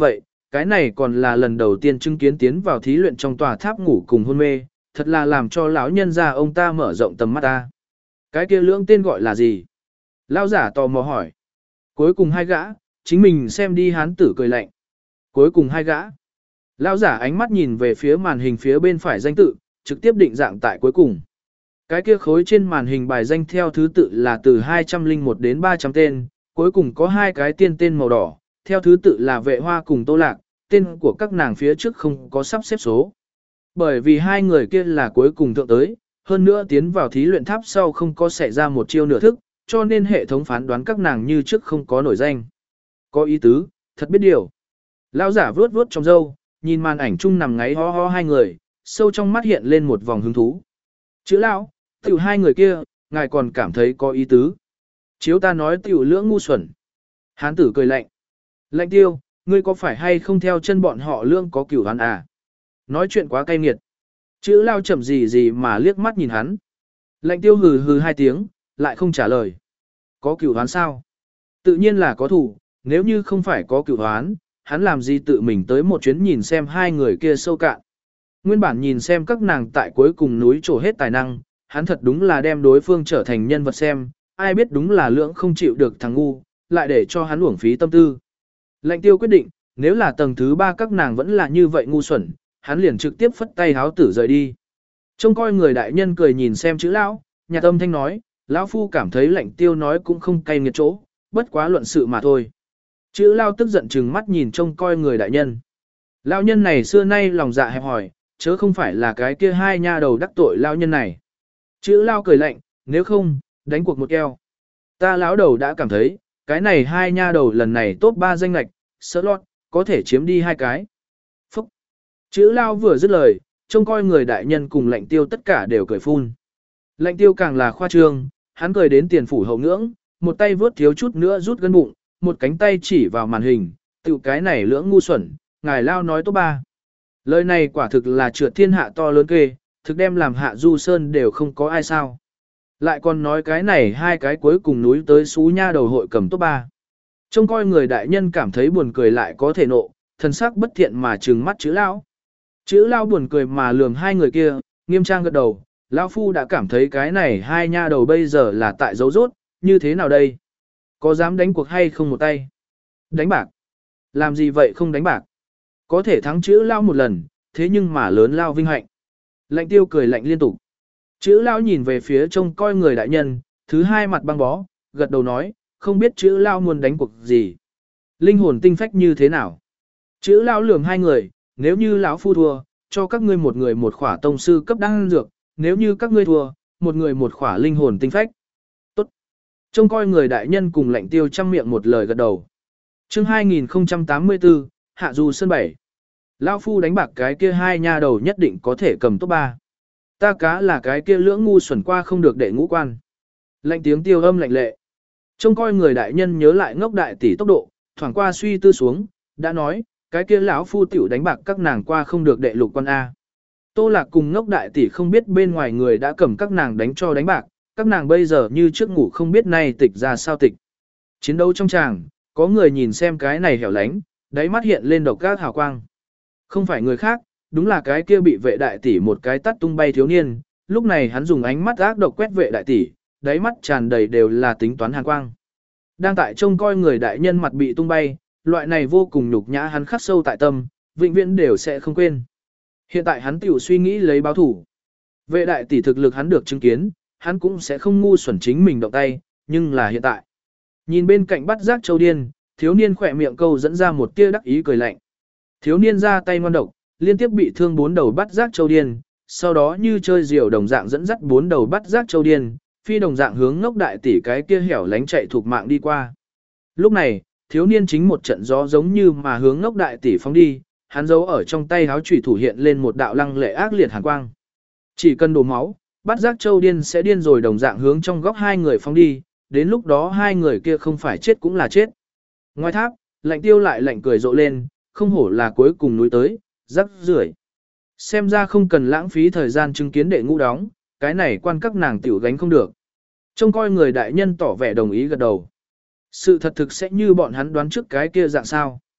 cái này còn là lần đầu tiên chứng kiến tiến vào thí luyện trong tòa tháp ngủ cùng hôn mê, thật là làm cho lão nhân gia ông ta mở rộng tầm mắt ta. Cái kia lưỡng tên gọi là gì? Lão giả tò mò hỏi. Cuối cùng hai gã, chính mình xem đi hán tử cười lạnh. Cuối cùng hai gã. Lão giả ánh mắt nhìn về phía màn hình phía bên phải danh tự, trực tiếp định dạng tại cuối cùng. Cái kia khối trên màn hình bài danh theo thứ tự là từ hai trăm lẻ một đến ba trăm tên, cuối cùng có hai cái tiên tên màu đỏ, theo thứ tự là Vệ Hoa cùng Tô Lạc, tên của các nàng phía trước không có sắp xếp số. Bởi vì hai người kia là cuối cùng thượng tới, hơn nữa tiến vào thí luyện tháp sau không có xảy ra một chiêu nửa thức, cho nên hệ thống phán đoán các nàng như trước không có nổi danh. Có ý tứ, thật biết điều. Lão giả vuốt vuốt trong râu, nhìn màn ảnh chung nằm ngáy ho ho hai người, sâu trong mắt hiện lên một vòng hứng thú. Chữ lão, tiểu hai người kia, ngài còn cảm thấy có ý tứ. Chiếu ta nói tiểu lưỡng ngu xuẩn. Hán tử cười lạnh. Lạnh tiêu, ngươi có phải hay không theo chân bọn họ lương có cửu hắn à? Nói chuyện quá cay nghiệt. Chữ lao chậm gì gì mà liếc mắt nhìn hắn. Lạnh tiêu hừ hừ hai tiếng, lại không trả lời. Có cửu hoán sao? Tự nhiên là có thủ, nếu như không phải có cửu hoán, hắn làm gì tự mình tới một chuyến nhìn xem hai người kia sâu cạn. Nguyên bản nhìn xem các nàng tại cuối cùng núi trổ hết tài năng, hắn thật đúng là đem đối phương trở thành nhân vật xem, ai biết đúng là lưỡng không chịu được thằng ngu, lại để cho hắn uổng phí tâm tư. Lạnh tiêu quyết định, nếu là tầng thứ ba các nàng vẫn là như vậy ngu xuẩn, hắn liền trực tiếp phất tay háo tử rời đi. Trông coi người đại nhân cười nhìn xem chữ lão, nhạc âm thanh nói, lão phu cảm thấy lạnh tiêu nói cũng không cay nghiệt chỗ, bất quá luận sự mà thôi. Chữ lao tức giận chừng mắt nhìn trông coi người đại nhân. Lão nhân này xưa nay lòng dạ hẹp hòi, chớ không phải là cái kia hai nha đầu đắc tội lão nhân này. Chữ lao cười lạnh, nếu không, đánh cuộc một keo. Ta lão đầu đã cảm thấy, cái này hai nha đầu lần này top ba danh lạch, sỡ lót, có thể chiếm đi hai cái. Phúc! Chữ lao vừa dứt lời, trông coi người đại nhân cùng lạnh tiêu tất cả đều cười phun. Lạnh tiêu càng là khoa trương, hắn cười đến tiền phủ hậu ngưỡng, một tay vớt thiếu chút nữa rút gân bụng, một cánh tay chỉ vào màn hình, tự cái này lưỡng ngu xuẩn, ngài lao nói top ba. Lời này quả thực là trượt thiên hạ to lớn kê, thực đem làm hạ du sơn đều không có ai sao. Lại còn nói cái này hai cái cuối cùng núi tới xú nha đầu hội cầm top ba. Trông coi người đại nhân cảm thấy buồn cười lại có thể nộ, thần sắc bất thiện mà trừng mắt chữ lão. Chữ lão buồn cười mà lườm hai người kia, nghiêm trang gật đầu, lão phu đã cảm thấy cái này hai nha đầu bây giờ là tại dấu rốt, như thế nào đây? Có dám đánh cuộc hay không một tay? Đánh bạc? Làm gì vậy không đánh bạc? Có thể thắng chữ lão một lần, thế nhưng mà lớn lao vinh hạnh. Lạnh tiêu cười lạnh liên tục. Chữ lão nhìn về phía trông coi người đại nhân, thứ hai mặt băng bó, gật đầu nói, không biết chữ lão muốn đánh cuộc gì. Linh hồn tinh phách như thế nào? Chữ lão lườm hai người, nếu như lão phu thua, cho các ngươi một người một khỏa tông sư cấp đan dược, nếu như các ngươi thua, một người một khỏa linh hồn tinh phách. Tốt. Trông coi người đại nhân cùng lạnh tiêu trăm miệng một lời gật đầu. Chương hai nghìn không trăm tám mươi tư, Hạ Du Sơn bảy. Lão phu đánh bạc cái kia hai nha đầu nhất định có thể cầm top ba. Ta cá là cái kia lưỡng ngu xuẩn qua không được đệ ngũ quan. Lạnh tiếng tiêu âm lạnh lệ. Trông coi người đại nhân nhớ lại ngốc đại tỷ tốc độ, thoảng qua suy tư xuống, đã nói, cái kia lão phu tiểu đánh bạc các nàng qua không được đệ lục quan A. Tô Lạc cùng ngốc đại tỷ không biết bên ngoài người đã cầm các nàng đánh cho đánh bạc, các nàng bây giờ như trước ngủ không biết nay tịch ra sao tịch. Chiến đấu trong tràng, có người nhìn xem cái này hẻo lánh, đáy mắt hiện lên độc các hào quang. Không phải người khác, đúng là cái kia bị vệ đại tỷ một cái tắt tung bay thiếu niên, lúc này hắn dùng ánh mắt ác độc quét vệ đại tỷ, đáy mắt tràn đầy đều là tính toán hàn quang. Đang tại trông coi người đại nhân mặt bị tung bay, loại này vô cùng nhục nhã hắn khắc sâu tại tâm, vĩnh viễn đều sẽ không quên. Hiện tại hắn tiểu suy nghĩ lấy báo thủ. Vệ đại tỷ thực lực hắn được chứng kiến, hắn cũng sẽ không ngu xuẩn chính mình động tay, nhưng là hiện tại. Nhìn bên cạnh bắt giác châu điên, thiếu niên khỏe miệng câu dẫn ra một tia đắc ý cười lạnh. Thiếu niên ra tay ngoan độc, liên tiếp bị thương bốn đầu bắt giác châu điên, sau đó như chơi diều đồng dạng dẫn dắt bốn đầu bắt giác châu điên, phi đồng dạng hướng ngốc đại tỷ cái kia hẻo lánh chạy thuộc mạng đi qua. Lúc này, thiếu niên chính một trận gió giống như mà hướng ngốc đại tỷ phóng đi, hắn giấu ở trong tay háo chủy thủ hiện lên một đạo lăng lệ ác liệt hàn quang. Chỉ cần đổ máu, bắt giác châu điên sẽ điên rồi đồng dạng hướng trong góc hai người phóng đi, đến lúc đó hai người kia không phải chết cũng là chết. Ngoài tháp, lạnh tiêu lại lạnh cười rộ lên, không hổ là cuối cùng núi tới, rắc rưởi. Xem ra không cần lãng phí thời gian chứng kiến đệ ngũ đóng, cái này quan các nàng tiểu gánh không được. Trông coi người đại nhân tỏ vẻ đồng ý gật đầu. Sự thật thực sẽ như bọn hắn đoán trước cái kia dạng sao.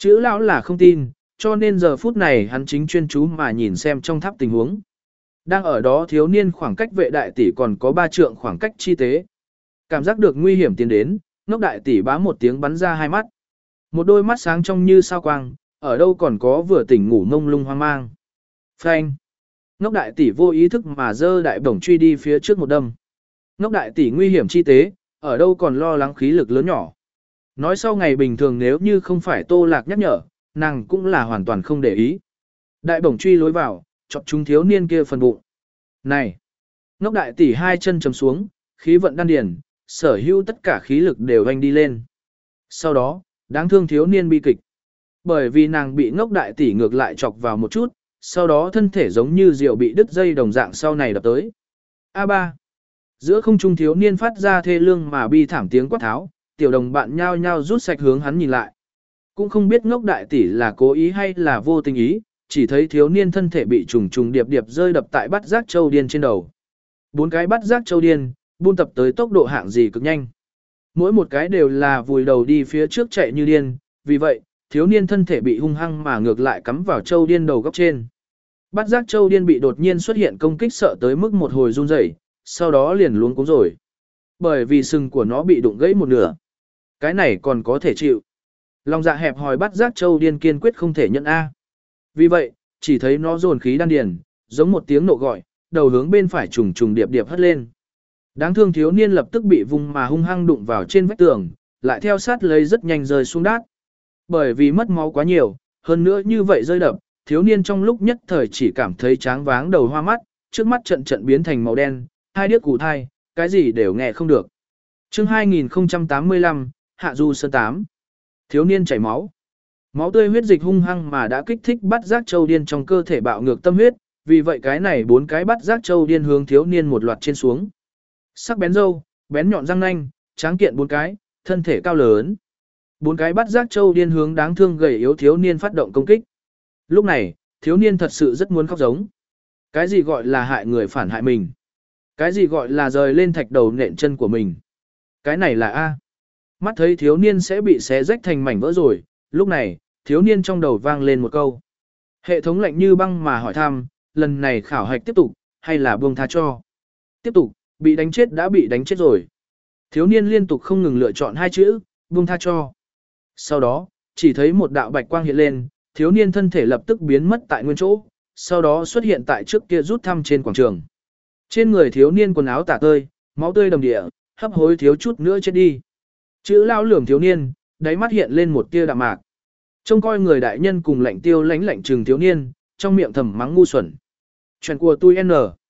Chữ lão là không tin, cho nên giờ phút này hắn chính chuyên chú mà nhìn xem trong tháp tình huống. Đang ở đó thiếu niên khoảng cách vệ đại tỷ còn có ba trượng khoảng cách chi tế. Cảm giác được nguy hiểm tiến đến, ngốc đại tỷ bá một tiếng bắn ra hai mắt. Một đôi mắt sáng trong như sao quang, ở đâu còn có vừa tỉnh ngủ mông lung hoang mang. Phanh. Ngốc đại tỷ vô ý thức mà dơ đại bổng truy đi phía trước một đâm. Ngốc đại tỷ nguy hiểm chi tế, ở đâu còn lo lắng khí lực lớn nhỏ. Nói sau ngày bình thường nếu như không phải Tô Lạc nhắc nhở, nàng cũng là hoàn toàn không để ý. Đại bổng truy lối vào, chọn chúng thiếu niên kia phần bụng. Này! Ngốc đại tỷ hai chân chầm xuống, khí vận đan điền, sở hữu tất cả khí lực đều anh đi lên. Sau đó, đáng thương thiếu niên bi kịch. Bởi vì nàng bị ngốc đại tỷ ngược lại chọc vào một chút, sau đó thân thể giống như diều bị đứt dây đồng dạng sau này đập tới. a ba. Giữa không trung thiếu niên phát ra thê lương mà bi thảm tiếng quát tháo, tiểu đồng bạn nhao nhao rút sạch hướng hắn nhìn lại. Cũng không biết ngốc đại tỷ là cố ý hay là vô tình ý, chỉ thấy thiếu niên thân thể bị trùng trùng điệp điệp rơi đập tại bát giác châu điên trên đầu. Bốn cái bát giác châu điên, buôn tập tới tốc độ hạng gì cực nhanh. Mỗi một cái đều là vùi đầu đi phía trước chạy như điên, vì vậy, thiếu niên thân thể bị hung hăng mà ngược lại cắm vào châu điên đầu góc trên. Bát giác châu điên bị đột nhiên xuất hiện công kích sợ tới mức một hồi run rẩy, sau đó liền luống cuống rồi. Bởi vì sừng của nó bị đụng gãy một nửa. Cái này còn có thể chịu. Lòng dạ hẹp hòi bát giác châu điên kiên quyết không thể nhận A. Vì vậy, chỉ thấy nó dồn khí đan điền, giống một tiếng nộ gọi, đầu hướng bên phải trùng trùng điệp điệp hất lên. Đáng thương thiếu niên lập tức bị vùng mà hung hăng đụng vào trên vách tường, lại theo sát lấy rất nhanh rơi xuống đát. Bởi vì mất máu quá nhiều, hơn nữa như vậy rơi đập, thiếu niên trong lúc nhất thời chỉ cảm thấy tráng váng đầu hoa mắt, trước mắt trận trận biến thành màu đen, hai điếc củ thai, cái gì đều nghe không được. Chương hai nghìn không trăm tám mươi lăm, Hạ Du Sơn tám. Thiếu niên chảy máu. Máu tươi huyết dịch hung hăng mà đã kích thích bắt giác châu điên trong cơ thể bạo ngược tâm huyết, vì vậy cái này bốn cái bắt giác châu điên hướng thiếu niên một loạt trên xuống. Sắc bén râu, bén nhọn răng nanh, tráng kiện bốn cái, thân thể cao lớn. Bốn cái bắt giác châu điên hướng đáng thương gầy yếu thiếu niên phát động công kích. Lúc này, thiếu niên thật sự rất muốn khóc giống. Cái gì gọi là hại người phản hại mình? Cái gì gọi là rời lên thạch đầu nện chân của mình? Cái này là A. Mắt thấy thiếu niên sẽ bị xé rách thành mảnh vỡ rồi, lúc này, thiếu niên trong đầu vang lên một câu. Hệ thống lạnh như băng mà hỏi thăm, lần này khảo hạch tiếp tục, hay là buông tha cho? Tiếp tục, bị đánh chết đã bị đánh chết rồi. Thiếu niên liên tục không ngừng lựa chọn hai chữ, buông tha cho. Sau đó, chỉ thấy một đạo bạch quang hiện lên, thiếu niên thân thể lập tức biến mất tại nguyên chỗ, sau đó xuất hiện tại trước kia rút thăm trên quảng trường. Trên người thiếu niên quần áo tả tơi, máu tươi đầm địa, hấp hối thiếu chút nữa chết đi. Chữ lao lườm thiếu niên, đáy mắt hiện lên một tia đạm mạc. Trông coi người đại nhân cùng lạnh tiêu lánh lạnh trừng thiếu niên, trong miệng thầm mắng ngu xuẩn. Chuyện của tôi N.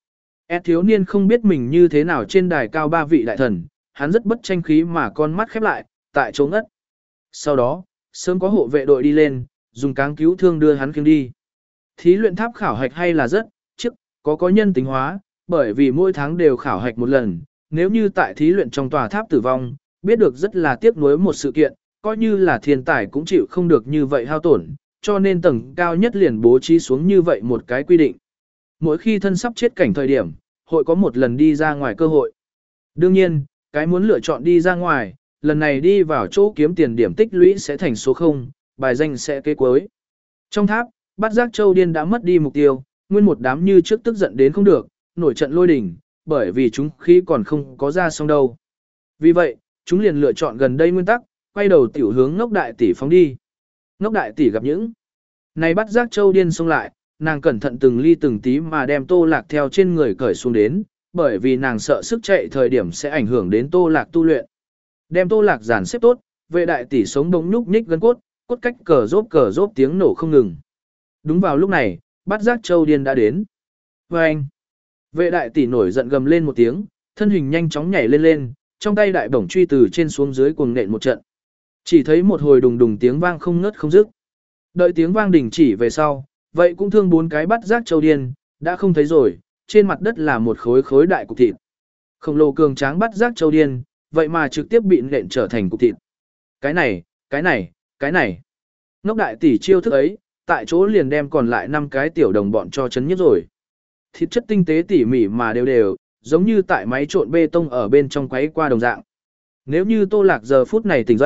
E thiếu niên không biết mình như thế nào trên đài cao ba vị đại thần, hắn rất bất tranh khí mà con mắt khép lại, tại chỗ ngất. Sau đó, sớm có hộ vệ đội đi lên, dùng cáng cứu thương đưa hắn khiêng đi. Thí luyện tháp khảo hạch hay là rất, trước, có có nhân tính hóa, bởi vì mỗi tháng đều khảo hạch một lần, nếu như tại thí luyện trong tòa tháp tử vong, biết được rất là tiếc nuối một sự kiện, coi như là thiên tài cũng chịu không được như vậy hao tổn, cho nên tầng cao nhất liền bố trí xuống như vậy một cái quy định. Mỗi khi thân sắp chết cảnh thời điểm, hội có một lần đi ra ngoài cơ hội. Đương nhiên, cái muốn lựa chọn đi ra ngoài, lần này đi vào chỗ kiếm tiền điểm tích lũy sẽ thành số không, bài danh sẽ kế cuối. Trong tháp, Bát Giác Châu điên đã mất đi mục tiêu, nguyên một đám như trước tức giận đến không được, nổi trận lôi đình, bởi vì chúng khi còn không có ra xong đâu. Vì vậy, chúng liền lựa chọn gần đây nguyên tắc, quay đầu tiểu hướng Ngốc đại tỷ phóng đi. Ngốc đại tỷ gặp những này Bát Giác Châu điên xông lại, nàng cẩn thận từng ly từng tí mà đem Tô Lạc theo trên người cởi xuống đến, bởi vì nàng sợ sức chạy thời điểm sẽ ảnh hưởng đến Tô Lạc tu luyện. Đem Tô Lạc dàn xếp tốt, vệ đại tỷ sống đống nhúc nhích gân cốt, cốt cách cờ rốp cờ rốp tiếng nổ không ngừng. Đúng vào lúc này, Bát Giác Châu điên đã đến. Và anh, vệ đại tỷ nổi giận gầm lên một tiếng, thân hình nhanh chóng nhảy lên lên, trong tay đại bổng truy từ trên xuống dưới cuồng nện một trận. Chỉ thấy một hồi đùng đùng tiếng vang không ngớt không dứt. Đợi tiếng vang đình chỉ về sau, vậy cũng thương bốn cái Bát Giác Châu điên, đã không thấy rồi, trên mặt đất là một khối khối đại cục thịt. Khổng lồ cường tráng Bát Giác Châu điên, vậy mà trực tiếp bị nện trở thành cục thịt. Cái này, cái này, cái này. Ngốc đại tỷ chiêu thức ấy, tại chỗ liền đem còn lại năm cái tiểu đồng bọn cho chấn nhất rồi. Thịt chất tinh tế tỉ mỉ mà đều đều, giống như tại máy trộn bê tông ở bên trong quấy qua đồng dạng. Nếu như Tô Lạc giờ phút này tỉnh dậy,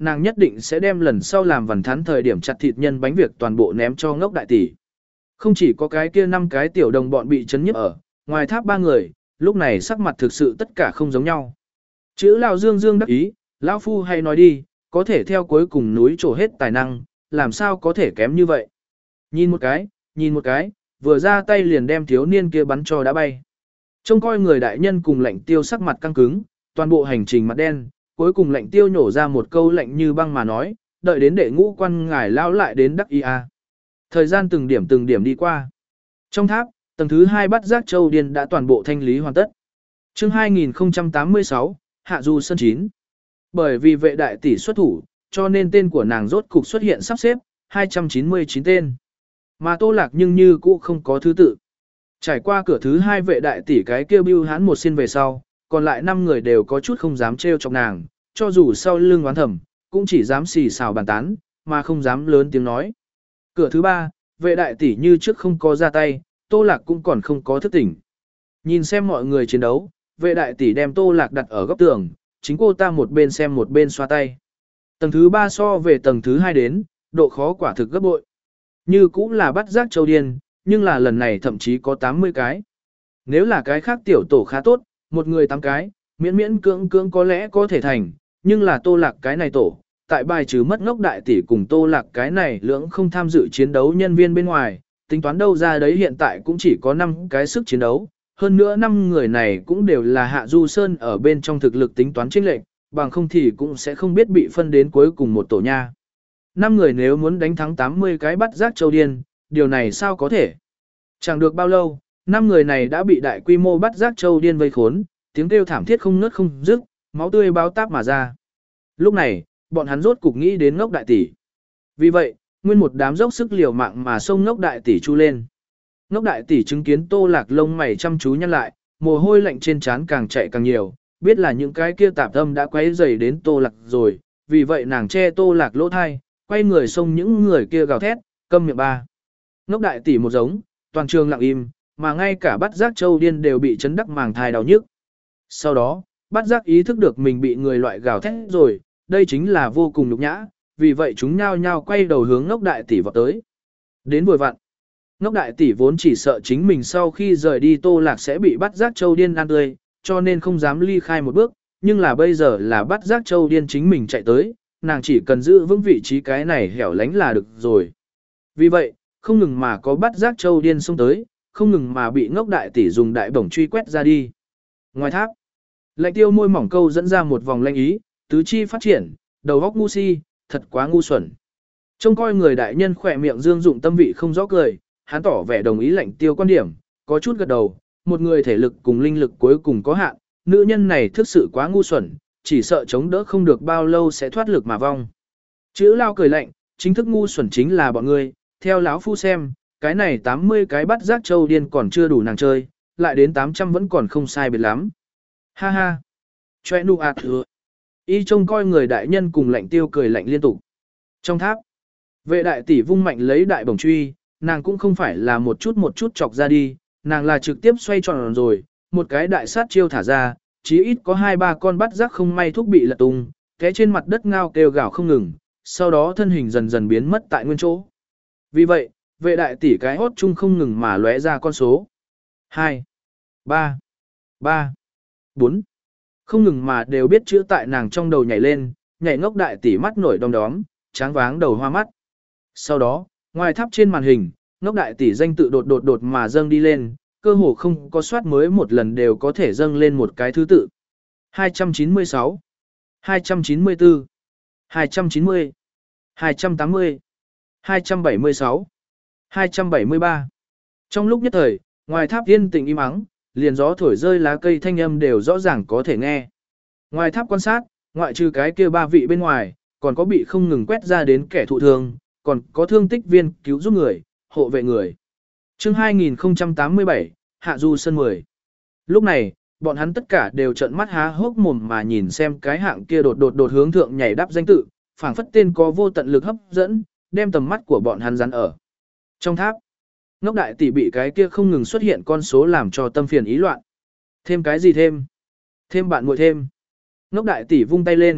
nàng nhất định sẽ đem lần sau làm vằn thắn thời điểm chặt thịt nhân bánh việc toàn bộ ném cho ngốc đại tỷ. Không chỉ có cái kia năm cái tiểu đồng bọn bị chấn nhức ở, ngoài tháp ba người, lúc này sắc mặt thực sự tất cả không giống nhau. Chữ Lão Dương Dương đắc ý, Lão Phu hay nói đi, có thể theo cuối cùng núi trổ hết tài năng, làm sao có thể kém như vậy. Nhìn một cái, nhìn một cái, vừa ra tay liền đem thiếu niên kia bắn cho đã bay. Trông coi người đại nhân cùng lệnh tiêu sắc mặt căng cứng, toàn bộ hành trình mặt đen, cuối cùng lệnh tiêu nhổ ra một câu lệnh như băng mà nói, đợi đến đệ ngũ quan ngài lao lại đến đắc y a. Thời gian từng điểm từng điểm đi qua. Trong tháp, tầng thứ hai bắt giác châu điên đã toàn bộ thanh lý hoàn tất. Chương hai nghìn không trăm tám mươi sáu, Hạ Du Sơn chín. Bởi vì vệ đại tỷ xuất thủ, cho nên tên của nàng rốt cục xuất hiện sắp xếp, hai trăm chín mươi chín tên. Mà Tô Lạc nhưng như cũ không có thứ tự. Trải qua cửa thứ hai vệ đại tỷ cái kêu bưu hán một xin về sau, còn lại năm người đều có chút không dám trêu chọc nàng, cho dù sau lưng oán thầm, cũng chỉ dám xì xào bàn tán, mà không dám lớn tiếng nói. Cửa thứ ba, vệ đại tỷ như trước không có ra tay, Tô Lạc cũng còn không có thức tỉnh. Nhìn xem mọi người chiến đấu, vệ đại tỷ đem Tô Lạc đặt ở góc tường, chính cô ta một bên xem một bên xoa tay. Tầng thứ ba so về tầng thứ hai đến, độ khó quả thực gấp bội. Như cũng là bắt giác châu điên, nhưng là lần này thậm chí có tám mươi cái. Nếu là cái khác tiểu tổ khá tốt, một người tám cái, miễn miễn cưỡng cưỡng có lẽ có thể thành, nhưng là Tô Lạc cái này tổ, tại bài trừ mất ngốc đại tỷ cùng Tô Lạc cái này lưỡng không tham dự chiến đấu nhân viên bên ngoài, tính toán đâu ra đấy hiện tại cũng chỉ có năm cái sức chiến đấu, hơn nữa năm người này cũng đều là Hạ Du Sơn ở bên trong thực lực tính toán chênh lệch, bằng không thì cũng sẽ không biết bị phân đến cuối cùng một tổ nha. Năm người nếu muốn đánh thắng tám mươi cái bắt giác châu điên, điều này sao có thể? Chẳng được bao lâu, năm người này đã bị đại quy mô bắt giác châu điên vây khốn, tiếng kêu thảm thiết không ngớt không dứt, máu tươi báo táp mà ra. Lúc này, bọn hắn rốt cục nghĩ đến ngốc đại tỷ. Vì vậy, nguyên một đám dốc sức liều mạng mà xông ngốc đại tỷ chu lên. Ngốc đại tỷ chứng kiến Tô Lạc lông mày chăm chú nhăn lại, mồ hôi lạnh trên trán càng chạy càng nhiều, biết là những cái kia tạp âm đã quấy rầy đến Tô Lạc rồi, vì vậy nàng che Tô Lạc lỗ thai, quay người xông những người kia gào thét, câm miệng ba. Ngốc đại tỷ một giống, toàn trường lặng im, mà ngay cả bắt giác châu điên đều bị chấn đắc màng thai đau nhức. Sau đó, bắt giác ý thức được mình bị người loại gào thét rồi, đây chính là vô cùng nhục nhã, vì vậy chúng nhao nhao quay đầu hướng ngốc đại tỷ vọt tới. Đến vừa vặn, ngốc đại tỷ vốn chỉ sợ chính mình sau khi rời đi Tô Lạc sẽ bị bắt giác châu điên ăn tươi, cho nên không dám ly khai một bước, nhưng là bây giờ là bắt giác châu điên chính mình chạy tới, nàng chỉ cần giữ vững vị trí cái này hẻo lánh là được rồi. Vì vậy, không ngừng mà có bắt giác châu điên xông tới, không ngừng mà bị ngốc đại tỷ dùng đại bổng truy quét ra đi. Ngoài tháp, Lệnh Tiêu môi mỏng câu dẫn ra một vòng lanh ý, tứ chi phát triển, đầu óc ngu si, thật quá ngu xuẩn. Trông coi người đại nhân khỏe miệng dương dụng tâm vị không rõ cười, hắn tỏ vẻ đồng ý Lệnh Tiêu quan điểm, có chút gật đầu, một người thể lực cùng linh lực cuối cùng có hạn, nữ nhân này thực sự quá ngu xuẩn, chỉ sợ chống đỡ không được bao lâu sẽ thoát lực mà vong. Chữ Lao cười lạnh, chính thức ngu xuẩn chính là bọn ngươi, theo lão phu xem, cái này tám mươi cái bắt giác châu điên còn chưa đủ nàng chơi, lại đến tám trăm vẫn còn không sai biệt lắm. Ha ha. Choe nu ạt thừa. Y trông coi người đại nhân cùng Lệnh Tiêu cười lạnh liên tục. Trong tháp, vệ đại tỷ vung mạnh lấy đại bổng truy, nàng cũng không phải là một chút một chút chọc ra đi, nàng là trực tiếp xoay tròn rồi, một cái đại sát chiêu thả ra, chí ít có hai ba con bắt giác không may thúc bị lật tung, té trên mặt đất ngao kêu gào không ngừng, sau đó thân hình dần dần biến mất tại nguyên chỗ. Vì vậy, vệ đại tỷ cái hốt chung không ngừng mà lóe ra con số hai, ba, ba, bốn, không ngừng mà đều biết chữ tại nàng trong đầu nhảy lên, nhảy ngốc đại tỷ mắt nổi đom đóm, tráng váng đầu hoa mắt. Sau đó, ngoài tháp trên màn hình, ngốc đại tỷ danh tự đột đột đột mà dâng đi lên, cơ hồ không có soát mới một lần đều có thể dâng lên một cái thứ tự. hai trăm chín mươi sáu, hai trăm chín mươi tư, hai trăm chín mươi, hai trăm tám mươi, hai trăm bảy mươi sáu, hai trăm bảy mươi ba. Trong lúc nhất thời, ngoài tháp yên tĩnh im ắng, liền gió thổi rơi lá cây thanh âm đều rõ ràng có thể nghe. Ngoài tháp quan sát, ngoại trừ cái kia ba vị bên ngoài, còn có bị không ngừng quét ra đến kẻ thụ thương, còn có thương tích viên cứu giúp người, hộ vệ người. Chương hai nghìn không trăm tám mươi bảy, Hạ Du Sơn mười. Lúc này, bọn hắn tất cả đều trợn mắt há hốc mồm mà nhìn xem cái hạng kia đột đột đột hướng thượng nhảy đáp danh tự, phảng phất tên có vô tận lực hấp dẫn, đem tầm mắt của bọn hắn dán ở. Trong tháp, ngốc đại tỷ bị cái kia không ngừng xuất hiện con số làm cho tâm phiền ý loạn. Thêm cái gì thêm? Thêm bạn muội thêm. Ngốc đại tỷ vung tay lên,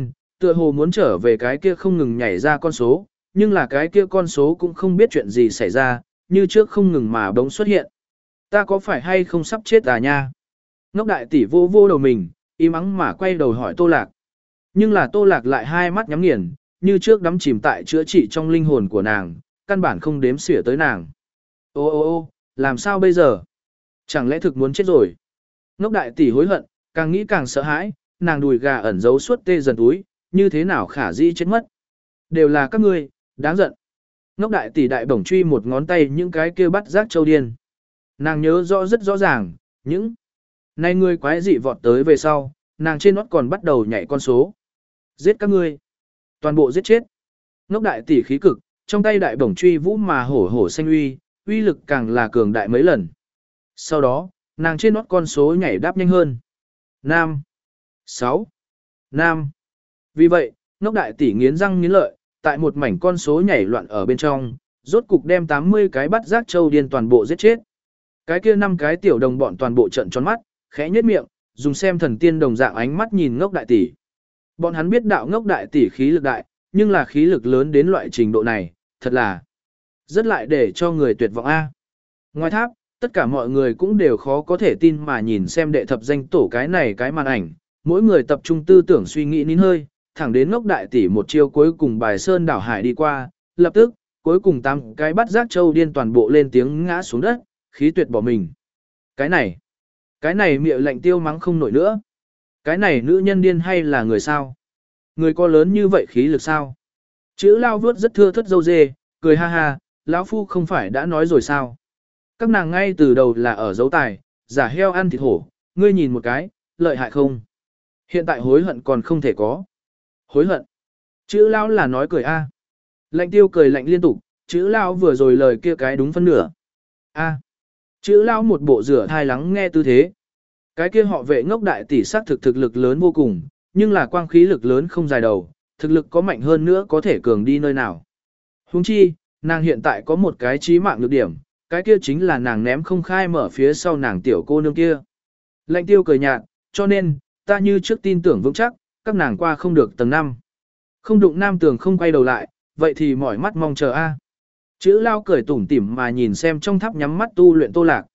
Tựa hồ muốn trở về cái kia không ngừng nhảy ra con số, nhưng là cái kia con số cũng không biết chuyện gì xảy ra, như trước không ngừng mà bỗng xuất hiện. Ta có phải hay không sắp chết à nha? Ngốc đại tỷ vô vô đầu mình, im ắng mà quay đầu hỏi Tô Lạc. Nhưng là Tô Lạc lại hai mắt nhắm nghiền, như trước đắm chìm tại chữa trị trong linh hồn của nàng, căn bản không đếm xỉa tới nàng. Ô ô ô, làm sao bây giờ? Chẳng lẽ thực muốn chết rồi? Ngốc đại tỷ hối hận, càng nghĩ càng sợ hãi, nàng đùi gà ẩn giấu suốt tê dần túi, như thế nào khả dĩ chết mất. Đều là các ngươi, đáng giận. Ngốc đại tỷ đại bổng truy một ngón tay những cái kia bắt giác châu điên. Nàng nhớ rõ rất rõ ràng, những này ngươi quái dị vọt tới về sau, nàng trên nót còn bắt đầu nhảy con số. Giết các ngươi. Toàn bộ giết chết. Ngốc đại tỷ khí cực, trong tay đại bổng truy vũ mà hổ hổ xanh uy, uy lực càng là cường đại mấy lần. Sau đó, nàng trên nót con số nhảy đáp nhanh hơn. Nam. Sáu. Nam. Vì vậy, ngốc đại tỷ nghiến răng nghiến lợi, tại một mảnh con số nhảy loạn ở bên trong, rốt cục đem tám mươi cái bắt giác châu điên toàn bộ giết chết. Cái kia năm cái tiểu đồng bọn toàn bộ trận tròn mắt, khẽ nhếch miệng, dùng xem thần tiên đồng dạng ánh mắt nhìn ngốc đại tỷ. Bọn hắn biết đạo ngốc đại tỷ khí lực đại, nhưng là khí lực lớn đến loại trình độ này, thật là rất lại để cho người tuyệt vọng a. Ngoài tháp, tất cả mọi người cũng đều khó có thể tin mà nhìn xem đệ thập danh tổ cái này cái màn ảnh, mỗi người tập trung tư tưởng suy nghĩ nín hơi, thẳng đến ngốc đại tỷ một chiêu cuối cùng bài sơn đảo hải đi qua, lập tức, cuối cùng tám cái bắt giác châu điên toàn bộ lên tiếng ngã xuống đất, khí tuyệt bỏ mình. Cái này, cái này miệng lạnh tiêu mắng không nổi nữa. Cái này nữ nhân điên hay là người sao? Người có lớn như vậy khí lực sao? Chữ lao vướt rất thưa thất dâu dê, cười ha ha, lão phu không phải đã nói rồi sao? Các nàng ngay từ đầu là ở dấu tài, giả heo ăn thịt hổ, ngươi nhìn một cái, lợi hại không? Hiện tại hối hận còn không thể có. Hối hận? Chữ lao là nói cười a. Lạnh tiêu cười lạnh liên tục, chữ lao vừa rồi lời kia cái đúng phân nửa. A. Chữ lao một bộ rửa thai lắng nghe tư thế. Cái kia họ vệ ngốc đại tỷ sát thực thực lực lớn vô cùng, nhưng là quang khí lực lớn không dài đầu, thực lực có mạnh hơn nữa có thể cường đi nơi nào. Huống chi, nàng hiện tại có một cái chí mạng nhược điểm, cái kia chính là nàng ném không khai mở phía sau nàng tiểu cô nương kia. Lạnh tiêu cười nhạt, cho nên, ta như trước tin tưởng vững chắc, các nàng qua không được tầng năm. Không đụng nam tường không quay đầu lại, vậy thì mỏi mắt mong chờ a. Chữ lao cười tủm tỉm mà nhìn xem trong tháp nhắm mắt tu luyện Tô Lạc.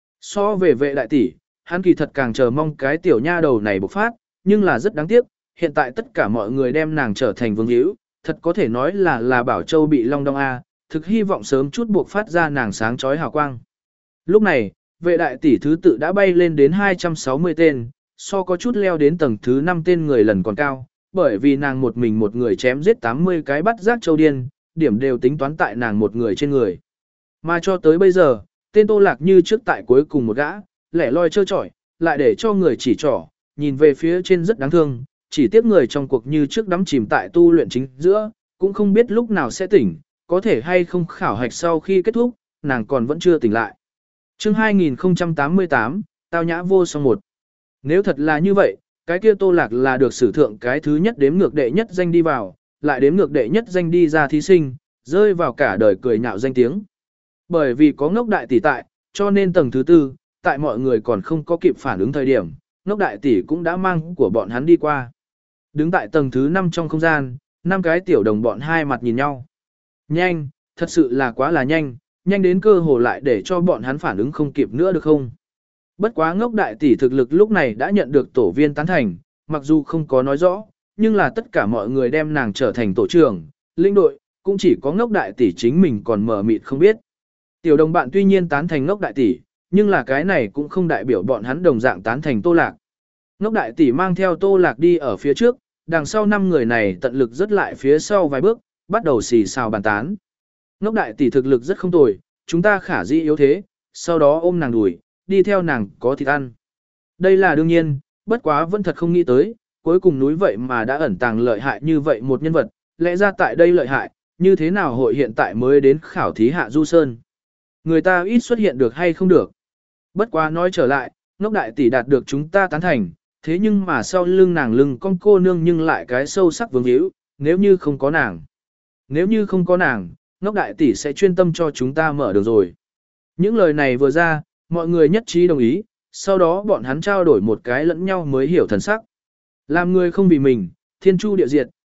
So về vệ đại tỷ, hắn kỳ thật càng chờ mong cái tiểu nha đầu này bộc phát, nhưng là rất đáng tiếc, hiện tại tất cả mọi người đem nàng trở thành vương hữu, thật có thể nói là là Bảo Châu bị long đong a, thực hy vọng sớm chút buộc phát ra nàng sáng chói hào quang. Lúc này, vệ đại tỷ thứ tự đã bay lên đến hai trăm sáu mươi tên, so có chút leo đến tầng thứ năm tên người lần còn cao, bởi vì nàng một mình một người chém giết tám mươi cái bắt giác châu điên, điểm đều tính toán tại nàng một người trên người. Mà cho tới bây giờ, tên Tô Lạc như trước tại cuối cùng một gã, lẻ loi trơ trọi, lại để cho người chỉ trỏ, nhìn về phía trên rất đáng thương, chỉ tiếc người trong cuộc như trước đắm chìm tại tu luyện chính giữa, cũng không biết lúc nào sẽ tỉnh, có thể hay không khảo hạch sau khi kết thúc, nàng còn vẫn chưa tỉnh lại. Chương hai nghìn không trăm tám mươi tám, Tao nhã vô song một. Nếu thật là như vậy, cái kia Tô Lạc là được sử thượng cái thứ nhất đếm ngược đệ nhất danh đi vào, lại đếm ngược đệ nhất danh đi ra thí sinh, rơi vào cả đời cười nhạo danh tiếng. Bởi vì có ngốc đại tỷ tại, cho nên tầng thứ tư, tại mọi người còn không có kịp phản ứng thời điểm, ngốc đại tỷ cũng đã mang của bọn hắn đi qua. Đứng tại tầng thứ năm trong không gian, năm cái tiểu đồng bọn hai mặt nhìn nhau. Nhanh, thật sự là quá là nhanh, nhanh đến cơ hồ lại để cho bọn hắn phản ứng không kịp nữa được không? Bất quá ngốc đại tỷ thực lực lúc này đã nhận được tổ viên tán thành, mặc dù không có nói rõ, nhưng là tất cả mọi người đem nàng trở thành tổ trưởng, linh đội, cũng chỉ có ngốc đại tỷ chính mình còn mờ mịt không biết. Tiểu đồng bạn tuy nhiên tán thành ngốc đại tỷ, nhưng là cái này cũng không đại biểu bọn hắn đồng dạng tán thành Tô Lạc. Ngốc đại tỷ mang theo Tô Lạc đi ở phía trước, đằng sau năm người này tận lực dứt lại phía sau vài bước, bắt đầu xì xào bàn tán. Ngốc đại tỷ thực lực rất không tồi, chúng ta khả dĩ yếu thế, sau đó ôm nàng đuổi, đi theo nàng có thịt ăn. Đây là đương nhiên, bất quá vẫn thật không nghĩ tới, cuối cùng núi vậy mà đã ẩn tàng lợi hại như vậy một nhân vật, lẽ ra tại đây lợi hại, như thế nào hội hiện tại mới đến khảo thí Hạ Du Sơn. Người ta ít xuất hiện được hay không được. Bất quá nói trở lại, ngốc đại tỷ đạt được chúng ta tán thành, thế nhưng mà sau lưng nàng lưng con cô nương nhưng lại cái sâu sắc vướng hữu, nếu như không có nàng. Nếu như không có nàng, ngốc đại tỷ sẽ chuyên tâm cho chúng ta mở đường rồi. Những lời này vừa ra, mọi người nhất trí đồng ý, sau đó bọn hắn trao đổi một cái lẫn nhau mới hiểu thần sắc. Làm người không vì mình, thiên chu địa diệt,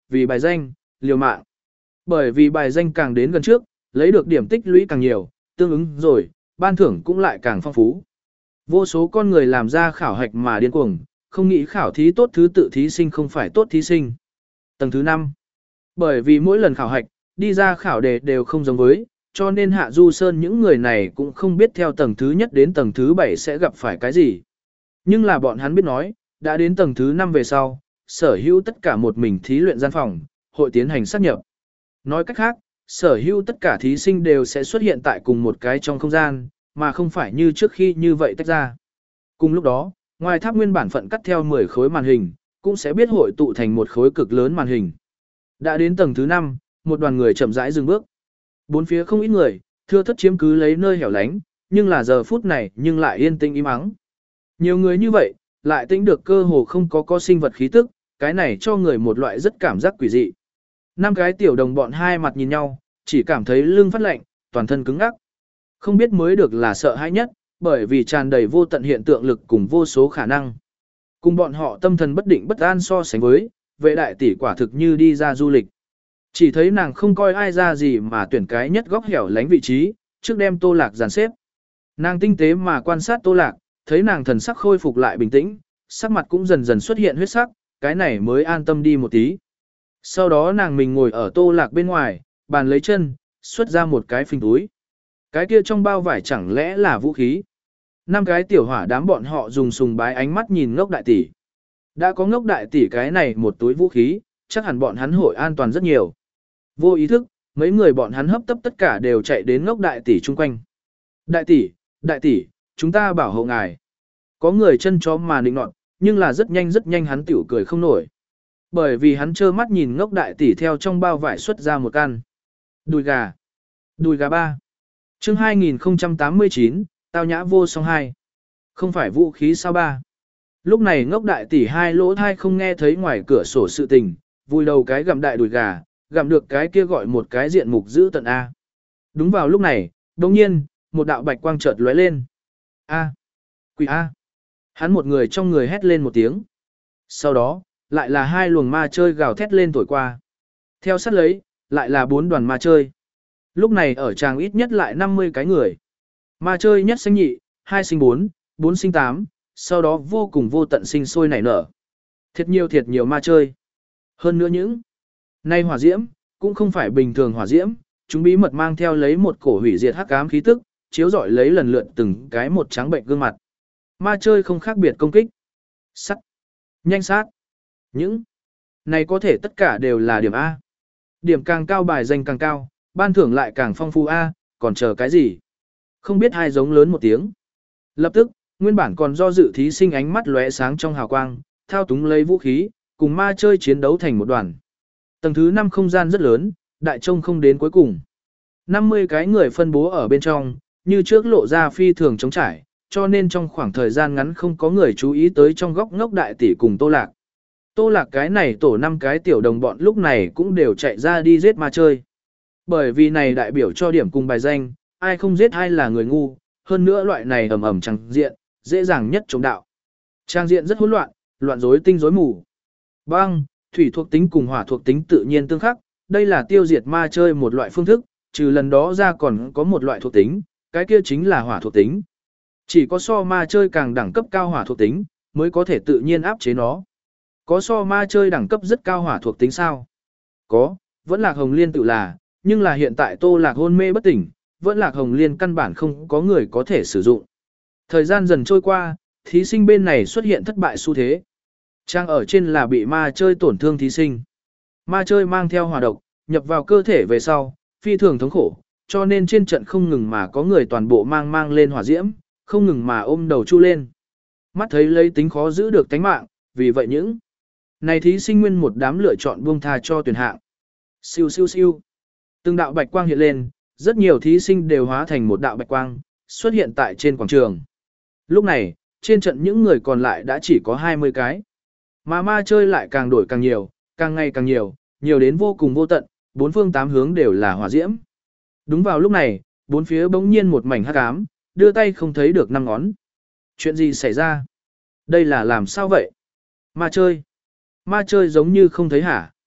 vì bài danh, liều mạng. Bởi vì bài danh càng đến gần trước, lấy được điểm tích lũy càng nhiều, tương ứng rồi, ban thưởng cũng lại càng phong phú. Vô số con người làm ra khảo hạch mà điên cuồng, không nghĩ khảo thí tốt thứ tự thí sinh không phải tốt thí sinh. Tầng thứ năm. Bởi vì mỗi lần khảo hạch, đi ra khảo đề đều không giống với, cho nên Hạ Du Sơn những người này cũng không biết theo tầng thứ nhất đến tầng thứ bảy sẽ gặp phải cái gì. Nhưng là bọn hắn biết nói, đã đến tầng thứ năm về sau, sở hữu tất cả một mình thí luyện gian phòng, hội tiến hành sát nhập. Nói cách khác, sở hữu tất cả thí sinh đều sẽ xuất hiện tại cùng một cái trong không gian, mà không phải như trước khi như vậy tách ra. Cùng lúc đó, ngoài tháp nguyên bản phận cắt theo mười khối màn hình, cũng sẽ biết hội tụ thành một khối cực lớn màn hình. Đã đến tầng thứ năm, một đoàn người chậm rãi dừng bước. Bốn phía không ít người, thưa thất chiếm cứ lấy nơi hẻo lánh, nhưng là giờ phút này nhưng lại yên tĩnh im ắng. Nhiều người như vậy, lại tĩnh được cơ hồ không có có sinh vật khí tức, cái này cho người một loại rất cảm giác quỷ dị. Năm cái tiểu đồng bọn hai mặt nhìn nhau, chỉ cảm thấy lưng phát lạnh, toàn thân cứng ngắc. Không biết mới được là sợ hãi nhất, bởi vì tràn đầy vô tận hiện tượng lực cùng vô số khả năng. Cùng bọn họ tâm thần bất định bất an so sánh với, vệ đại tỷ quả thực như đi ra du lịch. Chỉ thấy nàng không coi ai ra gì mà tuyển cái nhất góc hẻo lánh vị trí, trước đem Tô Lạc dàn xếp. Nàng tinh tế mà quan sát Tô Lạc, thấy nàng thần sắc khôi phục lại bình tĩnh, sắc mặt cũng dần dần xuất hiện huyết sắc, cái này mới an tâm đi một tí. Sau đó nàng mình ngồi ở Tô Lạc bên ngoài, bàn lấy chân, xuất ra một cái phình túi. Cái kia trong bao vải chẳng lẽ là vũ khí. Năm cái tiểu hỏa đám bọn họ dùng sùng bái ánh mắt nhìn ngốc đại tỷ. Đã có ngốc đại tỷ cái này một túi vũ khí, chắc hẳn bọn hắn hội an toàn rất nhiều. Vô ý thức, mấy người bọn hắn hấp tấp tất cả đều chạy đến ngốc đại tỷ chung quanh. Đại tỷ, đại tỷ, chúng ta bảo hộ ngài. Có người chân chó mà nịnh nọt, nhưng là rất nhanh rất nhanh hắn tiểu cười không nổi. Bởi vì hắn trơ mắt nhìn ngốc đại tỷ theo trong bao vải xuất ra một căn. Đùi gà. Đùi gà ba. Chương hai nghìn không trăm tám mươi chín, tao nhã vô song hai. Không phải vũ khí sao ba. Lúc này ngốc đại tỷ hai lỗ thai không nghe thấy ngoài cửa sổ sự tình, vui đầu cái gặm đại đùi gà, gặm được cái kia gọi một cái diện mục giữ tận A. Đúng vào lúc này, đồng nhiên, một đạo bạch quang chợt lóe lên. A. Quỷ A. Hắn một người trong người hét lên một tiếng. Sau đó, lại là hai luồng ma chơi gào thét lên thổi qua. Theo sát lấy, lại là bốn đoàn ma chơi. Lúc này ở tràng ít nhất lại năm mươi cái người. Ma chơi nhất sinh nhị, hai sinh bốn, bốn sinh tám, sau đó vô cùng vô tận sinh sôi nảy nở. Thiệt nhiều thiệt nhiều ma chơi. Hơn nữa những nay hỏa diễm, cũng không phải bình thường hỏa diễm, chúng bí mật mang theo lấy một cổ hủy diệt hắc ám khí tức, chiếu rọi lấy lần lượt từng cái một trắng bệnh gương mặt. Ma chơi không khác biệt công kích. Sắt. Nhanh sát. Những này có thể tất cả đều là điểm A. Điểm càng cao bài danh càng cao, ban thưởng lại càng phong phú A, còn chờ cái gì? Không biết hai giống lớn một tiếng. Lập tức, nguyên bản còn do dự thí sinh ánh mắt lóe sáng trong hào quang, thao túng lấy vũ khí, cùng ma chơi chiến đấu thành một đoàn. Tầng thứ năm không gian rất lớn, đại trông không đến cuối cùng. năm mươi cái người phân bố ở bên trong, như trước lộ ra phi thường trống trải, cho nên trong khoảng thời gian ngắn không có người chú ý tới trong góc ngốc đại tỷ cùng Tô Lạc. Tô Lạc cái này tổ năm cái tiểu đồng bọn lúc này cũng đều chạy ra đi giết ma chơi. Bởi vì này đại biểu cho điểm cùng bài danh, ai không giết ai là người ngu, hơn nữa loại này ầm ầm chẳng diện, dễ dàng nhất chống đạo. Trang diện rất hỗn loạn, loạn rối tinh rối mù. Băng, thủy thuộc tính cùng hỏa thuộc tính tự nhiên tương khắc, đây là tiêu diệt ma chơi một loại phương thức, trừ lần đó ra còn có một loại thuộc tính, cái kia chính là hỏa thuộc tính. Chỉ có so ma chơi càng đẳng cấp cao hỏa thuộc tính, mới có thể tự nhiên áp chế nó. Có so ma chơi đẳng cấp rất cao hỏa thuộc tính sao? Có, vẫn là Hồng Liên tự là, nhưng là hiện tại Tô Lạc hôn mê bất tỉnh, vẫn là Hồng Liên căn bản không có người có thể sử dụng. Thời gian dần trôi qua, thí sinh bên này xuất hiện thất bại xu thế. Trang ở trên là bị ma chơi tổn thương thí sinh. Ma chơi mang theo hỏa độc, nhập vào cơ thể về sau, phi thường thống khổ, cho nên trên trận không ngừng mà có người toàn bộ mang mang lên hỏa diễm, không ngừng mà ôm đầu chu lên. Mắt thấy lấy tính khó giữ được tánh mạng, vì vậy những này thí sinh nguyên một đám lựa chọn buông tha cho tuyển hạng. Siêu siêu siêu. Từng đạo bạch quang hiện lên, rất nhiều thí sinh đều hóa thành một đạo bạch quang, xuất hiện tại trên quảng trường. Lúc này, trên trận những người còn lại đã chỉ có hai mươi cái. Mà ma chơi lại càng đổi càng nhiều, càng ngày càng nhiều, nhiều đến vô cùng vô tận, bốn phương tám hướng đều là hỏa diễm. Đúng vào lúc này, bốn phía bỗng nhiên một mảnh hắc ám, đưa tay không thấy được năm ngón. Chuyện gì xảy ra? Đây là làm sao vậy? Ma chơi. Ma chơi giống như không thấy hả?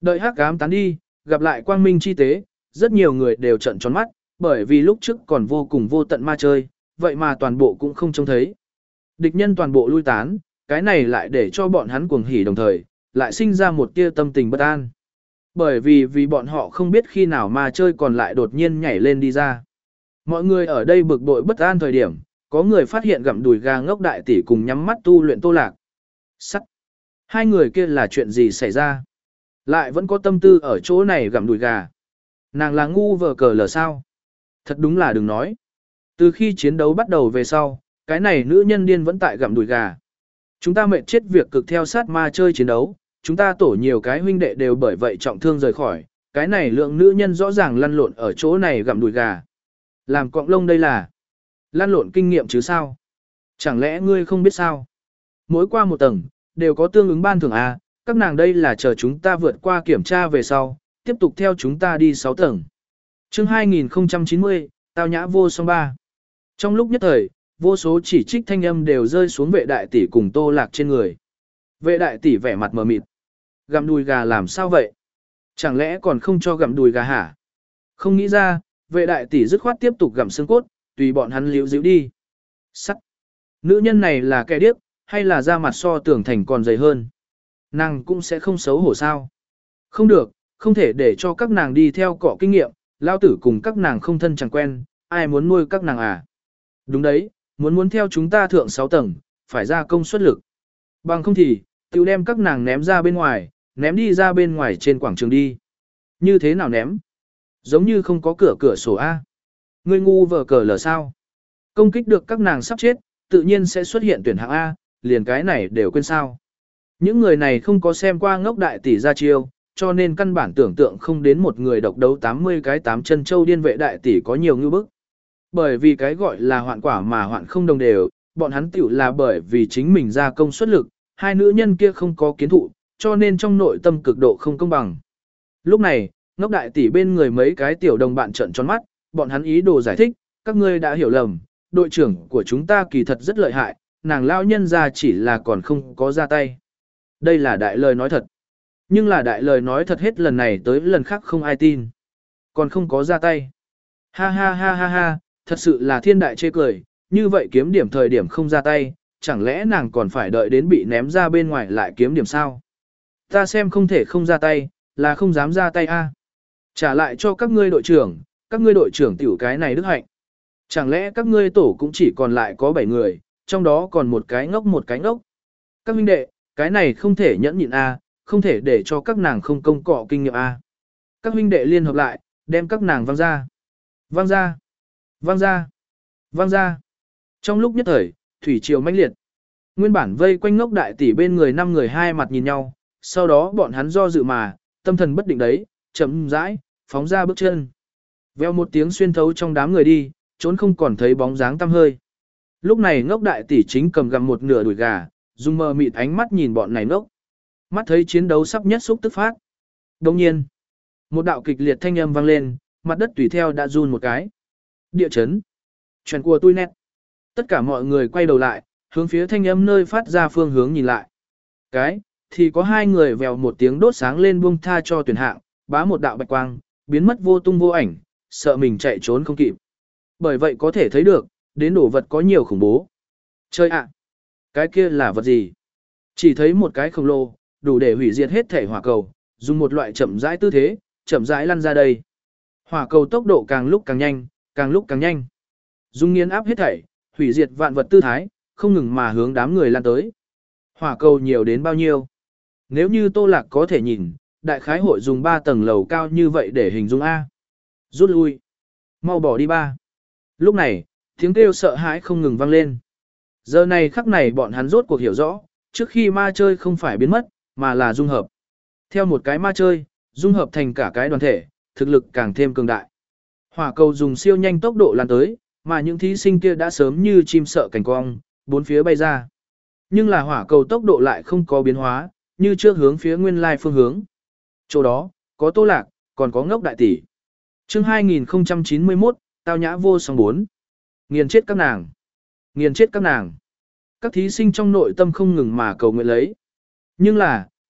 Đợi hắc ám tán đi, gặp lại quang minh chi tế, rất nhiều người đều trợn tròn mắt, bởi vì lúc trước còn vô cùng vô tận ma chơi, vậy mà toàn bộ cũng không trông thấy. Địch nhân toàn bộ lui tán, cái này lại để cho bọn hắn cuồng hỉ đồng thời, lại sinh ra một tia tâm tình bất an. Bởi vì vì bọn họ không biết khi nào ma chơi còn lại đột nhiên nhảy lên đi ra. Mọi người ở đây bực bội bất an thời điểm, có người phát hiện gặm đùi gà ngốc đại tỷ cùng nhắm mắt tu luyện Tô Lạc. Sắt. Hai người kia là chuyện gì xảy ra? Lại vẫn có tâm tư ở chỗ này gặm đùi gà. Nàng là ngu vờ cờ lờ sao? Thật đúng là đừng nói. Từ khi chiến đấu bắt đầu về sau, cái này nữ nhân điên vẫn tại gặm đùi gà. Chúng ta mệt chết việc cực theo sát ma chơi chiến đấu, chúng ta tổ nhiều cái huynh đệ đều bởi vậy trọng thương rời khỏi, cái này lượng nữ nhân rõ ràng lăn lộn ở chỗ này gặm đùi gà. Làm cọng lông đây là lăn lộn kinh nghiệm chứ sao? Chẳng lẽ ngươi không biết sao? Mỗi qua một tầng, đều có tương ứng ban thưởng à, các nàng đây là chờ chúng ta vượt qua kiểm tra về sau, tiếp tục theo chúng ta đi sáu tầng. Chương hai nghìn không trăm chín mươi, tao nhã vô song ba. Trong lúc nhất thời, vô số chỉ trích thanh âm đều rơi xuống vệ đại tỷ cùng Tô Lạc trên người. Vệ đại tỷ vẻ mặt mờ mịt. Gặm đùi gà làm sao vậy? Chẳng lẽ còn không cho gặm đùi gà hả? Không nghĩ ra, vệ đại tỷ dứt khoát tiếp tục gặm xương cốt, tùy bọn hắn liễu díu đi. Sắt. Nữ nhân này là kẻ điếc, hay là da mặt so tưởng thành còn dày hơn? Nàng cũng sẽ không xấu hổ sao? Không được, không thể để cho các nàng đi theo cọ kinh nghiệm, lao tử cùng các nàng không thân chẳng quen, ai muốn nuôi các nàng à? Đúng đấy, muốn muốn theo chúng ta thượng sáu tầng, phải ra công suất lực. Bằng không thì, tiêu đem các nàng ném ra bên ngoài, ném đi ra bên ngoài trên quảng trường đi. Như thế nào ném? Giống như không có cửa cửa sổ A. Ngươi ngu vờ cờ lờ sao? Công kích được các nàng sắp chết, tự nhiên sẽ xuất hiện tuyển hạng A, liền cái này đều quên sao. Những người này không có xem qua ngốc đại tỷ ra chiêu, cho nên căn bản tưởng tượng không đến một người độc đấu tám mươi cái tám chân châu điên vệ đại tỷ có nhiều ngư bức. Bởi vì cái gọi là hoạn quả mà hoạn không đồng đều, bọn hắn tiểu là bởi vì chính mình ra công suất lực, hai nữ nhân kia không có kiến thụ, cho nên trong nội tâm cực độ không công bằng. Lúc này, ngốc đại tỷ bên người mấy cái tiểu đồng bạn trợn tròn mắt, bọn hắn ý đồ giải thích, các ngươi đã hiểu lầm, đội trưởng của chúng ta kỳ thật rất lợi hại, nàng lao nhân ra chỉ là còn không có ra tay. Đây là đại lời nói thật. Nhưng là đại lời nói thật hết lần này tới lần khác không ai tin. Còn không có ra tay. Ha ha ha ha ha, thật sự là thiên đại chê cười, như vậy kiếm điểm thời điểm không ra tay, chẳng lẽ nàng còn phải đợi đến bị ném ra bên ngoài lại kiếm điểm sao? Ta xem không thể không ra tay, là không dám ra tay a. Trả lại cho các ngươi đội trưởng, các ngươi đội trưởng tiểu cái này đức hạnh. Chẳng lẽ các ngươi tổ cũng chỉ còn lại có bảy người, trong đó còn một cái ngốc một cái ngốc. Các huynh đệ, cái này không thể nhẫn nhịn a, không thể để cho các nàng không công cọ kinh nghiệm a. Các huynh đệ liên hợp lại, đem các nàng văng ra. Văng ra. Văng ra. Văng ra. Trong lúc nhất thời, thủy triều mãnh liệt. Nguyên bản vây quanh ngốc đại tỷ bên người năm người hai mặt nhìn nhau, sau đó bọn hắn do dự mà, tâm thần bất định đấy, chậm rãi, phóng ra bước chân. Veo một tiếng xuyên thấu trong đám người đi, trốn không còn thấy bóng dáng tăm hơi. Lúc này ngốc đại tỷ chính cầm gặm một nửa đùi gà, dùng mờ mịt ánh mắt nhìn bọn này ngốc. Mắt thấy chiến đấu sắp nhất xúc tức phát. Đồng nhiên, một đạo kịch liệt thanh âm vang lên, mặt đất tùy theo đã run một cái. Địa chấn. Chuyện của tôi nét. Tất cả mọi người quay đầu lại, hướng phía thanh âm nơi phát ra phương hướng nhìn lại. Cái, thì có hai người vèo một tiếng đốt sáng lên buông tha cho tuyển hạng, bá một đạo bạch quang, biến mất vô tung vô ảnh, sợ mình chạy trốn không kịp. Bởi vậy có thể thấy được, đến đồ vật có nhiều khủng bố. Chơi ạ! Cái kia là vật gì? Chỉ thấy một cái khổng lồ, đủ để hủy diệt hết thể hỏa cầu, dùng một loại chậm rãi tư thế, chậm rãi lăn ra đây. Hỏa cầu tốc độ càng lúc càng nhanh, càng lúc càng nhanh. Dùng nghiền áp hết thảy, hủy diệt vạn vật tư thái, không ngừng mà hướng đám người lan tới. Hỏa cầu nhiều đến bao nhiêu? Nếu như Tô Lạc có thể nhìn, đại khái hội dùng ba tầng lầu cao như vậy để hình dung A. Rút lui. Mau bỏ đi ba. Lúc này, tiếng kêu sợ hãi không ngừng vang lên. Giờ này khắc này bọn hắn rốt cuộc hiểu rõ, trước khi ma chơi không phải biến mất, mà là dung hợp. Theo một cái ma chơi, dung hợp thành cả cái đoàn thể, thực lực càng thêm cường đại. Hỏa cầu dùng siêu nhanh tốc độ lan tới, mà những thí sinh kia đã sớm như chim sợ cảnh cong, bốn phía bay ra. Nhưng là hỏa cầu tốc độ lại không có biến hóa, như trước hướng phía nguyên lai phương hướng. Chỗ đó, có Tô Lạc, còn có ngốc đại tỷ. Chương hai nghìn không trăm chín mươi mốt, tao nhã vô song bốn. Nghiền chết các nàng. Nghiền chết các nàng. Các thí sinh trong nội tâm không ngừng mà cầu nguyện lấy. Nhưng là,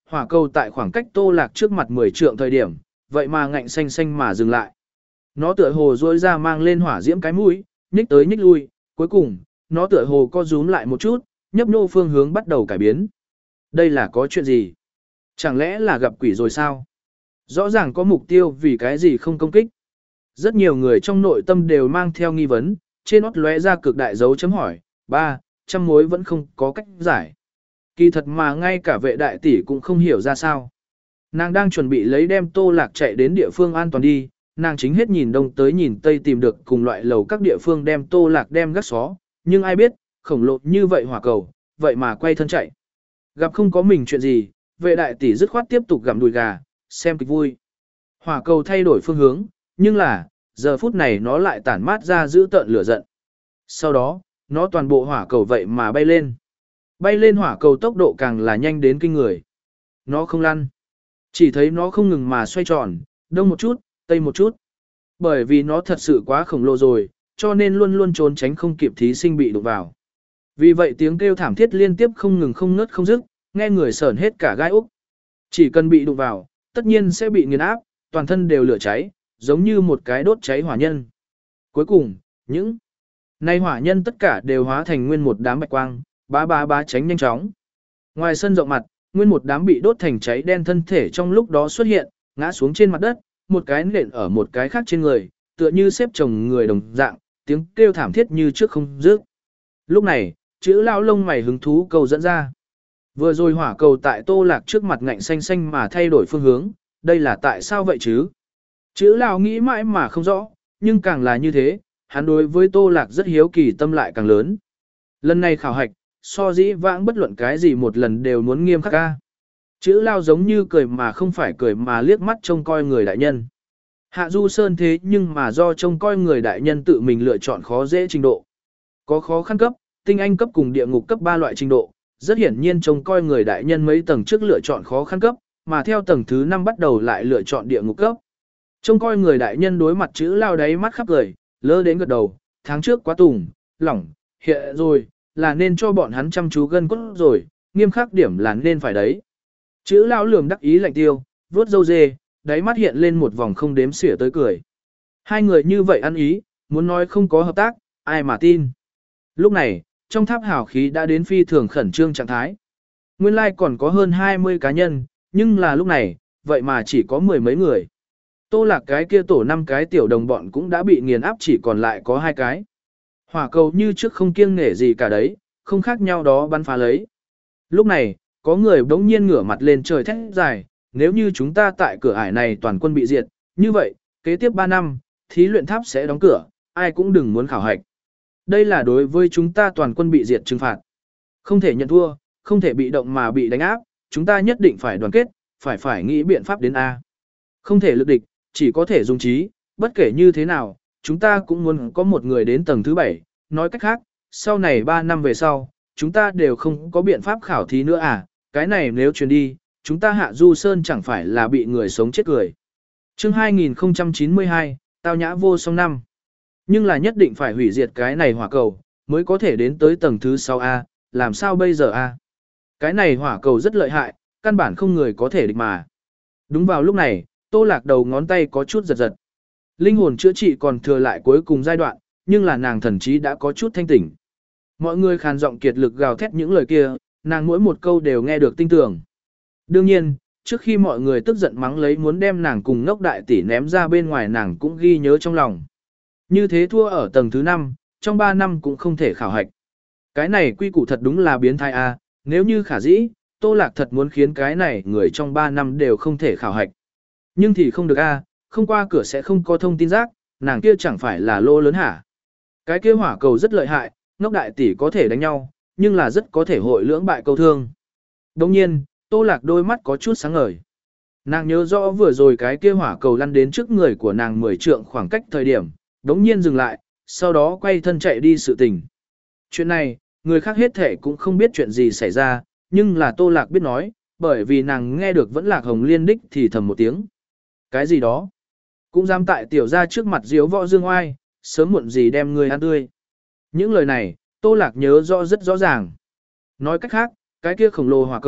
hỏa cầu tại khoảng cách Tô Lạc trước mặt mười trượng thời điểm, vậy mà ngạnh xanh xanh mà dừng lại. Nó tựa hồ rỗi ra mang lên hỏa diễm cái mũi, nhích tới nhích lui, cuối cùng, nó tựa hồ co rúm lại một chút, nhấp nhô phương hướng bắt đầu cải biến. Đây là có chuyện gì? Chẳng lẽ là gặp quỷ rồi sao? Rõ ràng có mục tiêu vì cái gì không công kích. Rất nhiều người trong nội tâm đều mang theo nghi vấn, trên nót lóe ra cực đại dấu chấm hỏi, ba, trăm mối vẫn không có cách giải. Kỳ thật mà ngay cả vệ đại tỷ cũng không hiểu ra sao. Nàng đang chuẩn bị lấy đem Tô Lạc chạy đến địa phương an toàn đi, nàng chính hết nhìn đông tới nhìn tây tìm được cùng loại lầu các địa phương đem Tô Lạc đem gắt xó, nhưng ai biết, khổng lồ như vậy hỏa cầu, vậy mà quay thân chạy. Gặp không có mình chuyện gì, vệ đại tỷ dứt khoát tiếp tục gặm đùi gà, xem kịch vui. Hỏa cầu thay đổi phương hướng, nhưng là, giờ phút này nó lại tản mát ra giữ tợn lửa giận. Sau đó, nó toàn bộ hỏa cầu vậy mà bay lên. Bay lên hỏa cầu tốc độ càng là nhanh đến kinh người. Nó không lăn. Chỉ thấy nó không ngừng mà xoay tròn, đông một chút, tây một chút. Bởi vì nó thật sự quá khổng lồ rồi, cho nên luôn luôn trốn tránh không kịp thí sinh bị đụng vào. Vì vậy tiếng kêu thảm thiết liên tiếp không ngừng không ngớt không dứt, nghe người sởn hết cả gai úc. Chỉ cần bị đụng vào, tất nhiên sẽ bị nghiền áp, toàn thân đều lửa cháy, giống như một cái đốt cháy hỏa nhân. Cuối cùng, những nay hỏa nhân tất cả đều hóa thành nguyên một đám bạch quang, bá bá bá tránh nhanh chóng. Ngoài sân rộng mặt, nguyên một đám bị đốt thành cháy đen thân thể trong lúc đó xuất hiện, ngã xuống trên mặt đất, một cái nện ở một cái khác trên người, tựa như xếp chồng người đồng dạng, tiếng kêu thảm thiết như trước không dứt. Lúc này, chữ lão lông mày hứng thú cầu dẫn ra. Vừa rồi hỏa cầu tại Tô Lạc trước mặt ngạnh xanh xanh mà thay đổi phương hướng, đây là tại sao vậy chứ? Chữ lão nghĩ mãi mà không rõ, nhưng càng là như thế, hắn đối với Tô Lạc rất hiếu kỳ tâm lại càng lớn. Lần này khảo hạch, so dĩ vãng bất luận cái gì một lần đều muốn nghiêm khắc ca. Chữ lao giống như cười mà không phải cười mà liếc mắt trông coi người đại nhân. Hạ Du Sơn thế nhưng mà do trông coi người đại nhân tự mình lựa chọn khó dễ trình độ. Có khó khăn cấp, tinh anh cấp cùng địa ngục cấp ba loại trình độ, rất hiển nhiên trông coi người đại nhân mấy tầng trước lựa chọn khó khăn cấp, mà theo tầng thứ năm bắt đầu lại lựa chọn địa ngục cấp. Trông coi người đại nhân đối mặt chữ lao đáy mắt khắp cười, lơ đến gật đầu, tháng trước quá tùng, lỏng, hiện rồi, là nên cho bọn hắn chăm chú gân cốt rồi, nghiêm khắc điểm là nên phải đấy. Chữ lao lườm đắc ý lạnh tiêu, vuốt râu dê, đáy mắt hiện lên một vòng không đếm xỉa tới cười. Hai người như vậy ăn ý, muốn nói không có hợp tác, ai mà tin. Lúc này, trong tháp hào khí đã đến phi thường khẩn trương trạng thái. Nguyên lai like còn có hơn hai mươi cá nhân, nhưng là lúc này, vậy mà chỉ có mười mấy người. Tô Lạc cái kia tổ năm cái tiểu đồng bọn cũng đã bị nghiền áp chỉ còn lại có hai cái. Hỏa cầu như trước không kiêng nể gì cả đấy, không khác nhau đó bắn phá lấy. Lúc này, có người bỗng nhiên ngửa mặt lên trời thét dài, nếu như chúng ta tại cửa ải này toàn quân bị diệt, như vậy, kế tiếp ba năm, thí luyện tháp sẽ đóng cửa, ai cũng đừng muốn khảo hạch. Đây là đối với chúng ta toàn quân bị diệt trừng phạt. Không thể nhận thua, không thể bị động mà bị đánh áp, chúng ta nhất định phải đoàn kết, phải phải nghĩ biện pháp đến A. Không thể lực địch, chỉ có thể dùng trí, bất kể như thế nào, chúng ta cũng muốn có một người đến tầng thứ bảy, nói cách khác, sau này ba năm về sau, chúng ta đều không có biện pháp khảo thí nữa à, cái này nếu truyền đi, chúng ta Hạ Du Sơn chẳng phải là bị người sống chết cười. Chương hai nghìn không trăm chín mươi hai, tao nhã vô song năm. Nhưng là nhất định phải hủy diệt cái này hỏa cầu, mới có thể đến tới tầng thứ sáu A, làm sao bây giờ A? Cái này hỏa cầu rất lợi hại, căn bản không người có thể địch mà. Đúng vào lúc này, Tô Lạc đầu ngón tay có chút giật giật. Linh hồn chữa trị còn thừa lại cuối cùng giai đoạn, nhưng là nàng thần trí đã có chút thanh tỉnh. Mọi người khàn giọng kiệt lực gào thét những lời kia, nàng mỗi một câu đều nghe được tinh tường. Đương nhiên, trước khi mọi người tức giận mắng lấy muốn đem nàng cùng ngốc đại tỷ ném ra bên ngoài nàng cũng ghi nhớ trong lòng. Như thế thua ở tầng thứ năm, trong ba năm cũng không thể khảo hạch. Cái này quy củ thật đúng là biến thái a, nếu như khả dĩ, Tô Lạc thật muốn khiến cái này người trong ba năm đều không thể khảo hạch. Nhưng thì không được a, không qua cửa sẽ không có thông tin rác, nàng kia chẳng phải là lô lớn hả? Cái kia hỏa cầu rất lợi hại, ngốc đại tỷ có thể đánh nhau, nhưng là rất có thể hội lưỡng bại câu thương. Đồng nhiên, Tô Lạc đôi mắt có chút sáng ngời. Nàng nhớ rõ vừa rồi cái kia hỏa cầu lăn đến trước người của nàng mười trượng khoảng cách thời điểm, đống nhiên dừng lại, sau đó quay thân chạy đi sự tình. Chuyện này, người khác hết thể cũng không biết chuyện gì xảy ra, nhưng là Tô Lạc biết nói, bởi vì nàng nghe được vẫn Lạc Hồng Liên đích thì thầm một tiếng. Cái gì đó? Cũng dám tại tiểu ra trước mặt diếu võ dương oai, sớm muộn gì đem người ăn tươi. Những lời này, Tô Lạc nhớ rõ rất rõ ràng. Nói cách khác, cái kia khổng lồ hỏa cầu,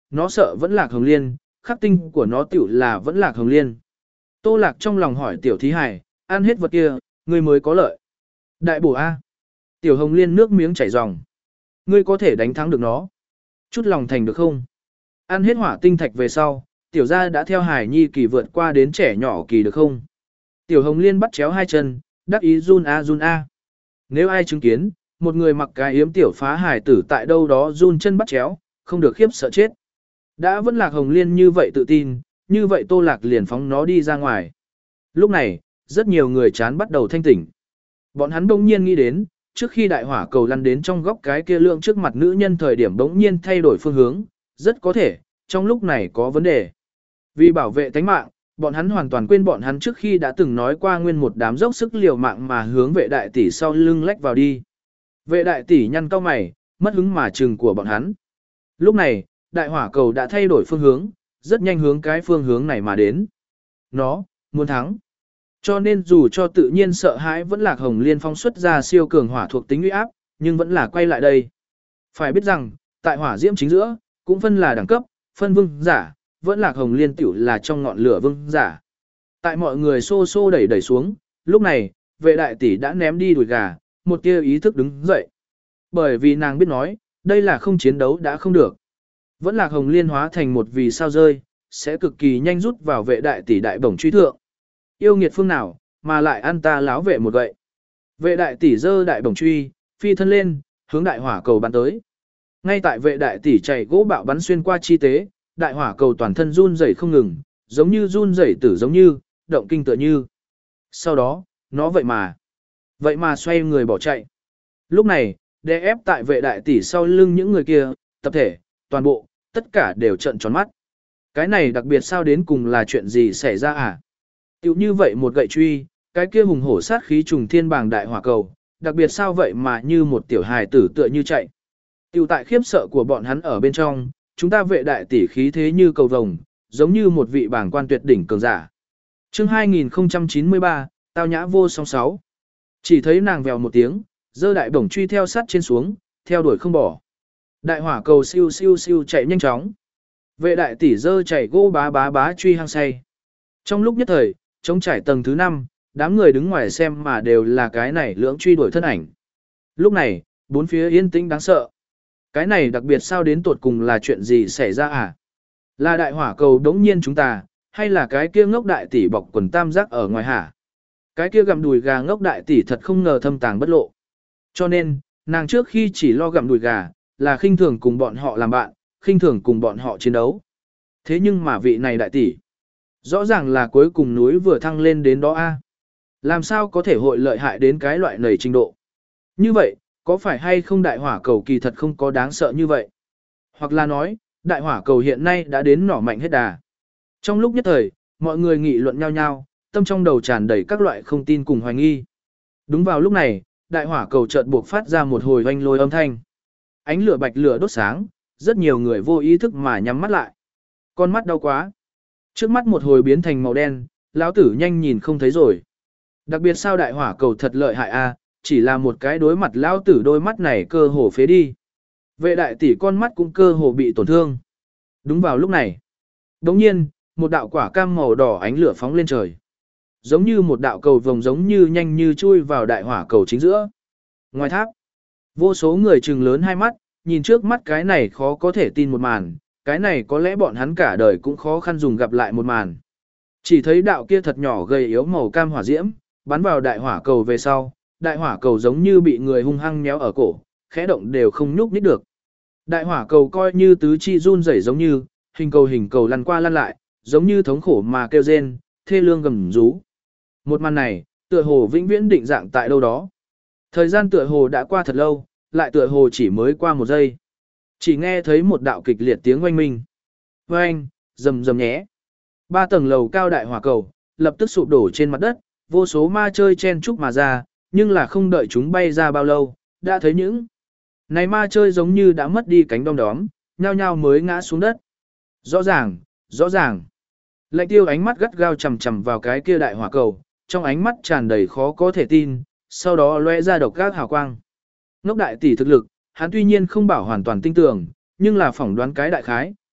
nó sợ vẫn Lạc Hồng Liên, khắc tinh của nó tiểu là vẫn Lạc Hồng Liên. Tô Lạc trong lòng hỏi tiểu thí hải, ăn hết vật kia, ngươi mới có lợi. Đại bổ A. Tiểu Hồng Liên nước miếng chảy ròng. Ngươi có thể đánh thắng được nó. Chút lòng thành được không? Ăn hết hỏa tinh thạch về sau, tiểu gia đã theo Hải Nhi kỳ vượt qua đến trẻ nhỏ kỳ được không? Tiểu Hồng Liên bắt chéo hai chân, đắc ý run a run a. Nếu ai chứng kiến, một người mặc cái yếm tiểu phá hải tử tại đâu đó run chân bắt chéo, không được khiếp sợ chết. Đã vẫn Lạc Hồng Liên như vậy tự tin, như vậy Tô Lạc liền phóng nó đi ra ngoài. Lúc này, rất nhiều người chán bắt đầu thanh tỉnh. Bọn hắn bỗng nhiên nghĩ đến, trước khi đại hỏa cầu lăn đến trong góc cái kia lượng trước mặt nữ nhân thời điểm bỗng nhiên thay đổi phương hướng, rất có thể, trong lúc này có vấn đề. Vì bảo vệ tánh mạng, bọn hắn hoàn toàn quên bọn hắn trước khi đã từng nói qua nguyên một đám dốc sức liều mạng mà hướng vệ đại tỷ sau lưng lách vào đi. Vệ đại tỷ nhăn cau mày, mất hứng mà trừng của bọn hắn. Lúc này, đại hỏa cầu đã thay đổi phương hướng, rất nhanh hướng cái phương hướng này mà đến. Nó, muốn thắng. Cho nên dù cho tự nhiên sợ hãi vẫn Lạc Hồng Liên phóng xuất ra siêu cường hỏa thuộc tính uy áp, nhưng vẫn là quay lại đây. Phải biết rằng, tại hỏa diễm chính giữa, cũng phân là đẳng cấp, phân vương giả, vẫn Lạc Hồng Liên tiểu là trong ngọn lửa vương giả. Tại mọi người xô xô đẩy đẩy xuống, lúc này, vệ đại tỷ đã ném đi đùi gà, một tia ý thức đứng dậy. Bởi vì nàng biết nói, đây là không chiến đấu đã không được. Vẫn Lạc Hồng Liên hóa thành một vì sao rơi, sẽ cực kỳ nhanh rút vào vệ đại tỷ đại bổng truy thượng. Yêu nghiệt phương nào, mà lại ăn ta láo vệ một gậy. Vệ đại tỷ giơ đại bổng truy, phi thân lên, hướng đại hỏa cầu bắn tới. Ngay tại vệ đại tỷ chạy gỗ bạo bắn xuyên qua chi tế, đại hỏa cầu toàn thân run rẩy không ngừng, giống như run rẩy tử giống như, động kinh tựa như. Sau đó, nó vậy mà, vậy mà xoay người bỏ chạy. Lúc này, đè ép tại vệ đại tỷ sau lưng những người kia, tập thể, toàn bộ, tất cả đều trợn tròn mắt. Cái này đặc biệt sao đến cùng là chuyện gì xảy ra à? Tiểu như vậy một gậy truy, cái kia hùng hổ sát khí trùng thiên bảng đại hỏa cầu, đặc biệt sao vậy mà như một tiểu hài tử tựa như chạy. Tiểu tại khiếp sợ của bọn hắn ở bên trong, chúng ta vệ đại tỷ khí thế như cầu vồng, giống như một vị bảng quan tuyệt đỉnh cường giả. Chương hai nghìn không trăm chín mươi ba, tao nhã vô song sáu. Chỉ thấy nàng vèo một tiếng, giơ đại bổng truy theo sát trên xuống, theo đuổi không bỏ. Đại hỏa cầu siêu siêu siêu chạy nhanh chóng. Vệ đại tỷ giơ chạy gỗ bá bá bá truy hăng say. Trong lúc nhất thời, trống trải tầng thứ năm, đám người đứng ngoài xem mà đều là cái này lưỡng truy đuổi thân ảnh. Lúc này, bốn phía yên tĩnh đáng sợ. Cái này đặc biệt sao đến tột cùng là chuyện gì xảy ra à? Là đại hỏa cầu đống nhiên chúng ta, hay là cái kia ngốc đại tỷ bọc quần tam giác ở ngoài hả? Cái kia gặm đùi gà ngốc đại tỷ thật không ngờ thâm tàng bất lộ. Cho nên, nàng trước khi chỉ lo gặm đùi gà, là khinh thường cùng bọn họ làm bạn, khinh thường cùng bọn họ chiến đấu. Thế nhưng mà vị này đại tỷ, rõ ràng là cuối cùng núi vừa thăng lên đến đó a. Làm sao có thể hội lợi hại đến cái loại nầy trình độ? Như vậy, có phải hay không đại hỏa cầu kỳ thật không có đáng sợ như vậy? Hoặc là nói, đại hỏa cầu hiện nay đã đến nỏ mạnh hết đà. Trong lúc nhất thời, mọi người nghị luận nhau nhau, tâm trong đầu tràn đầy các loại không tin cùng hoài nghi. Đúng vào lúc này, đại hỏa cầu chợt buộc phát ra một hồi oanh lôi âm thanh. Ánh lửa bạch lửa đốt sáng, rất nhiều người vô ý thức mà nhắm mắt lại. Con mắt đau quá. Trước mắt một hồi biến thành màu đen, lão tử nhanh nhìn không thấy rồi. Đặc biệt sao đại hỏa cầu thật lợi hại a, chỉ là một cái đối mặt lão tử đôi mắt này cơ hồ phế đi. Vệ đại tỷ con mắt cũng cơ hồ bị tổn thương. Đúng vào lúc này, đống nhiên, một đạo quả cam màu đỏ ánh lửa phóng lên trời. Giống như một đạo cầu vồng giống như nhanh như chui vào đại hỏa cầu chính giữa. Ngoài tháp, vô số người trừng lớn hai mắt, nhìn trước mắt cái này khó có thể tin một màn, cái này có lẽ bọn hắn cả đời cũng khó khăn dùng gặp lại một màn. Chỉ thấy đạo kia thật nhỏ gầy yếu màu cam hỏa diễm, bắn vào đại hỏa cầu về sau, đại hỏa cầu giống như bị người hung hăng méo ở cổ, khẽ động đều không nhúc nhích được. Đại hỏa cầu coi như tứ chi run rẩy giống như, hình cầu hình cầu lăn qua lăn lại, giống như thống khổ mà kêu rên, thê lương gầm rú. Một màn này, tựa hồ vĩnh viễn định dạng tại đâu đó. Thời gian tựa hồ đã qua thật lâu, lại tựa hồ chỉ mới qua một giây. Chỉ nghe thấy một đạo kịch liệt tiếng oanh minh. Oanh, rầm rầm nhé. Ba tầng lầu cao đại hỏa cầu, lập tức sụp đổ trên mặt đất, vô số ma chơi chen chúc mà ra, nhưng là không đợi chúng bay ra bao lâu, đã thấy những này ma chơi giống như đã mất đi cánh đom đóm, nhao nhao mới ngã xuống đất. Rõ ràng, rõ ràng. Lệnh tiêu ánh mắt gắt gao chầm chầm vào cái kia đại hỏa cầu, trong ánh mắt tràn đầy khó có thể tin, sau đó lóe ra độc các hào quang. Ngốc đại tỷ thực lực, hắn tuy nhiên không bảo hoàn toàn tin tưởng, nhưng là phỏng đoán cái đại khái,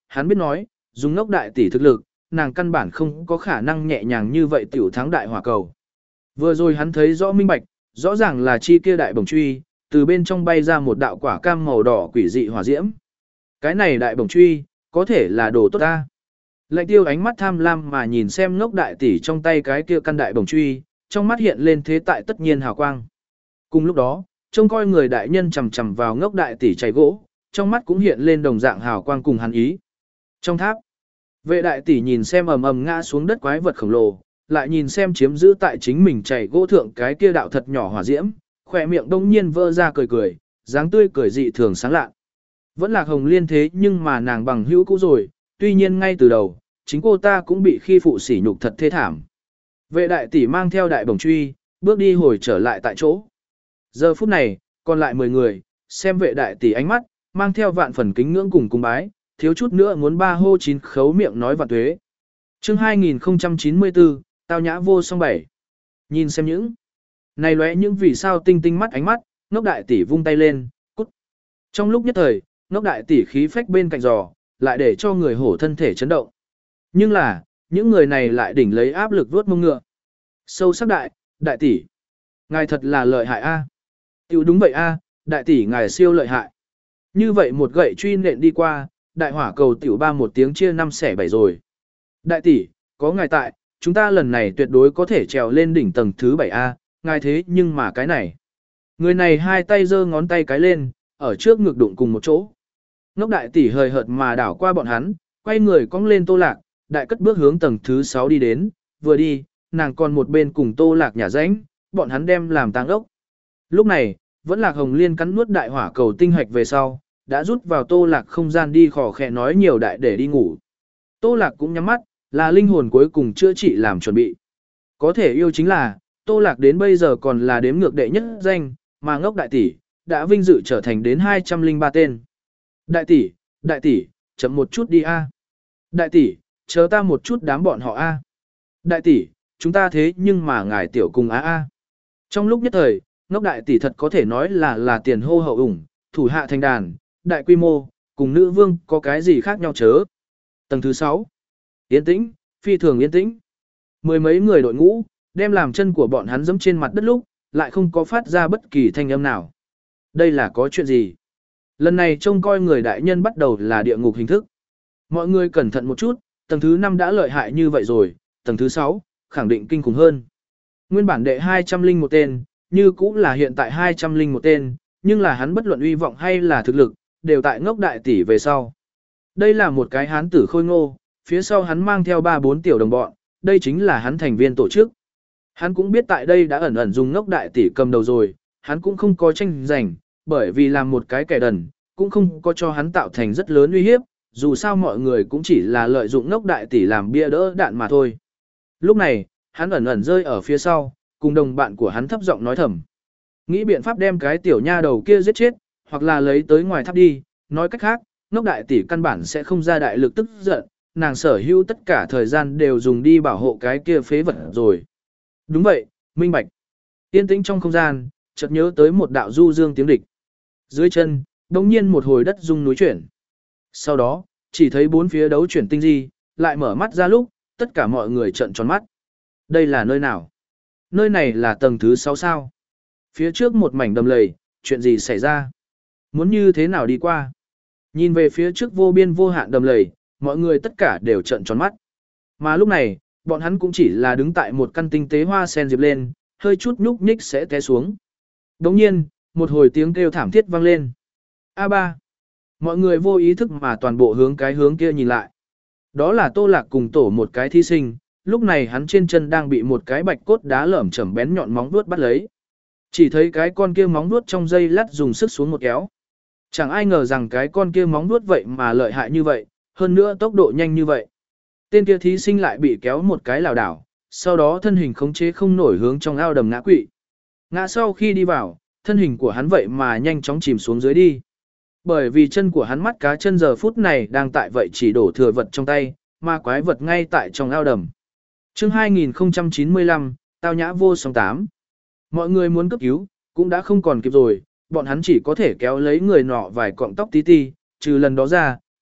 hắn biết nói, dùng ngốc đại tỷ thực lực, nàng căn bản không có khả năng nhẹ nhàng như vậy tiểu thắng đại hỏa cầu. Vừa rồi hắn thấy rõ minh bạch, rõ ràng là chi kia đại bổng truy, từ bên trong bay ra một đạo quả cam màu đỏ quỷ dị hỏa diễm. Cái này đại bổng truy, có thể là đồ tốt ta. Lệnh tiêu ánh mắt tham lam mà nhìn xem ngốc đại tỷ trong tay cái kia căn đại bổng truy, trong mắt hiện lên thế tại tất nhiên hào quang. Cùng lúc đó, trông coi người đại nhân chầm chầm vào ngốc đại tỷ chảy gỗ, trong mắt cũng hiện lên đồng dạng hào quang cùng hắn ý. Trong tháp, vệ đại tỷ nhìn xem ầm ầm ngã xuống đất quái vật khổng lồ, lại nhìn xem chiếm giữ tại chính mình chảy gỗ thượng cái kia đạo thật nhỏ hỏa diễm, khỏe miệng đông nhiên vỡ ra cười cười, dáng tươi cười dị thường sáng lạ. Vẫn là Hồng Liên thế nhưng mà nàng bằng hữu cũ rồi, tuy nhiên ngay từ đầu, chính cô ta cũng bị khi phụ sỉ nhục thật thê thảm. Vệ đại tỷ mang theo đại bổng truy, bước đi hồi trở lại tại chỗ. Giờ phút này, còn lại mười người, xem vệ đại tỷ ánh mắt, mang theo vạn phần kính ngưỡng cùng cung bái, thiếu chút nữa muốn ba hô chín khấu miệng nói vạn tuế. Chương hai nghìn không trăm chín mươi tư, tao nhã vô song bảy. Nhìn xem những này lóe những vì sao tinh tinh mắt ánh mắt, ngốc đại tỷ vung tay lên, cút. Trong lúc nhất thời, ngốc đại tỷ khí phách bên cạnh giò, lại để cho người hổ thân thể chấn động. Nhưng là, những người này lại đỉnh lấy áp lực vuốt mông ngựa. Sâu sắc đại, đại tỷ. Ngài thật là lợi hại a. Tiểu đúng vậy a, đại tỷ ngài siêu lợi hại. Như vậy một gậy truy nện đi qua, đại hỏa cầu tiểu ba một tiếng chia năm xẻ bảy rồi. Đại tỷ, có ngài tại, chúng ta lần này tuyệt đối có thể trèo lên đỉnh tầng thứ bảy a, ngài thế nhưng mà cái này. Người này hai tay giơ ngón tay cái lên, ở trước ngực đụng cùng một chỗ. Ngốc đại tỷ hời hợt mà đảo qua bọn hắn, quay người cong lên Tô Lạc, đại cất bước hướng tầng thứ sáu đi đến, vừa đi, nàng còn một bên cùng Tô Lạc nhả rãnh, bọn hắn đem làm tang ốc. Lúc này, vẫn là Hồng Liên cắn nuốt đại hỏa cầu tinh hạch về sau, đã rút vào Tô Lạc không gian đi khò khẽ nói nhiều đại để đi ngủ. Tô Lạc cũng nhắm mắt, là linh hồn cuối cùng chữa trị làm chuẩn bị. Có thể yêu chính là, Tô Lạc đến bây giờ còn là đếm ngược đệ nhất danh, mà ngốc đại tỷ, đã vinh dự trở thành đến hai trăm linh ba tên. Đại tỷ, đại tỷ, chậm một chút đi a. Đại tỷ, chờ ta một chút đám bọn họ a. Đại tỷ, chúng ta thế nhưng mà ngài tiểu cùng a a. Trong lúc nhất thời, ngốc đại tỷ thật có thể nói là là tiền hô hậu ủng, thủ hạ thành đàn, đại quy mô, cùng nữ vương có cái gì khác nhau chớ. Tầng thứ sáu. Yên tĩnh, phi thường yên tĩnh. Mười mấy người đội ngũ, đem làm chân của bọn hắn giẫm trên mặt đất lúc, lại không có phát ra bất kỳ thanh âm nào. Đây là có chuyện gì? Lần này trông coi người đại nhân bắt đầu là địa ngục hình thức. Mọi người cẩn thận một chút, tầng thứ năm đã lợi hại như vậy rồi, tầng thứ sáu, khẳng định kinh khủng hơn. Nguyên bản đệ hai trăm linh một tên, như cũng là hiện tại hai trăm linh một tên, nhưng là hắn bất luận uy vọng hay là thực lực, đều tại ngốc đại tỷ về sau. Đây là một cái hán tử khôi ngô, phía sau hắn mang theo ba bốn tiểu đồng bọn, đây chính là hắn thành viên tổ chức. Hắn cũng biết tại đây đã ẩn ẩn dùng ngốc đại tỷ cầm đầu rồi, hắn cũng không có tranh giành, bởi vì làm một cái kẻ đần, cũng không có cho hắn tạo thành rất lớn uy hiếp, dù sao mọi người cũng chỉ là lợi dụng ngốc đại tỷ làm bia đỡ đạn mà thôi. Lúc này, hắn ẩn ẩn rơi ở phía sau, cùng đồng bạn của hắn thấp giọng nói thầm. Nghĩ biện pháp đem cái tiểu nha đầu kia giết chết, hoặc là lấy tới ngoài tháp đi, nói cách khác, ngốc đại tỷ căn bản sẽ không ra đại lực tức giận, nàng sở hữu tất cả thời gian đều dùng đi bảo hộ cái kia phế vật rồi. Đúng vậy, minh bạch. Yên tĩnh trong không gian, chợt nhớ tới một đạo du dương tiếng địch. Dưới chân, đồng nhiên một hồi đất rung núi chuyển. Sau đó, chỉ thấy bốn phía đấu chuyển tinh di, lại mở mắt ra lúc, tất cả mọi người trợn tròn mắt. Đây là nơi nào? Nơi này là tầng thứ sáu sao? Phía trước một mảnh đầm lầy, chuyện gì xảy ra? Muốn như thế nào đi qua? Nhìn về phía trước vô biên vô hạn đầm lầy, mọi người tất cả đều trợn tròn mắt. Mà lúc này, bọn hắn cũng chỉ là đứng tại một căn tinh tế hoa sen diệp lên, hơi chút nhúc nhích sẽ té xuống. Đồng nhiên, một hồi tiếng kêu thảm thiết vang lên. A ba. Mọi người vô ý thức mà toàn bộ hướng cái hướng kia nhìn lại. Đó là Tô Lạc cùng tổ một cái thí sinh, lúc này hắn trên chân đang bị một cái bạch cốt đá lởm chởm bén nhọn móng vuốt bắt lấy. Chỉ thấy cái con kia móng vuốt trong dây lát dùng sức xuống một kéo. Chẳng ai ngờ rằng cái con kia móng vuốt vậy mà lợi hại như vậy, hơn nữa tốc độ nhanh như vậy. Tên kia thí sinh lại bị kéo một cái lảo đảo, sau đó thân hình khống chế không nổi hướng trong ao đầm ngã quỵ. Ngã sau khi đi vào, thân hình của hắn vậy mà nhanh chóng chìm xuống dưới đi. Bởi vì chân của hắn mắt cá chân giờ phút này đang tại vậy chỉ đổ thừa vật trong tay, mà quái vật ngay tại trong ao đầm. Chương hai nghìn không trăm chín mươi lăm, tao nhã vô song tám. Mọi người muốn cấp cứu, cũng đã không còn kịp rồi, bọn hắn chỉ có thể kéo lấy người nọ vài cọng tóc tí ti, trừ lần đó ra,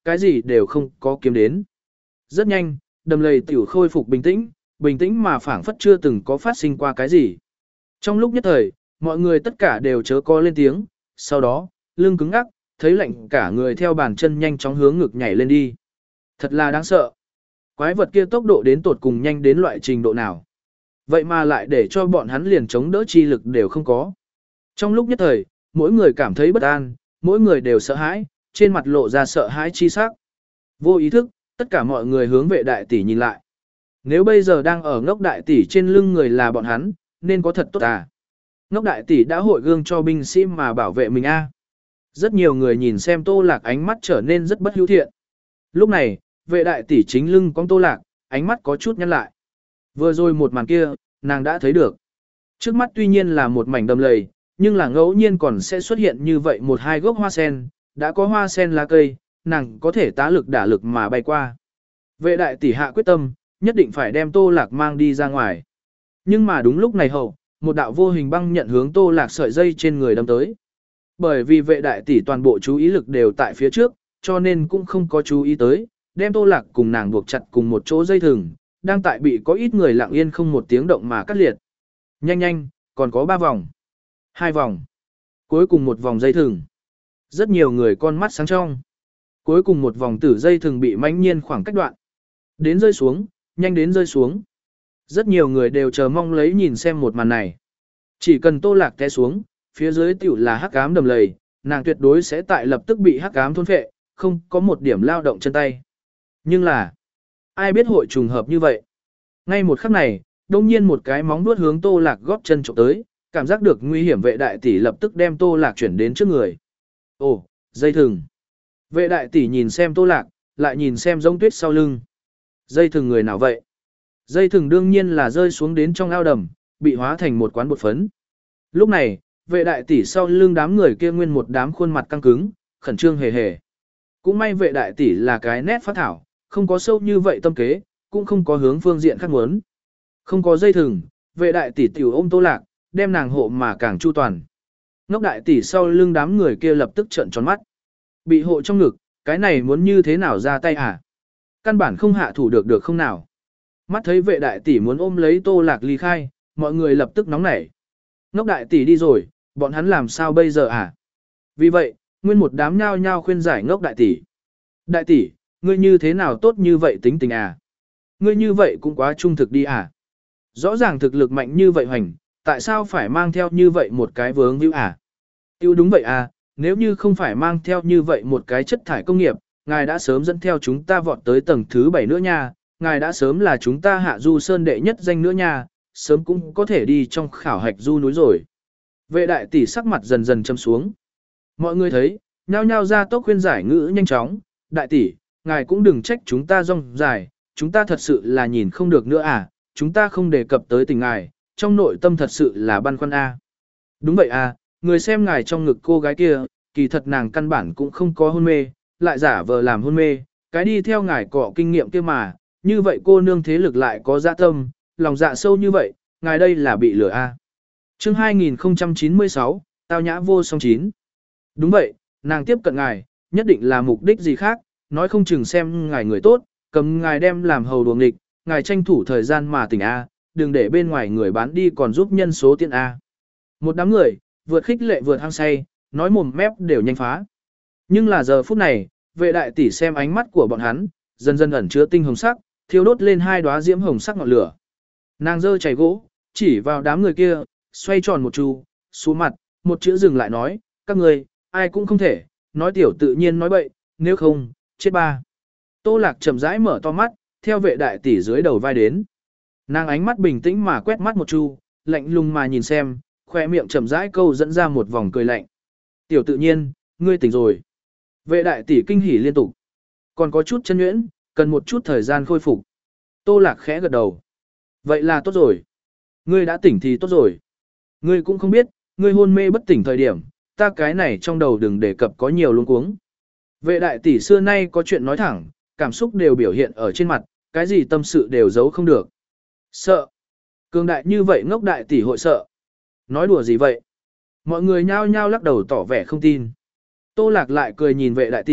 cái gì đều không có kiếm đến. Rất nhanh, đầm lầy tiểu khôi phục bình tĩnh, bình tĩnh mà phảng phất chưa từng có phát sinh qua cái gì. Trong lúc nhất thời, mọi người tất cả đều chớ có lên tiếng, sau đó, lưng cứng ngắc, thấy lạnh cả người theo bàn chân nhanh chóng hướng ngực nhảy lên đi. Thật là đáng sợ. Quái vật kia tốc độ đến tột cùng nhanh đến loại trình độ nào. Vậy mà lại để cho bọn hắn liền chống đỡ chi lực đều không có. Trong lúc nhất thời, mỗi người cảm thấy bất an, mỗi người đều sợ hãi, trên mặt lộ ra sợ hãi chi sắc. Vô ý thức, tất cả mọi người hướng vệ đại tỷ nhìn lại. Nếu bây giờ đang ở ngốc đại tỷ trên lưng người là bọn hắn, nên có thật tốt à. Ngốc đại tỷ đã hội gương cho binh sĩ mà bảo vệ mình a. Rất nhiều người nhìn xem Tô Lạc ánh mắt trở nên rất bất hữu thiện. Lúc này, vệ đại tỷ chính lưng con Tô Lạc, ánh mắt có chút nhăn lại. Vừa rồi một màn kia, nàng đã thấy được. Trước mắt tuy nhiên là một mảnh đầm lầy, nhưng là ngẫu nhiên còn sẽ xuất hiện như vậy một hai gốc hoa sen, đã có hoa sen lá cây, nàng có thể tá lực đả lực mà bay qua. Vệ đại tỷ hạ quyết tâm, nhất định phải đem Tô Lạc mang đi ra ngoài. Nhưng mà đúng lúc này hậu, một đạo vô hình băng nhận hướng Tô Lạc sợi dây trên người đâm tới. Bởi vì vệ đại tỷ toàn bộ chú ý lực đều tại phía trước, cho nên cũng không có chú ý tới, đem Tô Lạc cùng nàng buộc chặt cùng một chỗ dây thừng, đang tại bị có ít người lặng yên không một tiếng động mà cắt liệt. Nhanh nhanh, còn có ba vòng, hai vòng, cuối cùng một vòng dây thừng. Rất nhiều người con mắt sáng trong. Cuối cùng một vòng tử dây thừng bị mãnh nhiên khoảng cách đoạn. Đến rơi xuống, nhanh đến rơi xuống. Rất nhiều người đều chờ mong lấy nhìn xem một màn này. Chỉ cần Tô Lạc té xuống, phía dưới tiểu là hắc ám đầm lầy, nàng tuyệt đối sẽ tại lập tức bị hắc ám thôn phệ, không có một điểm lao động chân tay. Nhưng là, ai biết hội trùng hợp như vậy. Ngay một khắc này, đông nhiên một cái móng vuốt hướng Tô Lạc góp chân chụp tới, cảm giác được nguy hiểm vệ đại tỷ lập tức đem Tô Lạc chuyển đến trước người. Ồ, dây thừng. Vệ đại tỷ nhìn xem Tô Lạc, lại nhìn xem giống tuyết sau lưng. Dây thừng người nào vậy? Dây thừng đương nhiên là rơi xuống đến trong ao đầm, bị hóa thành một quán bột phấn. Lúc này, vệ đại tỷ sau lưng đám người kia nguyên một đám khuôn mặt căng cứng, khẩn trương hề hề. Cũng may vệ đại tỷ là cái nét phát thảo, không có sâu như vậy tâm kế, cũng không có hướng phương diện khác muốn. Không có dây thừng, vệ đại tỷ tiểu ôm Tô Lạc, đem nàng hộ mà càng chu toàn. Ngốc đại tỷ sau lưng đám người kia lập tức trợn tròn mắt. Bị hộ trong ngực, cái này muốn như thế nào ra tay hả? Căn bản không hạ thủ được được không nào. Mắt thấy vệ đại tỷ muốn ôm lấy Tô Lạc ly khai, mọi người lập tức nóng nảy. Ngốc đại tỷ đi rồi, bọn hắn làm sao bây giờ hả? Vì vậy, nguyên một đám nhao nhao khuyên giải ngốc đại tỷ. Đại tỷ, ngươi như thế nào tốt như vậy tính tình à? Ngươi như vậy cũng quá trung thực đi à? Rõ ràng thực lực mạnh như vậy hoành, tại sao phải mang theo như vậy một cái vướng víu à? Tiêu đúng vậy à, nếu như không phải mang theo như vậy một cái chất thải công nghiệp, ngài đã sớm dẫn theo chúng ta vọt tới tầng thứ bảy nữa nha, ngài đã sớm là chúng ta hạ du sơn đệ nhất danh nữa nha, sớm cũng có thể đi trong khảo hạch du núi rồi. Vệ đại tỷ sắc mặt dần dần châm xuống. Mọi người thấy, nhao nhao ra tốc khuyên giải ngữ nhanh chóng, đại tỷ, ngài cũng đừng trách chúng ta rong dài, chúng ta thật sự là nhìn không được nữa à, chúng ta không đề cập tới tình ngài, trong nội tâm thật sự là băn khoăn a. Đúng vậy à, người xem ngài trong ngực cô gái kia, kỳ thật nàng căn bản cũng không có hôn mê, lại giả vờ làm hôn mê, cái đi theo ngài cọ kinh nghiệm kia mà, như vậy cô nương thế lực lại có dạ tâm, lòng dạ sâu như vậy, ngài đây là bị lừa a. Chương hai nghìn không trăm chín mươi sáu, tao nhã vô song chín. Đúng vậy, nàng tiếp cận ngài, nhất định là mục đích gì khác, nói không chừng xem ngài người tốt, cầm ngài đem làm hầu đuồng nghịch, ngài tranh thủ thời gian mà tỉnh a, đừng để bên ngoài người bán đi còn giúp nhân số tiền a. Một đám người, vượt khích lệ vượt hăng say, nói mồm mép đều nhanh phá. Nhưng là giờ phút này, vệ đại tỷ xem ánh mắt của bọn hắn, dần dần ẩn chứa tinh hồng sắc, thiêu đốt lên hai đóa diễm hồng sắc ngọn lửa. Nàng giơ chày gỗ, chỉ vào đám người kia, xoay tròn một chu, xuống mặt, một chữ dừng lại nói, các người, ai cũng không thể, nói tiểu tự nhiên nói bậy, nếu không, chết ba. Tô Lạc chậm rãi mở to mắt, theo vệ đại tỷ dưới đầu vai đến. Nàng ánh mắt bình tĩnh mà quét mắt một chu, lạnh lùng mà nhìn xem, khoe miệng chậm rãi câu dẫn ra một vòng cười lạnh. Tiểu tự nhiên, ngươi tỉnh rồi. Vệ đại tỷ kinh hỉ liên tục. Còn có chút chân nhuyễn, cần một chút thời gian khôi phục. Tô Lạc khẽ gật đầu. Vậy là tốt rồi. Ngươi đã tỉnh thì tốt rồi. Ngươi cũng không biết, ngươi hôn mê bất tỉnh thời điểm, ta cái này trong đầu đừng đề cập có nhiều luống cuống. Vệ đại tỷ xưa nay có chuyện nói thẳng, cảm xúc đều biểu hiện ở trên mặt, cái gì tâm sự đều giấu không được. Sợ. Cường đại như vậy ngốc đại tỷ hội sợ. Nói đùa gì vậy? Mọi người nhao nhao lắc đầu tỏ vẻ không tin. Tô Lạc lại cười nhìn vệ đại tỷ,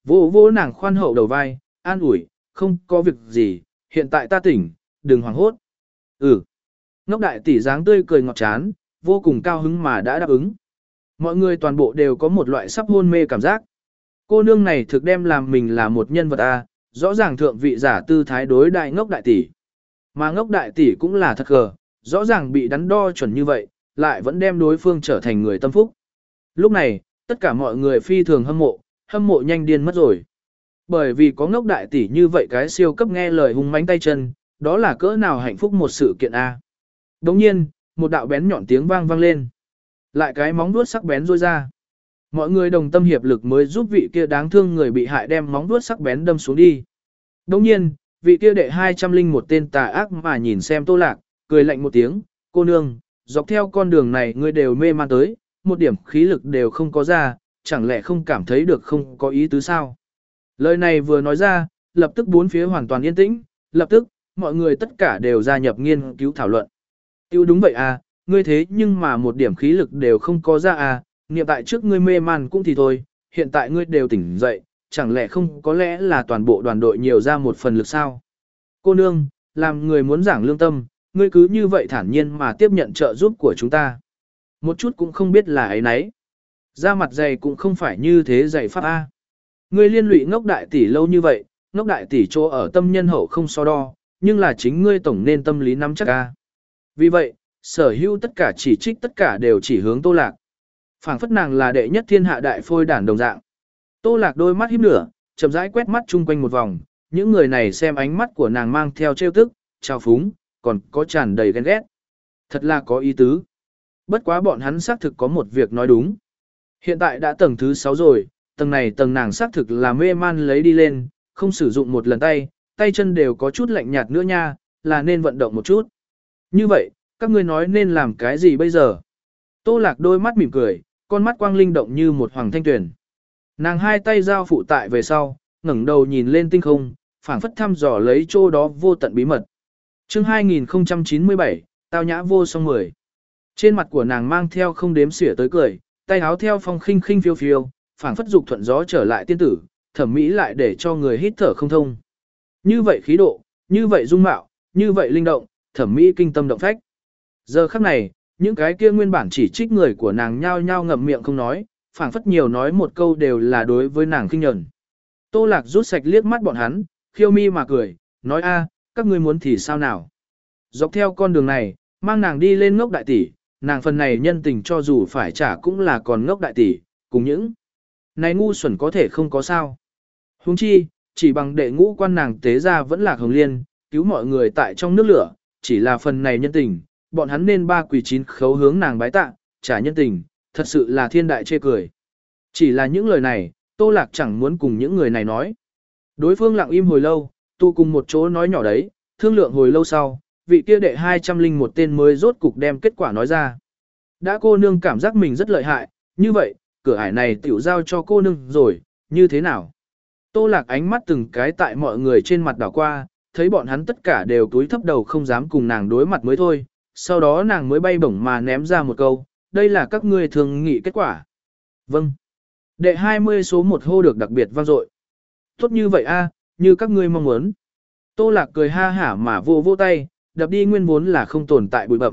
vỗ vỗ nàng khoan hậu đầu vai, an ủi, không có việc gì, hiện tại ta tỉnh, đừng hoảng hốt. Ừ. Ngốc đại tỷ dáng tươi cười ngọt chán, vô cùng cao hứng mà đã đáp ứng. Mọi người toàn bộ đều có một loại sắp hôn mê cảm giác. Cô nương này thực đem làm mình là một nhân vật A, rõ ràng thượng vị giả tư thái đối đại ngốc đại tỷ. Mà ngốc đại tỷ cũng là thật gờ, rõ ràng bị đắn đo chuẩn như vậy, lại vẫn đem đối phương trở thành người tâm phúc. Lúc này, tất cả mọi người phi thường hâm mộ, hâm mộ nhanh điên mất rồi. Bởi vì có ngốc đại tỷ như vậy cái siêu cấp nghe lời hung mãnh tay chân, đó là cỡ nào hạnh phúc một sự kiện A. Đồng nhiên, một đạo bén nhọn tiếng vang vang lên. Lại cái móng vuốt sắc bén rôi ra. Mọi người đồng tâm hiệp lực mới giúp vị kia đáng thương người bị hại đem móng vuốt sắc bén đâm xuống đi. Đồng nhiên, vị kia đệ hai trăm linh một tên tà ác mà nhìn xem Tô Lạc, cười lạnh một tiếng, cô nương, dọc theo con đường này ngươi đều mê man tới, một điểm khí lực đều không có ra, chẳng lẽ không cảm thấy được không có ý tứ sao? Lời này vừa nói ra, lập tức bốn phía hoàn toàn yên tĩnh, lập tức, mọi người tất cả đều gia nhập nghiên cứu thảo luận. Tiêu đúng vậy à, ngươi thế nhưng mà một điểm khí lực đều không có ra à, niệm tại trước ngươi mê man cũng thì thôi, hiện tại ngươi đều tỉnh dậy, chẳng lẽ không có lẽ là toàn bộ đoàn đội nhiều ra một phần lực sao? Cô nương, làm người muốn giảng lương tâm, ngươi cứ như vậy thản nhiên mà tiếp nhận trợ giúp của chúng ta. Một chút cũng không biết là ấy nấy. Ra mặt dày cũng không phải như thế dày pháp A. Ngươi liên lụy ngốc đại tỷ lâu như vậy, ngốc đại tỷ chỗ ở tâm nhân hậu không so đo, nhưng là chính ngươi tổng nên tâm lý nắm chắc A. Vì vậy, sở hữu tất cả chỉ trích tất cả đều chỉ hướng Tô Lạc. Phảng phất nàng là đệ nhất thiên hạ đại phôi đản đồng dạng. Tô Lạc đôi mắt híp lửa, chậm rãi quét mắt chung quanh một vòng, những người này xem ánh mắt của nàng mang theo trêu tức, trào phúng, còn có tràn đầy ghen ghét. Thật là có ý tứ. Bất quá bọn hắn xác thực có một việc nói đúng. Hiện tại đã tầng thứ sáu rồi, tầng này tầng nàng xác thực là mê man lấy đi lên, không sử dụng một lần tay, tay chân đều có chút lạnh nhạt nữa nha, là nên vận động một chút. Như vậy, các ngươi nói nên làm cái gì bây giờ? Tô Lạc đôi mắt mỉm cười, con mắt quang linh động như một hoàng thanh tuyển. Nàng hai tay giao phụ tại về sau, ngẩng đầu nhìn lên tinh không, phảng phất thăm dò lấy chỗ đó vô tận bí mật. Chương hai nghìn không trăm chín mươi bảy, tao nhã vô song mười. Trên mặt của nàng mang theo không đếm xỉa tới cười, tay áo theo phong khinh khinh phiêu phiêu, phảng phất dục thuận gió trở lại tiên tử, thẩm mỹ lại để cho người hít thở không thông. Như vậy khí độ, như vậy dung mạo, như vậy linh động, thẩm mỹ kinh tâm động phách. Giờ khắc này, những cái kia nguyên bản chỉ trích người của nàng nhao nhao ngậm miệng không nói, phảng phất nhiều nói một câu đều là đối với nàng khinh nhẫn. Tô Lạc rút sạch liếc mắt bọn hắn, khiêu mi mà cười, nói a, các ngươi muốn thì sao nào? Dọc theo con đường này, mang nàng đi lên ngốc đại tỷ, nàng phần này nhân tình cho dù phải trả cũng là còn ngốc đại tỷ, cùng những này ngu xuẩn có thể không có sao. Huống chi, chỉ bằng đệ ngũ quan nàng tế ra vẫn là hồng liên, cứu mọi người tại trong nước lửa, chỉ là phần này nhân tình, bọn hắn nên ba quỳ chín khấu hướng nàng bái tạ, trả nhân tình, thật sự là thiên đại chê cười. Chỉ là những lời này, Tô Lạc chẳng muốn cùng những người này nói. Đối phương lặng im hồi lâu, tu cùng một chỗ nói nhỏ đấy, thương lượng hồi lâu sau, vị kia đệ hai trăm linh một tên mới rốt cục đem kết quả nói ra. Đã cô nương cảm giác mình rất lợi hại, như vậy, cửa ải này tiểu giao cho cô nương rồi, như thế nào? Tô Lạc ánh mắt từng cái tại mọi người trên mặt đảo qua, thấy bọn hắn tất cả đều túi thấp đầu không dám cùng nàng đối mặt mới thôi, sau đó nàng mới bay bổng mà ném ra một câu, đây là các ngươi thường nghị kết quả. Vâng. Đệ hai mươi số một hô được đặc biệt vang dội. Tốt như vậy a, như các ngươi mong muốn. Tô Lạc cười ha hả mà vô vô tay, đập đi nguyên vốn là không tồn tại bụi bậm.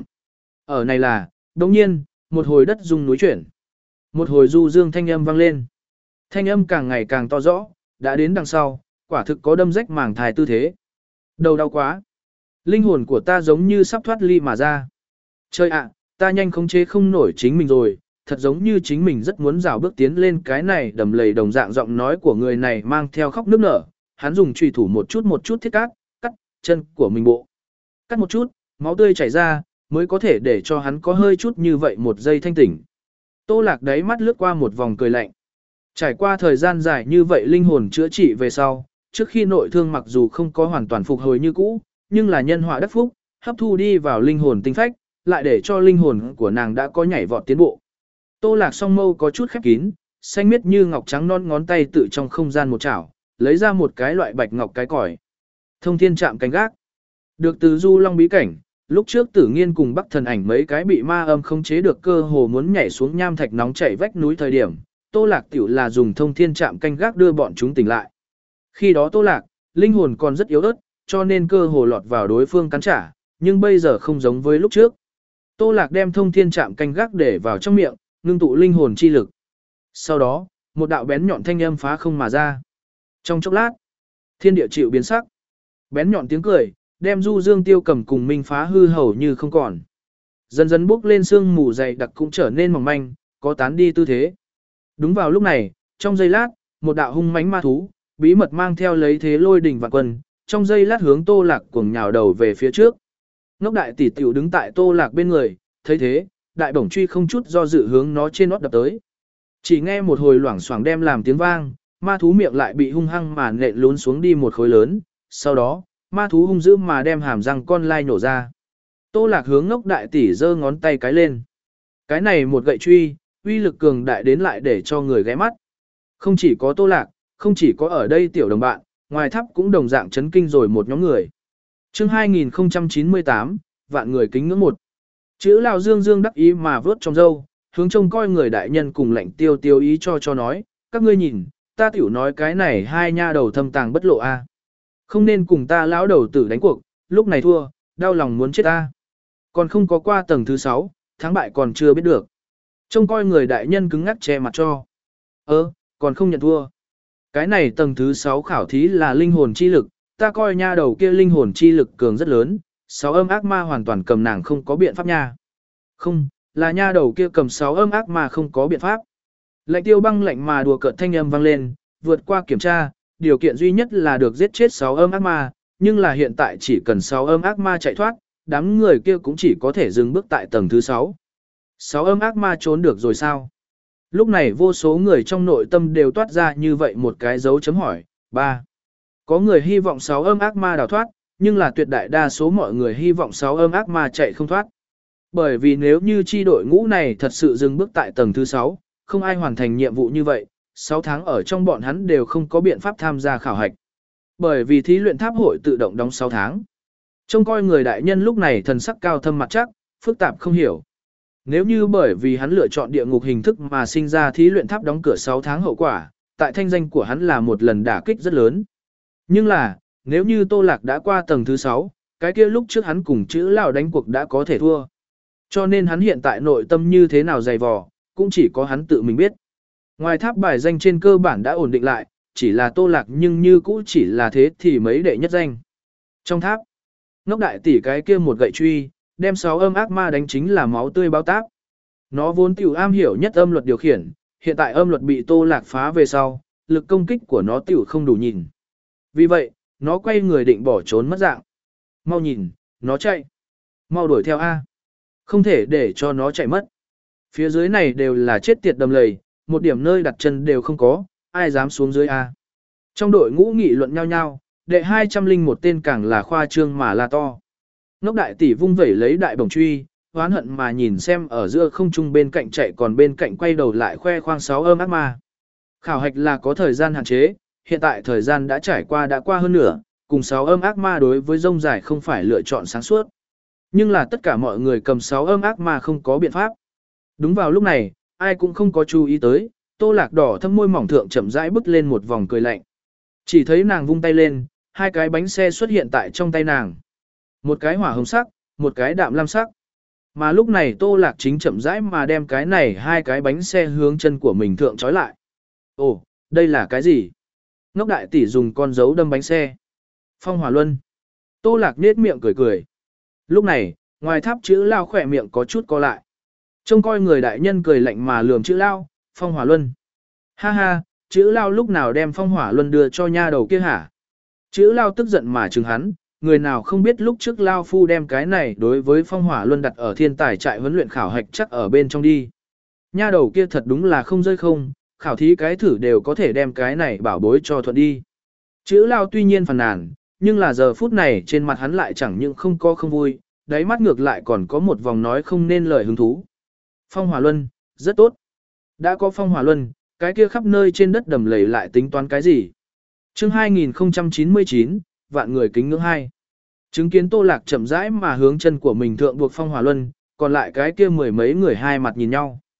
Ở này là, đồng nhiên, một hồi đất rung núi chuyển. Một hồi du dương thanh âm vang lên. Thanh âm càng ngày càng to rõ, đã đến đằng sau, quả thực có đâm rách màng thai tư thế. Đầu đau quá. Linh hồn của ta giống như sắp thoát ly mà ra. Trời ạ, ta nhanh khống chế không nổi chính mình rồi, thật giống như chính mình rất muốn rào bước tiến lên cái này đầm lầy đồng dạng giọng nói của người này mang theo khóc nức nở. Hắn dùng chùy thủ một chút một chút thiết cắt, cắt chân của mình bộ. Cắt một chút, máu tươi chảy ra, mới có thể để cho hắn có hơi chút như vậy một giây thanh tỉnh. Tô Lạc đáy mắt lướt qua một vòng cười lạnh. Trải qua thời gian dài như vậy linh hồn chữa trị về sau, trước khi nội thương mặc dù không có hoàn toàn phục hồi như cũ, nhưng là nhân họa đắc phúc, hấp thu đi vào linh hồn tinh phách, lại để cho linh hồn của nàng đã có nhảy vọt tiến bộ. Tô Lạc song mâu có chút khép kín, xanh miết như ngọc trắng non ngón tay tự trong không gian một chảo, lấy ra một cái loại bạch ngọc cái còi. Thông thiên chạm cánh gác. Được từ Du Long bí cảnh, lúc trước Tử Nghiên cùng Bắc Thần Ảnh mấy cái bị ma âm không chế được cơ hồ muốn nhảy xuống nham thạch nóng chảy vách núi thời điểm, Tô Lạc tiểu là dùng thông thiên trạm canh gác đưa bọn chúng tỉnh lại. Khi đó Tô Lạc, linh hồn còn rất yếu ớt, cho nên cơ hồ lọt vào đối phương cắn trả, nhưng bây giờ không giống với lúc trước. Tô Lạc đem thông thiên trạm canh gác để vào trong miệng, ngưng tụ linh hồn chi lực. Sau đó, một đạo bén nhọn thanh âm phá không mà ra. Trong chốc lát, thiên địa chịu biến sắc. Bén nhọn tiếng cười, đem Du Dương Tiêu Cầm cùng Minh Phá hư hầu như không còn. Dần dần bốc lên sương mù dày đặc cũng trở nên mỏng manh, có tán đi tư thế. Đúng vào lúc này, trong giây lát, một đạo hung mãnh ma thú, bí mật mang theo lấy thế lôi đỉnh vạn quân, trong giây lát hướng Tô Lạc cuồng nhào đầu về phía trước. Ngốc đại tỷ tiểu đứng tại Tô Lạc bên người, thấy thế, đại bổng truy không chút do dự hướng nó trên nót đập tới. Chỉ nghe một hồi loảng xoảng đem làm tiếng vang, ma thú miệng lại bị hung hăng mà nện lún xuống đi một khối lớn, sau đó, ma thú hung dữ mà đem hàm răng con lai nổ ra. Tô Lạc hướng ngốc đại tỷ giơ ngón tay cái lên. Cái này một gậy truy, uy lực cường đại đến lại để cho người ghé mắt. Không chỉ có Tô Lạc, không chỉ có ở đây tiểu đồng bạn, ngoài tháp cũng đồng dạng chấn kinh rồi một nhóm người. Chương hai nghìn không trăm chín mươi tám, vạn người kính ngưỡng một. Chữ Lão Dương Dương đắc ý mà vớt trong râu, hướng trông coi người đại nhân cùng lệnh tiêu tiêu ý cho cho nói, các ngươi nhìn, ta tiểu nói cái này hai nha đầu thâm tàng bất lộ a, không nên cùng ta lão đầu tử đánh cuộc, lúc này thua, đau lòng muốn chết ta. Còn không có qua tầng thứ sáu, thắng bại còn chưa biết được. Trông coi người đại nhân cứng ngắc che mặt cho. Ơ, còn không nhận thua. Cái này tầng thứ sáu khảo thí là linh hồn chi lực, ta coi nha đầu kia linh hồn chi lực cường rất lớn, sáu âm ác ma hoàn toàn cầm nàng không có biện pháp nha. Không, là nha đầu kia cầm sáu âm ác ma không có biện pháp. Lệnh tiêu băng lệnh mà đùa cợt thanh âm vang lên, vượt qua kiểm tra, điều kiện duy nhất là được giết chết sáu âm ác ma, nhưng là hiện tại chỉ cần sáu âm ác ma chạy thoát, đám người kia cũng chỉ có thể dừng bước tại tầng thứ sáu. Sáu âm ác ma trốn được rồi sao? Lúc này vô số người trong nội tâm đều toát ra như vậy một cái dấu chấm hỏi. Ba. Có người hy vọng sáu âm ác ma đào thoát, nhưng là tuyệt đại đa số mọi người hy vọng sáu âm ác ma chạy không thoát. Bởi vì nếu như chi đội ngũ này thật sự dừng bước tại tầng thứ sáu, không ai hoàn thành nhiệm vụ như vậy, sáu tháng ở trong bọn hắn đều không có biện pháp tham gia khảo hạch. Bởi vì thí luyện tháp hội tự động đóng sáu tháng. Trông coi người đại nhân lúc này thần sắc cao thâm mặt chắc, phức tạp không hiểu. Nếu như bởi vì hắn lựa chọn địa ngục hình thức mà sinh ra thí luyện tháp đóng cửa sáu tháng hậu quả, tại thanh danh của hắn là một lần đả kích rất lớn. Nhưng là, nếu như Tô Lạc đã qua tầng thứ sáu, cái kia lúc trước hắn cùng chữ lão đánh cuộc đã có thể thua. Cho nên hắn hiện tại nội tâm như thế nào dày vò, cũng chỉ có hắn tự mình biết. Ngoài tháp bài danh trên cơ bản đã ổn định lại, chỉ là Tô Lạc nhưng như cũ chỉ là thế thì mấy đệ nhất danh. Trong tháp, ngốc đại tỷ cái kia một gậy truy, đem sáu âm ác ma đánh chính là máu tươi báo táp. Nó vốn tiểu am hiểu nhất âm luật điều khiển, hiện tại âm luật bị Tô Lạc phá về sau, lực công kích của nó tiểu không đủ nhìn. Vì vậy, nó quay người định bỏ trốn mất dạng. Mau nhìn, nó chạy. Mau đuổi theo A. Không thể để cho nó chạy mất. Phía dưới này đều là chết tiệt đầm lầy, một điểm nơi đặt chân đều không có, ai dám xuống dưới A. Trong đội ngũ nghị luận nhau nhau, đệ hai trăm linh một tên càng là khoa trương mà là to. Ngốc đại tỷ vung vẩy lấy đại bổng truy, hoán hận mà nhìn xem ở giữa không trung bên cạnh chạy còn bên cạnh quay đầu lại khoe khoang sáu âm ác ma. Khảo hạch là có thời gian hạn chế, hiện tại thời gian đã trải qua đã qua hơn nửa, cùng sáu âm ác ma đối với rông dài không phải lựa chọn sáng suốt. Nhưng là tất cả mọi người cầm sáu âm ác ma không có biện pháp. Đúng vào lúc này, ai cũng không có chú ý tới, Tô Lạc đỏ thâm môi mỏng thượng chậm rãi bứt lên một vòng cười lạnh. Chỉ thấy nàng vung tay lên, hai cái bánh xe xuất hiện tại trong tay nàng. Một cái hỏa hồng sắc, một cái đạm lam sắc. Mà lúc này Tô Lạc chính chậm rãi mà đem cái này hai cái bánh xe hướng chân của mình thượng trói lại. Ồ, đây là cái gì? Ngốc đại tỷ dùng con dấu đâm bánh xe. Phong hỏa luân. Tô Lạc nết miệng cười cười. Lúc này, ngoài tháp chữ lao khỏe miệng có chút co lại. Trông coi người đại nhân cười lạnh mà lườm chữ lao, phong hỏa luân. Ha ha, chữ lao lúc nào đem phong hỏa luân đưa cho nha đầu kia hả? Chữ lao tức giận mà chừng hắn, người nào không biết lúc trước lao phu đem cái này đối với phong hỏa luân đặt ở thiên tài trại huấn luyện khảo hạch chắc ở bên trong đi. Nha đầu kia thật đúng là không rơi không, khảo thí cái thử đều có thể đem cái này bảo bối cho thuận đi. Chữ lao tuy nhiên phàn nàn, nhưng là giờ phút này trên mặt hắn lại chẳng những không có không vui, đáy mắt ngược lại còn có một vòng nói không nên lời hứng thú. Phong hỏa luân, rất tốt. Đã có phong hỏa luân, cái kia khắp nơi trên đất đầm lầy lại tính toán cái gì? Chương hai nghìn không trăm chín mươi chín, vạn người kính ngưỡng hai. Chứng kiến Tô Lạc chậm rãi mà hướng chân của mình thượng buộc phong hỏa luân, còn lại cái kia mười mấy người hai mặt nhìn nhau.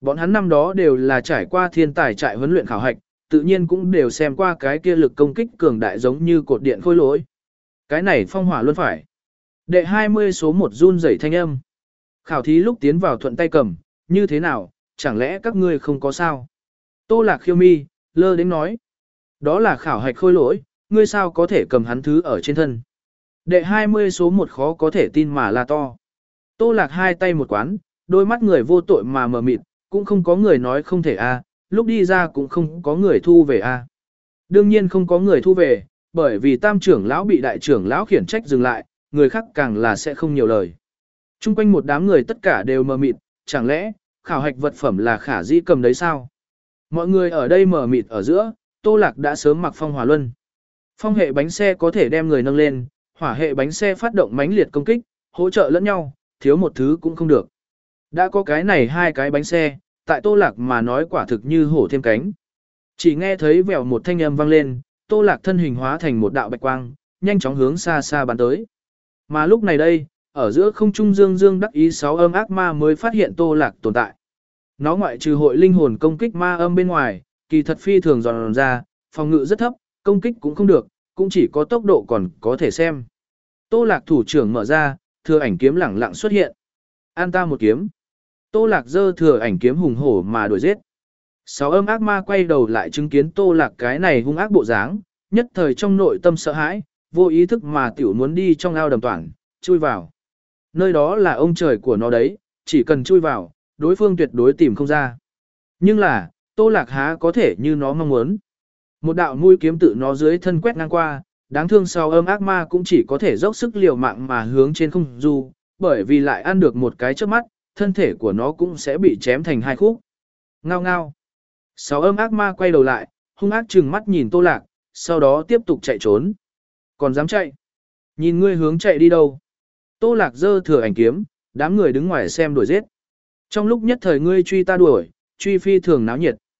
Bọn hắn năm đó đều là trải qua thiên tài trại huấn luyện khảo hạch, tự nhiên cũng đều xem qua cái kia lực công kích cường đại giống như cột điện khôi lỗi. Cái này phong hỏa luôn phải. Đệ hai mươi số một run rẩy thanh âm. Khảo thí lúc tiến vào thuận tay cầm, như thế nào, chẳng lẽ các ngươi không có sao? Tô Lạc khiêu mi, lơ đến nói. Đó là khảo hạch khôi lỗi, ngươi sao có thể cầm hắn thứ ở trên thân. Đệ hai mươi số một khó có thể tin mà là to. Tô Lạc hai tay một quán, đôi mắt người vô tội mà mờ mịt, cũng không có người nói không thể a, lúc đi ra cũng không có người thu về a. Đương nhiên không có người thu về, bởi vì tam trưởng lão bị đại trưởng lão khiển trách dừng lại, người khác càng là sẽ không nhiều lời. Trung quanh một đám người tất cả đều mờ mịt, chẳng lẽ, khảo hạch vật phẩm là khả dĩ cầm đấy sao? Mọi người ở đây mờ mịt ở giữa, Tô Lạc đã sớm mặc phong hỏa luân. Phong hệ bánh xe có thể đem người nâng lên, hỏa hệ bánh xe phát động mãnh liệt công kích, hỗ trợ lẫn nhau, thiếu một thứ cũng không được. Đã có cái này hai cái bánh xe, tại Tô Lạc mà nói quả thực như hổ thêm cánh. Chỉ nghe thấy vèo một thanh âm vang lên, Tô Lạc thân hình hóa thành một đạo bạch quang, nhanh chóng hướng xa xa bắn tới. Mà lúc này đây, ở giữa không trung dương dương đắc ý sáu âm ác ma mới phát hiện Tô Lạc tồn tại. Nó ngoại trừ hội linh hồn công kích ma âm bên ngoài, kỳ thật phi thường giòn ra, phòng ngự rất thấp, công kích cũng không được, cũng chỉ có tốc độ còn có thể xem. Tô Lạc thủ trưởng mở ra, thừa ảnh kiếm lẳng lặng xuất hiện. An ta một kiếm. Tô Lạc giơ thừa ảnh kiếm hùng hổ mà đuổi giết. Sáu âm ác ma quay đầu lại chứng kiến Tô Lạc cái này hung ác bộ dáng, nhất thời trong nội tâm sợ hãi, vô ý thức mà tiểu muốn đi trong ao đầm toản, chui vào. Nơi đó là ông trời của nó đấy, chỉ cần chui vào, đối phương tuyệt đối tìm không ra. Nhưng là, Tô Lạc há có thể như nó mong muốn. Một đạo mũi kiếm tự nó dưới thân quét ngang qua, đáng thương sau âm ác ma cũng chỉ có thể dốc sức liều mạng mà hướng trên không du, bởi vì lại ăn được một cái trước mắt, thân thể của nó cũng sẽ bị chém thành hai khúc. Ngao ngao. Sáu âm ác ma quay đầu lại, hung ác trừng mắt nhìn Tô Lạc, sau đó tiếp tục chạy trốn. Còn dám chạy? Nhìn ngươi hướng chạy đi đâu? Tô Lạc giơ thừa ảnh kiếm, đám người đứng ngoài xem đuổi giết. Trong lúc nhất thời ngươi truy ta đuổi, truy phi thường náo nhiệt.